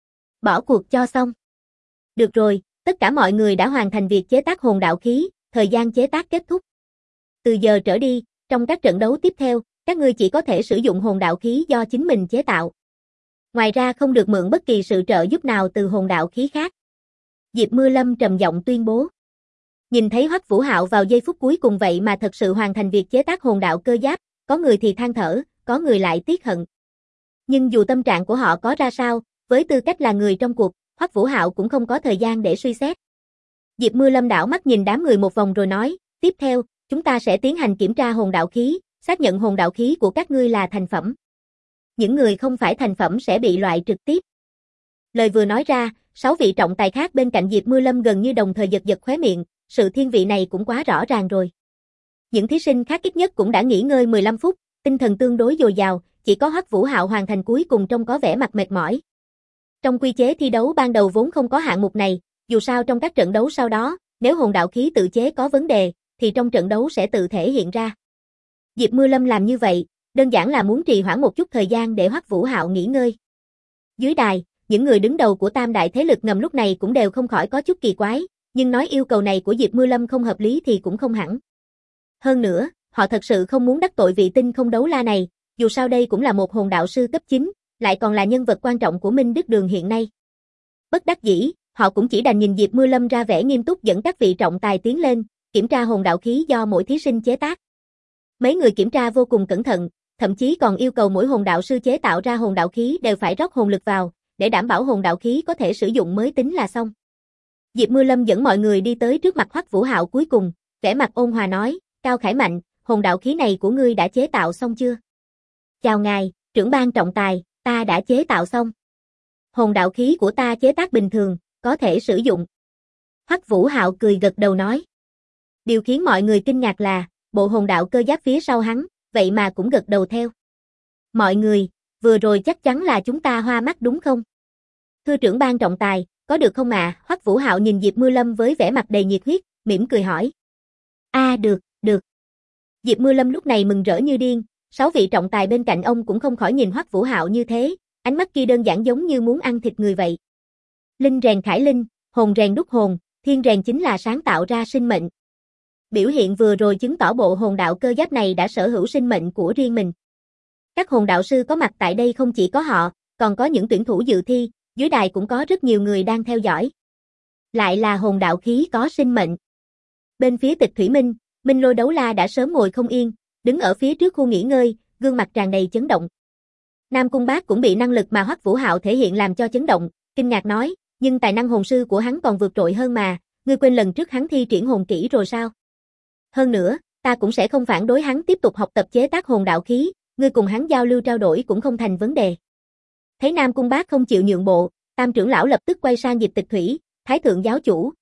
Bỏ cuộc cho xong. Được rồi, tất cả mọi người đã hoàn thành việc chế tác hồn đạo khí, thời gian chế tác kết thúc. Từ giờ trở đi, trong các trận đấu tiếp theo, các ngươi chỉ có thể sử dụng hồn đạo khí do chính mình chế tạo. Ngoài ra không được mượn bất kỳ sự trợ giúp nào từ hồn đạo khí khác. Diệp Mưa Lâm trầm giọng tuyên bố. Nhìn thấy Hoắc Vũ Hạo vào giây phút cuối cùng vậy mà thật sự hoàn thành việc chế tác hồn đạo cơ giáp, có người thì than thở, có người lại tiếc hận. Nhưng dù tâm trạng của họ có ra sao, với tư cách là người trong cuộc, Hoắc Vũ Hạo cũng không có thời gian để suy xét. Diệp Mưa Lâm đảo mắt nhìn đám người một vòng rồi nói, tiếp theo, chúng ta sẽ tiến hành kiểm tra hồn đạo khí, xác nhận hồn đạo khí của các ngươi là thành phẩm. Những người không phải thành phẩm sẽ bị loại trực tiếp. Lời vừa nói ra, 6 vị trọng tài khác bên cạnh Diệp Mưa Lâm gần như đồng thời giật giật khóe miệng, sự thiên vị này cũng quá rõ ràng rồi. Những thí sinh khác ít nhất cũng đã nghỉ ngơi 15 phút, tinh thần tương đối dồi dào, chỉ có Hoắc Vũ Hạo hoàn thành cuối cùng trông có vẻ mặt mệt mỏi. Trong quy chế thi đấu ban đầu vốn không có hạng mục này, dù sao trong các trận đấu sau đó, nếu hồn đạo khí tự chế có vấn đề, thì trong trận đấu sẽ tự thể hiện ra. Diệp Mưa Lâm làm như vậy, đơn giản là muốn trì hoãn một chút thời gian để Hoắc Vũ Hạo nghỉ ngơi. Dưới đài, những người đứng đầu của tam đại thế lực ngầm lúc này cũng đều không khỏi có chút kỳ quái, nhưng nói yêu cầu này của Diệp Mưa Lâm không hợp lý thì cũng không hẳn. Hơn nữa, họ thật sự không muốn đắc tội vị tinh không đấu la này, dù sao đây cũng là một hồn đạo sư cấp 9, lại còn là nhân vật quan trọng của Minh Đức Đường hiện nay. Bất đắc dĩ, họ cũng chỉ đành nhìn Diệp Mưa Lâm ra vẻ nghiêm túc dẫn các vị trọng tài tiến lên, kiểm tra hồn đạo khí do mỗi thí sinh chế tác. Mấy người kiểm tra vô cùng cẩn thận, thậm chí còn yêu cầu mỗi hồn đạo sư chế tạo ra hồn đạo khí đều phải rót hồn lực vào, để đảm bảo hồn đạo khí có thể sử dụng mới tính là xong. Diệp Mưa Lâm dẫn mọi người đi tới trước mặt Hoắc Vũ Hạo cuối cùng, vẻ mặt ôn hòa nói, Cao Khải Mạnh, hồn đạo khí này của ngươi đã chế tạo xong chưa? Chào ngài, trưởng ban trọng tài, ta đã chế tạo xong. Hồn đạo khí của ta chế tác bình thường, có thể sử dụng. Hoắc Vũ Hạo cười gật đầu nói. Điều khiến mọi người kinh ngạc là, bộ hồn đạo cơ giáp phía sau hắn, vậy mà cũng gật đầu theo. Mọi người, vừa rồi chắc chắn là chúng ta hoa mắt đúng không? Thưa trưởng ban trọng tài, có được không ạ? Hoắc Vũ Hạo nhìn Diệp Mưa Lâm với vẻ mặt đầy nhiệt huyết, mỉm cười hỏi. Được, được. Diệp Mưa Lâm lúc này mừng rỡ như điên, 6 vị trọng tài bên cạnh ông cũng không khỏi nhìn Hoắc Vũ Hạo như thế, ánh mắt kia đơn giản giống như muốn ăn thịt người vậy. Linh rèn khải linh, hồn rèn đúc hồn, thiên rèn chính là sáng tạo ra sinh mệnh. Biểu hiện vừa rồi chứng tỏ bộ hồn đạo cơ giáp này đã sở hữu sinh mệnh của riêng mình. Các hồn đạo sư có mặt tại đây không chỉ có họ, còn có những tuyển thủ dự thi, dưới đài cũng có rất nhiều người đang theo dõi. Lại là hồn đạo khí có sinh mệnh. Bên phía Tịch Thủy Minh, Minh Lôi Đấu La đã sớm ngồi không yên, đứng ở phía trước khu nghỉ ngơi, gương mặt tràn đầy chấn động. Nam Cung Bác cũng bị năng lực mà Hoắc Vũ Hạo thể hiện làm cho chấn động, kinh ngạc nói, nhưng tài năng hồn sư của hắn còn vượt trội hơn mà, ngươi quên lần trước hắn thi triển hồn kỹ rồi sao? Hơn nữa, ta cũng sẽ không phản đối hắn tiếp tục học tập chế tác hồn đạo khí, ngươi cùng hắn giao lưu trao đổi cũng không thành vấn đề. Thấy Nam Cung Bác không chịu nhượng bộ, Tam trưởng lão lập tức quay sang Diệp Tịch Thủy, Thái thượng giáo chủ,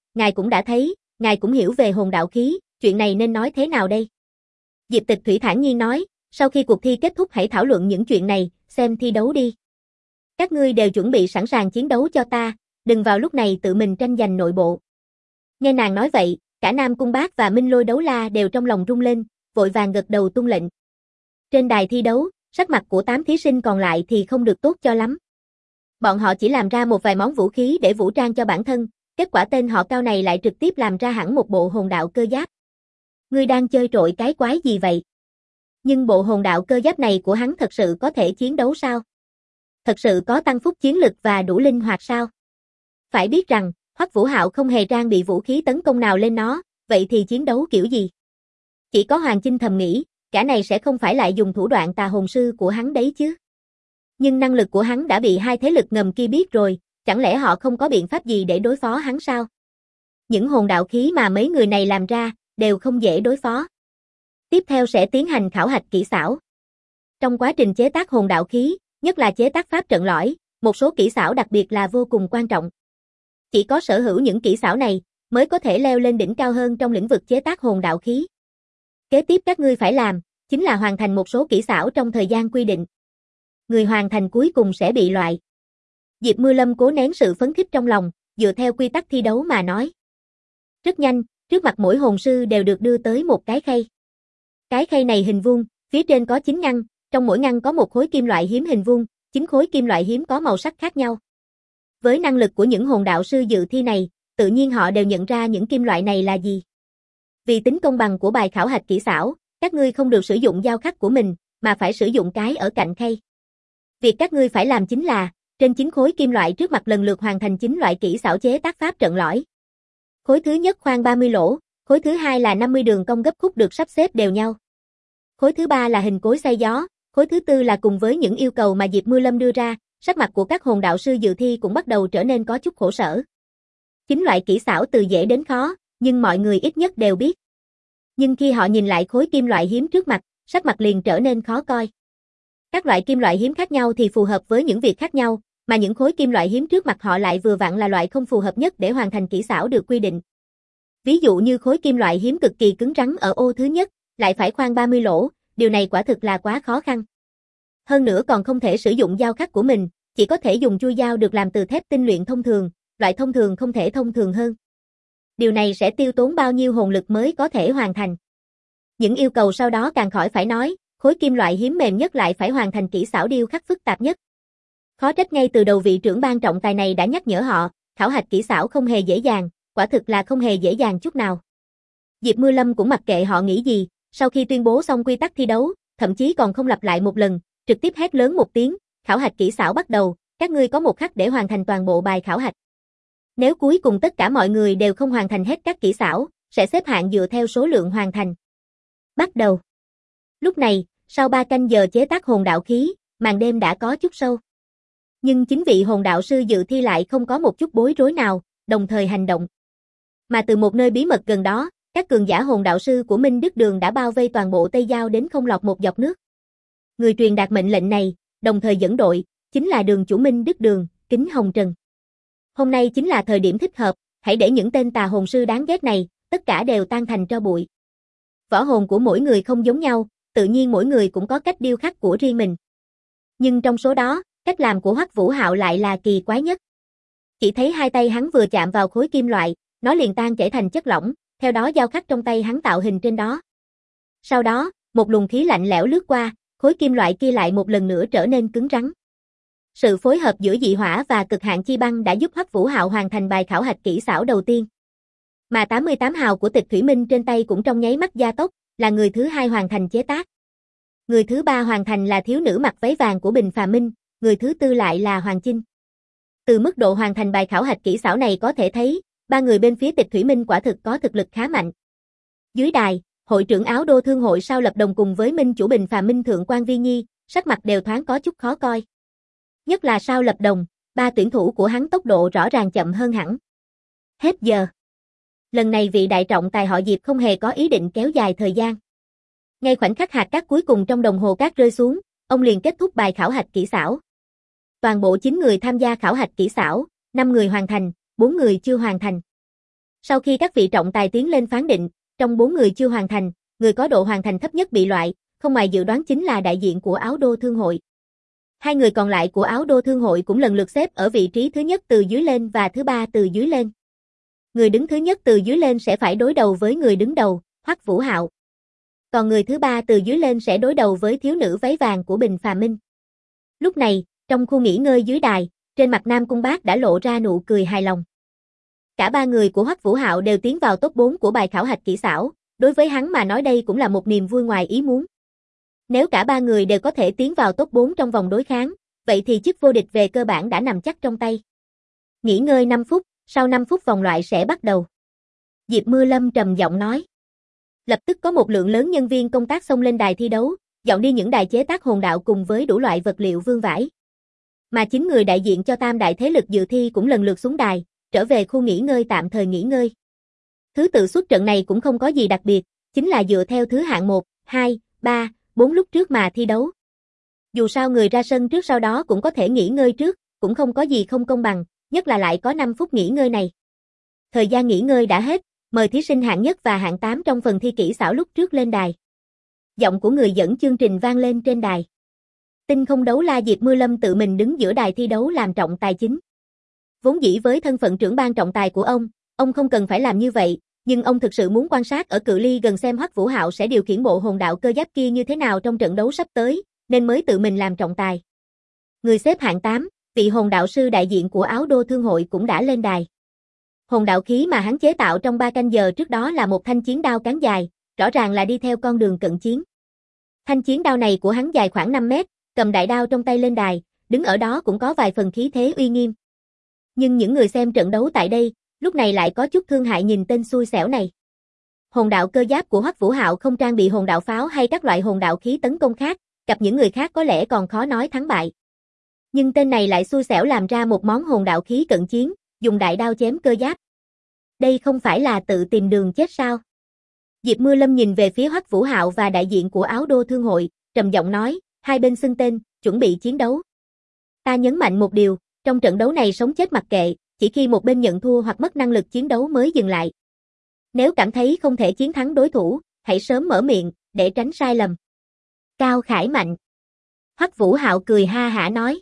ngài cũng đã thấy, ngài cũng hiểu về hồn đạo khí, chuyện này nên nói thế nào đây? Diệp Tịch Thủy thản nhiên nói, sau khi cuộc thi kết thúc hãy thảo luận những chuyện này, xem thi đấu đi. Các ngươi đều chuẩn bị sẵn sàng chiến đấu cho ta, đừng vào lúc này tự mình tranh giành nội bộ. Nghe nàng nói vậy, cả Nam Cung Bác và Minh Lôi Đấu La đều trong lòng rung lên, vội vàng gật đầu tuân lệnh. Trên đài thi đấu, sắc mặt của 8 thí sinh còn lại thì không được tốt cho lắm. Bọn họ chỉ làm ra một vài món vũ khí để vũ trang cho bản thân, kết quả tên họ Cao này lại trực tiếp làm ra hẳn một bộ hồn đạo cơ giáp. Ngươi đang chơi trội cái quái gì vậy? Nhưng bộ hồn đạo cơ giáp này của hắn thật sự có thể chiến đấu sao? Thật sự có tăng phúc chiến lực và đủ linh hoạt sao? Phải biết rằng, Hoắc Vũ Hạo không hề trang bị vũ khí tấn công nào lên nó, vậy thì chiến đấu kiểu gì? Chỉ có Hoàng Chinh thầm nghĩ, cả này sẽ không phải lại dùng thủ đoạn tà hồn sư của hắn đấy chứ. Nhưng năng lực của hắn đã bị hai thế lực ngầm kia biết rồi, chẳng lẽ họ không có biện pháp gì để đối phó hắn sao? Những hồn đạo khí mà mấy người này làm ra, đều không dễ đối phó. Tiếp theo sẽ tiến hành khảo hạch kỹ xảo. Trong quá trình chế tác hồn đạo khí, nhất là chế tác pháp trận lõi, một số kỹ xảo đặc biệt là vô cùng quan trọng. Chỉ có sở hữu những kỹ xảo này, mới có thể leo lên đỉnh cao hơn trong lĩnh vực chế tác hồn đạo khí. Kế tiếp các ngươi phải làm, chính là hoàn thành một số kỹ xảo trong thời gian quy định. Người hoàn thành cuối cùng sẽ bị loại. Diệp Mưa Lâm cố nén sự phấn khích trong lòng, dựa theo quy tắc thi đấu mà nói. Rất nhanh, trước mặt mỗi hồn sư đều được đưa tới một cái khay. Cái khay này hình vuông, phía trên có 9 ngăn, trong mỗi ngăn có một khối kim loại hiếm hình vuông, 9 khối kim loại hiếm có màu sắc khác nhau. Với năng lực của những hồn đạo sư dự thi này, tự nhiên họ đều nhận ra những kim loại này là gì. Vì tính công bằng của bài khảo hạch kỹ xảo, các ngươi không được sử dụng dao khắc của mình, mà phải sử dụng cái ở cạnh khay. Việc các ngươi phải làm chính là, trên 9 khối kim loại trước mặt lần lượt hoàn thành 9 loại kỹ xảo chế tác pháp trận lõi. Khối thứ nhất khoan 30 lỗ, khối thứ hai là 50 đường cong gấp khúc được sắp xếp đều nhau. Khối thứ ba là hình cối xay gió, khối thứ tư là cùng với những yêu cầu mà Diệp Mưa Lâm đưa ra, sắc mặt của các hồn đạo sư dự thi cũng bắt đầu trở nên có chút khổ sở. 9 loại kỹ xảo từ dễ đến khó, nhưng mọi người ít nhất đều biết. Nhưng khi họ nhìn lại khối kim loại hiếm trước mặt, sắc mặt liền trở nên khó coi. Các loại kim loại hiếm khác nhau thì phù hợp với những việc khác nhau, mà những khối kim loại hiếm trước mặt họ lại vừa vặn là loại không phù hợp nhất để hoàn thành kỹ xảo được quy định. Ví dụ như khối kim loại hiếm cực kỳ cứng rắn ở ô thứ nhất, lại phải khoan 30 lỗ, điều này quả thực là quá khó khăn. Hơn nữa còn không thể sử dụng dao khắc của mình, chỉ có thể dùng chui dao được làm từ thép tinh luyện thông thường, loại thông thường không thể thông thường hơn. Điều này sẽ tiêu tốn bao nhiêu hồn lực mới có thể hoàn thành. Những yêu cầu sau đó càng khỏi phải nói, khối kim loại hiếm mềm nhất lại phải hoàn thành kỹ xảo điêu khắc phức tạp nhất. Khó trách ngay từ đầu vị trưởng ban trọng tài này đã nhắc nhở họ, khảo hạch kỹ xảo không hề dễ dàng, quả thực là không hề dễ dàng chút nào. Diệp Mưa Lâm cũng mặc kệ họ nghĩ gì, sau khi tuyên bố xong quy tắc thi đấu, thậm chí còn không lặp lại một lần, trực tiếp hét lớn một tiếng, khảo hạch kỹ xảo bắt đầu, các ngươi có một khắc để hoàn thành toàn bộ bài khảo hạch. Nếu cuối cùng tất cả mọi người đều không hoàn thành hết các kỹ xảo, sẽ xếp hạng dựa theo số lượng hoàn thành. Bắt đầu. Lúc này, sau 3 canh giờ chế tác hồn đạo khí, màn đêm đã có chút sâu. Nhưng 9 vị hồn đạo sư dự thi lại không có một chút bối rối nào, đồng thời hành động. Mà từ một nơi bí mật gần đó, các cường giả hồn đạo sư của Minh Đức Đường đã bao vây toàn bộ Tây Giao đến không lọt một giọt nước. Người truyền đạt mệnh lệnh này, đồng thời dẫn đội, chính là đường chủ Minh Đức Đường, Kính Hồng Trần. Hôm nay chính là thời điểm thích hợp, hãy để những tên tà hồn sư đáng ghét này, tất cả đều tan thành tro bụi. Võ hồn của mỗi người không giống nhau, tự nhiên mỗi người cũng có cách điêu khắc của riêng mình. Nhưng trong số đó, cách làm của Hoắc Vũ Hạo lại là kỳ quái nhất. Chỉ thấy hai tay hắn vừa chạm vào khối kim loại, nó liền tan chảy thành chất lỏng, theo đó dao khắc trong tay hắn tạo hình trên đó. Sau đó, một luồng khí lạnh lẽo lướt qua, khối kim loại kia lại một lần nữa trở nên cứng rắn. Sự phối hợp giữa dị hỏa và cực hạn chi băng đã giúp Hoắc Vũ Hạo hoàn thành bài khảo hạch kỹ xảo đầu tiên. Mà 88 hào của Tịch Thủy Minh trên tay cũng trong nháy mắt gia tốc, là người thứ hai hoàn thành chế tác. Người thứ ba hoàn thành là thiếu nữ mặc váy vàng của Bình Phà Minh, người thứ tư lại là Hoàng Chinh. Từ mức độ hoàn thành bài khảo hạch kỹ xảo này có thể thấy, ba người bên phía Tịch Thủy Minh quả thực có thực lực khá mạnh. Dưới đài, hội trưởng Áo Đô Thương hội Sao Lập Đồng cùng với Minh chủ Bình Phà Minh Thượng quan Vi Nhi, sắc mặt đều thoáng có chút khó coi. Nhất là Sao Lập Đồng, ba tuyển thủ của hắn tốc độ rõ ràng chậm hơn hẳn. Hết giờ. Lần này vị đại trọng tài họ Diệp không hề có ý định kéo dài thời gian. Ngay khoảnh khắc hạt cát cuối cùng trong đồng hồ cát rơi xuống, ông liền kết thúc bài khảo hạch kỹ xảo. Toàn bộ 9 người tham gia khảo hạch kỹ xảo, 5 người hoàn thành, 4 người chưa hoàn thành. Sau khi các vị trọng tài tiến lên phán định, trong 4 người chưa hoàn thành, người có độ hoàn thành thấp nhất bị loại, không ngoài dự đoán chính là đại diện của Áo Đô Thương hội. 2 người còn lại của Áo Đô Thương hội cũng lần lượt xếp ở vị trí thứ nhất từ dưới lên và thứ ba từ dưới lên. Người đứng thứ nhất từ dưới lên sẽ phải đối đầu với người đứng đầu, Hoắc Vũ Hạo. Còn người thứ ba từ dưới lên sẽ đối đầu với thiếu nữ váy vàng của Bình Phàm Minh. Lúc này, trong khu nghỉ ngơi dưới đài, trên mặt Nam Cung Bác đã lộ ra nụ cười hài lòng. Cả 3 người của Hoắc Vũ Hạo đều tiến vào top 4 của bài khảo hạch kỹ xảo, đối với hắn mà nói đây cũng là một niềm vui ngoài ý muốn. Nếu cả 3 người đều có thể tiến vào top 4 trong vòng đối kháng, vậy thì chức vô địch về cơ bản đã nằm chắc trong tay. Nghỉ ngơi 5 phút, sau 5 phút vòng loại sẽ bắt đầu. Diệp Mưa Lâm trầm giọng nói. Lập tức có một lượng lớn nhân viên công tác xông lên đài thi đấu, dọn đi những đài chế tác hồn đạo cùng với đủ loại vật liệu vương vãi. Mà chính người đại diện cho tam đại thế lực dự thi cũng lần lượt xuống đài, trở về khu nghỉ ngơi tạm thời nghỉ ngơi. Thứ tự xuất trận này cũng không có gì đặc biệt, chính là dựa theo thứ hạng 1, 2, 3, 4 lúc trước mà thi đấu. Dù sao người ra sân trước sau đó cũng có thể nghỉ ngơi trước, cũng không có gì không công bằng, nhất là lại có 5 phút nghỉ ngơi này. Thời gian nghỉ ngơi đã hết, mời thí sinh hạng nhất và hạng 8 trong phần thi kỹ xảo lúc trước lên đài. Giọng của người dẫn chương trình vang lên trên đài. Tinh không đấu la Diệp Mưa Lâm tự mình đứng giữa đài thi đấu làm trọng tài chính. Vốn dĩ với thân phận trưởng ban trọng tài của ông không cần phải làm như vậy, nhưng ông thực sự muốn quan sát ở cự ly gần xem Hoắc Vũ Hạo sẽ điều khiển bộ hồn đạo cơ giáp kia như thế nào trong trận đấu sắp tới, nên mới tự mình làm trọng tài. Người xếp hạng 8, vị hồn đạo sư đại diện của Áo Đô Thương hội cũng đã lên đài. Hồn đạo khí mà hắn chế tạo trong 3 canh giờ trước đó là một thanh chiến đao cán dài, rõ ràng là đi theo con đường cận chiến. Thanh chiến đao này của hắn dài khoảng 5 mét, cầm đại đao trong tay lên đài, đứng ở đó cũng có vài phần khí thế uy nghiêm. Nhưng những người xem trận đấu tại đây, lúc này lại có chút thương hại nhìn tên xui xẻo này. Hồn đạo cơ giáp của Hoắc Vũ Hạo không trang bị hồn đạo pháo hay các loại hồn đạo khí tấn công khác, gặp những người khác có lẽ còn khó nói thắng bại. Nhưng tên này lại xui xẻo làm ra một món hồn đạo khí cận chiến, dùng đại đao chém cơ giáp. Đây không phải là tự tìm đường chết sao? Diệp Mưa Lâm nhìn về phía Hoắc Vũ Hạo và đại diện của Áo Đô Thương hội, trầm giọng nói, hai bên xưng tên, chuẩn bị chiến đấu. Ta nhấn mạnh một điều, trong trận đấu này sống chết mặc kệ, chỉ khi một bên nhận thua hoặc mất năng lực chiến đấu mới dừng lại. Nếu cảm thấy không thể chiến thắng đối thủ, hãy sớm mở miệng, để tránh sai lầm. Cao Khải Mạnh. Hoắc Vũ Hạo cười ha hả nói.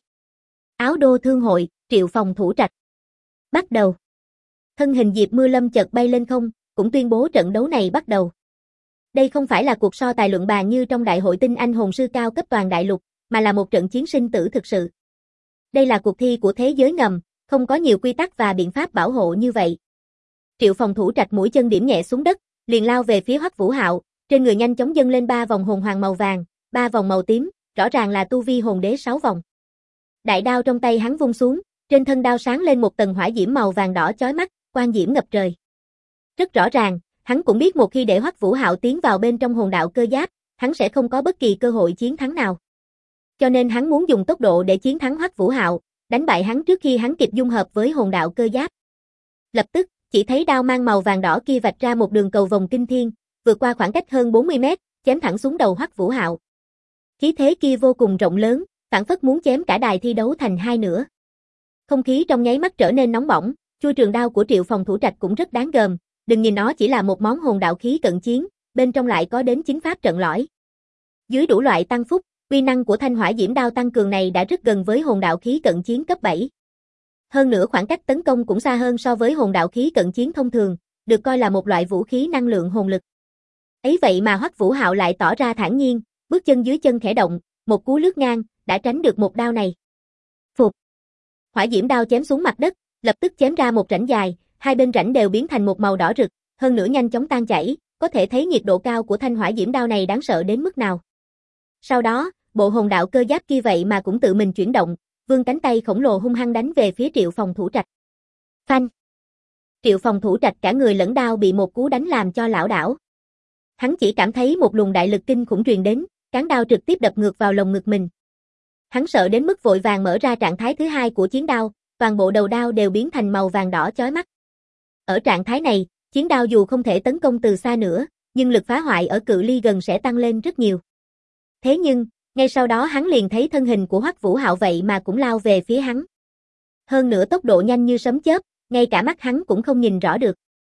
Áo Đô Thương hội, Triệu Phòng thủ trạch. Bắt đầu. Thân hình Diệp Mưa Lâm chợt bay lên không, cũng tuyên bố trận đấu này bắt đầu. Đây không phải là cuộc so tài luận bàn như trong đại hội tinh anh hồn sư cao cấp toàn đại lục, mà là một trận chiến sinh tử thực sự. Đây là cuộc thi của thế giới ngầm, không có nhiều quy tắc và biện pháp bảo hộ như vậy. Triệu Phòng thủ trạch mũi chân điểm nhẹ xuống đất, liền lao về phía Hoắc Vũ Hạo, trên người nhanh chóng dâng lên 3 vòng hồn hoàng màu vàng, 3 vòng màu tím, rõ ràng là tu vi hồn đế 6 vòng. Đại đao trong tay hắn vung xuống, trên thân đao sáng lên một tầng hỏa diễm màu vàng đỏ chói mắt, quang diễm ngập trời. Rất rõ ràng, hắn cũng biết một khi để Hoắc Vũ Hạo tiến vào bên trong hồn đạo cơ giáp, hắn sẽ không có bất kỳ cơ hội chiến thắng nào. Cho nên hắn muốn dùng tốc độ để chiến thắng Hoắc Vũ Hạo, đánh bại hắn trước khi hắn kịp dung hợp với hồn đạo cơ giáp. Lập tức, chỉ thấy đao mang màu vàng đỏ kia vạch ra một đường cầu vòng kinh thiên, vượt qua khoảng cách hơn 40 mét, chém thẳng xuống đầu Hoắc Vũ Hạo. Khí thế kia vô cùng rộng lớn, phảng phất muốn chém cả đài thi đấu thành hai nửa. Không khí trong nháy mắt trở nên nóng bỏng, chuôi trường đao của Triệu Phòng thủ trạch cũng rất đáng gờm, đừng nhìn nó chỉ là một món hồn đạo khí cận chiến, bên trong lại có đến 9 pháp trận lõi. Dưới đủ loại tăng phúc, uy năng của thanh hỏa diễm đao tăng cường này đã rất gần với hồn đạo khí cận chiến cấp 7. Hơn nữa khoảng cách tấn công cũng xa hơn so với hồn đạo khí cận chiến thông thường, được coi là một loại vũ khí năng lượng hồn lực. Ấy vậy mà Hoắc Vũ Hạo lại tỏ ra thản nhiên, bước chân dưới chân khẽ động, một cú lướt ngang, đã tránh được một đao này. Phục. Hỏa diễm đao chém xuống mặt đất, lập tức chém ra một rãnh dài, hai bên rãnh đều biến thành một màu đỏ rực, hơn nữa nhanh chóng tan chảy, có thể thấy nhiệt độ cao của thanh hỏa diễm đao này đáng sợ đến mức nào. Sau đó, bộ hồn đạo cơ giáp kia vậy mà cũng tự mình chuyển động, vươn cánh tay khổng lồ hung hăng đánh về phía Triệu Phòng thủ trạch. Phanh. Triệu Phòng thủ trạch cả người lẫn đao bị một cú đánh làm cho lảo đảo. Hắn chỉ cảm thấy một luồng đại lực kinh khủng truyền đến, cán đao trực tiếp đập ngược vào lồng ngực mình. Hắn sợ đến mức vội vàng mở ra trạng thái thứ hai của chiến đao, toàn bộ đầu đao đều biến thành màu vàng đỏ chói mắt. Ở trạng thái này, chiến đao dù không thể tấn công từ xa nữa, nhưng lực phá hoại ở cự ly gần sẽ tăng lên rất nhiều. Thế nhưng, ngay sau đó hắn liền thấy thân hình của Hoắc Vũ Hạo vậy mà cũng lao về phía hắn. Hơn nữa tốc độ nhanh như sấm chớp, ngay cả mắt hắn cũng không nhìn rõ được.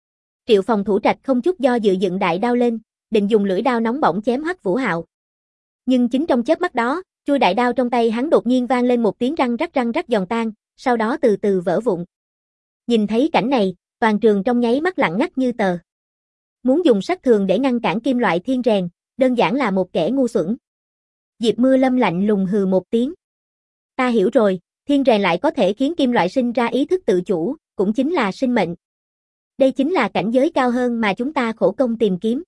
Triệu Phòng Thủ Trạch không chút do dự dựng đại đao lên, định dùng lưỡi đao nóng bỏng chém Hoắc Vũ Hạo. Nhưng chính trong chớp mắt đó, chuôi đại đao trong tay hắn đột nhiên vang lên một tiếng răng rắc giòn tan, sau đó từ từ vỡ vụn. Nhìn thấy cảnh này, toàn trường trong nháy mắt lặng ngắt như tờ. Muốn dùng sát thường để ngăn cản kim loại thiên rèn, đơn giản là một kẻ ngu xuẩn. Diệp Mưa Lâm lạnh lùng hừ một tiếng. Ta hiểu rồi, thiên rèn lại có thể khiến kim loại sinh ra ý thức tự chủ, cũng chính là sinh mệnh. Đây chính là cảnh giới cao hơn mà chúng ta khổ công tìm kiếm.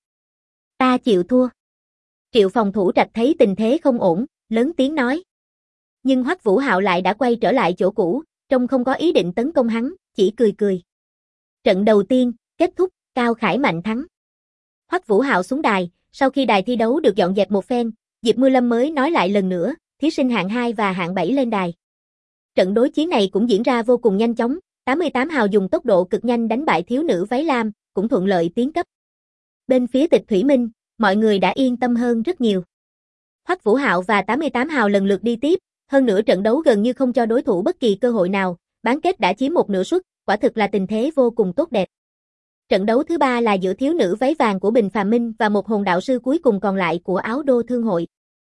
Ta chịu thua. Triệu Phòng Thủ Trạch thấy tình thế không ổn, lớn tiếng nói. Nhưng Hoắc Vũ Hạo lại đã quay trở lại chỗ cũ, trông không có ý định tấn công hắn, chỉ cười cười. Trận đầu tiên, kết thúc, Cao Khải Mạnh thắng. Hoắc Vũ Hạo xuống đài, sau khi đài thi đấu được dọn dẹp một phen, Diệp Mưa Lâm mới nói lại lần nữa, thí sinh hạng 2 và hạng 7 lên đài. Trận đối chiến này cũng diễn ra vô cùng nhanh chóng, 88 hào dùng tốc độ cực nhanh đánh bại thiếu nữ váy lam, cũng thuận lợi tiến cấp. Bên phía Tịch Thủy Minh, mọi người đã yên tâm hơn rất nhiều. Hoắc Vũ Hạo và 88 hào lần lượt đi tiếp, hơn nữa trận đấu gần như không cho đối thủ bất kỳ cơ hội nào, bán kết đã chiếm một nửa suất, quả thực là tình thế vô cùng tốt đẹp. Trận đấu thứ 3 là giữa thiếu nữ váy vàng của Bình Phàm Minh và một hồn đạo sư cuối cùng còn lại của Áo Đô Thương hội.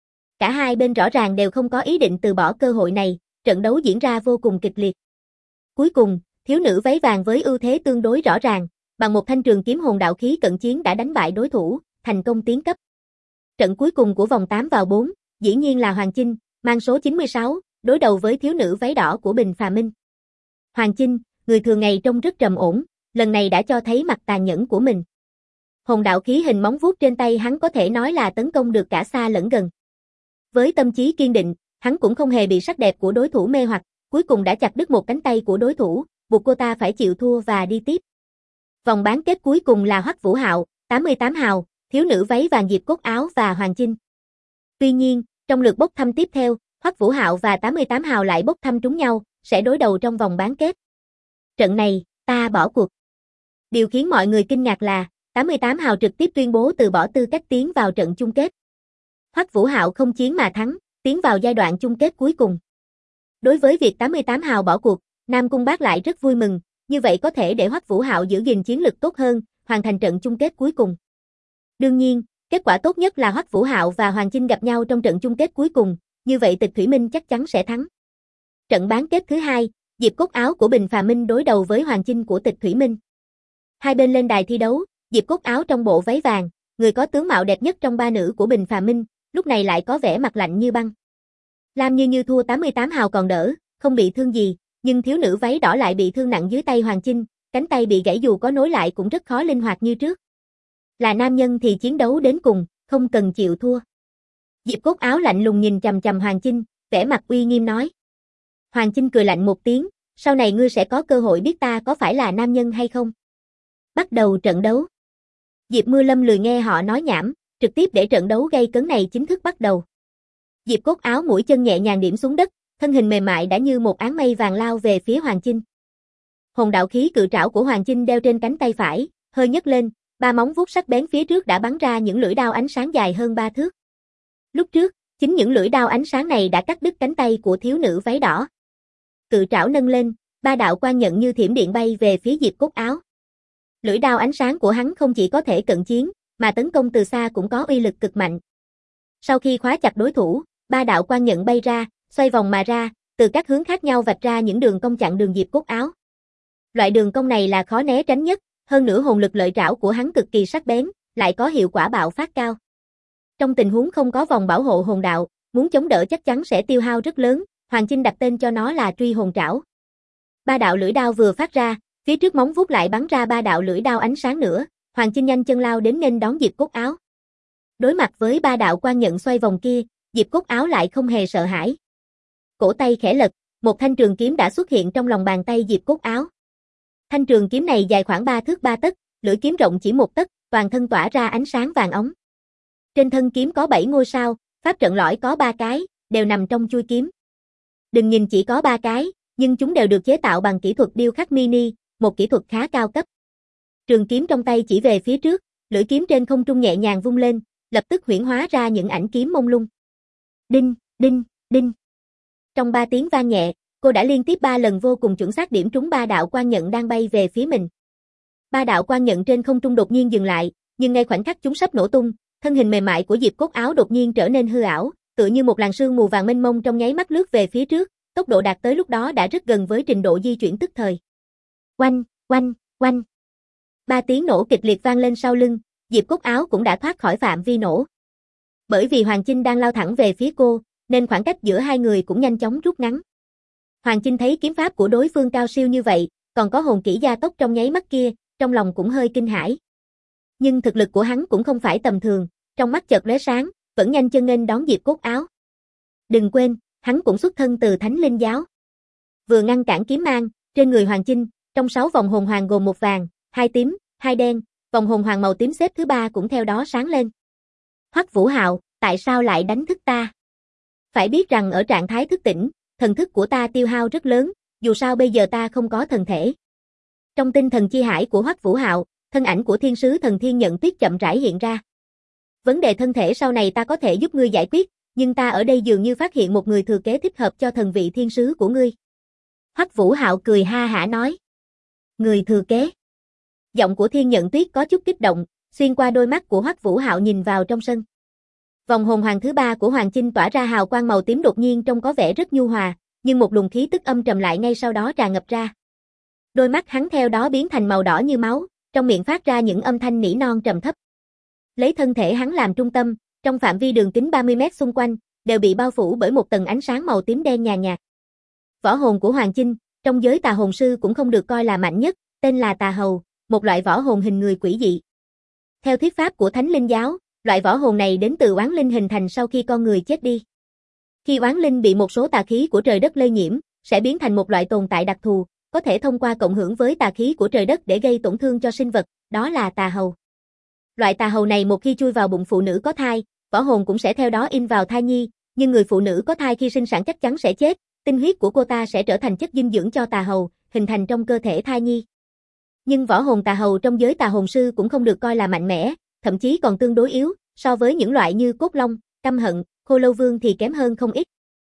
Cả hai bên rõ ràng đều không có ý định từ bỏ cơ hội này, trận đấu diễn ra vô cùng kịch liệt. Cuối cùng, thiếu nữ váy vàng với ưu thế tương đối rõ ràng, bằng một thanh trường kiếm hồn đạo khí cận chiến đã đánh bại đối thủ, thành công tiến cấp. Trận cuối cùng của vòng 8 vào 4, dĩ nhiên là Hoàng Chinh, mang số 96, đối đầu với thiếu nữ váy đỏ của Bình Phàm Minh. Hoàng Chinh, người thường ngày trông rất trầm ổn, lần này đã cho thấy mặt tàn nhẫn của mình. Hồn đạo khí hình móng vuốt trên tay hắn có thể nói là tấn công được cả xa lẫn gần. Với tâm trí kiên định, hắn cũng không hề bị sắc đẹp của đối thủ mê hoặc, cuối cùng đã chặt đứt một cánh tay của đối thủ, buộc cô ta phải chịu thua và đi tiếp. Vòng bán kết cuối cùng là Hoắc Vũ Hạo, 88 hào, thiếu nữ váy vàng Diệp Cốt Áo và Hoàng Chinh. Tuy nhiên, trong lượt bốc thăm tiếp theo, Hoắc Vũ Hạo và 88 hào lại bốc thăm trúng nhau, sẽ đối đầu trong vòng bán kết. Trận này, ta bỏ cuộc. Điều khiến mọi người kinh ngạc là, 88 hào trực tiếp tuyên bố từ bỏ tư cách tiến vào trận chung kết. Hoắc Vũ Hạo không chiến mà thắng, tiến vào giai đoạn chung kết cuối cùng. Đối với việc 88 hào bỏ cuộc, Nam Cung Bác lại rất vui mừng, như vậy có thể để Hoắc Vũ Hạo giữ gìn chiến lực tốt hơn, hoàn thành trận chung kết cuối cùng. Đương nhiên, kết quả tốt nhất là Hoắc Vũ Hạo và Hoàng Chinh gặp nhau trong trận chung kết cuối cùng, như vậy Tịch Thủy Minh chắc chắn sẽ thắng. Trận bán kết thứ 2, Diệp Cốt Áo của Bình Phàm Minh đối đầu với Hoàng Chinh của Tịch Thủy Minh. Hai bên lên đài thi đấu, Diệp Cốt Áo trong bộ váy vàng, người có tướng mạo đẹp nhất trong ba nữ của Bình Phàm Minh, lúc này lại có vẻ mặt lạnh như băng. Lam Như thua 88 hào còn đỡ, không bị thương gì, nhưng thiếu nữ váy đỏ lại bị thương nặng dưới tay Hoàng Chinh, cánh tay bị gãy dù có nối lại cũng rất khó linh hoạt như trước. Là nam nhân thì chiến đấu đến cùng, không cần chịu thua. Diệp Cốt Áo lạnh lùng nhìn chằm chằm Hoàng Chinh, vẻ mặt uy nghiêm nói. Hoàng Chinh cười lạnh một tiếng, sau này ngươi sẽ có cơ hội biết ta có phải là nam nhân hay không. Bắt đầu trận đấu. Diệp Mưa Lâm lười nghe họ nói nhảm, trực tiếp để trận đấu gay cấn này chính thức bắt đầu. Diệp Cốt Áo mũi chân nhẹ nhàng điểm xuống đất, thân hình mềm mại đã như một áng mây vàng lao về phía Hoàng Chinh. Hồn đạo khí cự trảo của Hoàng Chinh đeo trên cánh tay phải, hơi nhấc lên, ba móng vuốt sắc bén phía trước đã bắn ra những lưỡi đao ánh sáng dài hơn 3 thước. Lúc trước, chính những lưỡi đao ánh sáng này đã cắt đứt cánh tay của thiếu nữ váy đỏ. Cự trảo nâng lên, ba đạo quang nhận như thiểm điện bay về phía Diệp Cốt Áo. Lưỡi đao ánh sáng của hắn không chỉ có thể cận chiến, mà tấn công từ xa cũng có uy lực cực mạnh. Sau khi khóa chặt đối thủ, ba đạo quang nhận bay ra, xoay vòng mà ra, từ các hướng khác nhau vạch ra những đường cong chặn đường Diệp Cốt Áo. Loại đường cong này là khó né tránh nhất, hơn nữa hồn lực lợi trảo của hắn cực kỳ sắc bén, lại có hiệu quả bạo phát cao. Trong tình huống không có vòng bảo hộ hồn đạo, muốn chống đỡ chắc chắn sẽ tiêu hao rất lớn, Hoàng Chinh đặt tên cho nó là Truy Hồn Trảo. Ba đạo lưỡi đao vừa phát ra, phía trước móng vuốt lại bắn ra ba đạo lưỡi đao ánh sáng nữa, Hoàng Chinh nhanh chân lao đến nghênh đón Diệp Cốt Áo. Đối mặt với ba đạo quang nhận xoay vòng kia, Diệp Cốt Áo lại không hề sợ hãi. Cổ tay khẽ lật, một thanh trường kiếm đã xuất hiện trong lòng bàn tay Diệp Cốt Áo. Thanh trường kiếm này dài khoảng 3 thước 3 tấc, lưỡi kiếm rộng chỉ 1 tấc, toàn thân tỏa ra ánh sáng vàng óng. Trên thân kiếm có 7 ngôi sao, pháp trận lõi có 3 cái, đều nằm trong chuôi kiếm. Đừng nhìn chỉ có 3 cái, nhưng chúng đều được chế tạo bằng kỹ thuật điêu khắc mini, một kỹ thuật khá cao cấp. Trường kiếm trong tay chỉ về phía trước, lưỡi kiếm trên không trung nhẹ nhàng vung lên, lập tức huyễn hóa ra những ảnh kiếm mông lung. Đinh, đinh, đinh. Trong 3 tiếng vang nhẹ, cô đã liên tiếp 3 lần vô cùng chuẩn xác điểm trúng ba đạo quang nhận đang bay về phía mình. Ba đạo quang nhận trên không trung đột nhiên dừng lại, nhưng ngay khoảnh khắc chúng sắp nổ tung, thân hình mềm mại của Diệp Cốt Áo đột nhiên trở nên hư ảo, tựa như một làn sương mù vàng mênh mông trong nháy mắt lướt về phía trước, tốc độ đạt tới lúc đó đã rất gần với trình độ di chuyển tức thời. Oanh, oanh, oanh. Ba tiếng nổ kịch liệt vang lên sau lưng, Diệp Cốt Áo cũng đã thoát khỏi phạm vi nổ. Bởi vì Hoàng Chinh đang lao thẳng về phía cô, nên khoảng cách giữa hai người cũng nhanh chóng rút ngắn. Hoàng Chinh thấy kiếm pháp của đối phương cao siêu như vậy, còn có hồn kỹ gia tốc trong nháy mắt kia, trong lòng cũng hơi kinh hãi. Nhưng thực lực của hắn cũng không phải tầm thường, trong mắt chợt lóe sáng, vẫn nhanh chân nghênh đón Diệp Cốt Áo. Đừng quên, hắn cũng xuất thân từ Thánh Linh giáo. Vừa ngăn cản kiếm mang, trên người Hoàng Chinh, trong 6 vòng hồn hoàng gồm 1 vàng, 2 tím, 2 đen, vòng hồn hoàng màu tím xếp thứ 3 cũng theo đó sáng lên. Hoắc Vũ Hạo, tại sao lại đánh thức ta? Phải biết rằng ở trạng thái thức tỉnh, thần thức của ta tiêu hao rất lớn, dù sao bây giờ ta không có thần thể. Trong tinh thần chi hải của Hoắc Vũ Hạo, thân ảnh của thiên sứ thần Thiên Nhận Tuyết chậm rãi hiện ra. Vấn đề thân thể sau này ta có thể giúp ngươi giải quyết, nhưng ta ở đây dường như phát hiện một người thừa kế thích hợp cho thần vị thiên sứ của ngươi. Hoắc Vũ Hạo cười ha hả nói. Người thừa kế. Giọng của Thiên Nhận Tuyết có chút kích động, xuyên qua đôi mắt của Hoắc Vũ Hạo nhìn vào trong sân. Vòng hồn hoàng thứ 3 của Hoàng Chinh tỏa ra hào quang màu tím đột nhiên trông có vẻ rất nhu hòa, nhưng một luồng khí tức âm trầm lại ngay sau đó tràn ngập ra. Đôi mắt hắn theo đó biến thành màu đỏ như máu, trong miệng phát ra những âm thanh nỉ non trầm thấp. Lấy thân thể hắn làm trung tâm, trong phạm vi đường kính 30 mét xung quanh, đều bị bao phủ bởi một tầng ánh sáng màu tím đen nhàn nhạt. Võ hồn của Hoàng Chinh, trong giới tà hồn sư cũng không được coi là mạnh nhất, tên là tà hầu, một loại võ hồn hình người quỷ dị. Theo thuyết pháp của Thánh Linh giáo, loại võ hồn này đến từ oán linh hình thành sau khi con người chết đi. Khi oán linh bị một số tà khí của trời đất lây nhiễm, sẽ biến thành một loại tồn tại đặc thù, có thể thông qua cộng hưởng với tà khí của trời đất để gây tổn thương cho sinh vật, đó là tà hầu. Loại tà hầu này một khi chui vào bụng phụ nữ có thai, võ hồn cũng sẽ theo đó in vào thai nhi, nhưng người phụ nữ có thai khi sinh sản chắc chắn sẽ chết, tinh huyết của cô ta sẽ trở thành chất dinh dưỡng cho tà hầu, hình thành trong cơ thể thai nhi. Nhưng võ hồn tà hầu trong giới tà hồn sư cũng không được coi là mạnh mẽ, thậm chí còn tương đối yếu, so với những loại như Cốt Long, Căm Hận, Khô Lâu Vương thì kém hơn không ít.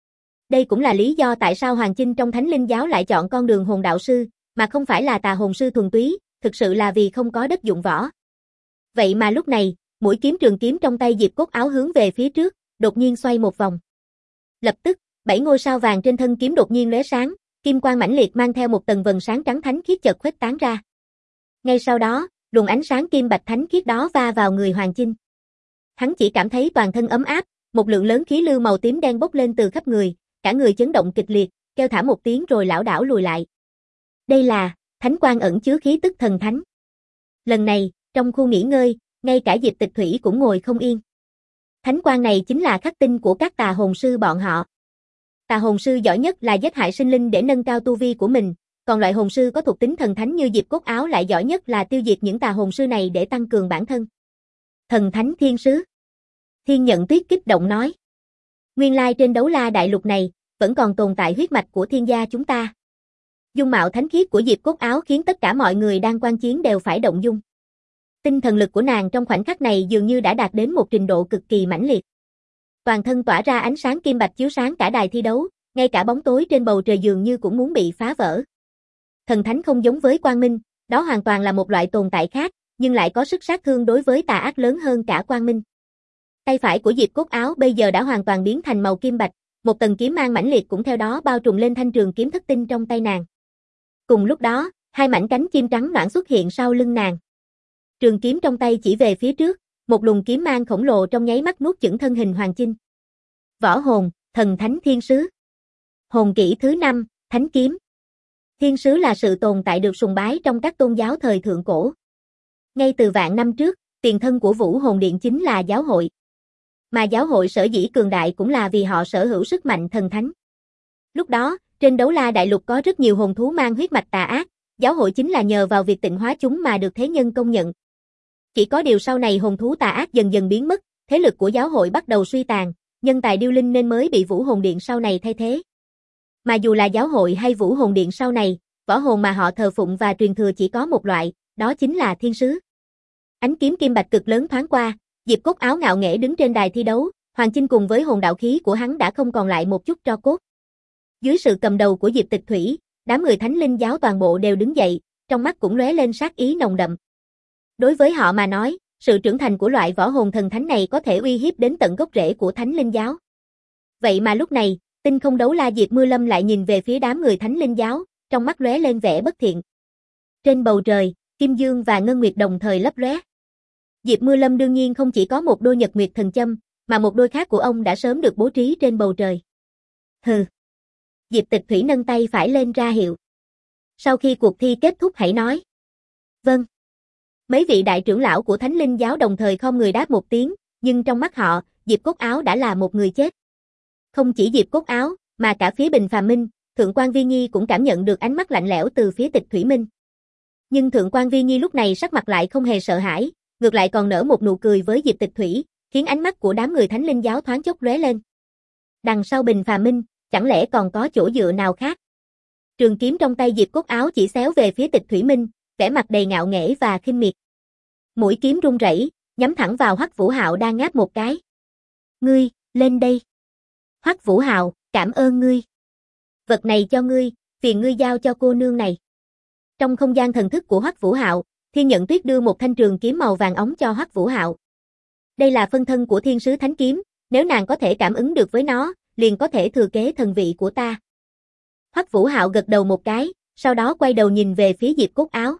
Đây cũng là lý do tại sao Hoàng Chinh trong Thánh Linh giáo lại chọn con đường hồn đạo sư, mà không phải là tà hồn sư thuần túy, thực sự là vì không có đất dụng võ. Vậy mà lúc này, mũi kiếm trường kiếm trong tay Diệp Cốt Áo hướng về phía trước, đột nhiên xoay một vòng. Lập tức, 7 ngôi sao vàng trên thân kiếm đột nhiên lóe sáng, kim quang mãnh liệt mang theo một tầng vầng sáng trắng thánh khiết chợt khuếch tán ra. Ngay sau đó, luồng ánh sáng kim bạch thánh khiết đó va vào người Hoàng Chinh. Hắn chỉ cảm thấy toàn thân ấm áp, một lượng lớn khí lưu màu tím đen bốc lên từ khắp người, cả người chấn động kịch liệt, kêu thảm một tiếng rồi lảo đảo lùi lại. Đây là thánh quang ẩn chứa khí tức thần thánh. Lần này, trong khu nghỉ ngơi, ngay cả Diệp Tịch Thủy cũng ngồi không yên. Thánh quang này chính là khắc tinh của các tà hồn sư bọn họ. Tà hồn sư giỏi nhất là giết hại sinh linh để nâng cao tu vi của mình, còn loại hồn sư có thuộc tính thần thánh như Diệp Cốt Áo lại giỏi nhất là tiêu diệt những tà hồn sư này để tăng cường bản thân. Thần thánh thiên sứ. Thiên Nhận Tuyết kích động nói. Nguyên lai trên đấu la đại lục này, vẫn còn tồn tại huyết mạch của thiên gia chúng ta. Dung mạo thánh khiết của Diệp Cốt Áo khiến tất cả mọi người đang quan chiến đều phải động dung. Tinh thần lực của nàng trong khoảnh khắc này dường như đã đạt đến một trình độ cực kỳ mãnh liệt. Toàn thân tỏa ra ánh sáng kim bạch chiếu sáng cả đài thi đấu, ngay cả bóng tối trên bầu trời dường như cũng muốn bị phá vỡ. Thần thánh không giống với quang minh, đó hoàn toàn là một loại tồn tại khác, nhưng lại có sức sát thương đối với tà ác lớn hơn cả quang minh. Tay phải của Diệp Cốt Áo bây giờ đã hoàn toàn biến thành màu kim bạch, một tầng kiếm mang mãnh liệt cũng theo đó bao trùm lên thanh trường kiếm thất tinh trong tay nàng. Cùng lúc đó, hai mảnh cánh chim trắng noãn xuất hiện sau lưng nàng. Trường kiếm trong tay chỉ về phía trước, một luồng kiếm mang khổng lồ trong nháy mắt nuốt chửng thân hình Hoàng Chinh. Võ hồn, thần thánh thiên sứ. Hồn kỹ thứ 5, thánh kiếm. Thiên sứ là sự tồn tại được sùng bái trong các tôn giáo thời thượng cổ. Ngay từ vạn năm trước, tiền thân của Vũ Hồn Điện chính là giáo hội. Mà giáo hội sở dĩ cường đại cũng là vì họ sở hữu sức mạnh thần thánh. Lúc đó, trên đấu la đại lục có rất nhiều hồn thú mang huyết mạch tà ác, giáo hội chính là nhờ vào việc tịnh hóa chúng mà được thế nhân công nhận. Chỉ có điều sau này hồn thú tà ác dần dần biến mất, thế lực của giáo hội bắt đầu suy tàn, nhân tài điêu linh nên mới bị Vũ Hồn Điện sau này thay thế. Mà dù là giáo hội hay Vũ Hồn Điện sau này, võ hồn mà họ thờ phụng và truyền thừa chỉ có một loại, đó chính là thiên sứ. Ánh kiếm kim bạch cực lớn thoáng qua, Diệp Cốt Áo ngạo nghễ đứng trên đài thi đấu, Hoàng Chinh cùng với hồn đạo khí của hắn đã không còn lại một chút tro cốt. Dưới sự cầm đầu của Diệp Tịch Thủy, đám người Thánh Linh giáo toàn bộ đều đứng dậy, trong mắt cũng lóe lên sát ý nồng đậm. Đối với họ mà nói, sự trưởng thành của loại võ hồn thần thánh này có thể uy hiếp đến tận gốc rễ của Thánh Linh giáo. Vậy mà lúc này, Tinh Không Đấu La Diệp Mưa Lâm lại nhìn về phía đám người Thánh Linh giáo, trong mắt lóe lên vẻ bất thiện. Trên bầu trời, Kim Dương và Ngân Nguyệt đồng thời lấp lóe. Diệp Mưa Lâm đương nhiên không chỉ có một đôi Nhật Nguyệt thần châm, mà một đôi khác của ông đã sớm được bố trí trên bầu trời. Hừ. Diệp Tịch Thủy nâng tay phải lên ra hiệu. Sau khi cuộc thi kết thúc hãy nói. Vâng. Mấy vị đại trưởng lão của Thánh Linh giáo đồng thời khom người đáp một tiếng, nhưng trong mắt họ, Diệp Cốt Áo đã là một người chết. Không chỉ Diệp Cốt Áo, mà cả phía Bình Phàm Minh, Thượng quan Vi Nhi cũng cảm nhận được ánh mắt lạnh lẽo từ phía Tịch Thủy Minh. Nhưng Thượng quan Vi Nhi lúc này sắc mặt lại không hề sợ hãi, ngược lại còn nở một nụ cười với Diệp Tịch Thủy, khiến ánh mắt của đám người Thánh Linh giáo thoáng chốc lóe lên. Đằng sau Bình Phàm Minh, chẳng lẽ còn có chỗ dựa nào khác? Trường kiếm trong tay Diệp Cốt Áo chỉ xéo về phía Tịch Thủy Minh, vẻ mặt đầy ngạo nghễ và khinh miệt. Mũi kiếm rung rẩy, nhắm thẳng vào Hoắc Vũ Hạo đang ngáp một cái. Ngươi, lên đây. Hoắc Vũ Hạo, cảm ơn ngươi. Vật này cho ngươi, phiền ngươi giao cho cô nương này. Trong không gian thần thức của Hoắc Vũ Hạo, Thiên Nhận Tuyết đưa một thanh trường kiếm màu vàng óng cho Hoắc Vũ Hạo. Đây là phân thân của Thiên Sứ Thánh Kiếm, nếu nàng có thể cảm ứng được với nó, liền có thể thừa kế thần vị của ta. Hoắc Vũ Hạo gật đầu một cái, sau đó quay đầu nhìn về phía Diệp Cốt Áo.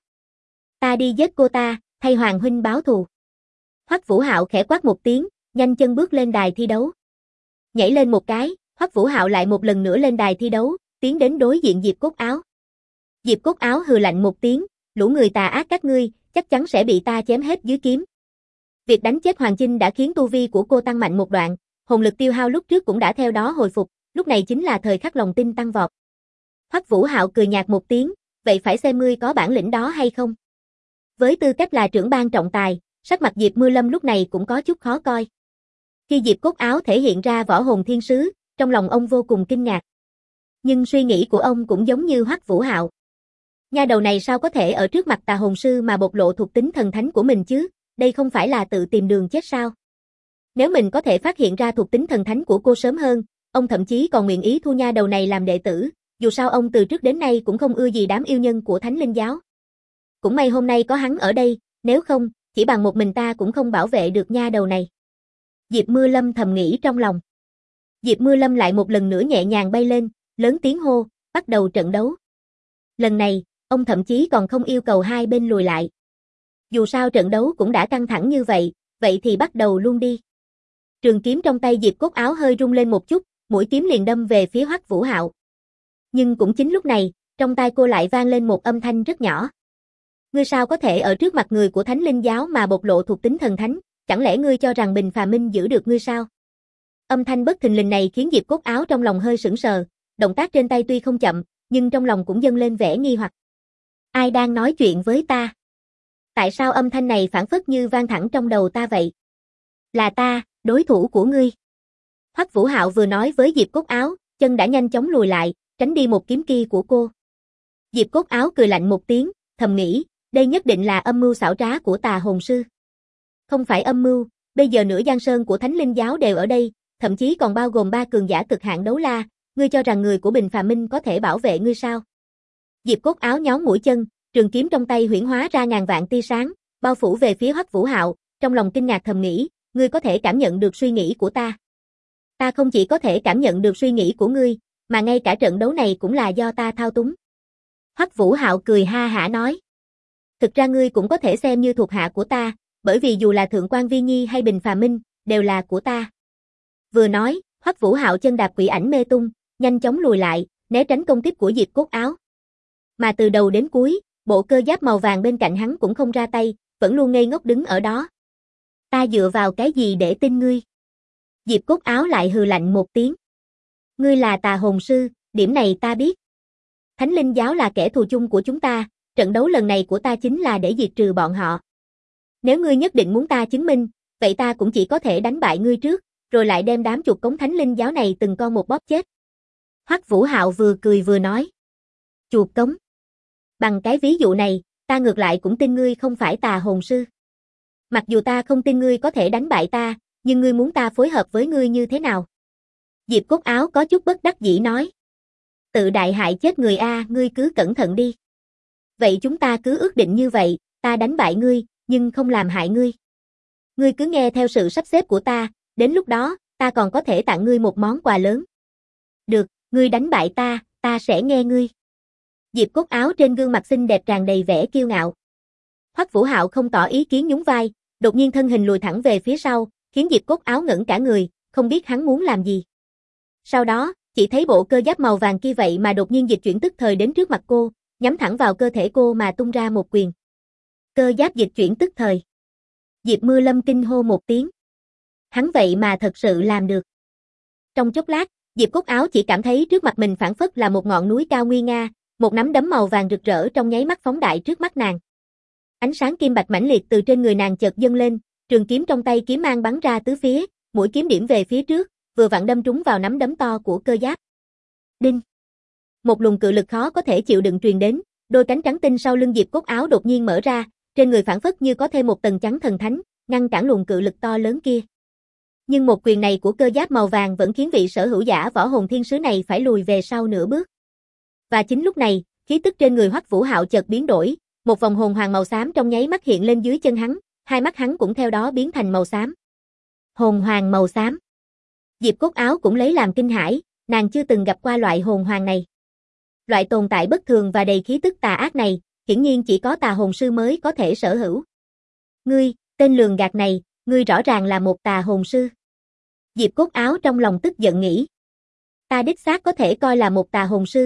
Ta đi giết cô ta, thay Hoàng huynh báo thù. Hoắc Vũ Hạo khẽ quát một tiếng, nhanh chân bước lên đài thi đấu. Nhảy lên một cái, Hoắc Vũ Hạo lại một lần nữa lên đài thi đấu, tiến đến đối diện Diệp Cốt Áo. Diệp Cốt Áo hừ lạnh một tiếng, lũ người tà ác các ngươi, chắc chắn sẽ bị ta chém hết dưới kiếm. Việc đánh chết Hoàng Chinh đã khiến tu vi của cô tăng mạnh một đoạn, hồn lực tiêu hao lúc trước cũng đã theo đó hồi phục, lúc này chính là thời khắc lòng tin tăng vọt. Hoắc Vũ Hạo cười nhạt một tiếng, vậy phải xem ngươi có bản lĩnh đó hay không. Với tư cách là trưởng ban trọng tài, sắc mặt Diệp Mưa Lâm lúc này cũng có chút khó coi. Khi Diệp Cốt Áo thể hiện ra võ hồn thiên sứ, trong lòng ông vô cùng kinh ngạc. Nhưng suy nghĩ của ông cũng giống như Hoắc Vũ Hạo. Nha đầu này sao có thể ở trước mặt tà hồn sư mà bộc lộ thuộc tính thần thánh của mình chứ, đây không phải là tự tìm đường chết sao? Nếu mình có thể phát hiện ra thuộc tính thần thánh của cô sớm hơn, ông thậm chí còn nguyện ý thu nha đầu này làm đệ tử, dù sao ông từ trước đến nay cũng không ưa gì đám yêu nhân của Thánh Linh giáo. Cũng may hôm nay có hắn ở đây, nếu không, chỉ bằng một mình ta cũng không bảo vệ được nha đầu này. Diệp Mưa Lâm thầm nghĩ trong lòng. Diệp Mưa Lâm lại một lần nữa nhẹ nhàng bay lên, lớn tiếng hô, bắt đầu trận đấu. Lần này, ông thậm chí còn không yêu cầu hai bên lùi lại. Dù sao trận đấu cũng đã căng thẳng như vậy, vậy thì bắt đầu luôn đi. Trường kiếm trong tay Diệp Cốt Áo hơi rung lên một chút, mũi kiếm liền đâm về phía Hoắc Vũ Hạo. Nhưng cũng chính lúc này, trong tai cô lại vang lên một âm thanh rất nhỏ. Ngươi sao có thể ở trước mặt người của Thánh Linh giáo mà bộc lộ thuộc tính thần thánh, chẳng lẽ ngươi cho rằng Bình Phàm Minh giữ được ngươi sao? Âm thanh bất thình lình này khiến Diệp Cốt Áo trong lòng hơi sững sờ, động tác trên tay tuy không chậm, nhưng trong lòng cũng dâng lên vẻ nghi hoặc. Ai đang nói chuyện với ta? Tại sao âm thanh này phảng phất như vang thẳng trong đầu ta vậy? Là ta, đối thủ của ngươi. Hoắc Vũ Hạo vừa nói với Diệp Cốt Áo, chân đã nhanh chóng lùi lại, tránh đi một kiếm kia của cô. Diệp Cốt Áo cười lạnh một tiếng, thầm nghĩ, đây nhất định là âm mưu xảo trá của tà hồn sư. Không phải âm mưu, bây giờ nửa Giang Sơn của Thánh Linh giáo đều ở đây, thậm chí còn bao gồm 3 cường giả cực hạn đấu la, ngươi cho rằng người của Bình Phàm Minh có thể bảo vệ ngươi sao? Diệp Cốt Áo nhón mũi chân, trường kiếm trong tay huyễn hóa ra ngàn vạn tia sáng, bao phủ về phía Hoắc Vũ Hạo, trong lòng kinh ngạc thầm nghĩ, ngươi có thể cảm nhận được suy nghĩ của ta. Ta không chỉ có thể cảm nhận được suy nghĩ của ngươi, mà ngay cả trận đấu này cũng là do ta thao túng. Hoắc Vũ Hạo cười ha hả nói. Thực ra ngươi cũng có thể xem như thuộc hạ của ta, bởi vì dù là Thượng quan Vi Nhi hay Bình Phàm Minh, đều là của ta. Vừa nói, Hoắc Vũ Hạo chân đạp quỷ ảnh mê tung, nhanh chóng lùi lại, né tránh công kích của Diệp Cốt Áo. Mà từ đầu đến cuối, bộ cơ giáp màu vàng bên cạnh hắn cũng không ra tay, vẫn luôn ngây ngốc đứng ở đó. Ta dựa vào cái gì để tin ngươi? Diệp Cốt Áo lại hừ lạnh một tiếng. Ngươi là tà hồn sư, điểm này ta biết. Thánh Linh giáo là kẻ thù chung của chúng ta, trận đấu lần này của ta chính là để diệt trừ bọn họ. Nếu ngươi nhất định muốn ta chứng minh, vậy ta cũng chỉ có thể đánh bại ngươi trước, rồi lại đem đám chuột cống Thánh Linh giáo này từng con một bóp chết. Hoắc Vũ Hạo vừa cười vừa nói. Chuột cống. Bằng cái ví dụ này, ta ngược lại cũng tin ngươi không phải tà hồn sư. Mặc dù ta không tin ngươi có thể đánh bại ta, nhưng ngươi muốn ta phối hợp với ngươi như thế nào? Diệp Cốt Áo có chút bất đắc dĩ nói. Tự đại hại chết người a, ngươi cứ cẩn thận đi. Vậy chúng ta cứ ước định như vậy, ta đánh bại ngươi, nhưng không làm hại ngươi. Ngươi cứ nghe theo sự sắp xếp của ta, đến lúc đó, ta còn có thể tặng ngươi một món quà lớn. Được, ngươi đánh bại ta sẽ nghe ngươi. Diệp Cốt Áo trên gương mặt xinh đẹp tràn đầy vẻ kiêu ngạo. Hoắc Vũ Hạo không tỏ ý kiến nhún vai, đột nhiên thân hình lùi thẳng về phía sau, khiến Diệp Cốt Áo ngẩn cả người, không biết hắn muốn làm gì. Sau đó, chỉ thấy bộ cơ giáp màu vàng kia vậy mà đột nhiên dịch chuyển tức thời đến trước mặt cô, nhắm thẳng vào cơ thể cô mà tung ra một quyền. Cơ giáp dịch chuyển tức thời. Diệp Mưa Lâm kinh hô một tiếng. Hắn vậy mà thật sự làm được. Trong chốc lát, Diệp Cốt Áo chỉ cảm thấy trước mặt mình phảng phất là một ngọn núi cao nguy nga, một nắm đấm màu vàng rực rỡ trong nháy mắt phóng đại trước mắt nàng. Ánh sáng kim bạch mãnh liệt từ trên người nàng chợt dâng lên, trường kiếm trong tay kiếm mang bắn ra tứ phía, mũi kiếm điểm về phía trước, vừa vặn đâm trúng vào nắm đấm to của cơ giáp. Đinh! Một luồng cự lực khó có thể chịu đựng truyền đến, đôi cánh trắng tinh sau lưng Diệp Cốt Áo đột nhiên mở ra, trên người phảng phất như có thêm một tầng trắng thần thánh, ngăn cản luồng cự lực to lớn kia. Nhưng một quyền này của cơ giáp màu vàng vẫn khiến vị sở hữu giả võ hồn thiên sứ này phải lùi về sau nửa bước. Và chính lúc này, khí tức trên người Hoắc Vũ Hạo chợt biến đổi, một vòng hồn hoàng màu xám trong nháy mắt hiện lên dưới chân hắn, hai mắt hắn cũng theo đó biến thành màu xám. Hồn hoàng màu xám. Diệp Cốt Áo cũng lấy làm kinh hãi, nàng chưa từng gặp qua loại hồn hoàng này. Loại tồn tại bất thường và đầy khí tức tà ác này, hiển nhiên chỉ có tà hồn sư mới có thể sở hữu. Ngươi, tên lường gạt này, ngươi rõ ràng là một tà hồn sư. Diệp Cốt Áo trong lòng tức giận nghĩ. Ta đích xác có thể coi là một tà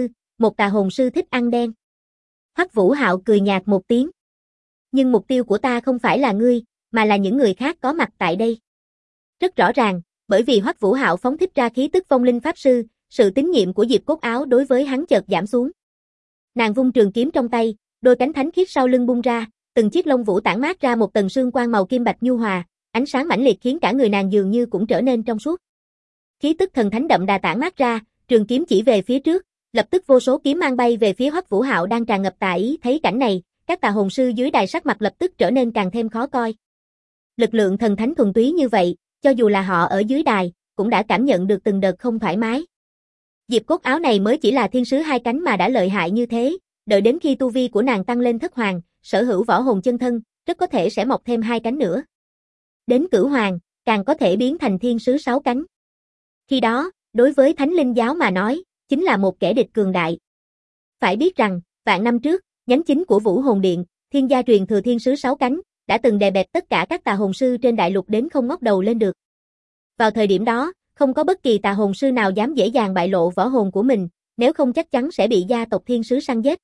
hồn sư thích ăn đen. Hoắc Vũ Hạo cười nhạt một tiếng. Nhưng mục tiêu của ta không phải là ngươi, mà là những người khác có mặt tại đây. Rất rõ ràng, bởi vì Hoắc Vũ Hạo phóng thích ra khí tức vong linh pháp sư, sự tín nhiệm của Diệp Cốt Áo đối với hắn chợt giảm xuống. Nàng vung trường kiếm trong tay, đôi cánh thánh khiết sau lưng bung ra, từng chiếc lông vũ tản mát ra một tầng sương quang màu kim bạch nhu hòa, ánh sáng mãnh liệt khiến cả người nàng dường như cũng trở nên trong suốt. Khí tức thần thánh đậm đà tản mát ra, trường kiếm chỉ về phía trước, lập tức vô số kiếm mang bay về phía Hoắc Vũ Hạo đang tràn ngập tà ý. Thấy cảnh này, các tà hồn sư dưới đài sắc mặt lập tức trở nên càng thêm khó coi. Lực lượng thần thánh thuần túy như vậy, cho dù là họ ở dưới đài, cũng đã cảm nhận được từng đợt không thoải mái. Diệp Cốt Áo này mới chỉ là thiên sứ hai cánh mà đã lợi hại như thế, đợi đến khi tu vi của nàng tăng lên thất hoàng, sở hữu võ hồn chân thân, rất có thể sẽ mọc thêm hai cánh nữa. Đến cửu hoàng, càng có thể biến thành thiên sứ sáu cánh. Khi đó, đối với Thánh Linh giáo mà nói, chính là một kẻ địch cường đại. Phải biết rằng, vạn năm trước, nhánh chính của Vũ Hồn Điện, thiên gia truyền thừa thiên sứ sáu cánh, đã từng đè bẹp tất cả các tà hồn sư trên đại lục đến không ngóc đầu lên được. Vào thời điểm đó, không có bất kỳ tà hồn sư nào dám dễ dàng bại lộ võ hồn của mình, nếu không chắc chắn sẽ bị gia tộc thiên sứ săn giết.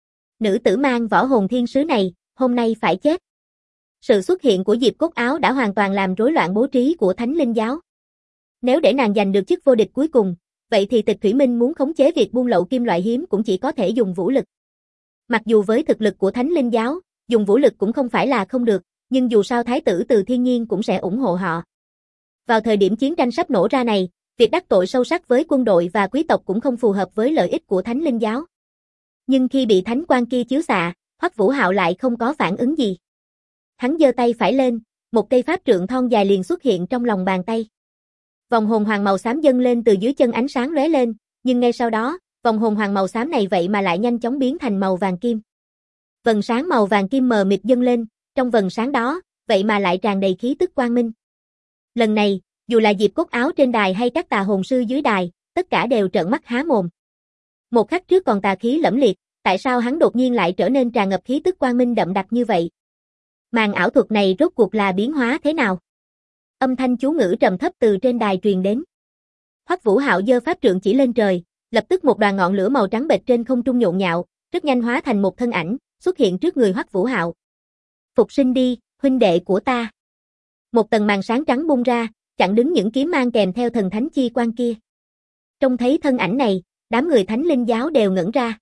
Nữ tử mang võ hồn thiên sứ này, hôm nay phải chết. Sự xuất hiện của Diệp Cốt Áo đã hoàn toàn làm rối loạn bố trí của Thánh Linh giáo. Nếu để nàng giành được chức vô địch cuối cùng, vậy thì Tịch Thủy Minh muốn khống chế việc buôn lậu kim loại hiếm cũng chỉ có thể dùng vũ lực. Mặc dù với thực lực của Thánh Linh giáo, dùng vũ lực cũng không phải là không được, nhưng dù sao Thái tử Từ Thiên Nhiên cũng sẽ ủng hộ họ. Vào thời điểm chiến tranh sắp nổ ra này, việc đắc tội sâu sắc với quân đội và quý tộc cũng không phù hợp với lợi ích của Thánh Linh giáo. Nhưng khi bị thánh quang kia chiếu xạ, Hoắc Vũ Hạo lại không có phản ứng gì. Hắn giơ tay phải lên, một cây pháp trượng thon dài liền xuất hiện trong lòng bàn tay. Vòng hồn hoàng màu xám dâng lên từ dưới chân, ánh sáng lóe lên, nhưng ngay sau đó, vòng hồn hoàng màu xám này vậy mà lại nhanh chóng biến thành màu vàng kim. Vầng sáng màu vàng kim mờ mịt dâng lên, trong vầng sáng đó, vậy mà lại tràn đầy khí tức quang minh. Lần này, dù là Diệp Cốt Áo trên đài hay các tà hồn sư dưới đài, tất cả đều trợn mắt há mồm. Một khắc trước còn tà khí lẫm liệt, tại sao hắn đột nhiên lại trở nên tràn ngập khí tức quang minh đậm đặc như vậy? Màn ảo thuật này rốt cuộc là biến hóa thế nào? Âm thanh chú ngữ trầm thấp từ trên đài truyền đến. Hoắc Vũ Hạo giơ pháp trượng chỉ lên trời, lập tức một đoàn ngọn lửa màu trắng bệch trên không trung nhộn nhạo, rất nhanh hóa thành một thân ảnh, xuất hiện trước người Hoắc Vũ Hạo. Phục sinh đi, huynh đệ của ta. Một tầng màn sáng trắng bung ra, chặn đứng những kiếm mang kèm theo thần thánh chi quang kia. Trông thấy thân ảnh này, đám người Thánh Linh giáo đều ngẩn ra.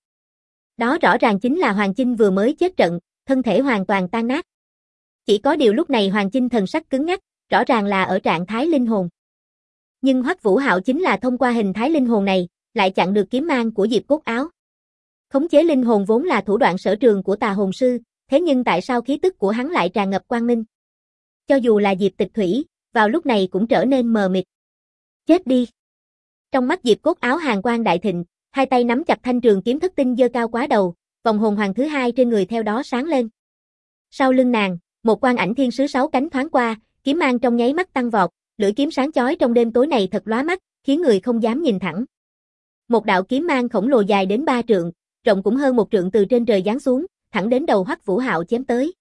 Đó rõ ràng chính là Hoàng Chinh vừa mới chết trận, thân thể hoàn toàn tan nát. Chỉ có điều lúc này Hoàng Chinh thần sắc cứng ngắc, rõ ràng là ở trạng thái linh hồn. Nhưng Hoắc Vũ Hạo chính là thông qua hình thái linh hồn này, lại chặn được kiếm mang của Diệp Cốt Áo. Khống chế linh hồn vốn là thủ đoạn sở trường của tà hồn sư, thế nhưng tại sao khí tức của hắn lại tràn ngập quang minh? Cho dù là Diệp Tịch Thủy, vào lúc này cũng trở nên mờ mịt. Chết đi! Trong mắt Diệp Cốt Áo hàn quang đại thịnh, hai tay nắm chặt thanh trường kiếm thất tinh giơ cao quá đầu, vòng hồn hoàng thứ hai trên người theo đó sáng lên. Sau lưng nàng, một quan ảnh thiên sứ 6 cánh thoáng qua, kiếm mang trong nháy mắt tăng vọt, lưỡi kiếm sáng chói trong đêm tối này thật lóa mắt, khiến người không dám nhìn thẳng. Một đạo kiếm mang khổng lồ dài đến 3 trượng, rộng cũng hơn 1 trượng từ trên trời giáng xuống, thẳng đến đầu Hoắc Vũ Hạo chém tới.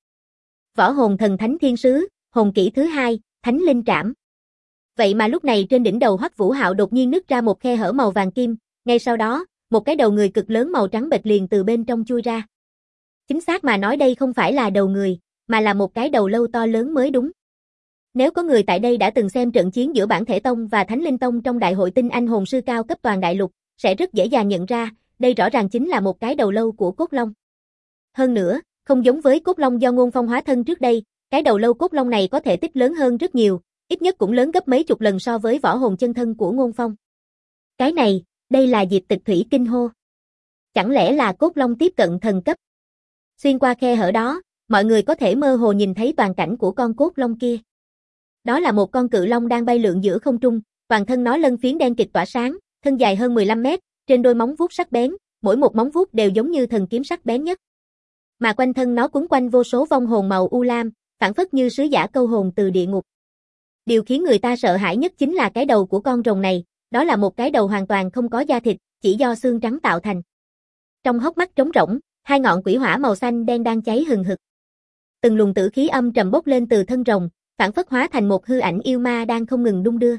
Võ hồn thần thánh thiên sứ, hồn kỹ thứ 2, Thánh Linh Trảm. Vậy mà lúc này trên đỉnh đầu Hoắc Vũ Hạo đột nhiên nứt ra một khe hở màu vàng kim, ngay sau đó, một cái đầu người cực lớn màu trắng bệch liền từ bên trong chui ra. Chính xác mà nói đây không phải là đầu người, mà là một cái đầu lâu to lớn mới đúng. Nếu có người tại đây đã từng xem trận chiến giữa Bản Thể Tông và Thánh Linh Tông trong đại hội tinh anh hồn sư cao cấp toàn đại lục, sẽ rất dễ dàng nhận ra, đây rõ ràng chính là một cái đầu lâu của cốt long. Hơn nữa, không giống với cốt long do Ngôn Phong hóa thân trước đây, cái đầu lâu cốt long này có thể tích lớn hơn rất nhiều, ít nhất cũng lớn gấp mấy chục lần so với võ hồn chân thân của Ngôn Phong. Cái này, đây là Diệp Tịch Thủy kinh hô. Chẳng lẽ là cốt long tiếp cận thần cấp? Xuyên qua khe hở đó, mọi người có thể mơ hồ nhìn thấy toàn cảnh của con cốt long kia. Đó là một con cự long đang bay lượn giữa không trung, toàn thân nó lân phiến đen kịt tỏa sáng, thân dài hơn 15 mét, trên đôi móng vuốt sắc bén, mỗi một móng vuốt đều giống như thần kiếm sắc bén nhất. Mà quanh thân nó quấn quanh vô số vong hồn màu u lam, phảng phất như sứ giả câu hồn từ địa ngục. Điều khiến người ta sợ hãi nhất chính là cái đầu của con rồng này, đó là một cái đầu hoàn toàn không có da thịt, chỉ do xương trắng tạo thành. Trong hốc mắt trống rỗng, 2 ngọn quỷ hỏa màu xanh đen đang cháy hừng hực. Từng luồng tử khí âm trầm bốc lên từ thân rồng, phảng phất hóa thành một hư ảnh yêu ma đang không ngừng đung đưa.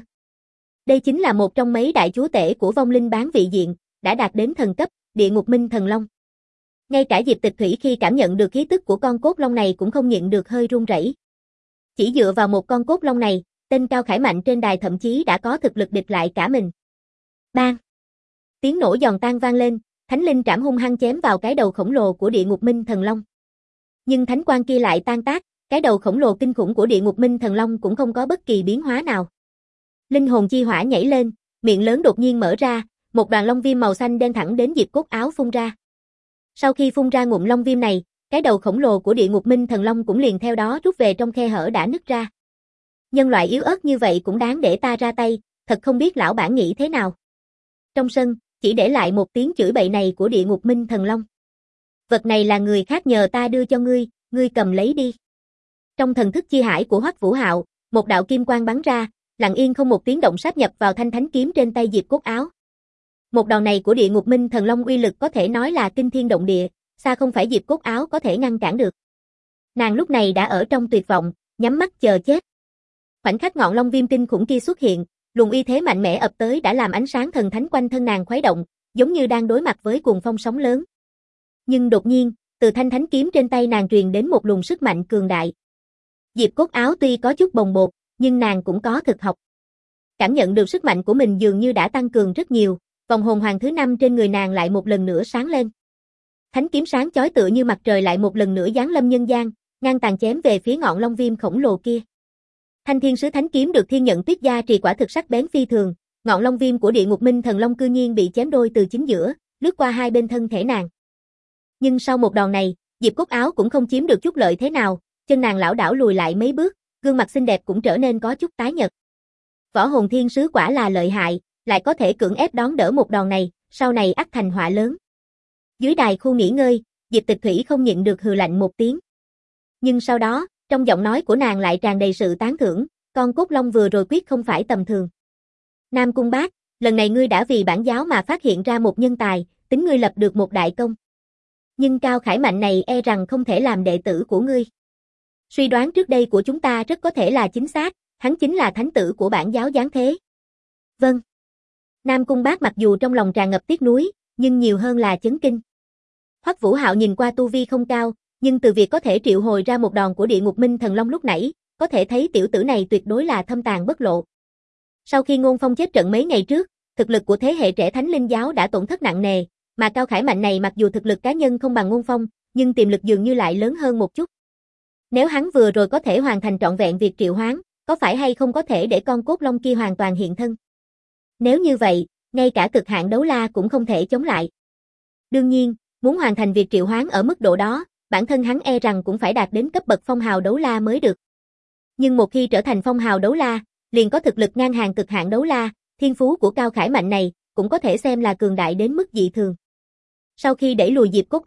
Đây chính là một trong mấy đại chúa tể của vong linh bán vị diện, đã đạt đến thần cấp, Địa Ngục Minh Thần Long. Ngay cả Diệp Tịch Thủy khi cảm nhận được khí tức của con cốt long này cũng không nhịn được hơi run rẩy. Chỉ dựa vào một con cốt long này, tên Cao Khải Mạnh trên đài thậm chí đã có thực lực địch lại cả mình. Bang! Tiếng nổ giòn tan vang lên, Thánh Linh Trảm hung hăng chém vào cái đầu khổng lồ của Địa Ngục Minh Thần Long. Nhưng thánh quang kia lại tan tác, cái đầu khổng lồ kinh khủng của Địa Ngục Minh Thần Long cũng không có bất kỳ biến hóa nào. Linh hồn chi hỏa nhảy lên, miệng lớn đột nhiên mở ra, một đoàn long viêm màu xanh đen thẳng đến Diệp Cốt Áo phun ra. Sau khi phun ra ngụm long viêm này, cái đầu khổng lồ của Địa Ngục Minh Thần Long cũng liền theo đó rút về trong khe hở đã nứt ra. Nhân loại yếu ớt như vậy cũng đáng để ta ra tay, thật không biết lão bản nghĩ thế nào. Trong sân, chỉ để lại một tiếng chửi bậy này của Địa Ngục Minh Thần Long. Vật này là người khác nhờ ta đưa cho ngươi, ngươi cầm lấy đi. Trong thần thức chi hải của Hoắc Vũ Hạo, một đạo kim quang bắn ra, lặng yên không một tiếng động sáp nhập vào thanh thánh kiếm trên tay Diệp Cốt Áo. Một đòn này của Địa Ngục Minh Thần Long uy lực có thể nói là kinh thiên động địa, xa không phải Diệp Cốt Áo có thể ngăn cản được. Nàng lúc này đã ở trong tuyệt vọng, nhắm mắt chờ chết. Khoảnh khắc ngọn long viêm kinh khủng kia xuất hiện, luồng uy thế mạnh mẽ ập tới đã làm ánh sáng thần thánh quanh thân nàng khuấy động, giống như đang đối mặt với cuồng phong sóng lớn. Nhưng đột nhiên, từ thanh thánh kiếm trên tay nàng truyền đến một luồng sức mạnh cường đại. Diệp Cốt Áo tuy có chút bồng bột, nhưng nàng cũng có thực học. Cảm nhận được sức mạnh của mình dường như đã tăng cường rất nhiều, vòng hồn hoàng thứ 5 trên người nàng lại một lần nữa sáng lên. Thánh kiếm sáng chói tựa như mặt trời lại một lần nữa giáng lâm nhân gian, ngang tàn chém về phía ngọn long viêm khổng lồ kia. Thanh Thiên Sứ Thánh kiếm được Thiên Nhận Tuyết gia trì quả thực sắc bén phi thường, ngọn long viêm của Địa Ngục Minh Thần Long cư nhiên bị chém đôi từ chính giữa, lướt qua hai bên thân thể nàng. Nhưng sau một đòn này, Diệp Cốt Áo cũng không chiếm được chút lợi thế nào, chân nàng lảo đảo lùi lại mấy bước, gương mặt xinh đẹp cũng trở nên có chút tái nhợt. Võ hồn thiên sứ quả là lợi hại, lại có thể cưỡng ép đón đỡ một đòn này, sau này ắt thành họa lớn. Dưới đài khu nghỉ ngơi, Diệp Tịch Thủy không nhịn được hừ lạnh một tiếng. Nhưng sau đó, trong giọng nói của nàng lại tràn đầy sự tán thưởng, con cốt long vừa rồi quyết không phải tầm thường. Nam Cung Bác, lần này ngươi đã vì bản giáo mà phát hiện ra một nhân tài, tính ngươi lập được một đại công. Nhưng Cao Khải Mạnh này e rằng không thể làm đệ tử của ngươi. Suy đoán trước đây của chúng ta rất có thể là chính xác, hắn chính là thánh tử của bản giáo giáng thế. Vâng. Nam Cung Bác mặc dù trong lòng tràn ngập tiếc nuối, nhưng nhiều hơn là chấn kinh. Hoắc Vũ Hạo nhìn qua tu vi không cao, nhưng từ việc có thể triệu hồi ra một đòn của Địa Ngục Minh Thần Long lúc nãy, có thể thấy tiểu tử này tuyệt đối là thâm tàng bất lộ. Sau khi Ngôn Phong chết trận mấy ngày trước, thực lực của thế hệ trẻ Thánh Linh giáo đã tổn thất nặng nề, mà Cao Khải Mạnh này mặc dù thực lực cá nhân không bằng Ngôn Phong, nhưng tiềm lực dường như lại lớn hơn một chút. Nếu hắn vừa rồi có thể hoàn thành trọn vẹn việc triệu hoán, có phải hay không có thể để con cốt long kia hoàn toàn hiện thân? Nếu như vậy, ngay cả cực hạn đấu la cũng không thể chống lại. Đương nhiên, muốn hoàn thành việc triệu hoán ở mức độ đó, bản thân hắn e rằng cũng phải đạt đến cấp bậc phong hào đấu la mới được. Nhưng một khi trở thành phong hào đấu la, liền có thực lực ngang hàng cực hạn đấu la, thiên phú của Cao Khải Mạnh này cũng có thể xem là cường đại đến mức dị thường. Sau khi đẩy lùi Diệp Cốt Áo,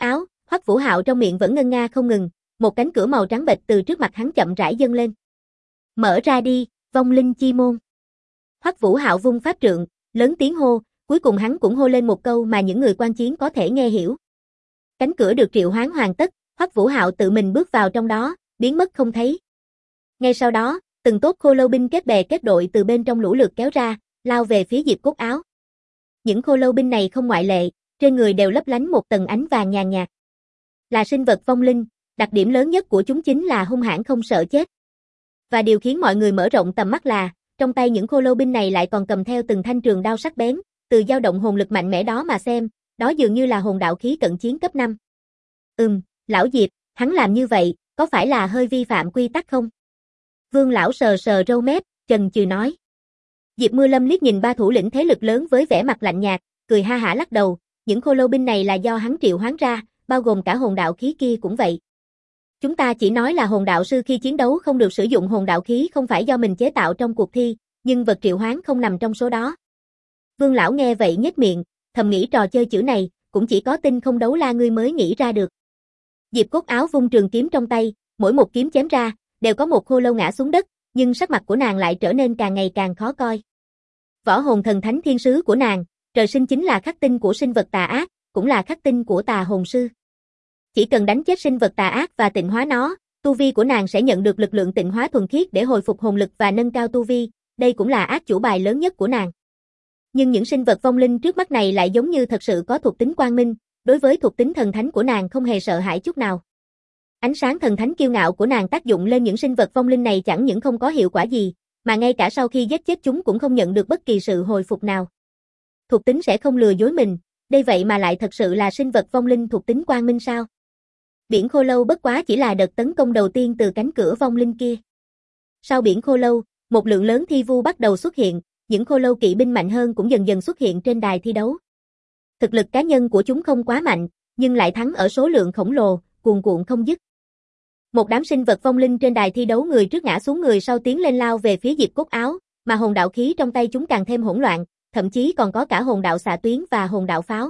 Hoắc Vũ Hạo trong miệng vẫn ngân nga không ngừng, một cánh cửa màu trắng bệch từ trước mặt hắn chậm rãi dâng lên. Mở ra đi, vong linh chi môn. Hoắc Vũ Hạo vung pháp trượng, lớn tiếng hô, cuối cùng hắn cũng hô lên một câu mà những người quan chiến có thể nghe hiểu. Cánh cửa được triệu hoán hoàn tất, Hoắc Vũ Hạo tự mình bước vào trong đó, biến mất không thấy. Ngay sau đó, từng tốp khô lâu binh kết bè kết đội từ bên trong lũ lượt kéo ra, lao về phía Diệp Cốt Áo. Những khô lâu binh này không ngoại lệ, trên người đều lấp lánh một tầng ánh vàng nhàn nhạt. Là sinh vật vong linh, đặc điểm lớn nhất của chúng chính là hung hãn không sợ chết. Và điều khiến mọi người mở rộng tầm mắt là, trong tay những khô lâu binh này lại còn cầm theo từng thanh trường đao sắc bén, từ dao động hồn lực mạnh mẽ đó mà xem, đó dường như là hồn đạo khí cận chiến cấp 5. Lão Diệp, hắn làm như vậy, có phải là hơi vi phạm quy tắc không? Vương lão sờ sờ râu mép, chần chừ nói. Diệp Mưa Lâm liếc nhìn ba thủ lĩnh thế lực lớn với vẻ mặt lạnh nhạt, cười ha hả lắc đầu, những khô lâu binh này là do hắn triệu hoán ra, bao gồm cả hồn đạo khí kia cũng vậy. Chúng ta chỉ nói là hồn đạo sư khi chiến đấu không được sử dụng hồn đạo khí không phải do mình chế tạo trong cuộc thi, nhưng vật triệu hoán không nằm trong số đó. Vương lão nghe vậy nhếch miệng, thầm nghĩ trò chơi chữ này, cũng chỉ có tinh không đấu la ngươi mới nghĩ ra được. Diệp Cốt Áo vung trường kiếm trong tay, mỗi một kiếm chém ra, đều có một khô lâu ngã xuống đất, nhưng sắc mặt của nàng lại trở nên càng ngày càng khó coi. Võ hồn thần thánh thiên sứ của nàng, trời sinh chính là khắc tinh của sinh vật tà ác, cũng là khắc tinh của tà hồn sư. Chỉ cần đánh chết sinh vật tà ác và tịnh hóa nó, tu vi của nàng sẽ nhận được lực lượng tịnh hóa thuần khiết để hồi phục hồn lực và nâng cao tu vi, đây cũng là ác chủ bài lớn nhất của nàng. Nhưng những sinh vật vong linh trước mắt này lại giống như thật sự có thuộc tính quang minh, đối với thuộc tính thần thánh của nàng không hề sợ hãi chút nào. Ánh sáng thần thánh kiêu ngạo của nàng tác dụng lên những sinh vật vong linh này chẳng những không có hiệu quả gì, mà ngay cả sau khi giết chết chúng cũng không nhận được bất kỳ sự hồi phục nào. Thuộc tính sẽ không lừa dối mình, đây vậy mà lại thật sự là sinh vật vong linh thuộc tính quang minh sao? Biển khô lâu bất quá chỉ là đợt tấn công đầu tiên từ cánh cửa vong linh kia. Sau biển khô lâu, một lượng lớn thi vu bắt đầu xuất hiện, những khô lâu kỵ binh mạnh hơn cũng dần dần xuất hiện trên đài thi đấu. Thực lực cá nhân của chúng không quá mạnh, nhưng lại thắng ở số lượng khổng lồ, cuồn cuộn không dứt. Một đám sinh vật vong linh trên đài thi đấu người trước ngã xuống người sau tiến lên lao về phía Diệp Cốt Áo, mà hồn đạo khí trong tay chúng càng thêm hỗn loạn, thậm chí còn có cả hồn đạo xạ tuyến và hồn đạo pháo.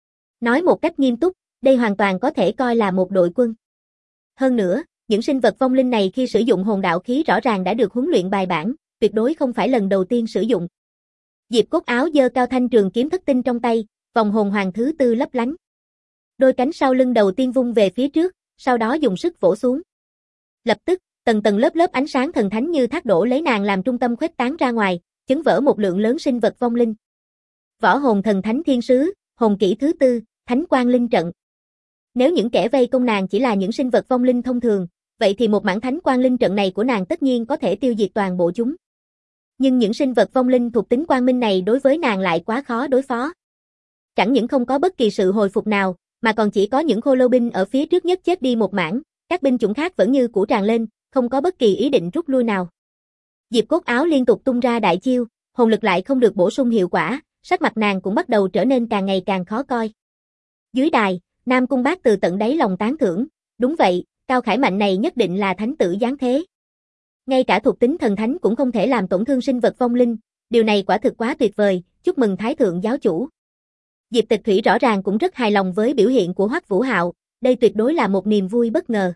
Nói một cách nghiêm túc, đây hoàn toàn có thể coi là một đội quân. Hơn nữa, những sinh vật vong linh này khi sử dụng hồn đạo khí rõ ràng đã được huấn luyện bài bản, tuyệt đối không phải lần đầu tiên sử dụng. Diệp Cốt Áo giơ cao thanh trường kiếm thất tinh trong tay, vòng hồn hoàng thứ tư lấp lánh. Đôi cánh sau lưng đầu tiên vung về phía trước, sau đó dùng sức vỗ xuống. Lập tức, tầng tầng lớp lớp ánh sáng thần thánh như thác đổ lấy nàng làm trung tâm khuếch tán ra ngoài, chấn vỡ một lượng lớn sinh vật vong linh. Võ hồn thần thánh thiên sứ, hồn kỹ thứ tư, Thánh Quang Linh trận. Nếu những kẻ vây công nàng chỉ là những sinh vật vong linh thông thường, vậy thì một mảng Thánh Quang Linh trận này của nàng tất nhiên có thể tiêu diệt toàn bộ chúng. Nhưng những sinh vật vong linh thuộc tính quang minh này đối với nàng lại quá khó đối phó. Chẳng những không có bất kỳ sự hồi phục nào, mà còn chỉ có những khô lâu binh ở phía trước nhất chết đi một mảng, các binh chủng khác vẫn như cũ tràn lên, không có bất kỳ ý định rút lui nào. Diệp Cốt Áo liên tục tung ra đại chiêu, hồn lực lại không được bổ sung hiệu quả, sắc mặt nàng cũng bắt đầu trở nên càng ngày càng khó coi. Dưới đài, Nam Cung Bác từ tận đáy lòng tán thưởng, đúng vậy, Cao Khải Mạnh này nhất định là thánh tử giáng thế. Ngay cả thuộc tính thần thánh cũng không thể làm tổn thương sinh vật vong linh, điều này quả thực quá tuyệt vời, chúc mừng Thái thượng giáo chủ. Diệp Tịch Thủy rõ ràng cũng rất hài lòng với biểu hiện của Hoắc Vũ Hạo, đây tuyệt đối là một niềm vui bất ngờ.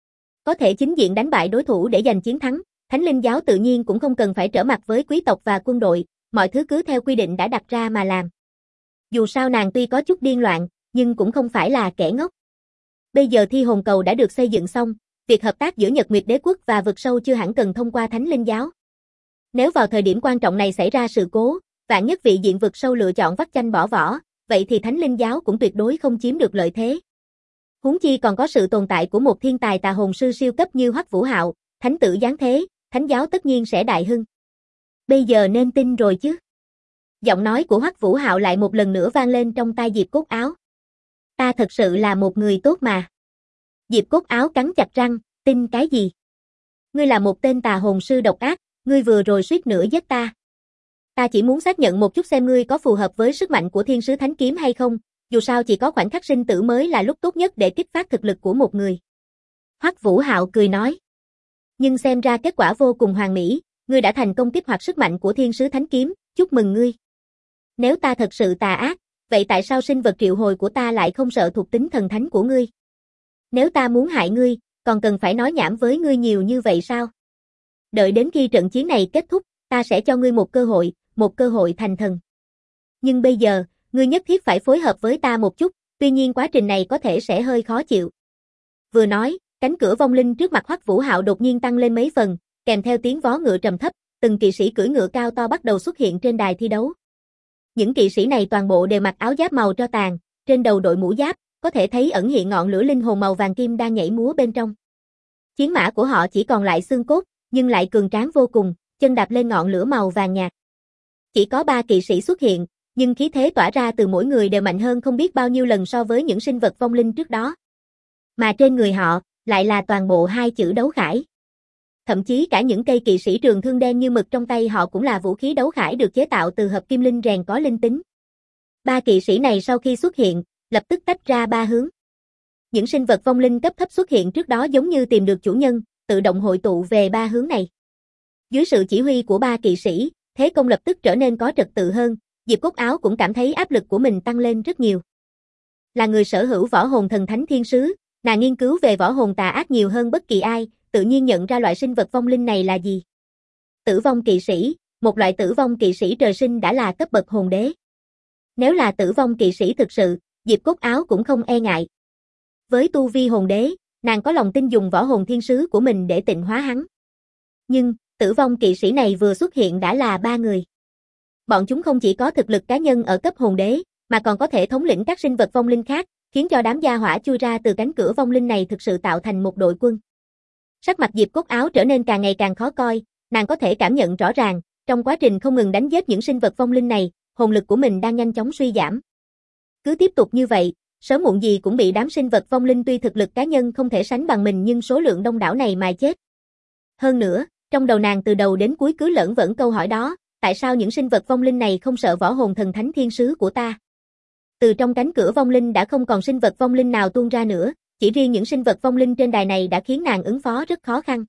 Có thể chính diện đánh bại đối thủ để giành chiến thắng, Thánh Linh giáo tự nhiên cũng không cần phải trở mặt với quý tộc và quân đội, mọi thứ cứ theo quy định đã đặt ra mà làm. Dù sao nàng tuy có chút điên loạn, nhưng cũng không phải là kẻ ngốc. Bây giờ thi hồn cầu đã được xây dựng xong, việc hợp tác giữa Nhật Nguyệt Đế quốc và vực sâu chưa hẳn cần thông qua Thánh Linh giáo. Nếu vào thời điểm quan trọng này xảy ra sự cố, vạn nhất vị diện vực sâu lựa chọn vắt chanh bỏ vỏ, vậy thì Thánh Linh giáo cũng tuyệt đối không chiếm được lợi thế. Huống chi còn có sự tồn tại của một thiên tài tà hồn sư siêu cấp như Hoắc Vũ Hạo, thánh tử giáng thế, thánh giáo tất nhiên sẽ đại hưng. Bây giờ nên tin rồi chứ. Giọng nói của Hoắc Vũ Hạo lại một lần nữa vang lên trong tai Diệp Cốt Áo. Ta thật sự là một người tốt mà. Diệp Cốt Áo cắn chặt răng, tin cái gì? Ngươi là một tên tà hồn sư độc ác, ngươi vừa rồi suýt nữa giết ta. Ta chỉ muốn xác nhận một chút xem ngươi có phù hợp với sức mạnh của Thiên Sứ Thánh Kiếm hay không, dù sao chỉ có khoảnh khắc sinh tử mới là lúc tốt nhất để kích phát thực lực của một người. Hoắc Vũ Hạo cười nói. Nhưng xem ra kết quả vô cùng hoàn mỹ, ngươi đã thành công kích hoạt sức mạnh của Thiên Sứ Thánh Kiếm, chúc mừng ngươi. Nếu ta thật sự tà ác, vậy tại sao sinh vật triệu hồi của ta lại không sợ thuộc tính thần thánh của ngươi? Nếu ta muốn hại ngươi, còn cần phải nói nhảm với ngươi nhiều như vậy sao? Đợi đến khi trận chiến này kết thúc, ta sẽ cho ngươi một cơ hội thành thần. Nhưng bây giờ, ngươi nhất thiết phải phối hợp với ta một chút, tuy nhiên quá trình này có thể sẽ hơi khó chịu. Vừa nói, cánh cửa vong linh trước mặt Hoắc Vũ Hạo đột nhiên tăng lên mấy phần, kèm theo tiếng vó ngựa trầm thấp, từng kỵ sĩ cưỡi ngựa cao to bắt đầu xuất hiện trên đài thi đấu. Những kỵ sĩ này toàn bộ đều mặc áo giáp màu tro tàn, trên đầu đội mũ giáp, có thể thấy ẩn hiện ngọn lửa linh hồn màu vàng kim đang nhảy múa bên trong. Chiến mã của họ chỉ còn lại xương cốt, nhưng lại cường tráng vô cùng, chân đạp lên ngọn lửa màu vàng nhạt. Chỉ có 3 kỵ sĩ xuất hiện, nhưng khí thế tỏa ra từ mỗi người đều mạnh hơn không biết bao nhiêu lần so với những sinh vật vong linh trước đó. Mà trên người họ, lại là toàn bộ 2 chữ đấu khải. Thậm chí cả những cây kỵ sĩ trường thương đen như mực trong tay họ cũng là vũ khí đấu khải được chế tạo từ hợp kim linh rèn có linh tính. 3 kỵ sĩ này sau khi xuất hiện, lập tức tách ra 3 hướng. Những sinh vật vong linh cấp thấp xuất hiện trước đó giống như tìm được chủ nhân, tự động hội tụ về 3 hướng này. Dưới sự chỉ huy của 3 kỵ sĩ, thế công lập tức trở nên có trật tự hơn, Diệp Cốt Áo cũng cảm thấy áp lực của mình tăng lên rất nhiều. Là người sở hữu võ hồn thần thánh thiên sứ, nàng nghiên cứu về võ hồn tà ác nhiều hơn bất kỳ ai, tự nhiên nhận ra loại sinh vật vong linh này là gì. Tử vong kỵ sĩ, một loại tử vong kỵ sĩ trời sinh đã là cấp bậc hồn đế. Nếu là tử vong kỵ sĩ thực sự, Diệp Cốt Áo cũng không e ngại. Với tu vi hồn đế, nàng có lòng tin dùng võ hồn thiên sứ của mình để tịnh hóa hắn. Nhưng, tử vong kỵ sĩ này vừa xuất hiện đã là 3 người. Bọn chúng không chỉ có thực lực cá nhân ở cấp hồn đế, mà còn có thể thống lĩnh các sinh vật vong linh khác, khiến cho đám gia hỏa chui ra từ cánh cửa vong linh này thực sự tạo thành một đội quân. Sắc mặt Diệp Cốt Áo trở nên càng ngày càng khó coi, nàng có thể cảm nhận rõ ràng, trong quá trình không ngừng đánh giết những sinh vật vong linh này, hồn lực của mình đang nhanh chóng suy giảm. Cứ tiếp tục như vậy, sớm muộn gì cũng bị đám sinh vật vong linh tuy thực lực cá nhân không thể sánh bằng mình nhưng số lượng đông đảo này mà chết. Hơn nữa, trong đầu nàng từ đầu đến cuối cứ lởn vởn câu hỏi đó, tại sao những sinh vật vong linh này không sợ võ hồn thần thánh thiên sứ của ta? Từ trong cánh cửa vong linh đã không còn sinh vật vong linh nào tuôn ra nữa, chỉ riêng những sinh vật vong linh trên đài này đã khiến nàng ứng phó rất khó khăn.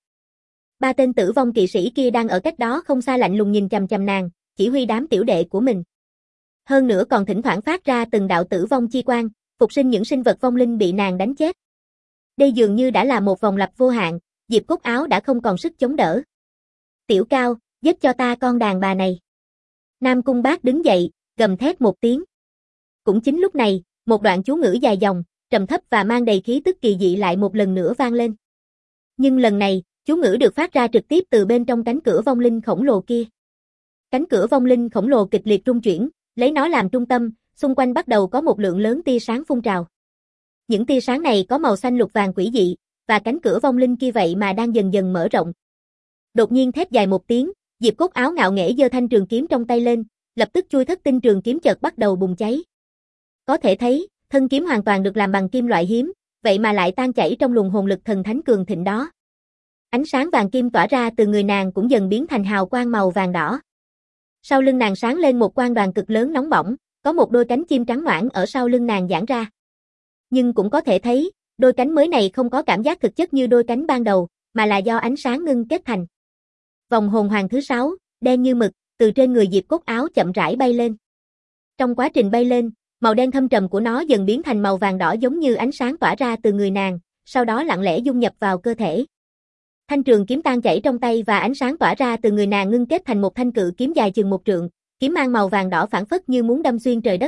3 tên tử vong kỵ sĩ kia đang ở cách đó không xa lạnh lùng nhìn chằm chằm nàng, chỉ huy đám tiểu đệ của mình. Hơn nữa còn thỉnh thoảng phát ra từng đạo tử vong chi quang, phục sinh những sinh vật vong linh bị nàng đánh chết. Đây dường như đã là một vòng lặp vô hạn, Diệp Cốt Áo đã không còn sức chống đỡ. Tiểu Cao, giết cho ta con đàn bà này. Nam Cung Bác đứng dậy, gầm thét một tiếng. Cũng chính lúc này, một đoạn chú ngữ dài dòng, trầm thấp và mang đầy khí tức kỳ dị lại một lần nữa vang lên. Nhưng lần này, chú ngữ được phát ra trực tiếp từ bên trong cánh cửa vong linh khổng lồ kia. Cánh cửa vong linh khổng lồ kịch liệt rung chuyển, lấy nó làm trung tâm, xung quanh bắt đầu có một lượng lớn tia sáng phun trào. Những tia sáng này có màu xanh lục vàng quỷ dị, và cánh cửa vong linh kia vậy mà đang dần dần mở rộng. Đột nhiên thét dài một tiếng, Diệp Cốt Áo ngạo nghễ giơ thanh trường kiếm trong tay lên, lập tức chui thất tinh trường kiếm chợt bắt đầu bùng cháy. Có thể thấy, thân kiếm hoàn toàn được làm bằng kim loại hiếm, vậy mà lại tan chảy trong luồng hồn lực thần thánh cường thịnh đó. Ánh sáng vàng kim tỏa ra từ người nàng cũng dần biến thành hào quang màu vàng đỏ. Sau lưng nàng sáng lên một quang đoàn cực lớn nóng bỏng, có một đôi cánh chim trắng noãn ở sau lưng nàng giãn ra. Nhưng cũng có thể thấy, đôi cánh mới này không có cảm giác thực chất như đôi cánh ban đầu, mà là do ánh sáng ngưng kết thành. Vòng hồn hoàng thứ 6, đen như mực, từ trên người Diệp Cốt Áo chậm rãi bay lên. Trong quá trình bay lên, màu đen thâm trầm của nó dần biến thành màu vàng đỏ giống như ánh sáng tỏa ra từ người nàng, sau đó lặng lẽ dung nhập vào cơ thể. Thanh trường kiếm tan chảy trong tay và ánh sáng tỏa ra từ người nàng ngưng kết thành một thanh cự kiếm dài chừng 1 trượng, kiếm mang màu vàng đỏ phảng phất như muốn đâm xuyên trời đất.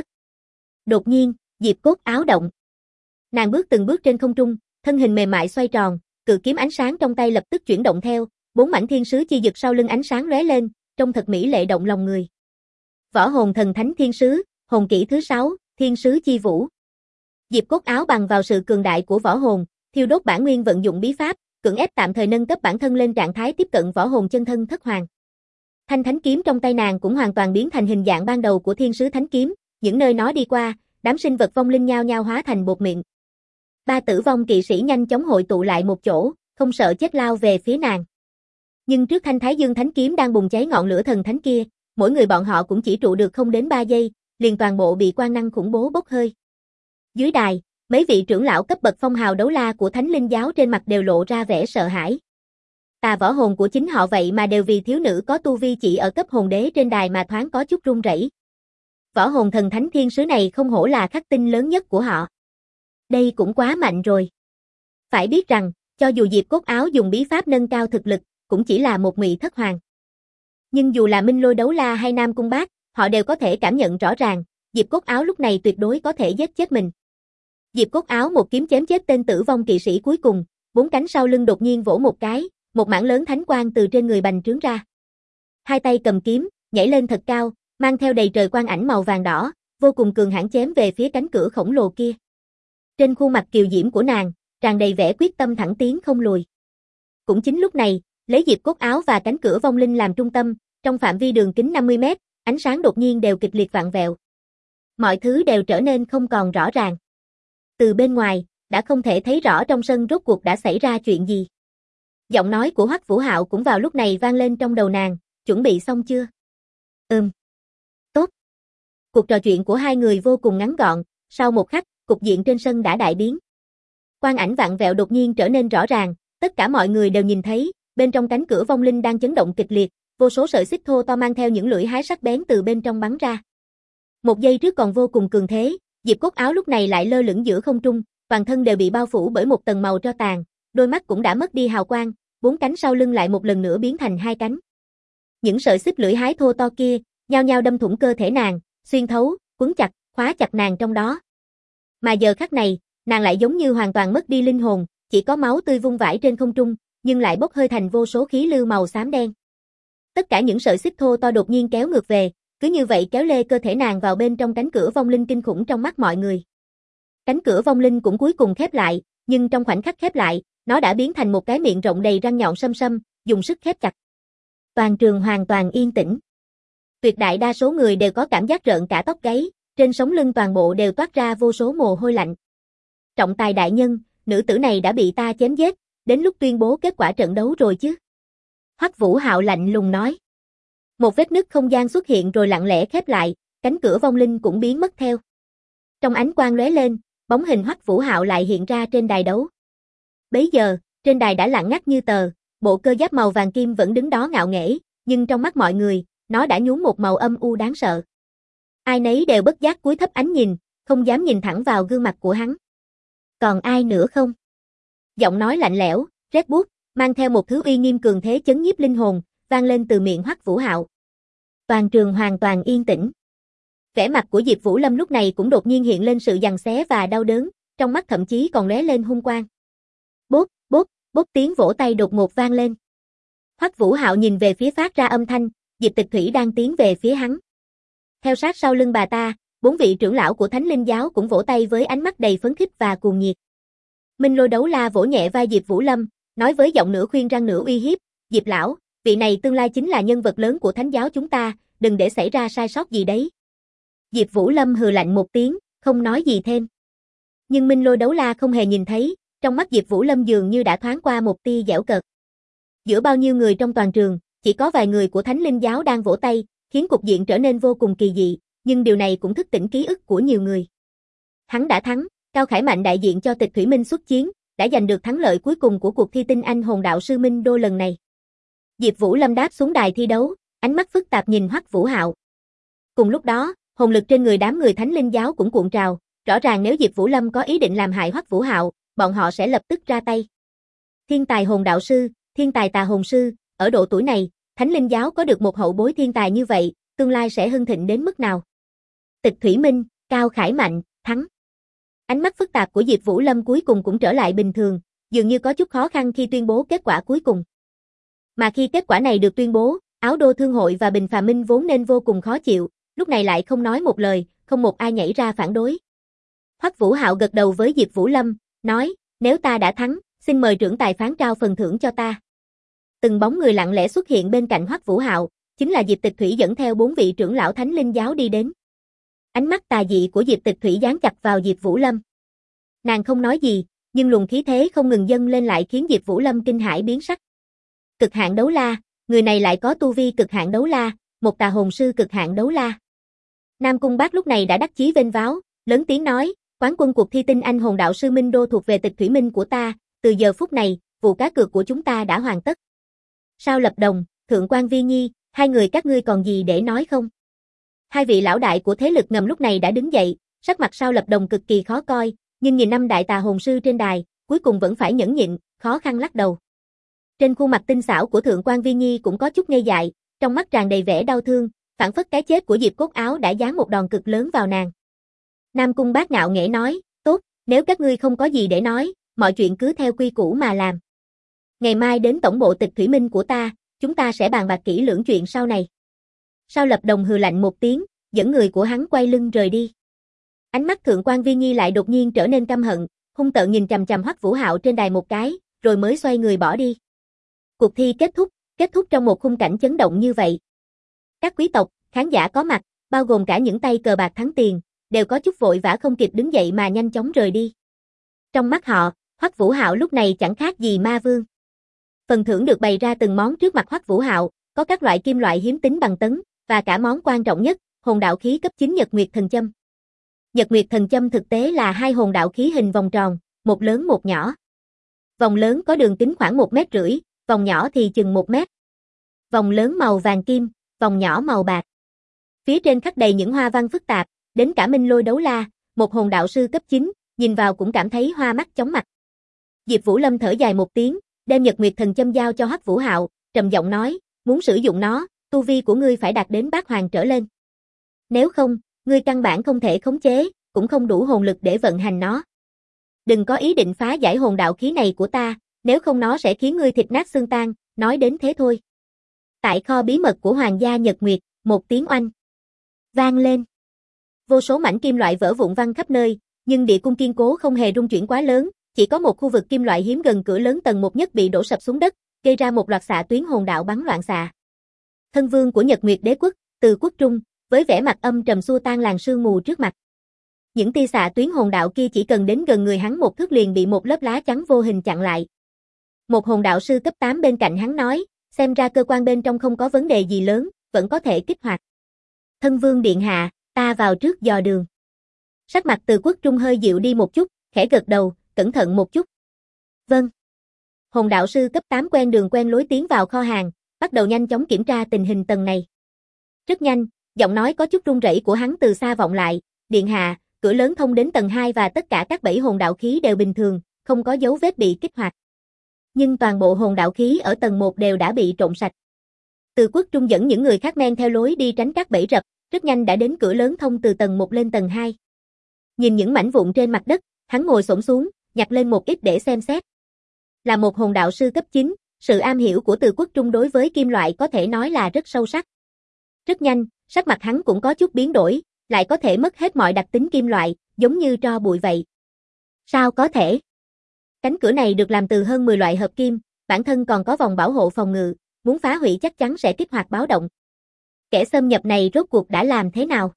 Đột nhiên, Diệp Cốt Áo động. Nàng bước từng bước trên không trung, thân hình mềm mại xoay tròn, cự kiếm ánh sáng trong tay lập tức chuyển động theo, 4 mảnh thiên sứ chi dực sau lưng ánh sáng lóe lên, trông thật mỹ lệ động lòng người. Võ hồn thần thánh thiên sứ, hồn kỹ thứ 6, thiên sứ chi vũ. Diệp Cốt Áo bằng vào sự cường đại của võ hồn, thiêu đốt bản nguyên vận dụng bí pháp, cưỡng ép tạm thời nâng cấp bản thân lên trạng thái tiếp cận võ hồn chân thân thất hoàng. Thanh thánh kiếm trong tay nàng cũng hoàn toàn biến thành hình dạng ban đầu của thiên sứ thánh kiếm, những nơi nó đi qua, đám sinh vật vong linh nhao nhao hóa thành bột mịn. 3 tử vong kỵ sĩ nhanh chóng hội tụ lại một chỗ, không sợ chết lao về phía nàng. Nhưng trước thanh Thái Dương thánh kiếm đang bùng cháy ngọn lửa thần thánh kia, mỗi người bọn họ cũng chỉ trụ được không đến 3 giây, liền toàn bộ bị quang năng khủng bố bốc hơi. Dưới đài, mấy vị trưởng lão cấp bậc phong hào đấu la của Thánh Linh giáo trên mặt đều lộ ra vẻ sợ hãi. Tà võ hồn của chính họ vậy mà đều vì thiếu nữ có tu vi chỉ ở cấp hồn đế trên đài mà thoáng có chút run rẩy. Võ hồn thần thánh thiên sứ này không hổ là khắc tinh lớn nhất của họ. Đây cũng quá mạnh rồi. Phải biết rằng, cho dù Diệp Cốt Áo dùng bí pháp nâng cao thực lực, cũng chỉ là một ngụy thất hoàng. Nhưng dù là Minh Lôi Đấu La hay Nam Cung Bác, họ đều có thể cảm nhận rõ ràng, Diệp Cốt Áo lúc này tuyệt đối có thể giết chết mình. Diệp Cốt Áo một kiếm chém chết tên tử vong kỵ sĩ cuối cùng, bốn cánh sau lưng đột nhiên vỗ một cái, một mảng lớn thánh quang từ trên người bành trướng ra. Hai tay cầm kiếm, nhảy lên thật cao, mang theo đầy trời quang ảnh màu vàng đỏ, vô cùng cường hãn chém về phía cánh cửa khổng lồ kia. Trên khuôn mặt kiều diễm của nàng, tràn đầy vẻ quyết tâm thẳng tiến không lùi. Cũng chính lúc này, lấy Diệp Cốt Áo và cánh cửa vong linh làm trung tâm, trong phạm vi đường kính 50 mét, ánh sáng đột nhiên đều kịch liệt vặn vẹo. Mọi thứ đều trở nên không còn rõ ràng. Từ bên ngoài, đã không thể thấy rõ trong sân rốt cuộc đã xảy ra chuyện gì. Giọng nói của Hoắc Vũ Hạo cũng vào lúc này vang lên trong đầu nàng, chuẩn bị xong chưa? Tốt. Cuộc trò chuyện của hai người vô cùng ngắn gọn, sau một khắc, cục diện trên sân đã đại biến. Quang ảnh vặn vẹo đột nhiên trở nên rõ ràng, tất cả mọi người đều nhìn thấy, bên trong cánh cửa vong linh đang chấn động kịch liệt, vô số sợi xích thô to mang theo những lưỡi hái sắc bén từ bên trong bắn ra. Một giây trước còn vô cùng cường thế, Diệp Cốt Áo lúc này lại lơ lửng giữa không trung, toàn thân đều bị bao phủ bởi một tầng màu tro tàn, đôi mắt cũng đã mất đi hào quang, bốn cánh sau lưng lại một lần nữa biến thành hai cánh. Những sợi xích lưỡi hái thô to kia, nhao nhao đâm thủng cơ thể nàng, xuyên thấu, quấn chặt, khóa chặt nàng trong đó. Mà giờ khắc này, nàng lại giống như hoàn toàn mất đi linh hồn, chỉ có máu tươi vung vãi trên không trung, nhưng lại bốc hơi thành vô số khí lưu màu xám đen. Tất cả những sợi xích thô to đột nhiên kéo ngược về, cứ như vậy kéo lê cơ thể nàng vào bên trong cánh cửa vong linh kinh khủng trong mắt mọi người. Cánh cửa vong linh cũng cuối cùng khép lại, nhưng trong khoảnh khắc khép lại, nó đã biến thành một cái miệng rộng đầy răng nhọn xâm xâm, dùng sức khép chặt. Toàn trường hoàn toàn yên tĩnh. Tuyệt đại đa số người đều có cảm giác rợn cả tóc gáy, trên sống lưng toàn bộ đều toát ra vô số mồ hôi lạnh. Trọng tài đại nhân, nữ tử này đã bị ta chém giết, đến lúc tuyên bố kết quả trận đấu rồi chứ? Hoắc Vũ Hạo lạnh lùng nói. Một vết nứt không gian xuất hiện rồi lặng lẽ khép lại, cánh cửa vong linh cũng biến mất theo. Trong ánh quang lóe lên, bóng hình Hoắc Vũ Hạo lại hiện ra trên đài đấu. Bấy giờ, trên đài đã lặng ngắt như tờ, bộ cơ giáp màu vàng kim vẫn đứng đó ngạo nghễ, nhưng trong mắt mọi người, nó đã nhuốm một màu âm u đáng sợ. Ai nấy đều bất giác cúi thấp ánh nhìn, không dám nhìn thẳng vào gương mặt của hắn. Còn ai nữa không? Giọng nói lạnh lẽo, rét buốt, mang theo một thứ uy nghiêm cường thế chấn nhiếp linh hồn, vang lên từ miệng Hoắc Vũ Hạo. Toàn trường hoàn toàn yên tĩnh. Vẻ mặt của Diệp Vũ Lâm lúc này cũng đột nhiên hiện lên sự giằng xé và đau đớn, trong mắt thậm chí còn lóe lên hung quang. Bốp, bốp, bốp tiếng vỗ tay đột ngột vang lên. Hoắc Vũ Hạo nhìn về phía phát ra âm thanh, Diệp Tịch Thủy đang tiến về phía hắn. Theo sát sau lưng bà ta, 4 vị trưởng lão của Thánh Linh giáo cũng vỗ tay với ánh mắt đầy phấn khích và cuồng nhiệt. Minh Lôi Đấu La vỗ nhẹ vai Diệp Vũ Lâm, nói với giọng nửa khuyên răng nửa uy hiếp, "Diệp lão, vị này tương lai chính là nhân vật lớn của Thánh giáo chúng ta, đừng để xảy ra sai sót gì đấy." Diệp Vũ Lâm hừ lạnh một tiếng, không nói gì thêm. Nhưng Minh Lôi Đấu La không hề nhìn thấy, trong mắt Diệp Vũ Lâm dường như đã thoáng qua một tia giễu cợt. Giữa bao nhiêu người trong toàn trường, chỉ có vài người của Thánh Linh giáo đang vỗ tay, khiến cục diện trở nên vô cùng kỳ dị, nhưng điều này cũng thức tỉnh ký ức của nhiều người. Hắn đã thắng, Cao Khải Mạnh đại diện cho Tịch Thủy Minh xuất chiến, đã giành được thắng lợi cuối cùng của cuộc thi tinh anh hồn đạo sư Minh Đô lần này. Diệp Vũ Lâm đáp xuống đài thi đấu, ánh mắt phức tạp nhìn Hoắc Vũ Hạo. Cùng lúc đó, hồn lực trên người đám người Thánh Linh giáo cũng cuộn trào, rõ ràng nếu Diệp Vũ Lâm có ý định làm hại Hoắc Vũ Hạo, bọn họ sẽ lập tức ra tay. Thiên tài hồn đạo sư, thiên tài tà hồn sư, ở độ tuổi này, Thánh Linh giáo có được một hậu bối thiên tài như vậy, tương lai sẽ hưng thịnh đến mức nào? Tịch Thủy Minh, Cao Khải Mạnh, thắng. Ánh mắt phức tạp của Diệp Vũ Lâm cuối cùng cũng trở lại bình thường, dường như có chút khó khăn khi tuyên bố kết quả cuối cùng. Mà khi kết quả này được tuyên bố, Áo Đô Thương hội và Bình Phàm Minh vốn nên vô cùng khó chịu, lúc này lại không nói một lời, không một ai nhảy ra phản đối. Hoắc Vũ Hạo gật đầu với Diệp Vũ Lâm, nói, nếu ta đã thắng, xin mời trưởng tài phán trao phần thưởng cho ta. Từng bóng người lặng lẽ xuất hiện bên cạnh Hoắc Vũ Hạo, chính là Diệp Tịch Thủy dẫn theo 4 vị trưởng lão Thánh Linh giáo đi đến. Ánh mắt tà dị của Diệp Tịch Thủy dán chặt vào Diệp Vũ Lâm. Nàng không nói gì, nhưng luồng khí thế không ngừng dâng lên lại khiến Diệp Vũ Lâm kinh hãi biến sắc. Cực hạn đấu la, người này lại có tu vi cực hạn đấu la, một tà hồn sư cực hạn đấu la. Nam Cung Bác lúc này đã đắc chí vênh váo, lớn tiếng nói, quán quân cuộc thi tinh anh hồn đạo sư Minh Đô thuộc về Tịch Thủy Minh của ta, từ giờ phút này, vụ cá cược của chúng ta đã hoàn tất. Sao Lập Đồng, Thượng quan Vi Nhi, hai người các ngươi còn gì để nói không? Hai vị lão đại của thế lực ngầm lúc này đã đứng dậy, sắc mặt Sao Lập Đồng cực kỳ khó coi, nhưng nhìn 5 đại tà hồn sư trên đài, cuối cùng vẫn phải nhẫn nhịn, khó khăn lắc đầu. Trên khuôn mặt tinh xảo của Thượng quan Vi Nhi cũng có chút ngây dại, trong mắt tràn đầy vẻ đau thương, phảng phất cái chết của Diệp Cốt Áo đã giáng một đòn cực lớn vào nàng. Nam Cung Bác ngạo nghễ nói, tốt, nếu các ngươi không có gì để nói, mọi chuyện cứ theo quy củ mà làm. Ngày mai đến tổng bộ Tịch Thủy Minh của ta, chúng ta sẽ bàn bạc kỹ lưỡng chuyện sau này. Sao Lập Đồng hừ lạnh một tiếng, dẫn người của hắn quay lưng rời đi. Ánh mắt Thượng quan Vi Nhi lại đột nhiên trở nên căm hận, hung tợn nhìn chằm chằm Hoắc Vũ Hạo trên đài một cái, rồi mới xoay người bỏ đi. Cuộc thi kết thúc trong một khung cảnh chấn động như vậy. Các quý tộc, khán giả có mặt, bao gồm cả những tay cờ bạc thắng tiền, đều có chút vội vã không kịp đứng dậy mà nhanh chóng rời đi. Trong mắt họ, Hoắc Vũ Hạo lúc này chẳng khác gì ma vương. Phần thưởng được bày ra từng món trước mặt Hoắc Vũ Hạo, có các loại kim loại hiếm tính bằng tấn, và cả món quan trọng nhất, hồn đạo khí cấp 9 Nhật Nguyệt Thần Châm. Nhật Nguyệt Thần Châm thực tế là hai hồn đạo khí hình vòng tròn, một lớn một nhỏ. Vòng lớn có đường kính khoảng 1,5 mét, vòng nhỏ thì chừng 1 mét. Vòng lớn màu vàng kim, vòng nhỏ màu bạc. Phía trên khắc đầy những hoa văn phức tạp, đến cả Minh Lôi Đấu La, một hồn đạo sư cấp 9, nhìn vào cũng cảm thấy hoa mắt chóng mặt. Diệp Vũ Lâm thở dài một tiếng, đem Nhật Nguyệt Thần Châm giao cho Hoắc Vũ Hạo, trầm giọng nói, muốn sử dụng nó, tu vi của ngươi phải đạt đến bát hoàng trở lên. Nếu không, ngươi căn bản không thể khống chế, cũng không đủ hồn lực để vận hành nó. Đừng có ý định phá giải hồn đạo khí này của ta, nếu không nó sẽ khiến ngươi thịt nát xương tan, nói đến thế thôi. Tại kho bí mật của Hoàng gia Nhật Nguyệt, một tiếng oanh vang lên. Vô số mảnh kim loại vỡ vụn văng khắp nơi, nhưng địa cung kiên cố không hề rung chuyển quá lớn, chỉ có một khu vực kim loại hiếm gần cửa lớn tầng 1 nhất bị đổ sập xuống đất, gây ra một loạt xạ tuyến hồn đạo bắn loạn xạ. Thân vương của Nhật Nguyệt Đế quốc, Từ Quốc Trung, với vẻ mặt âm trầm xua tan làn sương mù trước mặt. Những tia xạ tuyến hồn đạo kia chỉ cần đến gần người hắn một thước liền bị một lớp lá chắn vô hình chặn lại. Một hồn đạo sư cấp 8 bên cạnh hắn nói, xem ra cơ quan bên trong không có vấn đề gì lớn, vẫn có thể kích hoạt. Thân vương điện hạ, ta vào trước dò đường. Sắc mặt Từ Quốc Trung hơi dịu đi một chút, khẽ gật đầu, cẩn thận một chút. Vâng. Hồn đạo sư cấp 8 quen đường quen lối tiến vào kho hàng, bắt đầu nhanh chóng kiểm tra tình hình tầng này. Rất nhanh, giọng nói có chút run rẩy của hắn từ xa vọng lại, điện hạ, cửa lớn thông đến tầng 2 và tất cả các bẫy hồn đạo khí đều bình thường, không có dấu vết bị kích hoạt. Nhưng toàn bộ hồn đạo khí ở tầng 1 đều đã bị trộn sạch. Từ Quốc Trung dẫn những người khác men theo lối đi tránh các bẫy rập, rất nhanh đã đến cửa lớn thông từ tầng 1 lên tầng 2. Nhìn những mảnh vụn trên mặt đất, hắn ngồi xổm xuống, nhặt lên một ít để xem xét. Là một hồn đạo sư cấp 9, sự am hiểu của Từ Quốc Trung đối với kim loại có thể nói là rất sâu sắc. Rất nhanh, sắc mặt hắn cũng có chút biến đổi, lại có thể mất hết mọi đặc tính kim loại, giống như tro bụi vậy. Sao có thể? Cánh cửa này được làm từ hơn 10 loại hợp kim, bản thân còn có vòng bảo hộ phòng ngự, muốn phá hủy chắc chắn sẽ kích hoạt báo động. Kẻ xâm nhập này rốt cuộc đã làm thế nào?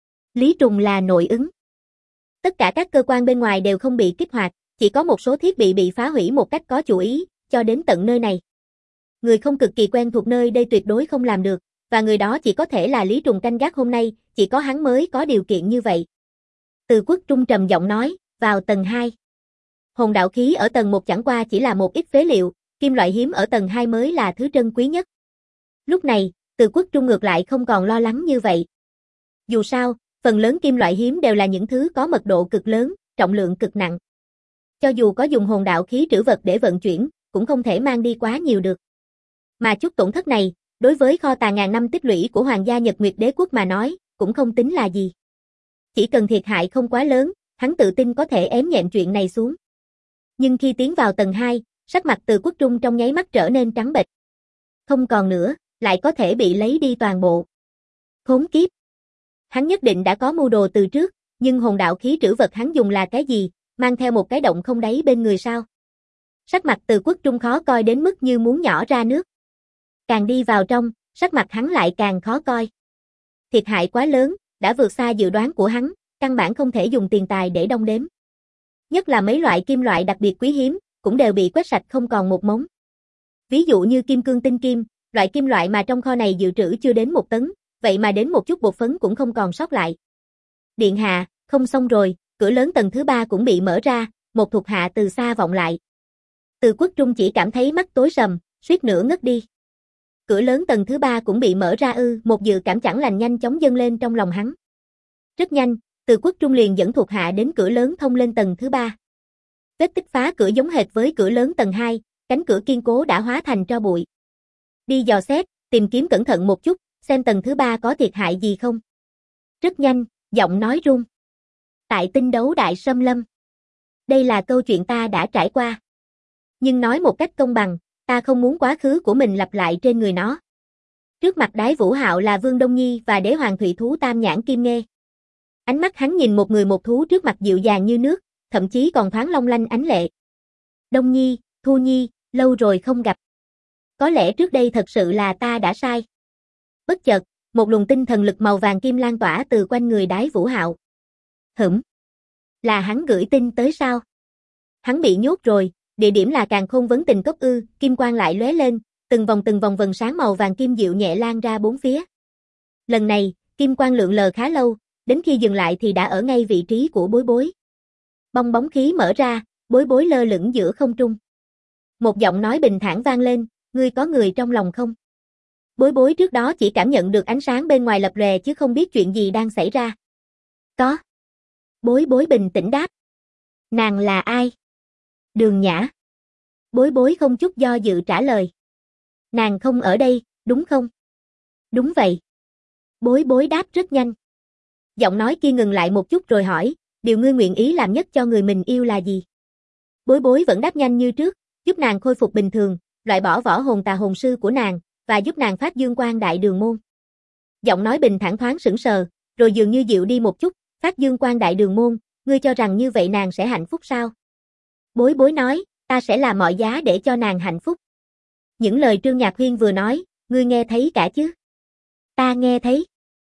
Lý Trùng là nội ứng. Tất cả các cơ quan bên ngoài đều không bị kích hoạt, chỉ có một số thiết bị phá hủy một cách có chủ ý, cho đến tận nơi này. Người không cực kỳ quen thuộc nơi đây tuyệt đối không làm được, và người đó chỉ có thể là Lý Trùng canh gác hôm nay, chỉ có hắn mới có điều kiện như vậy. Từ Quốc Trung trầm giọng nói, vào tầng 2. Hồn đạo khí ở tầng 1 chẳng qua chỉ là một ít phế liệu, kim loại hiếm ở tầng 2 mới là thứ trân quý nhất. Lúc này, Từ Quốc Trung ngược lại không còn lo lắng như vậy. Dù sao, phần lớn kim loại hiếm đều là những thứ có mật độ cực lớn, trọng lượng cực nặng. Cho dù có dùng hồn đạo khí trữ vật để vận chuyển, cũng không thể mang đi quá nhiều được. Mà chút tổn thất này, đối với kho tàng ngàn năm tích lũy của Hoàng gia Nhật Nguyệt Đế quốc mà nói, cũng không tính là gì. Chỉ cần thiệt hại không quá lớn, hắn tự tin có thể ém nhẹm chuyện này xuống. Nhưng khi tiến vào tầng 2, sắc mặt Từ Quốc Trung trong nháy mắt trở nên trắng bệch. Không còn nữa, lại có thể bị lấy đi toàn bộ. Khốn kiếp! Hắn nhất định đã có mưu đồ từ trước, nhưng hồn đạo khí trữ vật hắn dùng là cái gì, mang theo một cái động không đáy bên người sao? Sắc mặt Từ Quốc Trung khó coi đến mức như muốn nhỏ ra nước. Càng đi vào trong, sắc mặt hắn lại càng khó coi. Thiệt hại quá lớn, đã vượt xa dự đoán của hắn, căn bản không thể dùng tiền tài để đong đếm. Nhất là mấy loại kim loại đặc biệt quý hiếm, cũng đều bị quét sạch không còn một mống. Ví dụ như kim cương tinh kim, loại kim loại mà trong kho này dự trữ chưa đến 1 tấn, vậy mà đến một chút bột phấn cũng không còn sót lại. Điện hạ, không xong rồi, cửa lớn tầng thứ 3 cũng bị mở ra, một thuộc hạ từ xa vọng lại. Từ Quốc Trung chỉ cảm thấy mắt tối sầm, suýt nữa ngất đi. Cửa lớn tầng thứ 3 cũng bị mở ra ư, một dự cảm chẳng lành nhanh chóng dâng lên trong lòng hắn. Rất nhanh, Từ Quốc Trung liền dẫn thuộc hạ đến cửa lớn thông lên tầng thứ 3. Vết tích phá cửa giống hệt với cửa lớn tầng 2, cánh cửa kiên cố đã hóa thành tro bụi. Đi dò xét, tìm kiếm cẩn thận một chút, xem tầng thứ 3 có thiệt hại gì không. Rất nhanh, giọng nói run. Tại tinh đấu đại xâm lâm. Đây là câu chuyện ta đã trải qua. Nhưng nói một cách công bằng, ta không muốn quá khứ của mình lặp lại trên người nó. Trước mặt Đái Vũ Hạo là Vương Đông Nhi và Đế Hoàng Thụy Thú Tam Nhãn Kim Nghê. Ánh mắt hắn nhìn một người một thú trước mặt dịu dàng như nước, thậm chí còn thoáng long lanh ánh lệ. Đông Nhi, Thu Nhi, lâu rồi không gặp. Có lẽ trước đây thật sự là ta đã sai. Bất chợt, một luồng tinh thần lực màu vàng kim lan tỏa từ quanh người Đái Vũ Hạo. Là hắn gửi tin tới sao? Hắn bị nhốt rồi, địa điểm là Càn Khôn Vấn Tình Cốc ư? Kim quang lại lóe lên, từng vòng vầng sáng màu vàng kim dịu nhẹ lan ra bốn phía. Lần này, kim quang lượn lờ khá lâu, đến khi dừng lại thì đã ở ngay vị trí của Bối Bối. Bong bóng khí mở ra, Bối Bối lơ lửng giữa không trung. Một giọng nói bình thản vang lên, ngươi có người trong lòng không? Bối Bối trước đó chỉ cảm nhận được ánh sáng bên ngoài lập lòe chứ không biết chuyện gì đang xảy ra. Có. Bối Bối bình tĩnh đáp. Nàng là ai? Đường Nhã. Bối Bối không chút do dự trả lời. Nàng không ở đây, đúng không? Đúng vậy. Bối Bối đáp rất nhanh. Giọng nói kia ngừng lại một chút rồi hỏi, điều ngươi nguyện ý làm nhất cho người mình yêu là gì? Bối Bối vẫn đáp nhanh như trước, giúp nàng khôi phục bình thường, loại bỏ võ hồn tà hồn sư của nàng, và giúp nàng phát dương quang đại đường môn. Giọng nói bình thản thoáng sững sờ, rồi dường như dịu đi một chút, phát dương quang đại đường môn, ngươi cho rằng như vậy nàng sẽ hạnh phúc sao? Bối Bối nói, ta sẽ làm mọi giá để cho nàng hạnh phúc. Những lời Trương Nhạc Huyên vừa nói, ngươi nghe thấy cả chứ? Ta nghe thấy.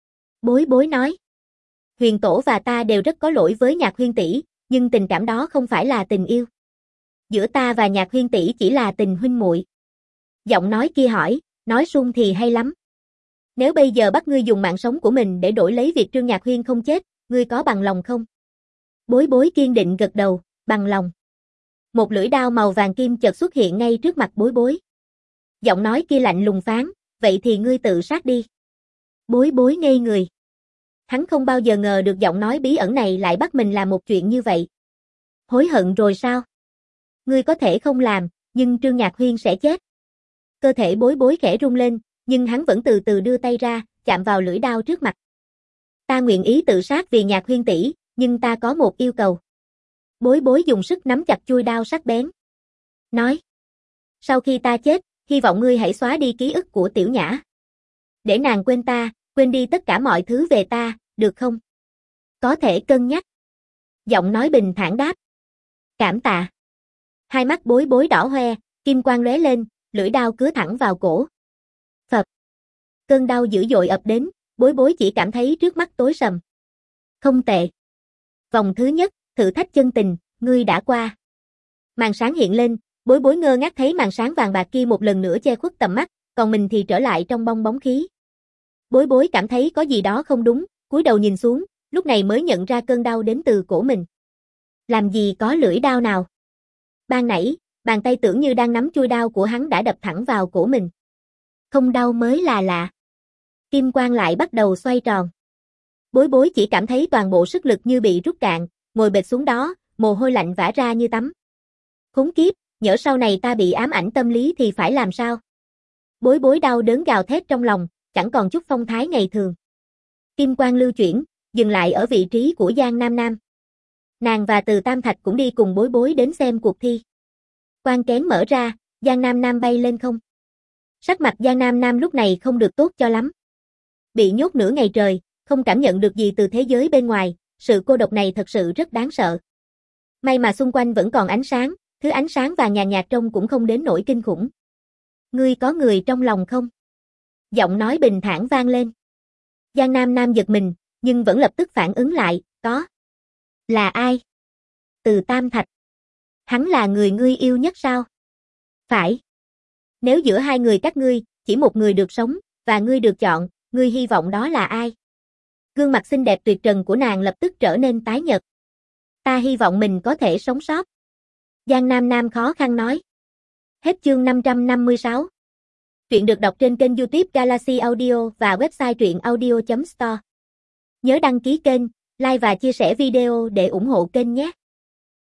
Bối Bối nói. Huyền Tổ và ta đều rất có lỗi với Nhạc Huyên tỷ, nhưng tình cảm đó không phải là tình yêu. Giữa ta và Nhạc Huyên tỷ chỉ là tình huynh muội. Giọng nói kia hỏi, nói suông thì hay lắm. Nếu bây giờ bắt ngươi dùng mạng sống của mình để đổi lấy việc Trương Nhạc Huyên không chết, ngươi có bằng lòng không? Bối Bối kiên định gật đầu, bằng lòng. Một lưỡi đao màu vàng kim chợt xuất hiện ngay trước mặt Bối Bối. Giọng nói kia lạnh lùng phán, vậy thì ngươi tự sát đi. Bối Bối ngây người. Hắn không bao giờ ngờ được giọng nói bí ẩn này lại bắt mình làm một chuyện như vậy. Hối hận rồi sao? Ngươi có thể không làm, nhưng Trương Nhạc Huyên sẽ chết. Cơ thể Bối Bối khẽ rung lên, nhưng hắn vẫn từ từ đưa tay ra, chạm vào lưỡi đao trước mặt. Ta nguyện ý tự sát vì Nhạc Huyên tỷ, nhưng ta có một yêu cầu. Bối Bối dùng sức nắm chặt chuôi đao sắc bén. Nói. Sau khi ta chết, hy vọng ngươi hãy xóa đi ký ức của Tiểu Nhã. Để nàng quên ta, quên đi tất cả mọi thứ về ta, được không? Có thể cân nhắc. Giọng nói bình thản đáp. Cảm tạ. Hai mắt Bối Bối đỏ hoe, kim quang lóe lên, lưỡi đao cứa thẳng vào cổ. Phập. Cơn đau dữ dội ập đến, Bối Bối chỉ cảm thấy trước mắt tối sầm. Không tệ. Vòng thứ nhất, thử thách chân tình, ngươi đã qua. Màn sáng hiện lên, Bối Bối ngơ ngác thấy màn sáng vàng bạc kia một lần nữa che khuất tầm mắt, còn mình thì trở lại trong bong bóng khí. Bối Bối cảm thấy có gì đó không đúng, cúi đầu nhìn xuống, lúc này mới nhận ra cơn đau đến từ cổ mình. Làm gì có lưỡi đao nào? Ban nãy, bàn tay tưởng như đang nắm chuôi đao của hắn đã đập thẳng vào cổ mình. Không đau mới là lạ. Kim quang lại bắt đầu xoay tròn. Bối Bối chỉ cảm thấy toàn bộ sức lực như bị rút cạn, ngồi bệt xuống đó, mồ hôi lạnh vã ra như tắm. Khốn kiếp, nhỡ sau này ta bị ám ảnh tâm lý thì phải làm sao? Bối Bối đau đớn gào thét trong lòng, chẳng còn chút phong thái ngày thường. Kim quang lưu chuyển, dừng lại ở vị trí của Giang Nam Nam. Nàng và Từ Tam Thạch cũng đi cùng Bối Bối đến xem cuộc thi. Quan kén mở ra, Giang Nam Nam bay lên không. Sắc mặt Giang Nam Nam lúc này không được tốt cho lắm. Bị nhốt nửa ngày trời, không cảm nhận được gì từ thế giới bên ngoài, sự cô độc này thật sự rất đáng sợ. May mà xung quanh vẫn còn ánh sáng, thứ ánh sáng vàng nhàn nhạt trông cũng không đến nỗi kinh khủng. Ngươi có người trong lòng không? Giọng nói bình thản vang lên. Giang Nam Nam giật mình, nhưng vẫn lập tức phản ứng lại, có. Là ai? Từ Tam Thạch. Hắn là người ngươi yêu nhất sao? Phải. Nếu giữa hai người các ngươi, chỉ một người được sống, và ngươi được chọn, ngươi hy vọng đó là ai? Gương mặt xinh đẹp tuyệt trần của nàng lập tức trở nên tái nhợt. Ta hy vọng mình có thể sống sót. Giang Nam Nam khó khăn nói. Hết chương 556. Truyện được đọc trên kênh YouTube Galaxy Audio và website truyệnaudio.store. Nhớ đăng ký kênh, like và chia sẻ video để ủng hộ kênh nhé.